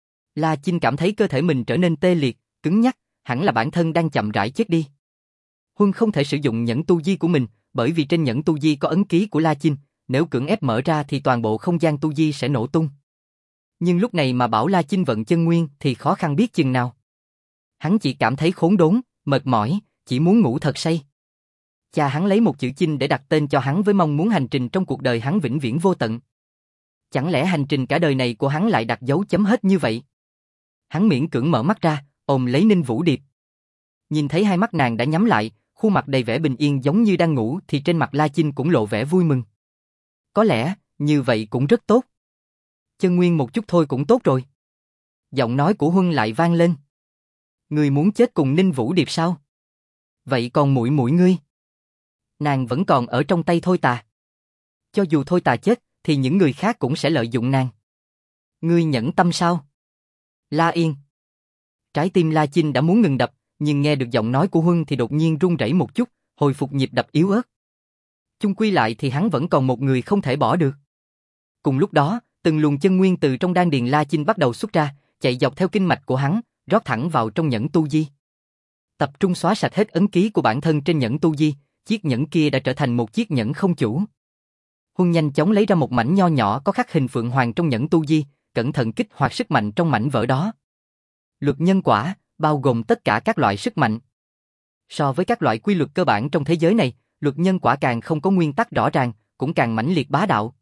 La Chinh cảm thấy cơ thể mình trở nên tê liệt, cứng nhắc, hẳn là bản thân đang chậm rãi chết đi. Huân không thể sử dụng nhẫn tu di của mình, bởi vì trên nhẫn tu di có ấn ký của La Chinh, nếu cưỡng ép mở ra thì toàn bộ không gian tu di sẽ nổ tung. Nhưng lúc này mà bảo La Chinh vận chân nguyên thì khó khăn biết chừng nào. Hắn chỉ cảm thấy khốn đốn, mệt mỏi, chỉ muốn ngủ thật say. Cha hắn lấy một chữ Chinh để đặt tên cho hắn với mong muốn hành trình trong cuộc đời hắn vĩnh viễn vô tận. Chẳng lẽ hành trình cả đời này của hắn lại đặt dấu chấm hết như vậy? Hắn miễn cưỡng mở mắt ra, ôm lấy Ninh Vũ Điệp. Nhìn thấy hai mắt nàng đã nhắm lại, khuôn mặt đầy vẻ bình yên giống như đang ngủ thì trên mặt La Chinh cũng lộ vẻ vui mừng. Có lẽ, như vậy cũng rất tốt. Chân nguyên một chút thôi cũng tốt rồi. Giọng nói của Huân lại vang lên. Ngươi muốn chết cùng Ninh Vũ Điệp sao? Vậy còn muội muội ngươi? Nàng vẫn còn ở trong tay Thôi Tà. Cho dù Thôi Tà chết, thì những người khác cũng sẽ lợi dụng nàng. Ngươi nhẫn tâm sao? La Yên. Trái tim La Chinh đã muốn ngừng đập, nhưng nghe được giọng nói của Huân thì đột nhiên run rẩy một chút, hồi phục nhịp đập yếu ớt. Chung quy lại thì hắn vẫn còn một người không thể bỏ được. Cùng lúc đó, từng luồng chân nguyên từ trong đan điền La Chinh bắt đầu xuất ra, chạy dọc theo kinh mạch của hắn, rót thẳng vào trong nhẫn tu di. Tập trung xóa sạch hết ấn ký của bản thân trên nhẫn tu di, chiếc nhẫn kia đã trở thành một chiếc nhẫn không chủ. Huân nhanh chóng lấy ra một mảnh nho nhỏ có khắc hình phượng hoàng trong nhẫn tu di, cẩn thận kích hoạt sức mạnh trong mảnh vỡ đó. Luật nhân quả, bao gồm tất cả các loại sức mạnh. So với các loại quy luật cơ bản trong thế giới này, luật nhân quả càng không có nguyên tắc rõ ràng, cũng càng mãnh liệt bá đạo.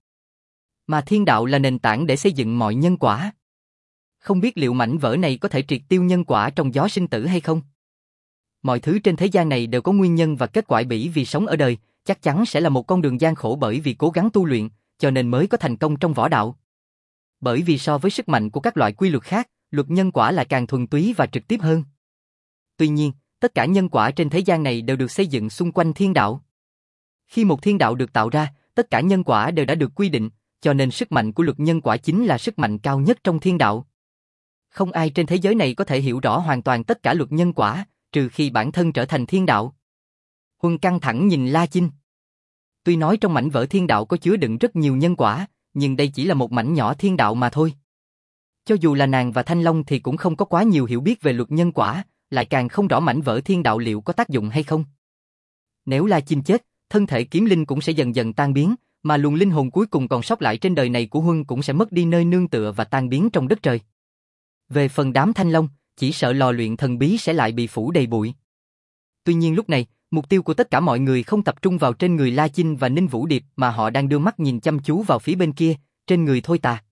Mà thiên đạo là nền tảng để xây dựng mọi nhân quả. Không biết liệu mảnh vỡ này có thể triệt tiêu nhân quả trong gió sinh tử hay không? Mọi thứ trên thế gian này đều có nguyên nhân và kết quả, bỉ vì sống ở đời, chắc chắn sẽ là một con đường gian khổ bởi vì cố gắng tu luyện, cho nên mới có thành công trong võ đạo. Bởi vì so với sức mạnh của các loại quy luật khác, luật nhân quả lại càng thuần túy và trực tiếp hơn. Tuy nhiên, tất cả nhân quả trên thế gian này đều được xây dựng xung quanh thiên đạo. Khi một thiên đạo được tạo ra, tất cả nhân quả đều đã được quy định, cho nên sức mạnh của luật nhân quả chính là sức mạnh cao nhất trong thiên đạo. Không ai trên thế giới này có thể hiểu rõ hoàn toàn tất cả luật nhân quả, trừ khi bản thân trở thành thiên đạo. Huân căng thẳng nhìn La Chinh. Tuy nói trong mảnh vỡ thiên đạo có chứa đựng rất nhiều nhân quả, nhưng đây chỉ là một mảnh nhỏ thiên đạo mà thôi. Cho dù là nàng và Thanh Long thì cũng không có quá nhiều hiểu biết về luật nhân quả, lại càng không rõ mảnh vỡ thiên đạo liệu có tác dụng hay không. Nếu La Chinh chết, thân thể kiếm linh cũng sẽ dần dần tan biến, mà luồng linh hồn cuối cùng còn sót lại trên đời này của Huân cũng sẽ mất đi nơi nương tựa và tan biến trong đất trời. Về phần đám Thanh Long, chỉ sợ lò luyện thần bí sẽ lại bị phủ đầy bụi. Tuy nhiên lúc này, mục tiêu của tất cả mọi người không tập trung vào trên người La Chinh và Ninh Vũ Điệp mà họ đang đưa mắt nhìn chăm chú vào phía bên kia, trên người Thôi Tà.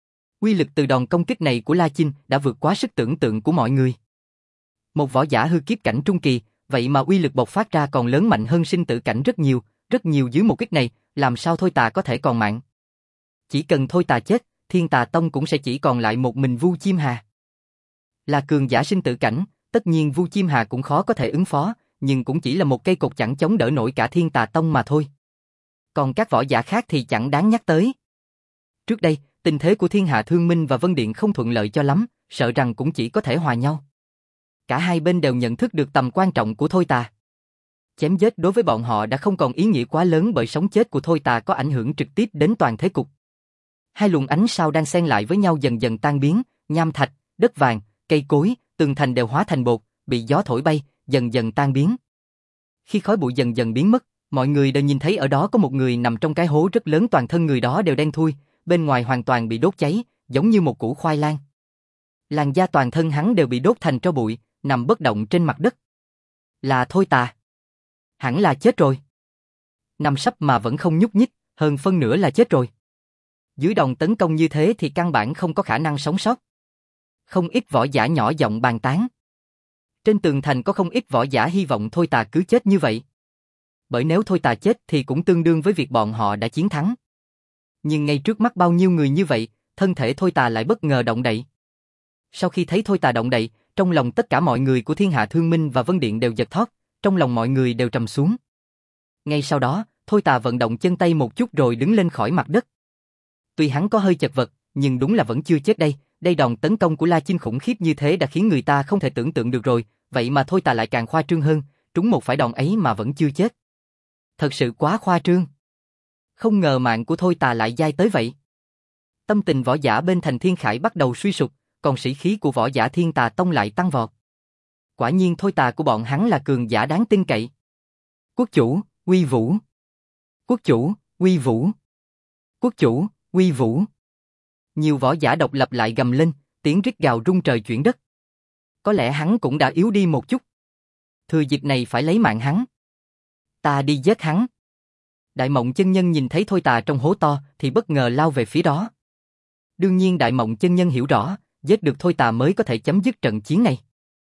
Uy lực từ đòn công kích này của La Chinh đã vượt quá sức tưởng tượng của mọi người. Một võ giả hư kiếp cảnh trung kỳ, vậy mà uy lực bộc phát ra còn lớn mạnh hơn sinh tử cảnh rất nhiều, rất nhiều. Dưới một kích này, làm sao Thôi Tà có thể còn mạng? Chỉ cần Thôi Tà chết, Thiên Tà Tông cũng sẽ chỉ còn lại một mình Vu Chiêm Hà. Là cường giả sinh tử cảnh, Tất nhiên Vu Chiêm Hà cũng khó có thể ứng phó, nhưng cũng chỉ là một cây cột chẳng chống đỡ nổi cả Thiên Tà Tông mà thôi. Còn các võ giả khác thì chẳng đáng nhắc tới. Trước đây, tình thế của Thiên Hạ Thương Minh và Vân Điện không thuận lợi cho lắm, sợ rằng cũng chỉ có thể hòa nhau. Cả hai bên đều nhận thức được tầm quan trọng của Thôi Tà. Chém giết đối với bọn họ đã không còn ý nghĩa quá lớn bởi sống chết của Thôi Tà có ảnh hưởng trực tiếp đến toàn thế cục. Hai luồng ánh sao đang xen lại với nhau dần dần tan biến, nham thạch, đất vàng, cây cối, tường thành đều hóa thành bột, bị gió thổi bay, dần dần tan biến. Khi khói bụi dần dần biến mất, mọi người đều nhìn thấy ở đó có một người nằm trong cái hố rất lớn, toàn thân người đó đều đen thui, bên ngoài hoàn toàn bị đốt cháy, giống như một củ khoai lang. Làn da toàn thân hắn đều bị đốt thành tro bụi, nằm bất động trên mặt đất. Là Thôi Tà. Hẳn là chết rồi. Nằm sấp mà vẫn không nhúc nhích, hơn phân nửa là chết rồi. Dưới đòn tấn công như thế thì căn bản không có khả năng sống sót. Không ít võ giả nhỏ giọng bàn tán. Trên tường thành có không ít võ giả hy vọng Thôi Tà cứ chết như vậy. Bởi nếu Thôi Tà chết thì cũng tương đương với việc bọn họ đã chiến thắng. Nhưng ngay trước mắt bao nhiêu người như vậy, thân thể Thôi Tà lại bất ngờ động đậy. Sau khi thấy Thôi Tà động đậy, trong lòng tất cả mọi người của Thiên Hạ Thương Minh và Vân Điện đều giật thót, trong lòng mọi người đều trầm xuống. Ngay sau đó, Thôi Tà vận động chân tay một chút rồi đứng lên khỏi mặt đất. Tuy hắn có hơi chật vật, nhưng đúng là vẫn chưa chết đây, đây đòn tấn công của La Chinh khủng khiếp như thế đã khiến người ta không thể tưởng tượng được rồi, vậy mà Thôi Tà lại càng khoa trương hơn, trúng một phải đòn ấy mà vẫn chưa chết. Thật sự quá khoa trương. Không ngờ mạng của Thôi Tà lại dai tới vậy. Tâm tình võ giả bên thành Thiên Khải bắt đầu suy sụp, còn sĩ khí của võ giả Thiên Tà Tông lại tăng vọt. Quả nhiên Thôi Tà của bọn hắn là cường giả đáng tin cậy. Quốc chủ, uy vũ. Quốc chủ, uy vũ. Quốc chủ, uy vũ. Nhiều võ giả độc lập lại gầm lên, tiếng rít gào rung trời chuyển đất. Có lẽ hắn cũng đã yếu đi một chút. Thừa dịp này phải lấy mạng hắn. Ta đi giết hắn. Đại Mộng Chân Nhân nhìn thấy Thôi Tà trong hố to thì bất ngờ lao về phía đó. Đương nhiên Đại Mộng Chân Nhân hiểu rõ, giết được Thôi Tà mới có thể chấm dứt trận chiến này.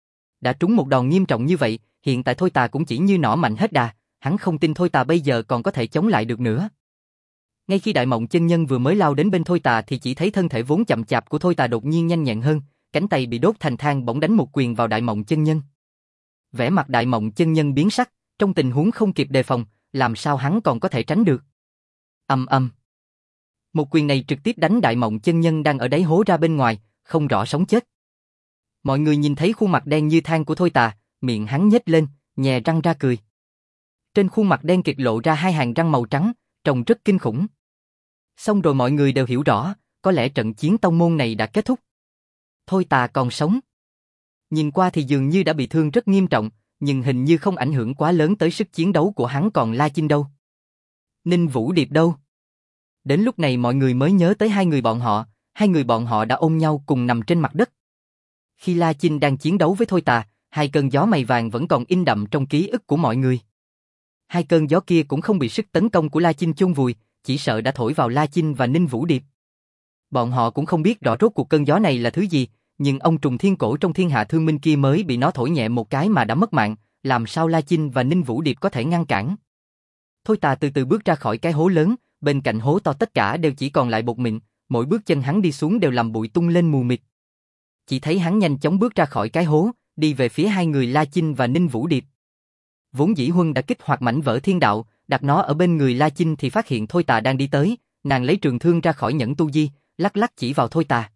Đã trúng một đòn nghiêm trọng như vậy, hiện tại Thôi Tà cũng chỉ như nỏ mạnh hết đà, hắn không tin Thôi Tà bây giờ còn có thể chống lại được nữa. Ngay khi Đại Mộng Chân Nhân vừa mới lao đến bên Thôi Tà thì chỉ thấy thân thể vốn chậm chạp của Thôi Tà đột nhiên nhanh nhẹn hơn, cánh tay bị đốt thành than bỗng đánh một quyền vào Đại Mộng Chân Nhân. Vẻ mặt Đại Mộng Chân Nhân biến sắc, trong tình huống không kịp đề phòng, làm sao hắn còn có thể tránh được. Ầm ầm. Một quyền này trực tiếp đánh Đại Mộng Chân Nhân đang ở đáy hố ra bên ngoài, không rõ sống chết. Mọi người nhìn thấy khuôn mặt đen như than của Thôi Tà, miệng hắn nhếch lên, nhè răng ra cười. Trên khuôn mặt đen kịt lộ ra hai hàng răng màu trắng, trông rất kinh khủng. Xong rồi mọi người đều hiểu rõ, có lẽ trận chiến tông môn này đã kết thúc. Thôi Tà còn sống. Nhìn qua thì dường như đã bị thương rất nghiêm trọng, nhưng hình như không ảnh hưởng quá lớn tới sức chiến đấu của hắn. Còn La Chinh đâu? Ninh Vũ Điệp đâu? Đến lúc này mọi người mới nhớ tới hai người bọn họ, hai người bọn họ đã ôm nhau cùng nằm trên mặt đất. Khi La Chinh đang chiến đấu với Thôi Tà, hai cơn gió mây vàng vẫn còn in đậm trong ký ức của mọi người. Hai cơn gió kia cũng không bị sức tấn công của La Chinh chôn vùi, chỉ sợ đã thổi vào La Chinh và Ninh Vũ Điệp. Bọn họ cũng không biết rõ rốt cuộc cơn gió này là thứ gì, nhưng ông trùng thiên cổ trong Thiên Hạ Thương Minh kia mới bị nó thổi nhẹ một cái mà đã mất mạng, làm sao La Chinh và Ninh Vũ Điệp có thể ngăn cản. Thôi Tà từ từ bước ra khỏi cái hố lớn, bên cạnh hố to tất cả đều chỉ còn lại bột mịn, mỗi bước chân hắn đi xuống đều làm bụi tung lên mù mịt. Chỉ thấy hắn nhanh chóng bước ra khỏi cái hố, đi về phía hai người La Chinh và Ninh Vũ Điệp. Vốn dĩ Huân đã kích hoạt mảnh vỡ thiên đạo, đặt nó ở bên người La Chinh thì phát hiện Thôi Tà đang đi tới, nàng lấy trường thương ra khỏi nhẫn tu di, lắc lắc chỉ vào Thôi Tà.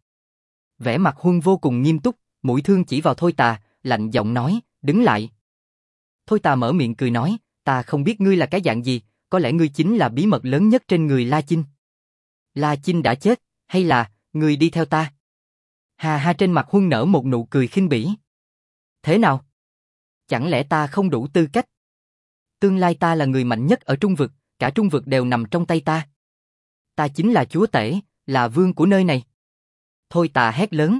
Vẻ mặt Huân vô cùng nghiêm túc, mũi thương chỉ vào Thôi Tà, lạnh giọng nói, đứng lại. Thôi Tà mở miệng cười nói, ta không biết ngươi là cái dạng gì, có lẽ ngươi chính là bí mật lớn nhất trên người La Chinh. La Chinh đã chết, hay là, ngươi đi theo ta? Hà ha, trên mặt Huân nở một nụ cười khinh bỉ. Thế nào? Chẳng lẽ ta không đủ tư cách? Tương lai ta là người mạnh nhất ở Trung Vực, cả Trung Vực đều nằm trong tay ta. Ta chính là chúa tể, là vương của nơi này. Thôi Tà hét lớn.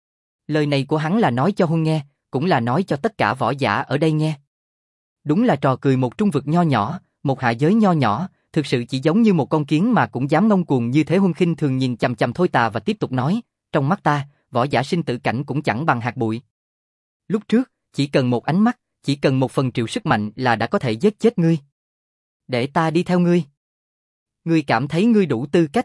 Lời này của hắn là nói cho Huân nghe, cũng là nói cho tất cả võ giả ở đây nghe. Đúng là trò cười một Trung Vực nho nhỏ, một hạ giới nho nhỏ, thực sự chỉ giống như một con kiến mà cũng dám ngông cuồng như thế. Huân khinh thường nhìn chằm chằm Thôi Tà và tiếp tục nói, trong mắt ta, võ giả sinh tử cảnh cũng chẳng bằng hạt bụi. Lúc trước, chỉ cần một ánh mắt, chỉ cần một phần triệu sức mạnh là đã có thể giết chết ngươi. Để ta đi theo ngươi. Ngươi cảm thấy ngươi đủ tư cách.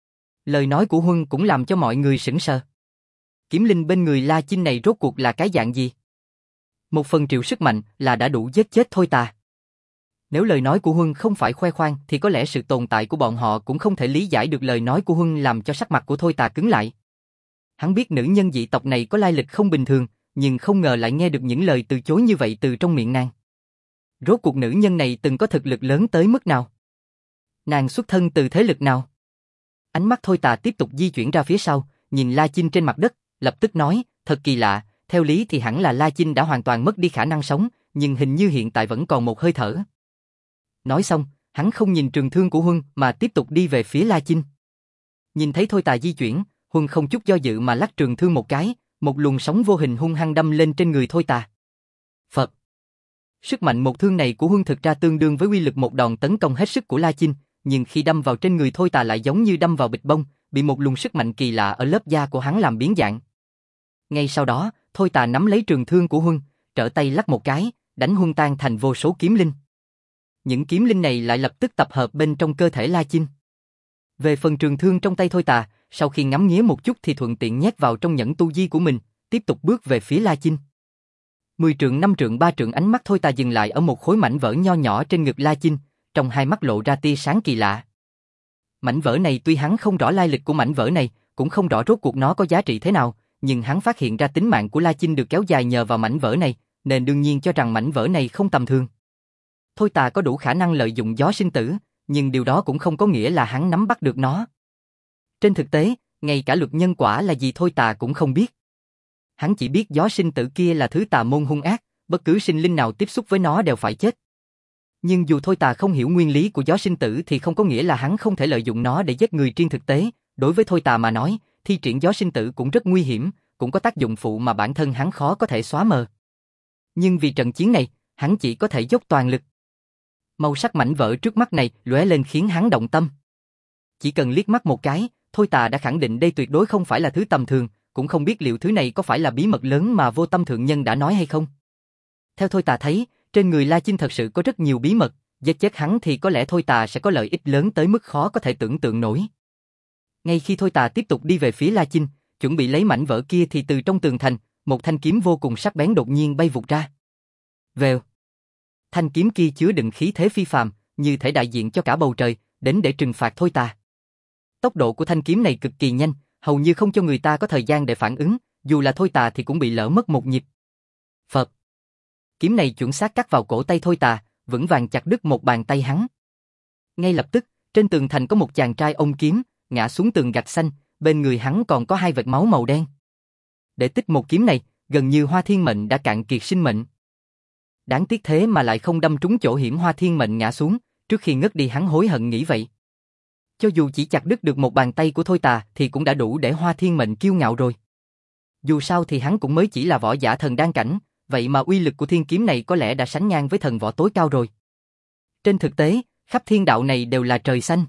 Lời nói của Huân cũng làm cho mọi người sững sờ. Kiếm linh bên người La Chinh này rốt cuộc là cái dạng gì? Một phần triệu sức mạnh là đã đủ giết chết Thôi Tà. Nếu lời nói của Huân không phải khoe khoang thì có lẽ sự tồn tại của bọn họ cũng không thể lý giải được lời nói của Huân làm cho sắc mặt của Thôi Tà cứng lại. Hắn biết nữ nhân dị tộc này có lai lịch không bình thường, nhưng không ngờ lại nghe được những lời từ chối như vậy từ trong miệng nàng. Rốt cuộc nữ nhân này từng có thực lực lớn tới mức nào? Nàng xuất thân từ thế lực nào? Ánh mắt Thôi Tà tiếp tục di chuyển ra phía sau, nhìn La Chinh trên mặt đất, lập tức nói, thật kỳ lạ, theo lý thì hẳn là La Chinh đã hoàn toàn mất đi khả năng sống, nhưng hình như hiện tại vẫn còn một hơi thở. Nói xong, hắn không nhìn trường thương của Huân mà tiếp tục đi về phía La Chinh. Nhìn thấy Thôi Tà di chuyển, Huân không chút do dự mà lắc trường thương một cái, một luồng sóng vô hình hung hăng đâm lên trên người Thôi Tà. Phật! Sức mạnh một thương này của Huân thực ra tương đương với uy lực một đòn tấn công hết sức của La Chinh, nhưng khi đâm vào trên người Thôi Tà lại giống như đâm vào bịch bông, bị một luồng sức mạnh kỳ lạ ở lớp da của hắn làm biến dạng. Ngay sau đó, Thôi Tà nắm lấy trường thương của Huân, trở tay lắc một cái, đánh Huân tan thành vô số kiếm linh. Những kiếm linh này lại lập tức tập hợp bên trong cơ thể La Chinh. Về phần trường thương trong tay Thôi Tà, sau khi ngắm nghía một chút thì thuận tiện nhét vào trong nhẫn tu di của mình, tiếp tục bước về phía La Chinh. Mười trượng, năm trượng, ba trượng, ánh mắt Thôi Tà dừng lại ở một khối mảnh vỡ nho nhỏ trên ngực La Chinh, trong hai mắt lộ ra tia sáng kỳ lạ. Mảnh vỡ này tuy hắn không rõ lai lịch của mảnh vỡ này, cũng không rõ rốt cuộc nó có giá trị thế nào, nhưng hắn phát hiện ra tính mạng của La Chinh được kéo dài nhờ vào mảnh vỡ này, nên đương nhiên cho rằng mảnh vỡ này không tầm thường. Thôi Tà có đủ khả năng lợi dụng gió sinh tử, nhưng điều đó cũng không có nghĩa là hắn nắm bắt được nó. Trên thực tế, ngay cả luật nhân quả là gì Thôi Tà cũng không biết. Hắn chỉ biết gió sinh tử kia là thứ tà môn hung ác, bất cứ sinh linh nào tiếp xúc với nó đều phải chết. Nhưng dù Thôi Tà không hiểu nguyên lý của gió sinh tử thì không có nghĩa là hắn không thể lợi dụng nó để giết người. Trên thực tế, đối với Thôi Tà mà nói, thi triển gió sinh tử cũng rất nguy hiểm, cũng có tác dụng phụ mà bản thân hắn khó có thể xóa mờ. Nhưng vì trận chiến này, hắn chỉ có thể dốc toàn lực. Màu sắc mảnh vỡ trước mắt này lóe lên khiến hắn động tâm. Chỉ cần liếc mắt một cái, Thôi Tà đã khẳng định đây tuyệt đối không phải là thứ tầm thường, cũng không biết liệu thứ này có phải là bí mật lớn mà Vô Tâm thượng nhân đã nói hay không. Theo Thôi Tà thấy, trên người La Chinh thật sự có rất nhiều bí mật, giết chết hắn thì có lẽ Thôi Tà sẽ có lợi ích lớn tới mức khó có thể tưởng tượng nổi. Ngay khi Thôi Tà tiếp tục đi về phía La Chinh, chuẩn bị lấy mảnh vỡ kia thì từ trong tường thành, một thanh kiếm vô cùng sắc bén đột nhiên bay vụt ra. Vèo. Thanh kiếm kia chứa đựng khí thế phi phàm, như thể đại diện cho cả bầu trời, đến để trừng phạt Thôi Tà. Tốc độ của thanh kiếm này cực kỳ nhanh, hầu như không cho người ta có thời gian để phản ứng, dù là Thôi Tà thì cũng bị lỡ mất một nhịp. Phật. Kiếm này chuẩn xác cắt vào cổ tay Thôi Tà, vững vàng chặt đứt một bàn tay hắn. Ngay lập tức, trên tường thành có một chàng trai ôm kiếm, ngã xuống tường gạch xanh, bên người hắn còn có hai vệt máu màu đen. Để tích một kiếm này, gần như Hoa Thiên Mệnh đã cạn kiệt sinh mệnh. Đáng tiếc thế mà lại không đâm trúng chỗ hiểm. Hoa Thiên Mệnh ngã xuống, trước khi ngất đi hắn hối hận nghĩ vậy. Cho dù chỉ chặt đứt được một bàn tay của Thôi Tà thì cũng đã đủ để Hoa Thiên Mệnh kiêu ngạo rồi. Dù sao thì hắn cũng mới chỉ là võ giả thần đan cảnh, vậy mà uy lực của thiên kiếm này có lẽ đã sánh ngang với thần võ tối cao rồi. Trên thực tế, khắp thiên đạo này đều là trời xanh.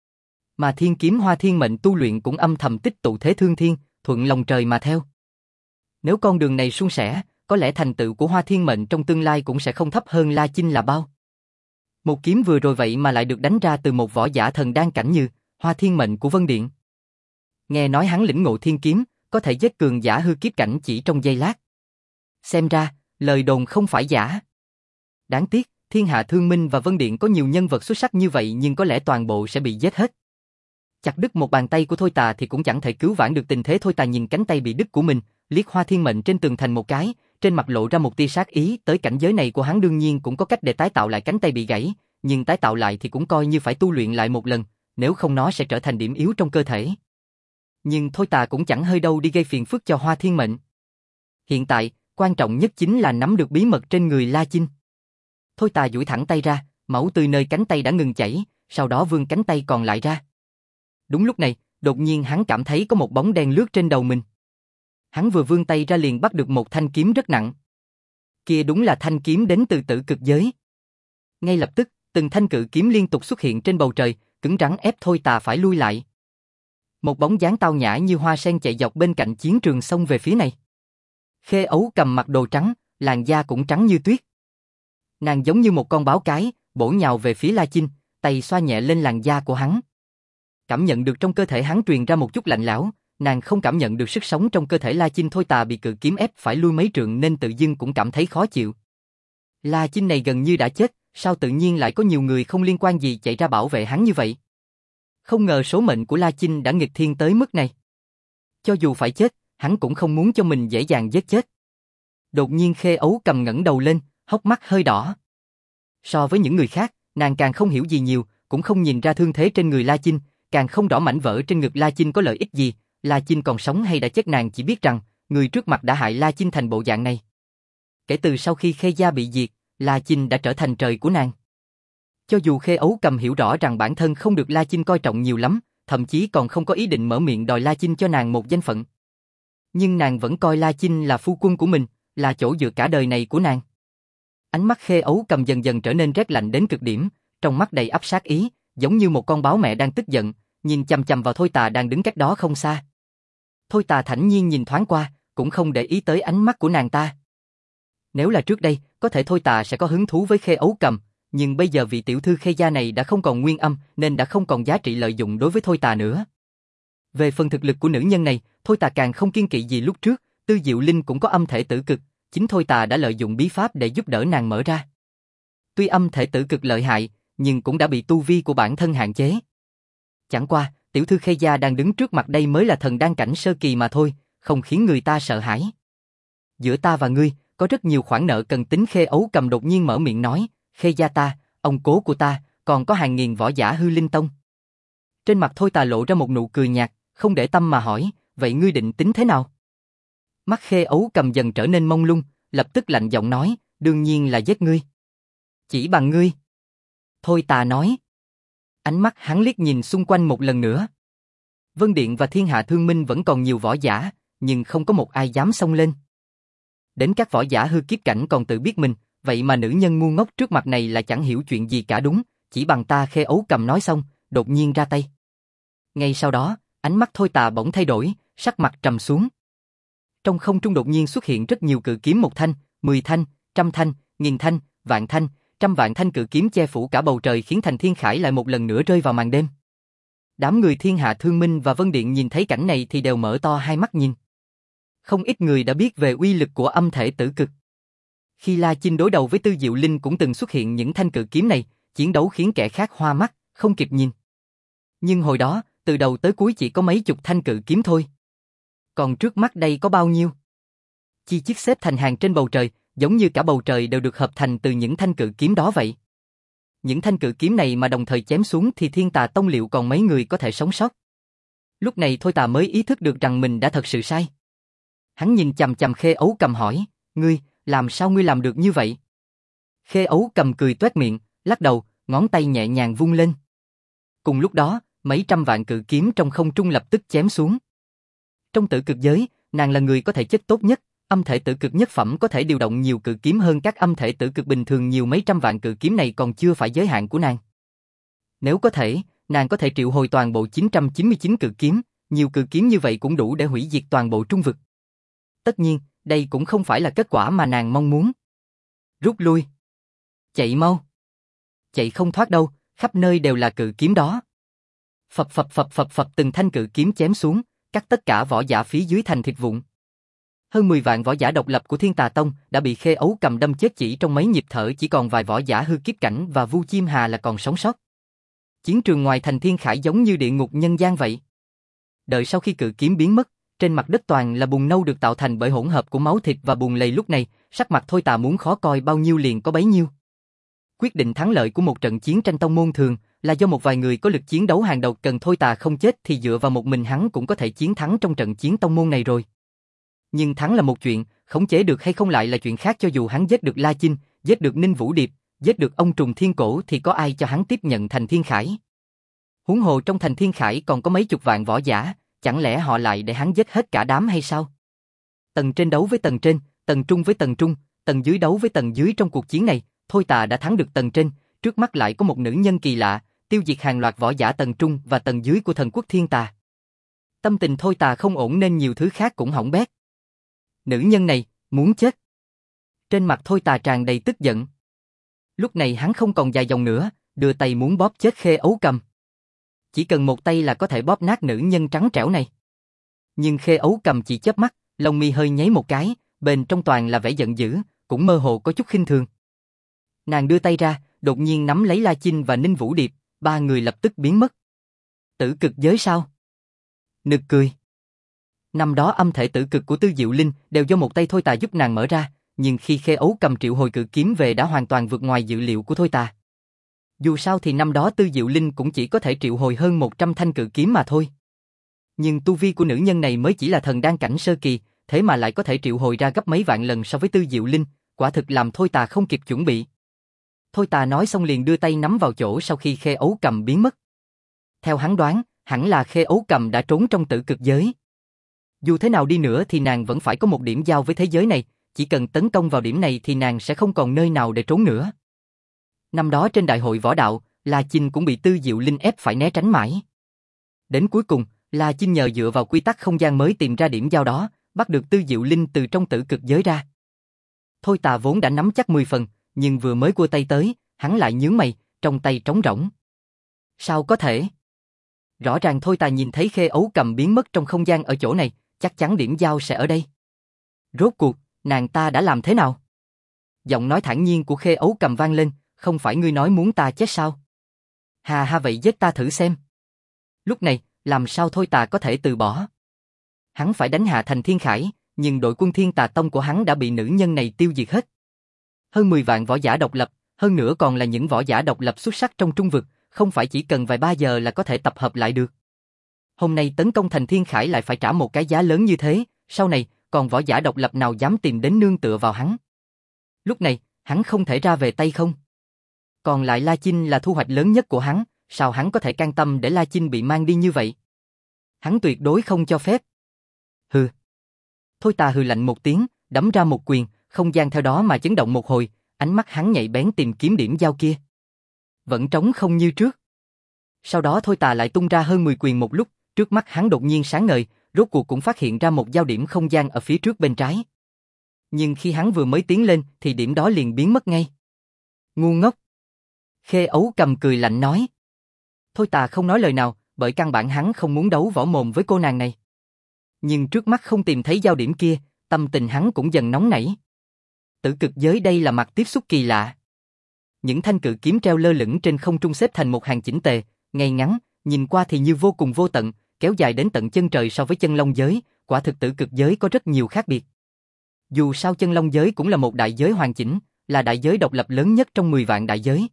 Mà thiên kiếm Hoa Thiên Mệnh tu luyện cũng âm thầm tích tụ thế thương thiên, thuận lòng trời mà theo. Nếu con đường này suôn sẻ, có lẽ thành tựu của Hoa Thiên Mệnh trong tương lai cũng sẽ không thấp hơn La Chinh là bao. Một kiếm vừa rồi vậy mà lại được đánh ra từ một võ giả thần đan cảnh như Hoa Thiên Mệnh của Vân Điện. Nghe nói hắn lĩnh ngộ thiên kiếm, có thể giết cường giả hư kiếp cảnh chỉ trong giây lát. Xem ra, lời đồn không phải giả. Đáng tiếc, Thiên Hạ Thương Minh và Vân Điện có nhiều nhân vật xuất sắc như vậy nhưng có lẽ toàn bộ sẽ bị giết hết. Chặt đứt một bàn tay của Thôi Tà thì cũng chẳng thể cứu vãn được tình thế. Thôi Tà nhìn cánh tay bị đứt của mình, liếc Hoa Thiên Mệnh trên tường thành một cái, trên mặt lộ ra một tia sát ý. Tới cảnh giới này của hắn đương nhiên cũng có cách để tái tạo lại cánh tay bị gãy, nhưng tái tạo lại thì cũng coi như phải tu luyện lại một lần, nếu không nó sẽ trở thành điểm yếu trong cơ thể. Nhưng Thôi Tà cũng chẳng hơi đâu đi gây phiền phức cho Hoa Thiên Mệnh. Hiện tại, quan trọng nhất chính là nắm được bí mật trên người La Chinh. Thôi Tà duỗi thẳng tay ra, máu từ nơi cánh tay đã ngừng chảy, sau đó vươn cánh tay còn lại ra. Đúng lúc này, đột nhiên hắn cảm thấy có một bóng đen lướt trên đầu mình. Hắn vừa vươn tay ra liền bắt được một thanh kiếm rất nặng. Kia đúng là thanh kiếm đến từ Tử Cực giới. Ngay lập tức, từng thanh cự kiếm liên tục xuất hiện trên bầu trời, cứng rắn ép Thôi Tà phải lui lại. Một bóng dáng tao nhã như hoa sen chạy dọc bên cạnh chiến trường xông về phía này. Khê ấu cầm mặc đồ trắng, làn da cũng trắng như tuyết. Nàng giống như một con báo cái, bổ nhào về phía La Chinh, tay xoa nhẹ lên làn da của hắn. Cảm nhận được trong cơ thể hắn truyền ra một chút lạnh lẽo, nàng không cảm nhận được sức sống trong cơ thể La Chinh. Thôi Tà bị cự kiếm ép phải lui mấy trượng nên tự dưng cũng cảm thấy khó chịu. La Chinh này gần như đã chết, sao tự nhiên lại có nhiều người không liên quan gì chạy ra bảo vệ hắn như vậy? Không ngờ số mệnh của La Chinh đã nghịch thiên tới mức này. Cho dù phải chết, hắn cũng không muốn cho mình dễ dàng giết chết. Đột nhiên Khê Ấu Cầm ngẩng đầu lên, hốc mắt hơi đỏ. So với những người khác, nàng càng không hiểu gì nhiều, cũng không nhìn ra thương thế trên người La Chinh, càng không rõ mảnh vỡ trên ngực La Chinh có lợi ích gì. La Chinh còn sống hay đã chết nàng chỉ biết rằng, người trước mặt đã hại La Chinh thành bộ dạng này. Kể từ sau khi Khê gia bị diệt, La Chinh đã trở thành trời của nàng. Cho dù Khê Ấu Cầm hiểu rõ rằng bản thân không được La Chinh coi trọng nhiều lắm, thậm chí còn không có ý định mở miệng đòi La Chinh cho nàng một danh phận. Nhưng nàng vẫn coi La Chinh là phu quân của mình, là chỗ dựa cả đời này của nàng. Ánh mắt Khê Ấu Cầm dần dần trở nên rét lạnh đến cực điểm, trong mắt đầy ắp sát ý, giống như một con báo mẹ đang tức giận, nhìn chằm chằm vào Thôi Tà đang đứng cách đó không xa. Thôi Tà thản nhiên nhìn thoáng qua, cũng không để ý tới ánh mắt của nàng ta. Nếu là trước đây, có thể Thôi Tà sẽ có hứng thú với Khê Ấu Cầm, nhưng bây giờ vị tiểu thư Khê gia này đã không còn nguyên âm, nên đã không còn giá trị lợi dụng đối với Thôi Tà nữa. Về phần thực lực của nữ nhân này, Thôi Tà càng không kiêng kỵ gì lúc trước, Tư Diệu Linh cũng có âm thể tử cực, chính Thôi Tà đã lợi dụng bí pháp để giúp đỡ nàng mở ra. Tuy âm thể tử cực lợi hại, nhưng cũng đã bị tu vi của bản thân hạn chế. Chẳng qua, tiểu thư Khê gia đang đứng trước mặt đây mới là thần đan cảnh sơ kỳ mà thôi, không khiến người ta sợ hãi. Giữa ta và ngươi, có rất nhiều khoản nợ cần tính. Khê Ấu Cầm đột nhiên mở miệng nói, Khê gia ta, ông cố của ta, còn có hàng nghìn võ giả Hư Linh Tông. Trên mặt Thôi Tà lộ ra một nụ cười nhạt, không để tâm mà hỏi, vậy ngươi định tính thế nào? Mắt Khê Ấu Cầm dần trở nên mông lung, lập tức lạnh giọng nói, đương nhiên là giết ngươi. Chỉ bằng ngươi. Thôi Tà nói. Ánh mắt hắn liếc nhìn xung quanh một lần nữa. Vân Điện và Thiên Hạ Thương Minh vẫn còn nhiều võ giả, nhưng không có một ai dám xông lên. Đến các võ giả hư kiếp cảnh còn tự biết mình, vậy mà nữ nhân ngu ngốc trước mặt này là chẳng hiểu chuyện gì cả đúng, chỉ bằng ta. Khê Ấu Cầm nói xong, đột nhiên ra tay. Ngay sau đó, ánh mắt Thôi Tà bỗng thay đổi, sắc mặt trầm xuống. Trong không trung đột nhiên xuất hiện rất nhiều cự kiếm, một thanh, mười thanh, trăm thanh, nghìn thanh, vạn thanh, trăm vạn thanh cự kiếm che phủ cả bầu trời, khiến Thành Thiên Khải lại một lần nữa rơi vào màn đêm. Đám người Thiên Hạ Thương Minh và Vân Điện nhìn thấy cảnh này thì đều mở to hai mắt nhìn. Không ít người đã biết về uy lực của âm thể tử cực. Khi La Chinh đối đầu với Tư Diệu Linh cũng từng xuất hiện những thanh cự kiếm này, chiến đấu khiến kẻ khác hoa mắt, không kịp nhìn. Nhưng hồi đó, từ đầu tới cuối chỉ có mấy chục thanh cự kiếm thôi. Còn trước mắt đây có bao nhiêu? Chi chít xếp thành hàng trên bầu trời, giống như cả bầu trời đều được hợp thành từ những thanh cự kiếm đó vậy. Những thanh cự kiếm này mà đồng thời chém xuống thì Thiên Tà Tông liệu còn mấy người có thể sống sót? Lúc này Thôi Tà mới ý thức được rằng mình đã thật sự sai. Hắn nhìn chằm chằm Khê Ấu Cầm hỏi, ngươi, làm sao ngươi làm được như vậy? Khê Ấu Cầm cười toét miệng, lắc đầu, ngón tay nhẹ nhàng vung lên. Cùng lúc đó, mấy trăm vạn cự kiếm trong không trung lập tức chém xuống. Trong tử cực giới, nàng là người có thể chất tốt nhất, âm thể tử cực nhất phẩm có thể điều động nhiều cự kiếm hơn các âm thể tử cực bình thường nhiều. Mấy trăm vạn cự kiếm này còn chưa phải giới hạn của nàng. Nếu có thể, nàng có thể triệu hồi toàn bộ chín trăm chín mươi chín cự kiếm, nhiều cự kiếm như vậy cũng đủ để hủy diệt toàn bộ trung vực. Tất nhiên, đây cũng không phải là kết quả mà nàng mong muốn. Rút lui. Chạy mau. Chạy không thoát đâu, khắp nơi đều là cự kiếm đó. Phập phập phập phập phập từng thanh cự kiếm chém xuống, cắt tất cả võ giả phía dưới thành thịt vụn. Hơn mười vạn võ giả độc lập của Thiên Tà Tông đã bị Khê Ấu Cầm đâm chết chỉ trong mấy nhịp thở, chỉ còn vài võ giả hư kiếp cảnh và Vu Chiêm Hà là còn sống sót. Chiến trường ngoài Thành Thiên Khải giống như địa ngục nhân gian vậy. Đợi sau khi cự kiếm biến mất, trên mặt đất toàn là bùn nâu được tạo thành bởi hỗn hợp của máu thịt và bùn lầy. Lúc này, sắc mặt Thôi Tà muốn khó coi bao nhiêu liền có bấy nhiêu. Quyết định thắng lợi của một trận chiến tranh tông môn thường là do một vài người có lực chiến đấu hàng đầu, cần Thôi Tà không chết thì dựa vào một mình hắn cũng có thể chiến thắng trong trận chiến tông môn này rồi. Nhưng thắng là một chuyện, khống chế được hay không lại là chuyện khác. Cho dù hắn giết được La Chinh, giết được Ninh Vũ Điệp, giết được ông Trùng Thiên Cổ thì có ai cho hắn tiếp nhận Thành Thiên Khải? Huống hồ trong Thành Thiên Khải còn có mấy chục vạn võ giả, chẳng lẽ họ lại để hắn giết hết cả đám hay sao? Tầng trên đấu với tầng trên, tầng trung với tầng trung, tầng dưới đấu với tầng dưới. Trong cuộc chiến này, Thôi Tà đã thắng được tầng trên, trước mắt lại có một nữ nhân kỳ lạ, tiêu diệt hàng loạt võ giả tầng trung và tầng dưới của thần quốc Thiên Tà. Tâm tình Thôi Tà không ổn nên nhiều thứ khác cũng hỏng bét. Nữ nhân này, muốn chết. Trên mặt Thôi Tà tràn đầy tức giận. Lúc này hắn không còn dài dòng nữa, đưa tay muốn bóp chết Khê Ấu Cầm. Chỉ cần một tay là có thể bóp nát nữ nhân trắng trẻo này. Nhưng Khê Ấu Cầm chỉ chớp mắt, lông mi hơi nháy một cái, bên trong toàn là vẻ giận dữ, cũng mơ hồ có chút khinh thường. Nàng đưa tay ra, đột nhiên nắm lấy La Chinh và Ninh Vũ Điệp, ba người lập tức biến mất. Tử cực giới sao? Nực cười. Năm đó âm thể tử cực của Tư Diệu Linh đều do một tay Thôi Tà giúp nàng mở ra, nhưng khi Khê Ấu Cầm triệu hồi cự kiếm về đã hoàn toàn vượt ngoài dự liệu của Thôi Tà. Dù sao thì năm đó Tư Diệu Linh cũng chỉ có thể triệu hồi hơn một trăm thanh cự kiếm mà thôi. Nhưng tu vi của nữ nhân này mới chỉ là thần đan cảnh sơ kỳ, thế mà lại có thể triệu hồi ra gấp mấy vạn lần so với Tư Diệu Linh, quả thực làm Thôi Tà không kịp chuẩn bị. Thôi Tà nói xong liền đưa tay nắm vào chỗ sau khi Khê Ấu Cầm biến mất. Theo hắn đoán, hẳn là Khê Ấu Cầm đã trốn trong tử cực giới. Dù thế nào đi nữa thì nàng vẫn phải có một điểm giao với thế giới này, chỉ cần tấn công vào điểm này thì nàng sẽ không còn nơi nào để trốn nữa. Năm đó trên đại hội võ đạo, La Chinh cũng bị Tư Diệu Linh ép phải né tránh mãi. Đến cuối cùng, La Chinh nhờ dựa vào quy tắc không gian mới tìm ra điểm giao đó, bắt được Tư Diệu Linh từ trong tử cực giới ra. Thôi Tà vốn đã nắm chắc mười phần, nhưng vừa mới cua tay tới, hắn lại nhướng mày, trong tay trống rỗng. Sao có thể? Rõ ràng Thôi Tà nhìn thấy Khê Ấu Cầm biến mất trong không gian ở chỗ này, chắc chắn điểm giao sẽ ở đây. Rốt cuộc, nàng ta đã làm thế nào? Giọng nói thản nhiên của Khê Ấu Cầm vang lên, không phải ngươi nói muốn ta chết sao? Hà ha vậy giết ta thử xem. Lúc này, làm sao Thôi Tà có thể từ bỏ? Hắn phải đánh hạ thành Thiên Khải, nhưng đội quân Thiên Tà Tông của hắn đã bị nữ nhân này tiêu diệt hết. Hơn mười vạn võ giả độc lập, hơn nữa còn là những võ giả độc lập xuất sắc trong trung vực, không phải chỉ cần vài ba giờ là có thể tập hợp lại được. Hôm nay tấn công thành Thiên Khải lại phải trả một cái giá lớn như thế, sau này, còn võ giả độc lập nào dám tìm đến nương tựa vào hắn. Lúc này, hắn không thể ra về tay không. Còn lại La Chinh là thu hoạch lớn nhất của hắn, sao hắn có thể can tâm để La Chinh bị mang đi như vậy? Hắn tuyệt đối không cho phép. Hừ. Thôi Tà hừ lạnh một tiếng, đấm ra một quyền, không gian theo đó mà chấn động một hồi, ánh mắt hắn nhạy bén tìm kiếm điểm giao kia. Vẫn trống không như trước. Sau đó Thôi Tà lại tung ra hơn mười quyền một lúc, trước mắt hắn đột nhiên sáng ngời, rốt cuộc cũng phát hiện ra một giao điểm không gian ở phía trước bên trái. Nhưng khi hắn vừa mới tiến lên thì điểm đó liền biến mất ngay. Ngu ngốc. Khê Ấu Cầm cười lạnh nói. Thôi Tà không nói lời nào, bởi căn bản hắn không muốn đấu võ mồm với cô nàng này. Nhưng trước mắt không tìm thấy giao điểm kia, tâm tình hắn cũng dần nóng nảy. Tử cực giới đây là mặt tiếp xúc kỳ lạ. Những thanh cự kiếm treo lơ lửng trên không trung xếp thành một hàng chỉnh tề, ngay ngắn, nhìn qua thì như vô cùng vô tận, kéo dài đến tận chân trời so với chân long giới, quả thực tử cực giới có rất nhiều khác biệt. Dù sao chân long giới cũng là một đại giới hoàn chỉnh, là đại giới độc lập lớn nhất trong mười vạn đại giới.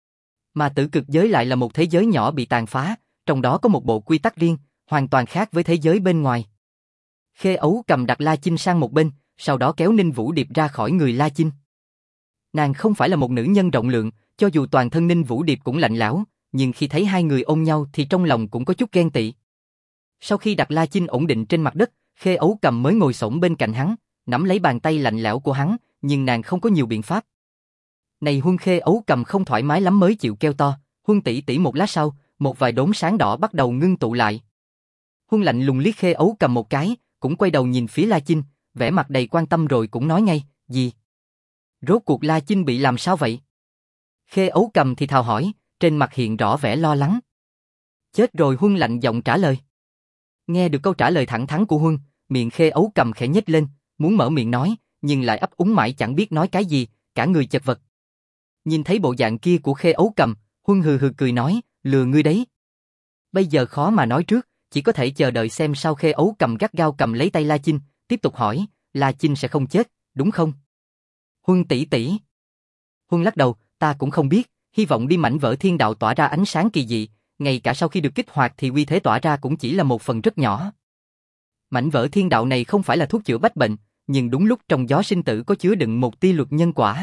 Mà tử cực giới lại là một thế giới nhỏ bị tàn phá, trong đó có một bộ quy tắc riêng, hoàn toàn khác với thế giới bên ngoài. Khê Ấu Cầm đặt La Chinh sang một bên, sau đó kéo Ninh Vũ Điệp ra khỏi người La Chinh. Nàng không phải là một nữ nhân rộng lượng, cho dù toàn thân Ninh Vũ Điệp cũng lạnh lẽo, nhưng khi thấy hai người ôm nhau thì trong lòng cũng có chút ghen tị. Sau khi đặt La Chinh ổn định trên mặt đất, Khê Ấu Cầm mới ngồi xổm bên cạnh hắn, nắm lấy bàn tay lạnh lẽo của hắn, nhưng nàng không có nhiều biện pháp. Này Huân, Khê Ấu Cầm không thoải mái lắm mới chịu kêu to, Huân tỷ tỷ. Một lát sau, một vài đốm sáng đỏ bắt đầu ngưng tụ lại. Huân lạnh lùng liếc Khê Ấu Cầm một cái, cũng quay đầu nhìn phía La Chinh, vẻ mặt đầy quan tâm rồi cũng nói ngay, gì? Rốt cuộc La Chinh bị làm sao vậy? Khê Ấu Cầm thì thào hỏi, trên mặt hiện rõ vẻ lo lắng. Chết rồi, Huân lạnh giọng trả lời. Nghe được câu trả lời thẳng thắn của Huân, miệng Khê Ấu Cầm khẽ nhếch lên, muốn mở miệng nói, nhưng lại ấp úng mãi chẳng biết nói cái gì, cả người chật vật. Nhìn thấy bộ dạng kia của Khê Ấu Cầm, Huân hừ hừ cười nói, lừa ngươi đấy. Bây giờ khó mà nói trước, chỉ có thể chờ đợi xem sau. Khê Ấu Cầm gắt gao cầm lấy tay La Chinh, tiếp tục hỏi, La Chinh sẽ không chết, đúng không? Huân tỷ tỷ. Huân lắc đầu, ta cũng không biết, hy vọng đi mảnh vỡ thiên đạo tỏa ra ánh sáng kỳ dị, ngay cả sau khi được kích hoạt thì uy thế tỏa ra cũng chỉ là một phần rất nhỏ. Mảnh vỡ thiên đạo này không phải là thuốc chữa bách bệnh, nhưng đúng lúc trong gió sinh tử có chứa đựng một tia luật nhân quả.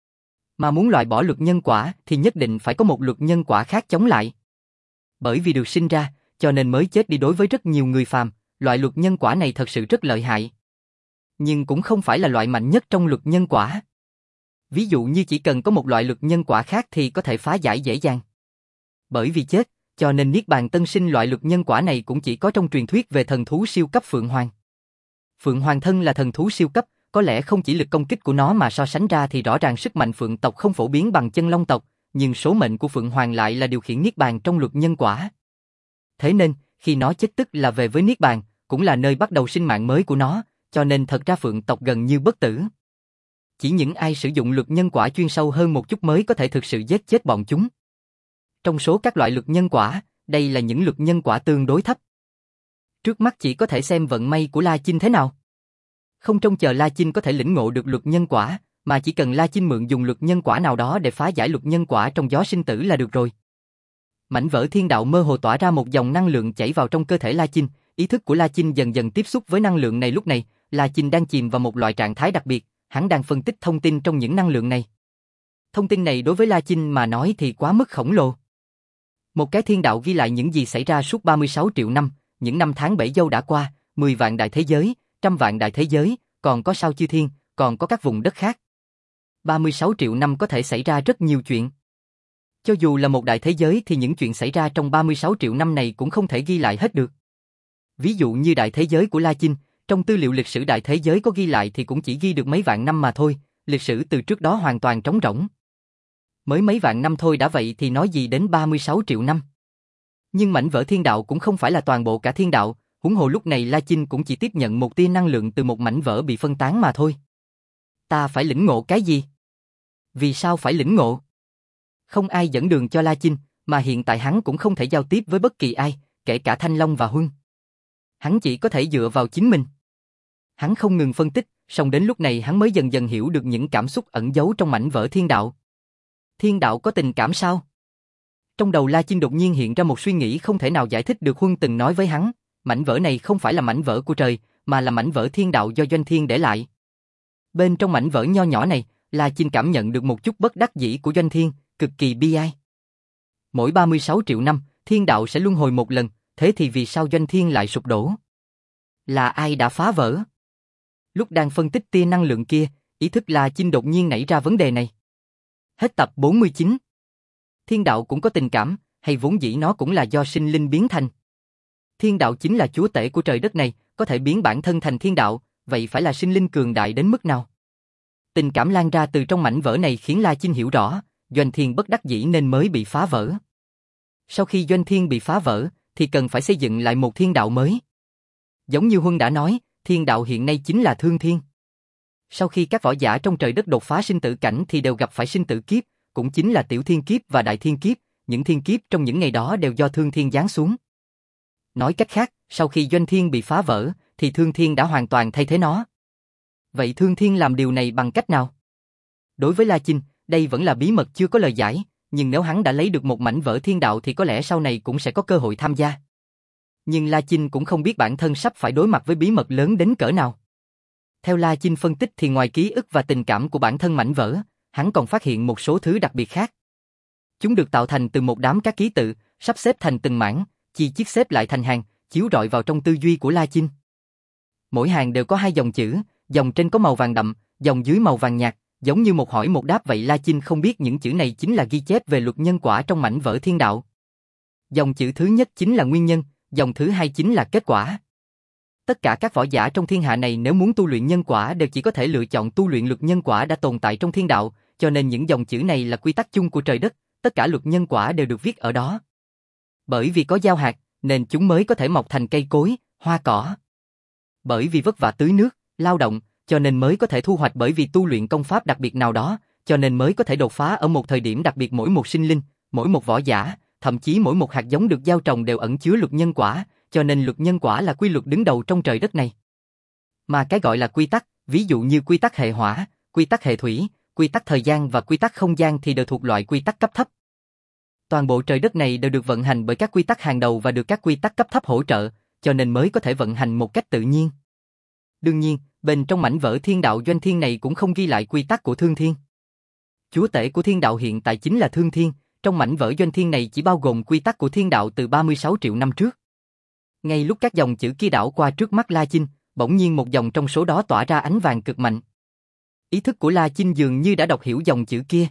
Mà muốn loại bỏ luật nhân quả thì nhất định phải có một luật nhân quả khác chống lại. Bởi vì được sinh ra, cho nên mới chết đi. Đối với rất nhiều người phàm, loại luật nhân quả này thật sự rất lợi hại. Nhưng cũng không phải là loại mạnh nhất trong luật nhân quả. Ví dụ như chỉ cần có một loại luật nhân quả khác thì có thể phá giải dễ dàng. Bởi vì chết, cho nên Niết Bàn Tân Sinh loại luật nhân quả này cũng chỉ có trong truyền thuyết về thần thú siêu cấp Phượng Hoàng. Phượng Hoàng thân là thần thú siêu cấp, có lẽ không chỉ lực công kích của nó mà so sánh ra thì rõ ràng sức mạnh Phượng tộc không phổ biến bằng chân Long tộc, nhưng số mệnh của Phượng Hoàng lại là điều khiển Niết Bàn trong luật nhân quả. Thế nên, khi nó chết tức là về với Niết Bàn, cũng là nơi bắt đầu sinh mạng mới của nó, cho nên thật ra phượng tộc gần như bất tử. Chỉ những ai sử dụng luật nhân quả chuyên sâu hơn một chút mới có thể thực sự giết chết bọn chúng. Trong số các loại luật nhân quả, đây là những luật nhân quả tương đối thấp. Trước mắt chỉ có thể xem vận may của La Chinh thế nào. Không trông chờ La Chinh có thể lĩnh ngộ được luật nhân quả, mà chỉ cần La Chinh mượn dùng luật nhân quả nào đó để phá giải luật nhân quả trong gió sinh tử là được rồi. Mảnh vỡ thiên đạo mơ hồ tỏa ra một dòng năng lượng chảy vào trong cơ thể La Chinh, ý thức của La Chinh dần dần tiếp xúc với năng lượng này. Lúc này, La Chinh đang chìm vào một loại trạng thái đặc biệt, hắn đang phân tích thông tin trong những năng lượng này. Thông tin này đối với La Chinh mà nói thì quá mức khổng lồ. Một cái thiên đạo ghi lại những gì xảy ra suốt ba mươi sáu triệu năm, những năm tháng bảy dâu đã qua, mười vạn đại thế giới, trăm vạn đại thế giới, còn có sao chư thiên, còn có các vùng đất khác. ba mươi sáu triệu năm có thể xảy ra rất nhiều chuyện. Cho dù là một đại thế giới thì những chuyện xảy ra trong ba mươi sáu triệu năm này cũng không thể ghi lại hết được. Ví dụ như đại thế giới của La Chinh, trong tư liệu lịch sử đại thế giới có ghi lại thì cũng chỉ ghi được mấy vạn năm mà thôi, lịch sử từ trước đó hoàn toàn trống rỗng. Mới mấy vạn năm thôi đã vậy thì nói gì đến ba mươi sáu triệu năm. Nhưng mảnh vỡ thiên đạo cũng không phải là toàn bộ cả thiên đạo, huống hồ lúc này La Chinh cũng chỉ tiếp nhận một tia năng lượng từ một mảnh vỡ bị phân tán mà thôi. Ta phải lĩnh ngộ cái gì? Vì sao phải lĩnh ngộ? Không ai dẫn đường cho La Chinh, mà hiện tại hắn cũng không thể giao tiếp với bất kỳ ai, kể cả Thanh Long và Huân. Hắn chỉ có thể dựa vào chính mình. Hắn không ngừng phân tích, song đến lúc này hắn mới dần dần hiểu được những cảm xúc ẩn giấu trong mảnh vỡ thiên đạo. Thiên đạo có tình cảm sao? Trong đầu La Chinh đột nhiên hiện ra một suy nghĩ không thể nào giải thích được. Huân từng nói với hắn, mảnh vỡ này không phải là mảnh vỡ của trời, mà là mảnh vỡ thiên đạo do Doanh Thiên để lại. Bên trong mảnh vỡ nho nhỏ này, La Chinh cảm nhận được một chút bất đắc dĩ của Doanh Thiên, cực kỳ bi ai. Mỗi ba mươi sáu triệu năm, thiên đạo sẽ luân hồi một lần, thế thì vì sao Doanh Thiên lại sụp đổ? Là ai đã phá vỡ? Lúc đang phân tích tia năng lượng kia, ý thức La Chinh đột nhiên nảy ra vấn đề này. Hết tập bốn mươi chín. Thiên đạo cũng có tình cảm, hay vốn dĩ nó cũng là do sinh linh biến thành? Thiên đạo chính là chúa tể của trời đất này, có thể biến bản thân thành thiên đạo, vậy phải là sinh linh cường đại đến mức nào? Tình cảm lan ra từ trong mảnh vỡ này khiến La Chinh hiểu rõ, Doanh Thiên bất đắc dĩ nên mới bị phá vỡ. Sau khi Doanh Thiên bị phá vỡ, thì cần phải xây dựng lại một thiên đạo mới. Giống như Huân đã nói, thiên đạo hiện nay chính là thương thiên. Sau khi các võ giả trong trời đất đột phá sinh tử cảnh thì đều gặp phải sinh tử kiếp, cũng chính là tiểu thiên kiếp và đại thiên kiếp, những thiên kiếp trong những ngày đó đều do thương thiên giáng xuống. Nói cách khác, sau khi Doanh Thiên bị phá vỡ, thì thương thiên đã hoàn toàn thay thế nó. Vậy thương thiên làm điều này bằng cách nào? Đối với La Chinh, đây vẫn là bí mật chưa có lời giải, nhưng nếu hắn đã lấy được một mảnh vỡ thiên đạo thì có lẽ sau này cũng sẽ có cơ hội tham gia. Nhưng La Chinh cũng không biết bản thân sắp phải đối mặt với bí mật lớn đến cỡ nào. Theo La Chinh phân tích thì ngoài ký ức và tình cảm của bản thân mảnh vỡ, hắn còn phát hiện một số thứ đặc biệt khác. Chúng được tạo thành từ một đám các ký tự, sắp xếp thành từng mảng, chi chiết xếp lại thành hàng, chiếu rọi vào trong tư duy của La Chinh. Mỗi hàng đều có hai dòng chữ, dòng trên có màu vàng đậm, dòng dưới màu vàng nhạt, giống như một hỏi một đáp vậy. La Chinh không biết những chữ này chính là ghi chép về luật nhân quả trong mảnh vỡ thiên đạo. Dòng chữ thứ nhất chính là nguyên nhân, dòng thứ hai chính là kết quả. Tất cả các võ giả trong thiên hạ này nếu muốn tu luyện nhân quả đều chỉ có thể lựa chọn tu luyện luật nhân quả đã tồn tại trong thiên đạo, cho nên những dòng chữ này là quy tắc chung của trời đất, tất cả luật nhân quả đều được viết ở đó. Bởi vì có gieo hạt, nên chúng mới có thể mọc thành cây cối, hoa cỏ. Bởi vì vất vả tưới nước, lao động, cho nên mới có thể thu hoạch. Bởi vì tu luyện công pháp đặc biệt nào đó, cho nên mới có thể đột phá ở một thời điểm đặc biệt. Mỗi một sinh linh, mỗi một võ giả, thậm chí mỗi một hạt giống được gieo trồng đều ẩn chứa luật nhân quả, cho nên luật nhân quả là quy luật đứng đầu trong trời đất này. Mà cái gọi là quy tắc, ví dụ như quy tắc hệ hỏa, quy tắc hệ thủy, quy tắc thời gian và quy tắc không gian thì đều thuộc loại quy tắc cấp thấp. Toàn bộ trời đất này đều được vận hành bởi các quy tắc hàng đầu và được các quy tắc cấp thấp hỗ trợ, cho nên mới có thể vận hành một cách tự nhiên. Đương nhiên, bên trong mảnh vỡ thiên đạo Doanh Thiên này cũng không ghi lại quy tắc của thương thiên. Chúa tể của thiên đạo hiện tại chính là thương thiên, trong mảnh vỡ Doanh Thiên này chỉ bao gồm quy tắc của thiên đạo từ ba mươi sáu triệu năm trước. Ngay lúc các dòng chữ kia đảo qua trước mắt La Chinh, bỗng nhiên một dòng trong số đó tỏa ra ánh vàng cực mạnh. Ý thức của La Chinh dường như đã đọc hiểu dòng chữ kia.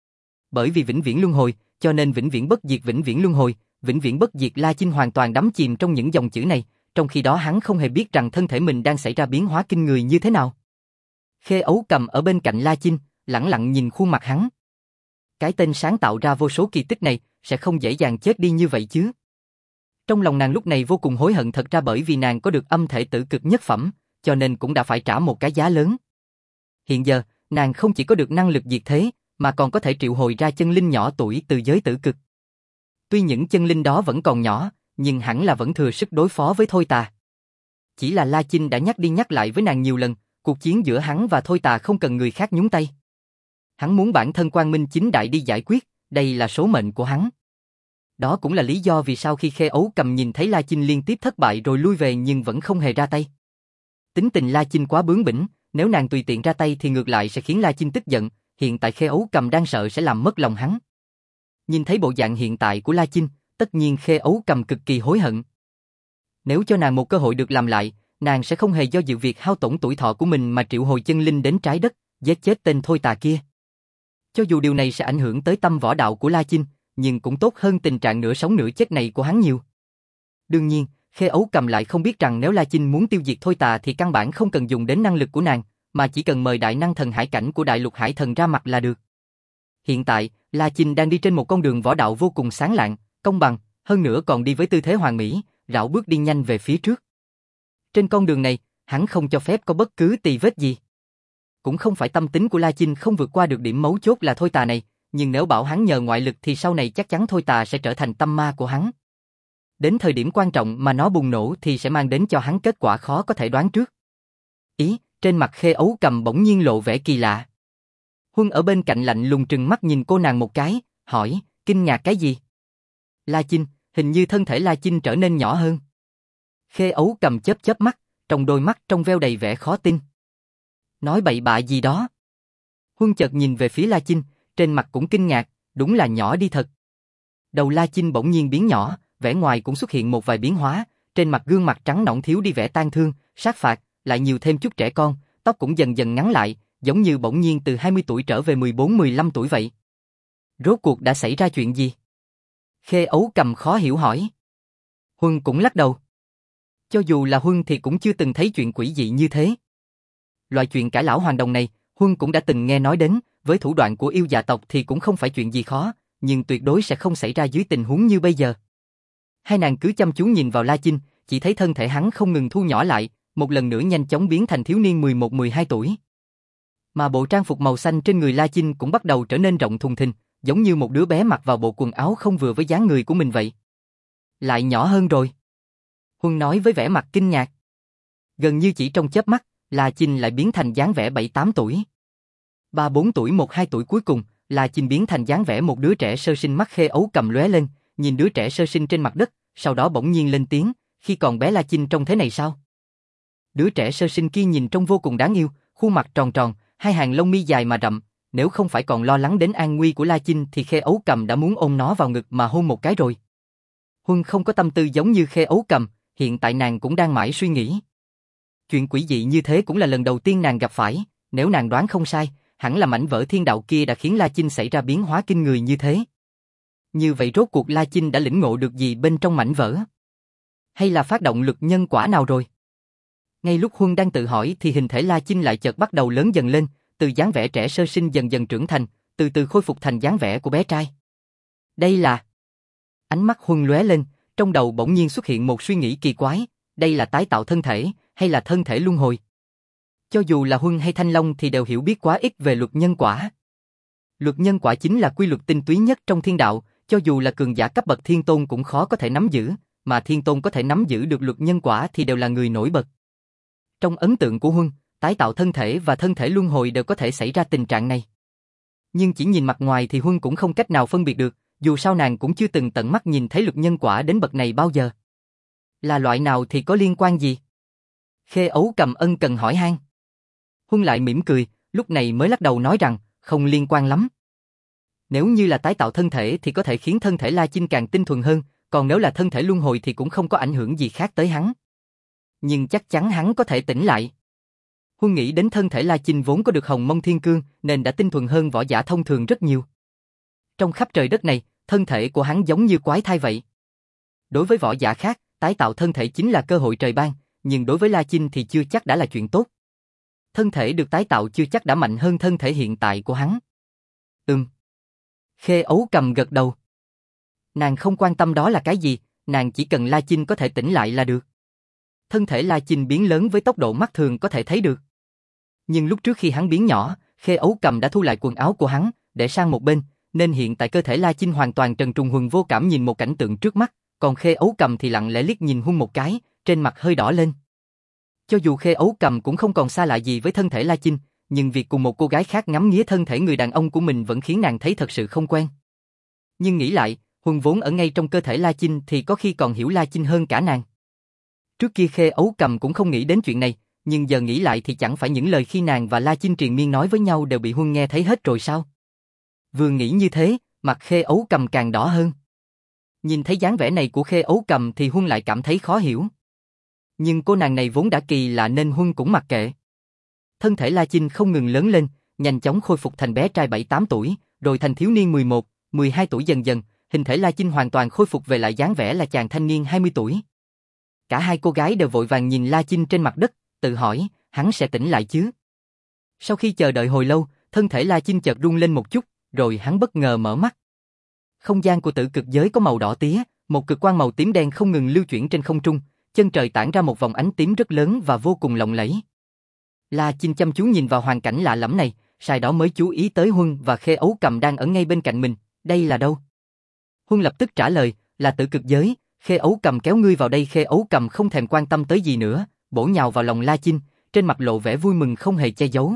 Bởi vì vĩnh viễn luân hồi, cho nên vĩnh viễn bất diệt vĩnh viễn luân hồi, vĩnh viễn bất diệt. La Chinh hoàn toàn đắm chìm trong những dòng chữ này, trong khi đó hắn không hề biết rằng thân thể mình đang xảy ra biến hóa kinh người như thế nào. Khê Ấu Cầm ở bên cạnh La Chinh, lẳng lặng nhìn khuôn mặt hắn. Cái tên sáng tạo ra vô số kỳ tích này, sẽ không dễ dàng chết đi như vậy chứ. Trong lòng nàng lúc này vô cùng hối hận, thật ra bởi vì nàng có được âm thể tử cực nhất phẩm, cho nên cũng đã phải trả một cái giá lớn. Hiện giờ, nàng không chỉ có được năng lực diệt thế, mà còn có thể triệu hồi ra chân linh nhỏ tuổi từ giới tử cực. Tuy những chân linh đó vẫn còn nhỏ, nhưng hẳn là vẫn thừa sức đối phó với Thôi Tà. Chỉ là La Chinh đã nhắc đi nhắc lại với nàng nhiều lần, cuộc chiến giữa hắn và Thôi Tà không cần người khác nhúng tay. Hắn muốn bản thân quang minh chính đại đi giải quyết, đây là số mệnh của hắn. Đó cũng là lý do vì sao khi Khê Ấu Cầm nhìn thấy La Chinh liên tiếp thất bại rồi lui về nhưng vẫn không hề ra tay. Tính tình La Chinh quá bướng bỉnh, nếu nàng tùy tiện ra tay thì ngược lại sẽ khiến La Chinh tức giận, hiện tại Khê Ấu Cầm đang sợ sẽ làm mất lòng hắn. Nhìn thấy bộ dạng hiện tại của La Chinh, tất nhiên Khê Ấu Cầm cực kỳ hối hận. Nếu cho nàng một cơ hội được làm lại, nàng sẽ không hề do dự việc hao tổn tuổi thọ của mình mà triệu hồi chân linh đến trái đất, giết chết tên Thôi Tà kia. Cho dù điều này sẽ ảnh hưởng tới tâm võ đạo của La Chinh, nhưng cũng tốt hơn tình trạng nửa sống nửa chết này của hắn nhiều. Đương nhiên, Khê Ấu Cầm lại không biết rằng nếu La Chinh muốn tiêu diệt Thôi Tà thì căn bản không cần dùng đến năng lực của nàng, mà chỉ cần mời đại năng thần hải cảnh của Đại Lục Hải Thần ra mặt là được. Hiện tại, La Chinh đang đi trên một con đường võ đạo vô cùng sáng lạng, công bằng, hơn nữa còn đi với tư thế hoàn mỹ, rảo bước đi nhanh về phía trước. Trên con đường này, hắn không cho phép có bất cứ tì vết gì. Cũng không phải tâm tính của La Chinh không vượt qua được điểm mấu chốt là Thôi Tà này, nhưng nếu bảo hắn nhờ ngoại lực thì sau này chắc chắn Thôi Tà sẽ trở thành tâm ma của hắn. Đến thời điểm quan trọng mà nó bùng nổ thì sẽ mang đến cho hắn kết quả khó có thể đoán trước. Ý, trên mặt Khê Ấu Cầm bỗng nhiên lộ vẻ kỳ lạ. Huân ở bên cạnh lạnh lùng trừng mắt nhìn cô nàng một cái, hỏi, kinh ngạc cái gì? La Chinh, hình như thân thể La Chinh trở nên nhỏ hơn. Khê Ấu Cầm chớp chớp mắt, trong đôi mắt trong veo đầy vẻ khó tin. Nói bậy bạ gì đó? Huân chợt nhìn về phía La Chinh, trên mặt cũng kinh ngạc, đúng là nhỏ đi thật. Đầu La Chinh bỗng nhiên biến nhỏ, vẻ ngoài cũng xuất hiện một vài biến hóa, trên mặt gương mặt trắng nõn thiếu đi vẻ tang thương, sát phạt, lại nhiều thêm chút trẻ con, tóc cũng dần dần ngắn lại, giống như bỗng nhiên từ hai mươi tuổi trở về mười bốn mười lăm tuổi vậy. Rốt cuộc đã xảy ra chuyện gì? Khê Ấu Cầm khó hiểu hỏi. Huân cũng lắc đầu. Cho dù là Huân thì cũng chưa từng thấy chuyện quỷ dị như thế. Loại chuyện cải lão hoàng đồng này, Huân cũng đã từng nghe nói đến, với thủ đoạn của yêu dạ tộc thì cũng không phải chuyện gì khó, nhưng tuyệt đối sẽ không xảy ra dưới tình huống như bây giờ. Hai nàng cứ chăm chú nhìn vào La Chinh, chỉ thấy thân thể hắn không ngừng thu nhỏ lại, một lần nữa nhanh chóng biến thành thiếu niên mười một mười hai tuổi. Mà bộ trang phục màu xanh trên người La Chinh cũng bắt đầu trở nên rộng thùng thình, giống như một đứa bé mặc vào bộ quần áo không vừa với dáng người của mình vậy. Lại nhỏ hơn rồi. Huân nói với vẻ mặt kinh ngạc. Gần như chỉ trong chớp mắt, La Chinh lại biến thành dáng vẻ bảy tám tuổi. Ba bốn tuổi một hai tuổi cuối cùng, La Chinh biến thành dáng vẻ một đứa trẻ sơ sinh. Mắt Khê Ấu Cầm lóe lên, nhìn đứa trẻ sơ sinh trên mặt đất, sau đó bỗng nhiên lên tiếng, khi còn bé La Chinh trông thế này sao? Đứa trẻ sơ sinh kia nhìn trông vô cùng đáng yêu, khuôn mặt tròn tròn, hai hàng lông mi dài mà rậm, nếu không phải còn lo lắng đến an nguy của La Chinh thì Khê Ấu Cầm đã muốn ôm nó vào ngực mà hôn một cái rồi. Huân không có tâm tư giống như Khê Ấu Cầm, hiện tại nàng cũng đang mãi suy nghĩ. Chuyện quỷ dị như thế cũng là lần đầu tiên nàng gặp phải, nếu nàng đoán không sai, hẳn là mảnh vỡ thiên đạo kia đã khiến La Chinh xảy ra biến hóa kinh người như thế. Như vậy rốt cuộc La Chinh đã lĩnh ngộ được gì bên trong mảnh vỡ? Hay là phát động lực nhân quả nào rồi? Ngay lúc Huân đang tự hỏi thì hình thể La Chinh lại chợt bắt đầu lớn dần lên, từ dáng vẻ trẻ sơ sinh dần dần trưởng thành, từ từ khôi phục thành dáng vẻ của bé trai. Đây là... Ánh mắt Huân lóe lên, trong đầu bỗng nhiên xuất hiện một suy nghĩ kỳ quái, đây là tái tạo thân thể, hay là thân thể luân hồi? Cho dù là Huân hay Thanh Long thì đều hiểu biết quá ít về luật nhân quả. Luật nhân quả chính là quy luật tinh túy nhất trong thiên đạo, cho dù là cường giả cấp bậc thiên tôn cũng khó có thể nắm giữ, mà thiên tôn có thể nắm giữ được luật nhân quả thì đều là người nổi bật. Trong ấn tượng của Huân, tái tạo thân thể và thân thể luân hồi đều có thể xảy ra tình trạng này. Nhưng chỉ nhìn mặt ngoài thì Huân cũng không cách nào phân biệt được, dù sao nàng cũng chưa từng tận mắt nhìn thấy luật nhân quả đến bậc này bao giờ. Là loại nào thì có liên quan gì? Khê Ấu Cầm ân cần hỏi han. Huân lại mỉm cười, lúc này mới lắc đầu nói rằng, không liên quan lắm. Nếu như là tái tạo thân thể thì có thể khiến thân thể La Chinh càng tinh thuần hơn, còn nếu là thân thể luân hồi thì cũng không có ảnh hưởng gì khác tới hắn. Nhưng chắc chắn hắn có thể tỉnh lại. Huân nghĩ đến thân thể La Chinh vốn có được hồng mông thiên cương nên đã tinh thuần hơn võ giả thông thường rất nhiều. Trong khắp trời đất này, thân thể của hắn giống như quái thai vậy. Đối với võ giả khác, tái tạo thân thể chính là cơ hội trời ban, nhưng đối với La Chinh thì chưa chắc đã là chuyện tốt. Thân thể được tái tạo chưa chắc đã mạnh hơn thân thể hiện tại của hắn. Ừm. Khê Ấu Cầm gật đầu. Nàng không quan tâm đó là cái gì, nàng chỉ cần La Chinh có thể tỉnh lại là được. Thân thể La Chinh biến lớn với tốc độ mắt thường có thể thấy được. Nhưng lúc trước khi hắn biến nhỏ, Khê Ấu Cầm đã thu lại quần áo của hắn, để sang một bên, nên hiện tại cơ thể La Chinh hoàn toàn trần truồng huần vô cảm nhìn một cảnh tượng trước mắt, còn Khê Ấu Cầm thì lặng lẽ liếc nhìn Huân một cái, trên mặt hơi đỏ lên. Cho dù Khê Ấu Cầm cũng không còn xa lạ gì với thân thể La Chinh, nhưng việc cùng một cô gái khác ngắm nghía thân thể người đàn ông của mình vẫn khiến nàng thấy thật sự không quen. Nhưng nghĩ lại, Huân vốn ở ngay trong cơ thể La Chinh thì có khi còn hiểu La Chinh hơn cả nàng. Trước kia Khê Ấu Cầm cũng không nghĩ đến chuyện này, nhưng giờ nghĩ lại thì chẳng phải những lời khi nàng và La Chinh triền miên nói với nhau đều bị Huân nghe thấy hết rồi sao? Vừa nghĩ như thế, mặt Khê Ấu Cầm càng đỏ hơn. Nhìn thấy dáng vẻ này của Khê Ấu Cầm thì Huân lại cảm thấy khó hiểu. Nhưng cô nàng này vốn đã kỳ lạ nên Huân cũng mặc kệ. Thân thể La Chinh không ngừng lớn lên, nhanh chóng khôi phục thành bé trai bảy tám tuổi, rồi thành thiếu niên mười một, mười hai tuổi dần dần, hình thể La Chinh hoàn toàn khôi phục về lại dáng vẻ là chàng thanh niên hai mươi tuổi. Cả hai cô gái đều vội vàng nhìn La Chinh trên mặt đất, tự hỏi, hắn sẽ tỉnh lại chứ? Sau khi chờ đợi hồi lâu, thân thể La Chinh chợt rung lên một chút, rồi hắn bất ngờ mở mắt. Không gian của tử cực giới có màu đỏ tía, một cực quang màu tím đen không ngừng lưu chuyển trên không trung, chân trời tản ra một vòng ánh tím rất lớn và vô cùng lộng lẫy. La Chinh chăm chú nhìn vào hoàn cảnh lạ lẫm này, sau đó mới chú ý tới Huân và Khê Ấu Cầm đang ở ngay bên cạnh mình, đây là đâu? Huân lập tức trả lời, là tử cực giới, Khê Ấu Cầm kéo ngươi vào đây. Khê Ấu Cầm không thèm quan tâm tới gì nữa, bổ nhào vào lòng La Chinh, trên mặt lộ vẻ vui mừng không hề che giấu.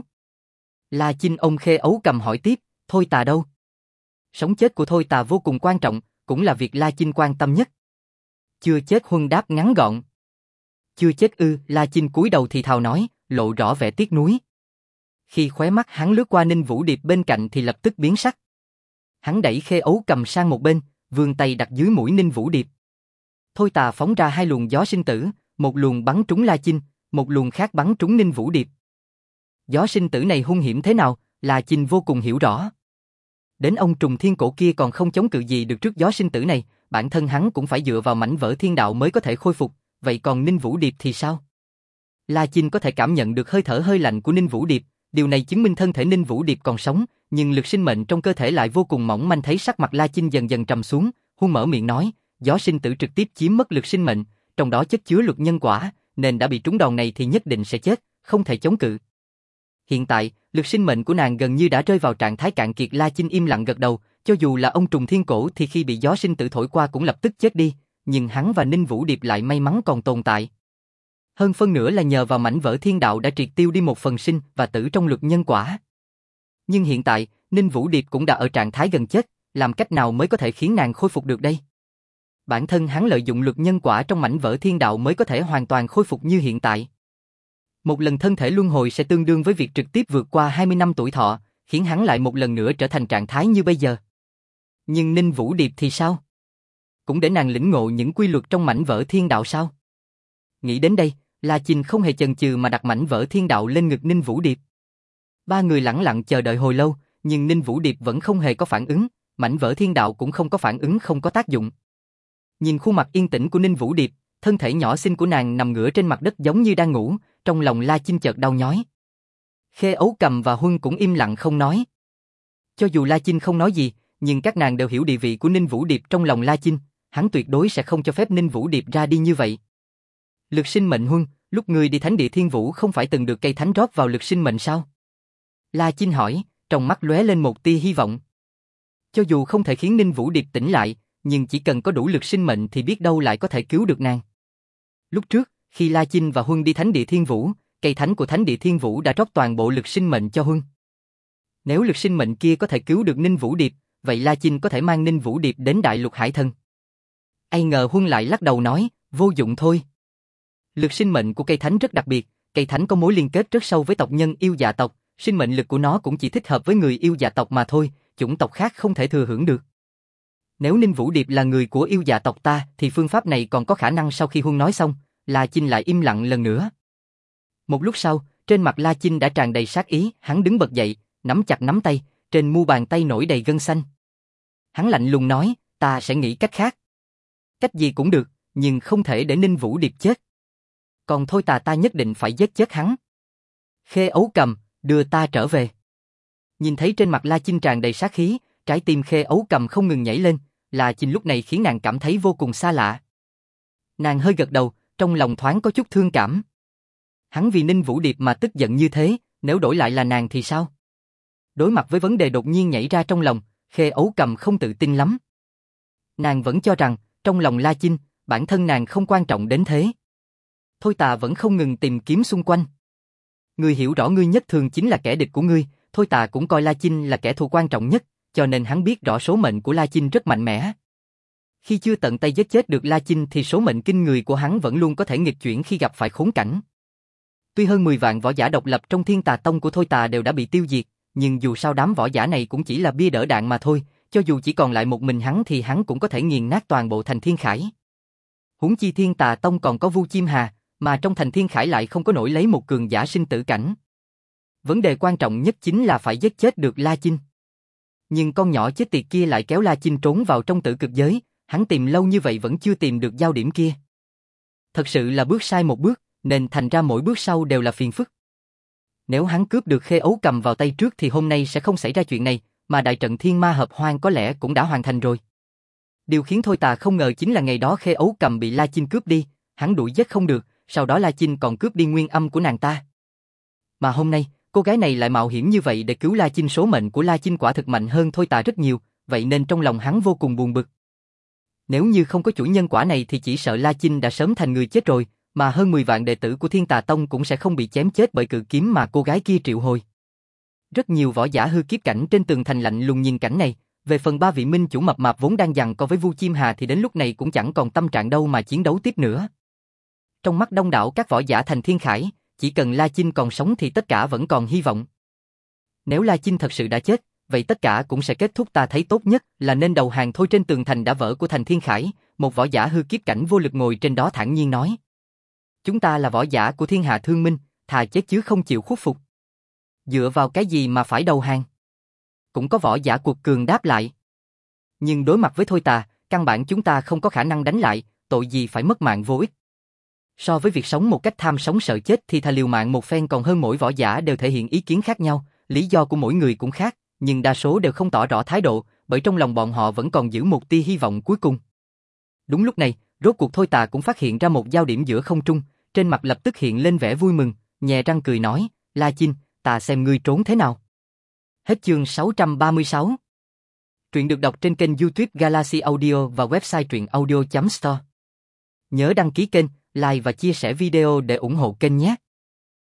La Chinh ôm Khê Ấu Cầm hỏi tiếp, Thôi Tà đâu? Sống chết của Thôi Tà vô cùng quan trọng, cũng là việc La Chinh quan tâm nhất. Chưa chết. Huân đáp ngắn gọn. Chưa chết ư? La Chinh cúi đầu thì thào nói, lộ rõ vẻ tiếc nuối. Khi khóe mắt hắn lướt qua Ninh Vũ Điệp bên cạnh thì lập tức biến sắc. Hắn đẩy Khê Ấu Cầm sang một bên, vươn tay đặt dưới mũi Ninh Vũ Điệp. Thôi Tà phóng ra hai luồng gió sinh tử, một luồng bắn trúng La Chinh, một luồng khác bắn trúng Ninh Vũ Điệp. Gió sinh tử này hung hiểm thế nào, La Chinh vô cùng hiểu rõ. Đến ông trùng thiên cổ kia còn không chống cự gì được trước gió sinh tử này, bản thân hắn cũng phải dựa vào mảnh vỡ thiên đạo mới có thể khôi phục, vậy còn Ninh Vũ Điệp thì sao? La Chinh có thể cảm nhận được hơi thở hơi lạnh của Ninh Vũ Điệp, điều này chứng minh thân thể Ninh Vũ Điệp còn sống, nhưng lực sinh mệnh trong cơ thể lại vô cùng mỏng manh. Thấy sắc mặt La Chinh dần dần trầm xuống, Huân mở miệng nói, gió sinh tử trực tiếp chiếm mất lực sinh mệnh, trong đó chất chứa luật nhân quả, nên đã bị trúng đòn này thì nhất định sẽ chết, không thể chống cự. Hiện tại, lực sinh mệnh của nàng gần như đã rơi vào trạng thái cạn kiệt. La Chinh im lặng gật đầu, cho dù là ông trùng thiên cổ thì khi bị gió sinh tử thổi qua cũng lập tức chết đi, nhưng hắn và Ninh Vũ Điệp lại may mắn còn tồn tại. Hơn phân nửa là nhờ vào mảnh vỡ thiên đạo đã triệt tiêu đi một phần sinh và tử trong luật nhân quả. Nhưng hiện tại, Ninh Vũ Điệp cũng đã ở trạng thái gần chết, làm cách nào mới có thể khiến nàng khôi phục được đây? Bản thân hắn lợi dụng luật nhân quả trong mảnh vỡ thiên đạo mới có thể hoàn toàn khôi phục như hiện tại. Một lần thân thể luân hồi sẽ tương đương với việc trực tiếp vượt qua hai mươi năm tuổi thọ, khiến hắn lại một lần nữa trở thành trạng thái như bây giờ. Nhưng Ninh Vũ Điệp thì sao? Cũng để nàng lĩnh ngộ những quy luật trong mảnh vỡ thiên đạo sao? Nghĩ đến đây, La Chinh không hề chần chừ mà đặt mảnh vỡ thiên đạo lên ngực Ninh Vũ Điệp. Ba người lẳng lặng chờ đợi hồi lâu, nhưng Ninh Vũ Điệp vẫn không hề có phản ứng, mảnh vỡ thiên đạo cũng không có phản ứng, không có tác dụng. Nhìn khuôn mặt yên tĩnh của Ninh Vũ Điệp, thân thể nhỏ xinh của nàng nằm ngửa trên mặt đất giống như đang ngủ, trong lòng La Chinh chợt đau nhói. Khê Ấu Cầm và Huân cũng im lặng không nói. Cho dù La Chinh không nói gì, nhưng các nàng đều hiểu địa vị của Ninh Vũ Điệp trong lòng La Chinh, hắn tuyệt đối sẽ không cho phép Ninh Vũ Điệp ra đi như vậy. Lực sinh mệnh. Huân, lúc ngươi đi Thánh Địa Thiên Vũ không phải từng được cây thánh rót vào lực sinh mệnh sao? La Chinh hỏi, trong mắt lóe lên một tia hy vọng. Cho dù không thể khiến Ninh Vũ Điệp tỉnh lại, nhưng chỉ cần có đủ lực sinh mệnh thì biết đâu lại có thể cứu được nàng. Lúc trước, khi La Chinh và Huân đi Thánh Địa Thiên Vũ, cây thánh của Thánh Địa Thiên Vũ đã rót toàn bộ lực sinh mệnh cho Huân. Nếu lực sinh mệnh kia có thể cứu được Ninh Vũ Điệp, vậy La Chinh có thể mang Ninh Vũ Điệp đến Đại Lục Hải Thần. Ai ngờ Huân lại lắc đầu nói, vô dụng thôi. Lực sinh mệnh của cây thánh rất đặc biệt, cây thánh có mối liên kết rất sâu với tộc nhân yêu dạ tộc, sinh mệnh lực của nó cũng chỉ thích hợp với người yêu dạ tộc mà thôi, chủng tộc khác không thể thừa hưởng được. Nếu Ninh Vũ Điệp là người của yêu dạ tộc ta thì phương pháp này còn có khả năng. Sau khi Huân nói xong, La Chinh lại im lặng lần nữa. Một lúc sau, trên mặt La Chinh đã tràn đầy sát ý, hắn đứng bật dậy, nắm chặt nắm tay, trên mu bàn tay nổi đầy gân xanh. Hắn lạnh lùng nói, ta sẽ nghĩ cách khác. Cách gì cũng được, nhưng không thể để Ninh Vũ Điệp chết. Còn Thôi Tà ta nhất định phải giết chết hắn. Khê Ấu Cầm, đưa ta trở về. Nhìn thấy trên mặt La Chinh tràn đầy sát khí, trái tim Khê Ấu Cầm không ngừng nhảy lên, La Chinh lúc này khiến nàng cảm thấy vô cùng xa lạ. Nàng hơi gật đầu, trong lòng thoáng có chút thương cảm. Hắn vì Ninh Vũ Điệp mà tức giận như thế, nếu đổi lại là nàng thì sao? Đối mặt với vấn đề đột nhiên nhảy ra trong lòng, Khê Ấu Cầm không tự tin lắm. Nàng vẫn cho rằng, trong lòng La Chinh, bản thân nàng không quan trọng đến thế. Thôi Tà vẫn không ngừng tìm kiếm xung quanh. Người hiểu rõ ngươi nhất thường chính là kẻ địch của ngươi, Thôi Tà cũng coi La Chinh là kẻ thù quan trọng nhất, cho nên hắn biết rõ số mệnh của La Chinh rất mạnh mẽ. Khi chưa tận tay giết chết được La Chinh thì số mệnh kinh người của hắn vẫn luôn có thể nghịch chuyển khi gặp phải khốn cảnh. Tuy hơn mười vạn võ giả độc lập trong Thiên Tà Tông của Thôi Tà đều đã bị tiêu diệt, nhưng dù sao đám võ giả này cũng chỉ là bia đỡ đạn mà thôi, cho dù chỉ còn lại một mình hắn thì hắn cũng có thể nghiền nát toàn bộ thành Thiên Khải. Huống chi Thiên Tà Tông còn có Vu Chim Hà, mà trong thành Thiên Khải lại không có nổi lấy một cường giả sinh tử cảnh. Vấn đề quan trọng nhất chính là phải giết chết được La Chinh. Nhưng con nhỏ chết tiệt kia lại kéo La Chinh trốn vào trong tử cực giới, hắn tìm lâu như vậy vẫn chưa tìm được giao điểm kia. Thật sự là bước sai một bước, nên thành ra mỗi bước sau đều là phiền phức. Nếu hắn cướp được Khê Ấu Cầm vào tay trước thì hôm nay sẽ không xảy ra chuyện này, mà đại trận Thiên Ma Hợp Hoang có lẽ cũng đã hoàn thành rồi. Điều khiến Thôi Tà không ngờ chính là ngày đó Khê Ấu Cầm bị La Chinh cướp đi, hắn đuổi giết không được, sau đó La Chinh còn cướp đi nguyên âm của nàng ta. Mà hôm nay, cô gái này lại mạo hiểm như vậy để cứu La Chinh, số mệnh của La Chinh quả thực mạnh hơn Thôi Tà rất nhiều, vậy nên trong lòng hắn vô cùng buồn bực. Nếu như không có chủ nhân quả này thì chỉ sợ La Chinh đã sớm thành người chết rồi, mà hơn mười vạn đệ tử của Thiên Tà Tông cũng sẽ không bị chém chết bởi cự kiếm mà cô gái kia triệu hồi. Rất nhiều võ giả hư kiếp cảnh trên tường thành lạnh lùng nhìn cảnh này, về phần ba vị minh chủ mập mạp vốn đang giằng co với Vu Chim Hà thì đến lúc này cũng chẳng còn tâm trạng đâu mà chiến đấu tiếp nữa. Trong mắt đông đảo các võ giả thành Thiên Khải, chỉ cần La Chinh còn sống thì tất cả vẫn còn hy vọng. Nếu La Chinh thật sự đã chết, vậy tất cả cũng sẽ kết thúc, ta thấy tốt nhất là nên đầu hàng thôi. Trên tường thành đã vỡ của thành Thiên Khải, một võ giả hư kiếp cảnh vô lực ngồi trên đó thản nhiên nói. Chúng ta là võ giả của thiên hạ thương minh, thà chết chứ không chịu khuất phục. Dựa vào cái gì mà phải đầu hàng? Cũng có võ giả cuộc cường đáp lại. Nhưng đối mặt với Thôi Tà, căn bản chúng ta không có khả năng đánh lại, tội gì phải mất mạng vô ích. So với việc sống một cách tham sống sợ chết thì thà liều mạng một phen còn hơn. Mỗi võ giả đều thể hiện ý kiến khác nhau, lý do của mỗi người cũng khác, nhưng đa số đều không tỏ rõ thái độ, bởi trong lòng bọn họ vẫn còn giữ một tia hy vọng cuối cùng. Đúng lúc này, rốt cuộc Thôi Tà cũng phát hiện ra một giao điểm giữa không trung, trên mặt lập tức hiện lên vẻ vui mừng, nhè răng cười nói, La Chinh, ta xem ngươi trốn thế nào. Hết chương sáu trăm ba mươi sáu. Truyện được đọc trên kênh YouTube Galaxy Audio và website truyện audio chấm store. Nhớ đăng ký kênh, like và chia sẻ video để ủng hộ kênh nhé.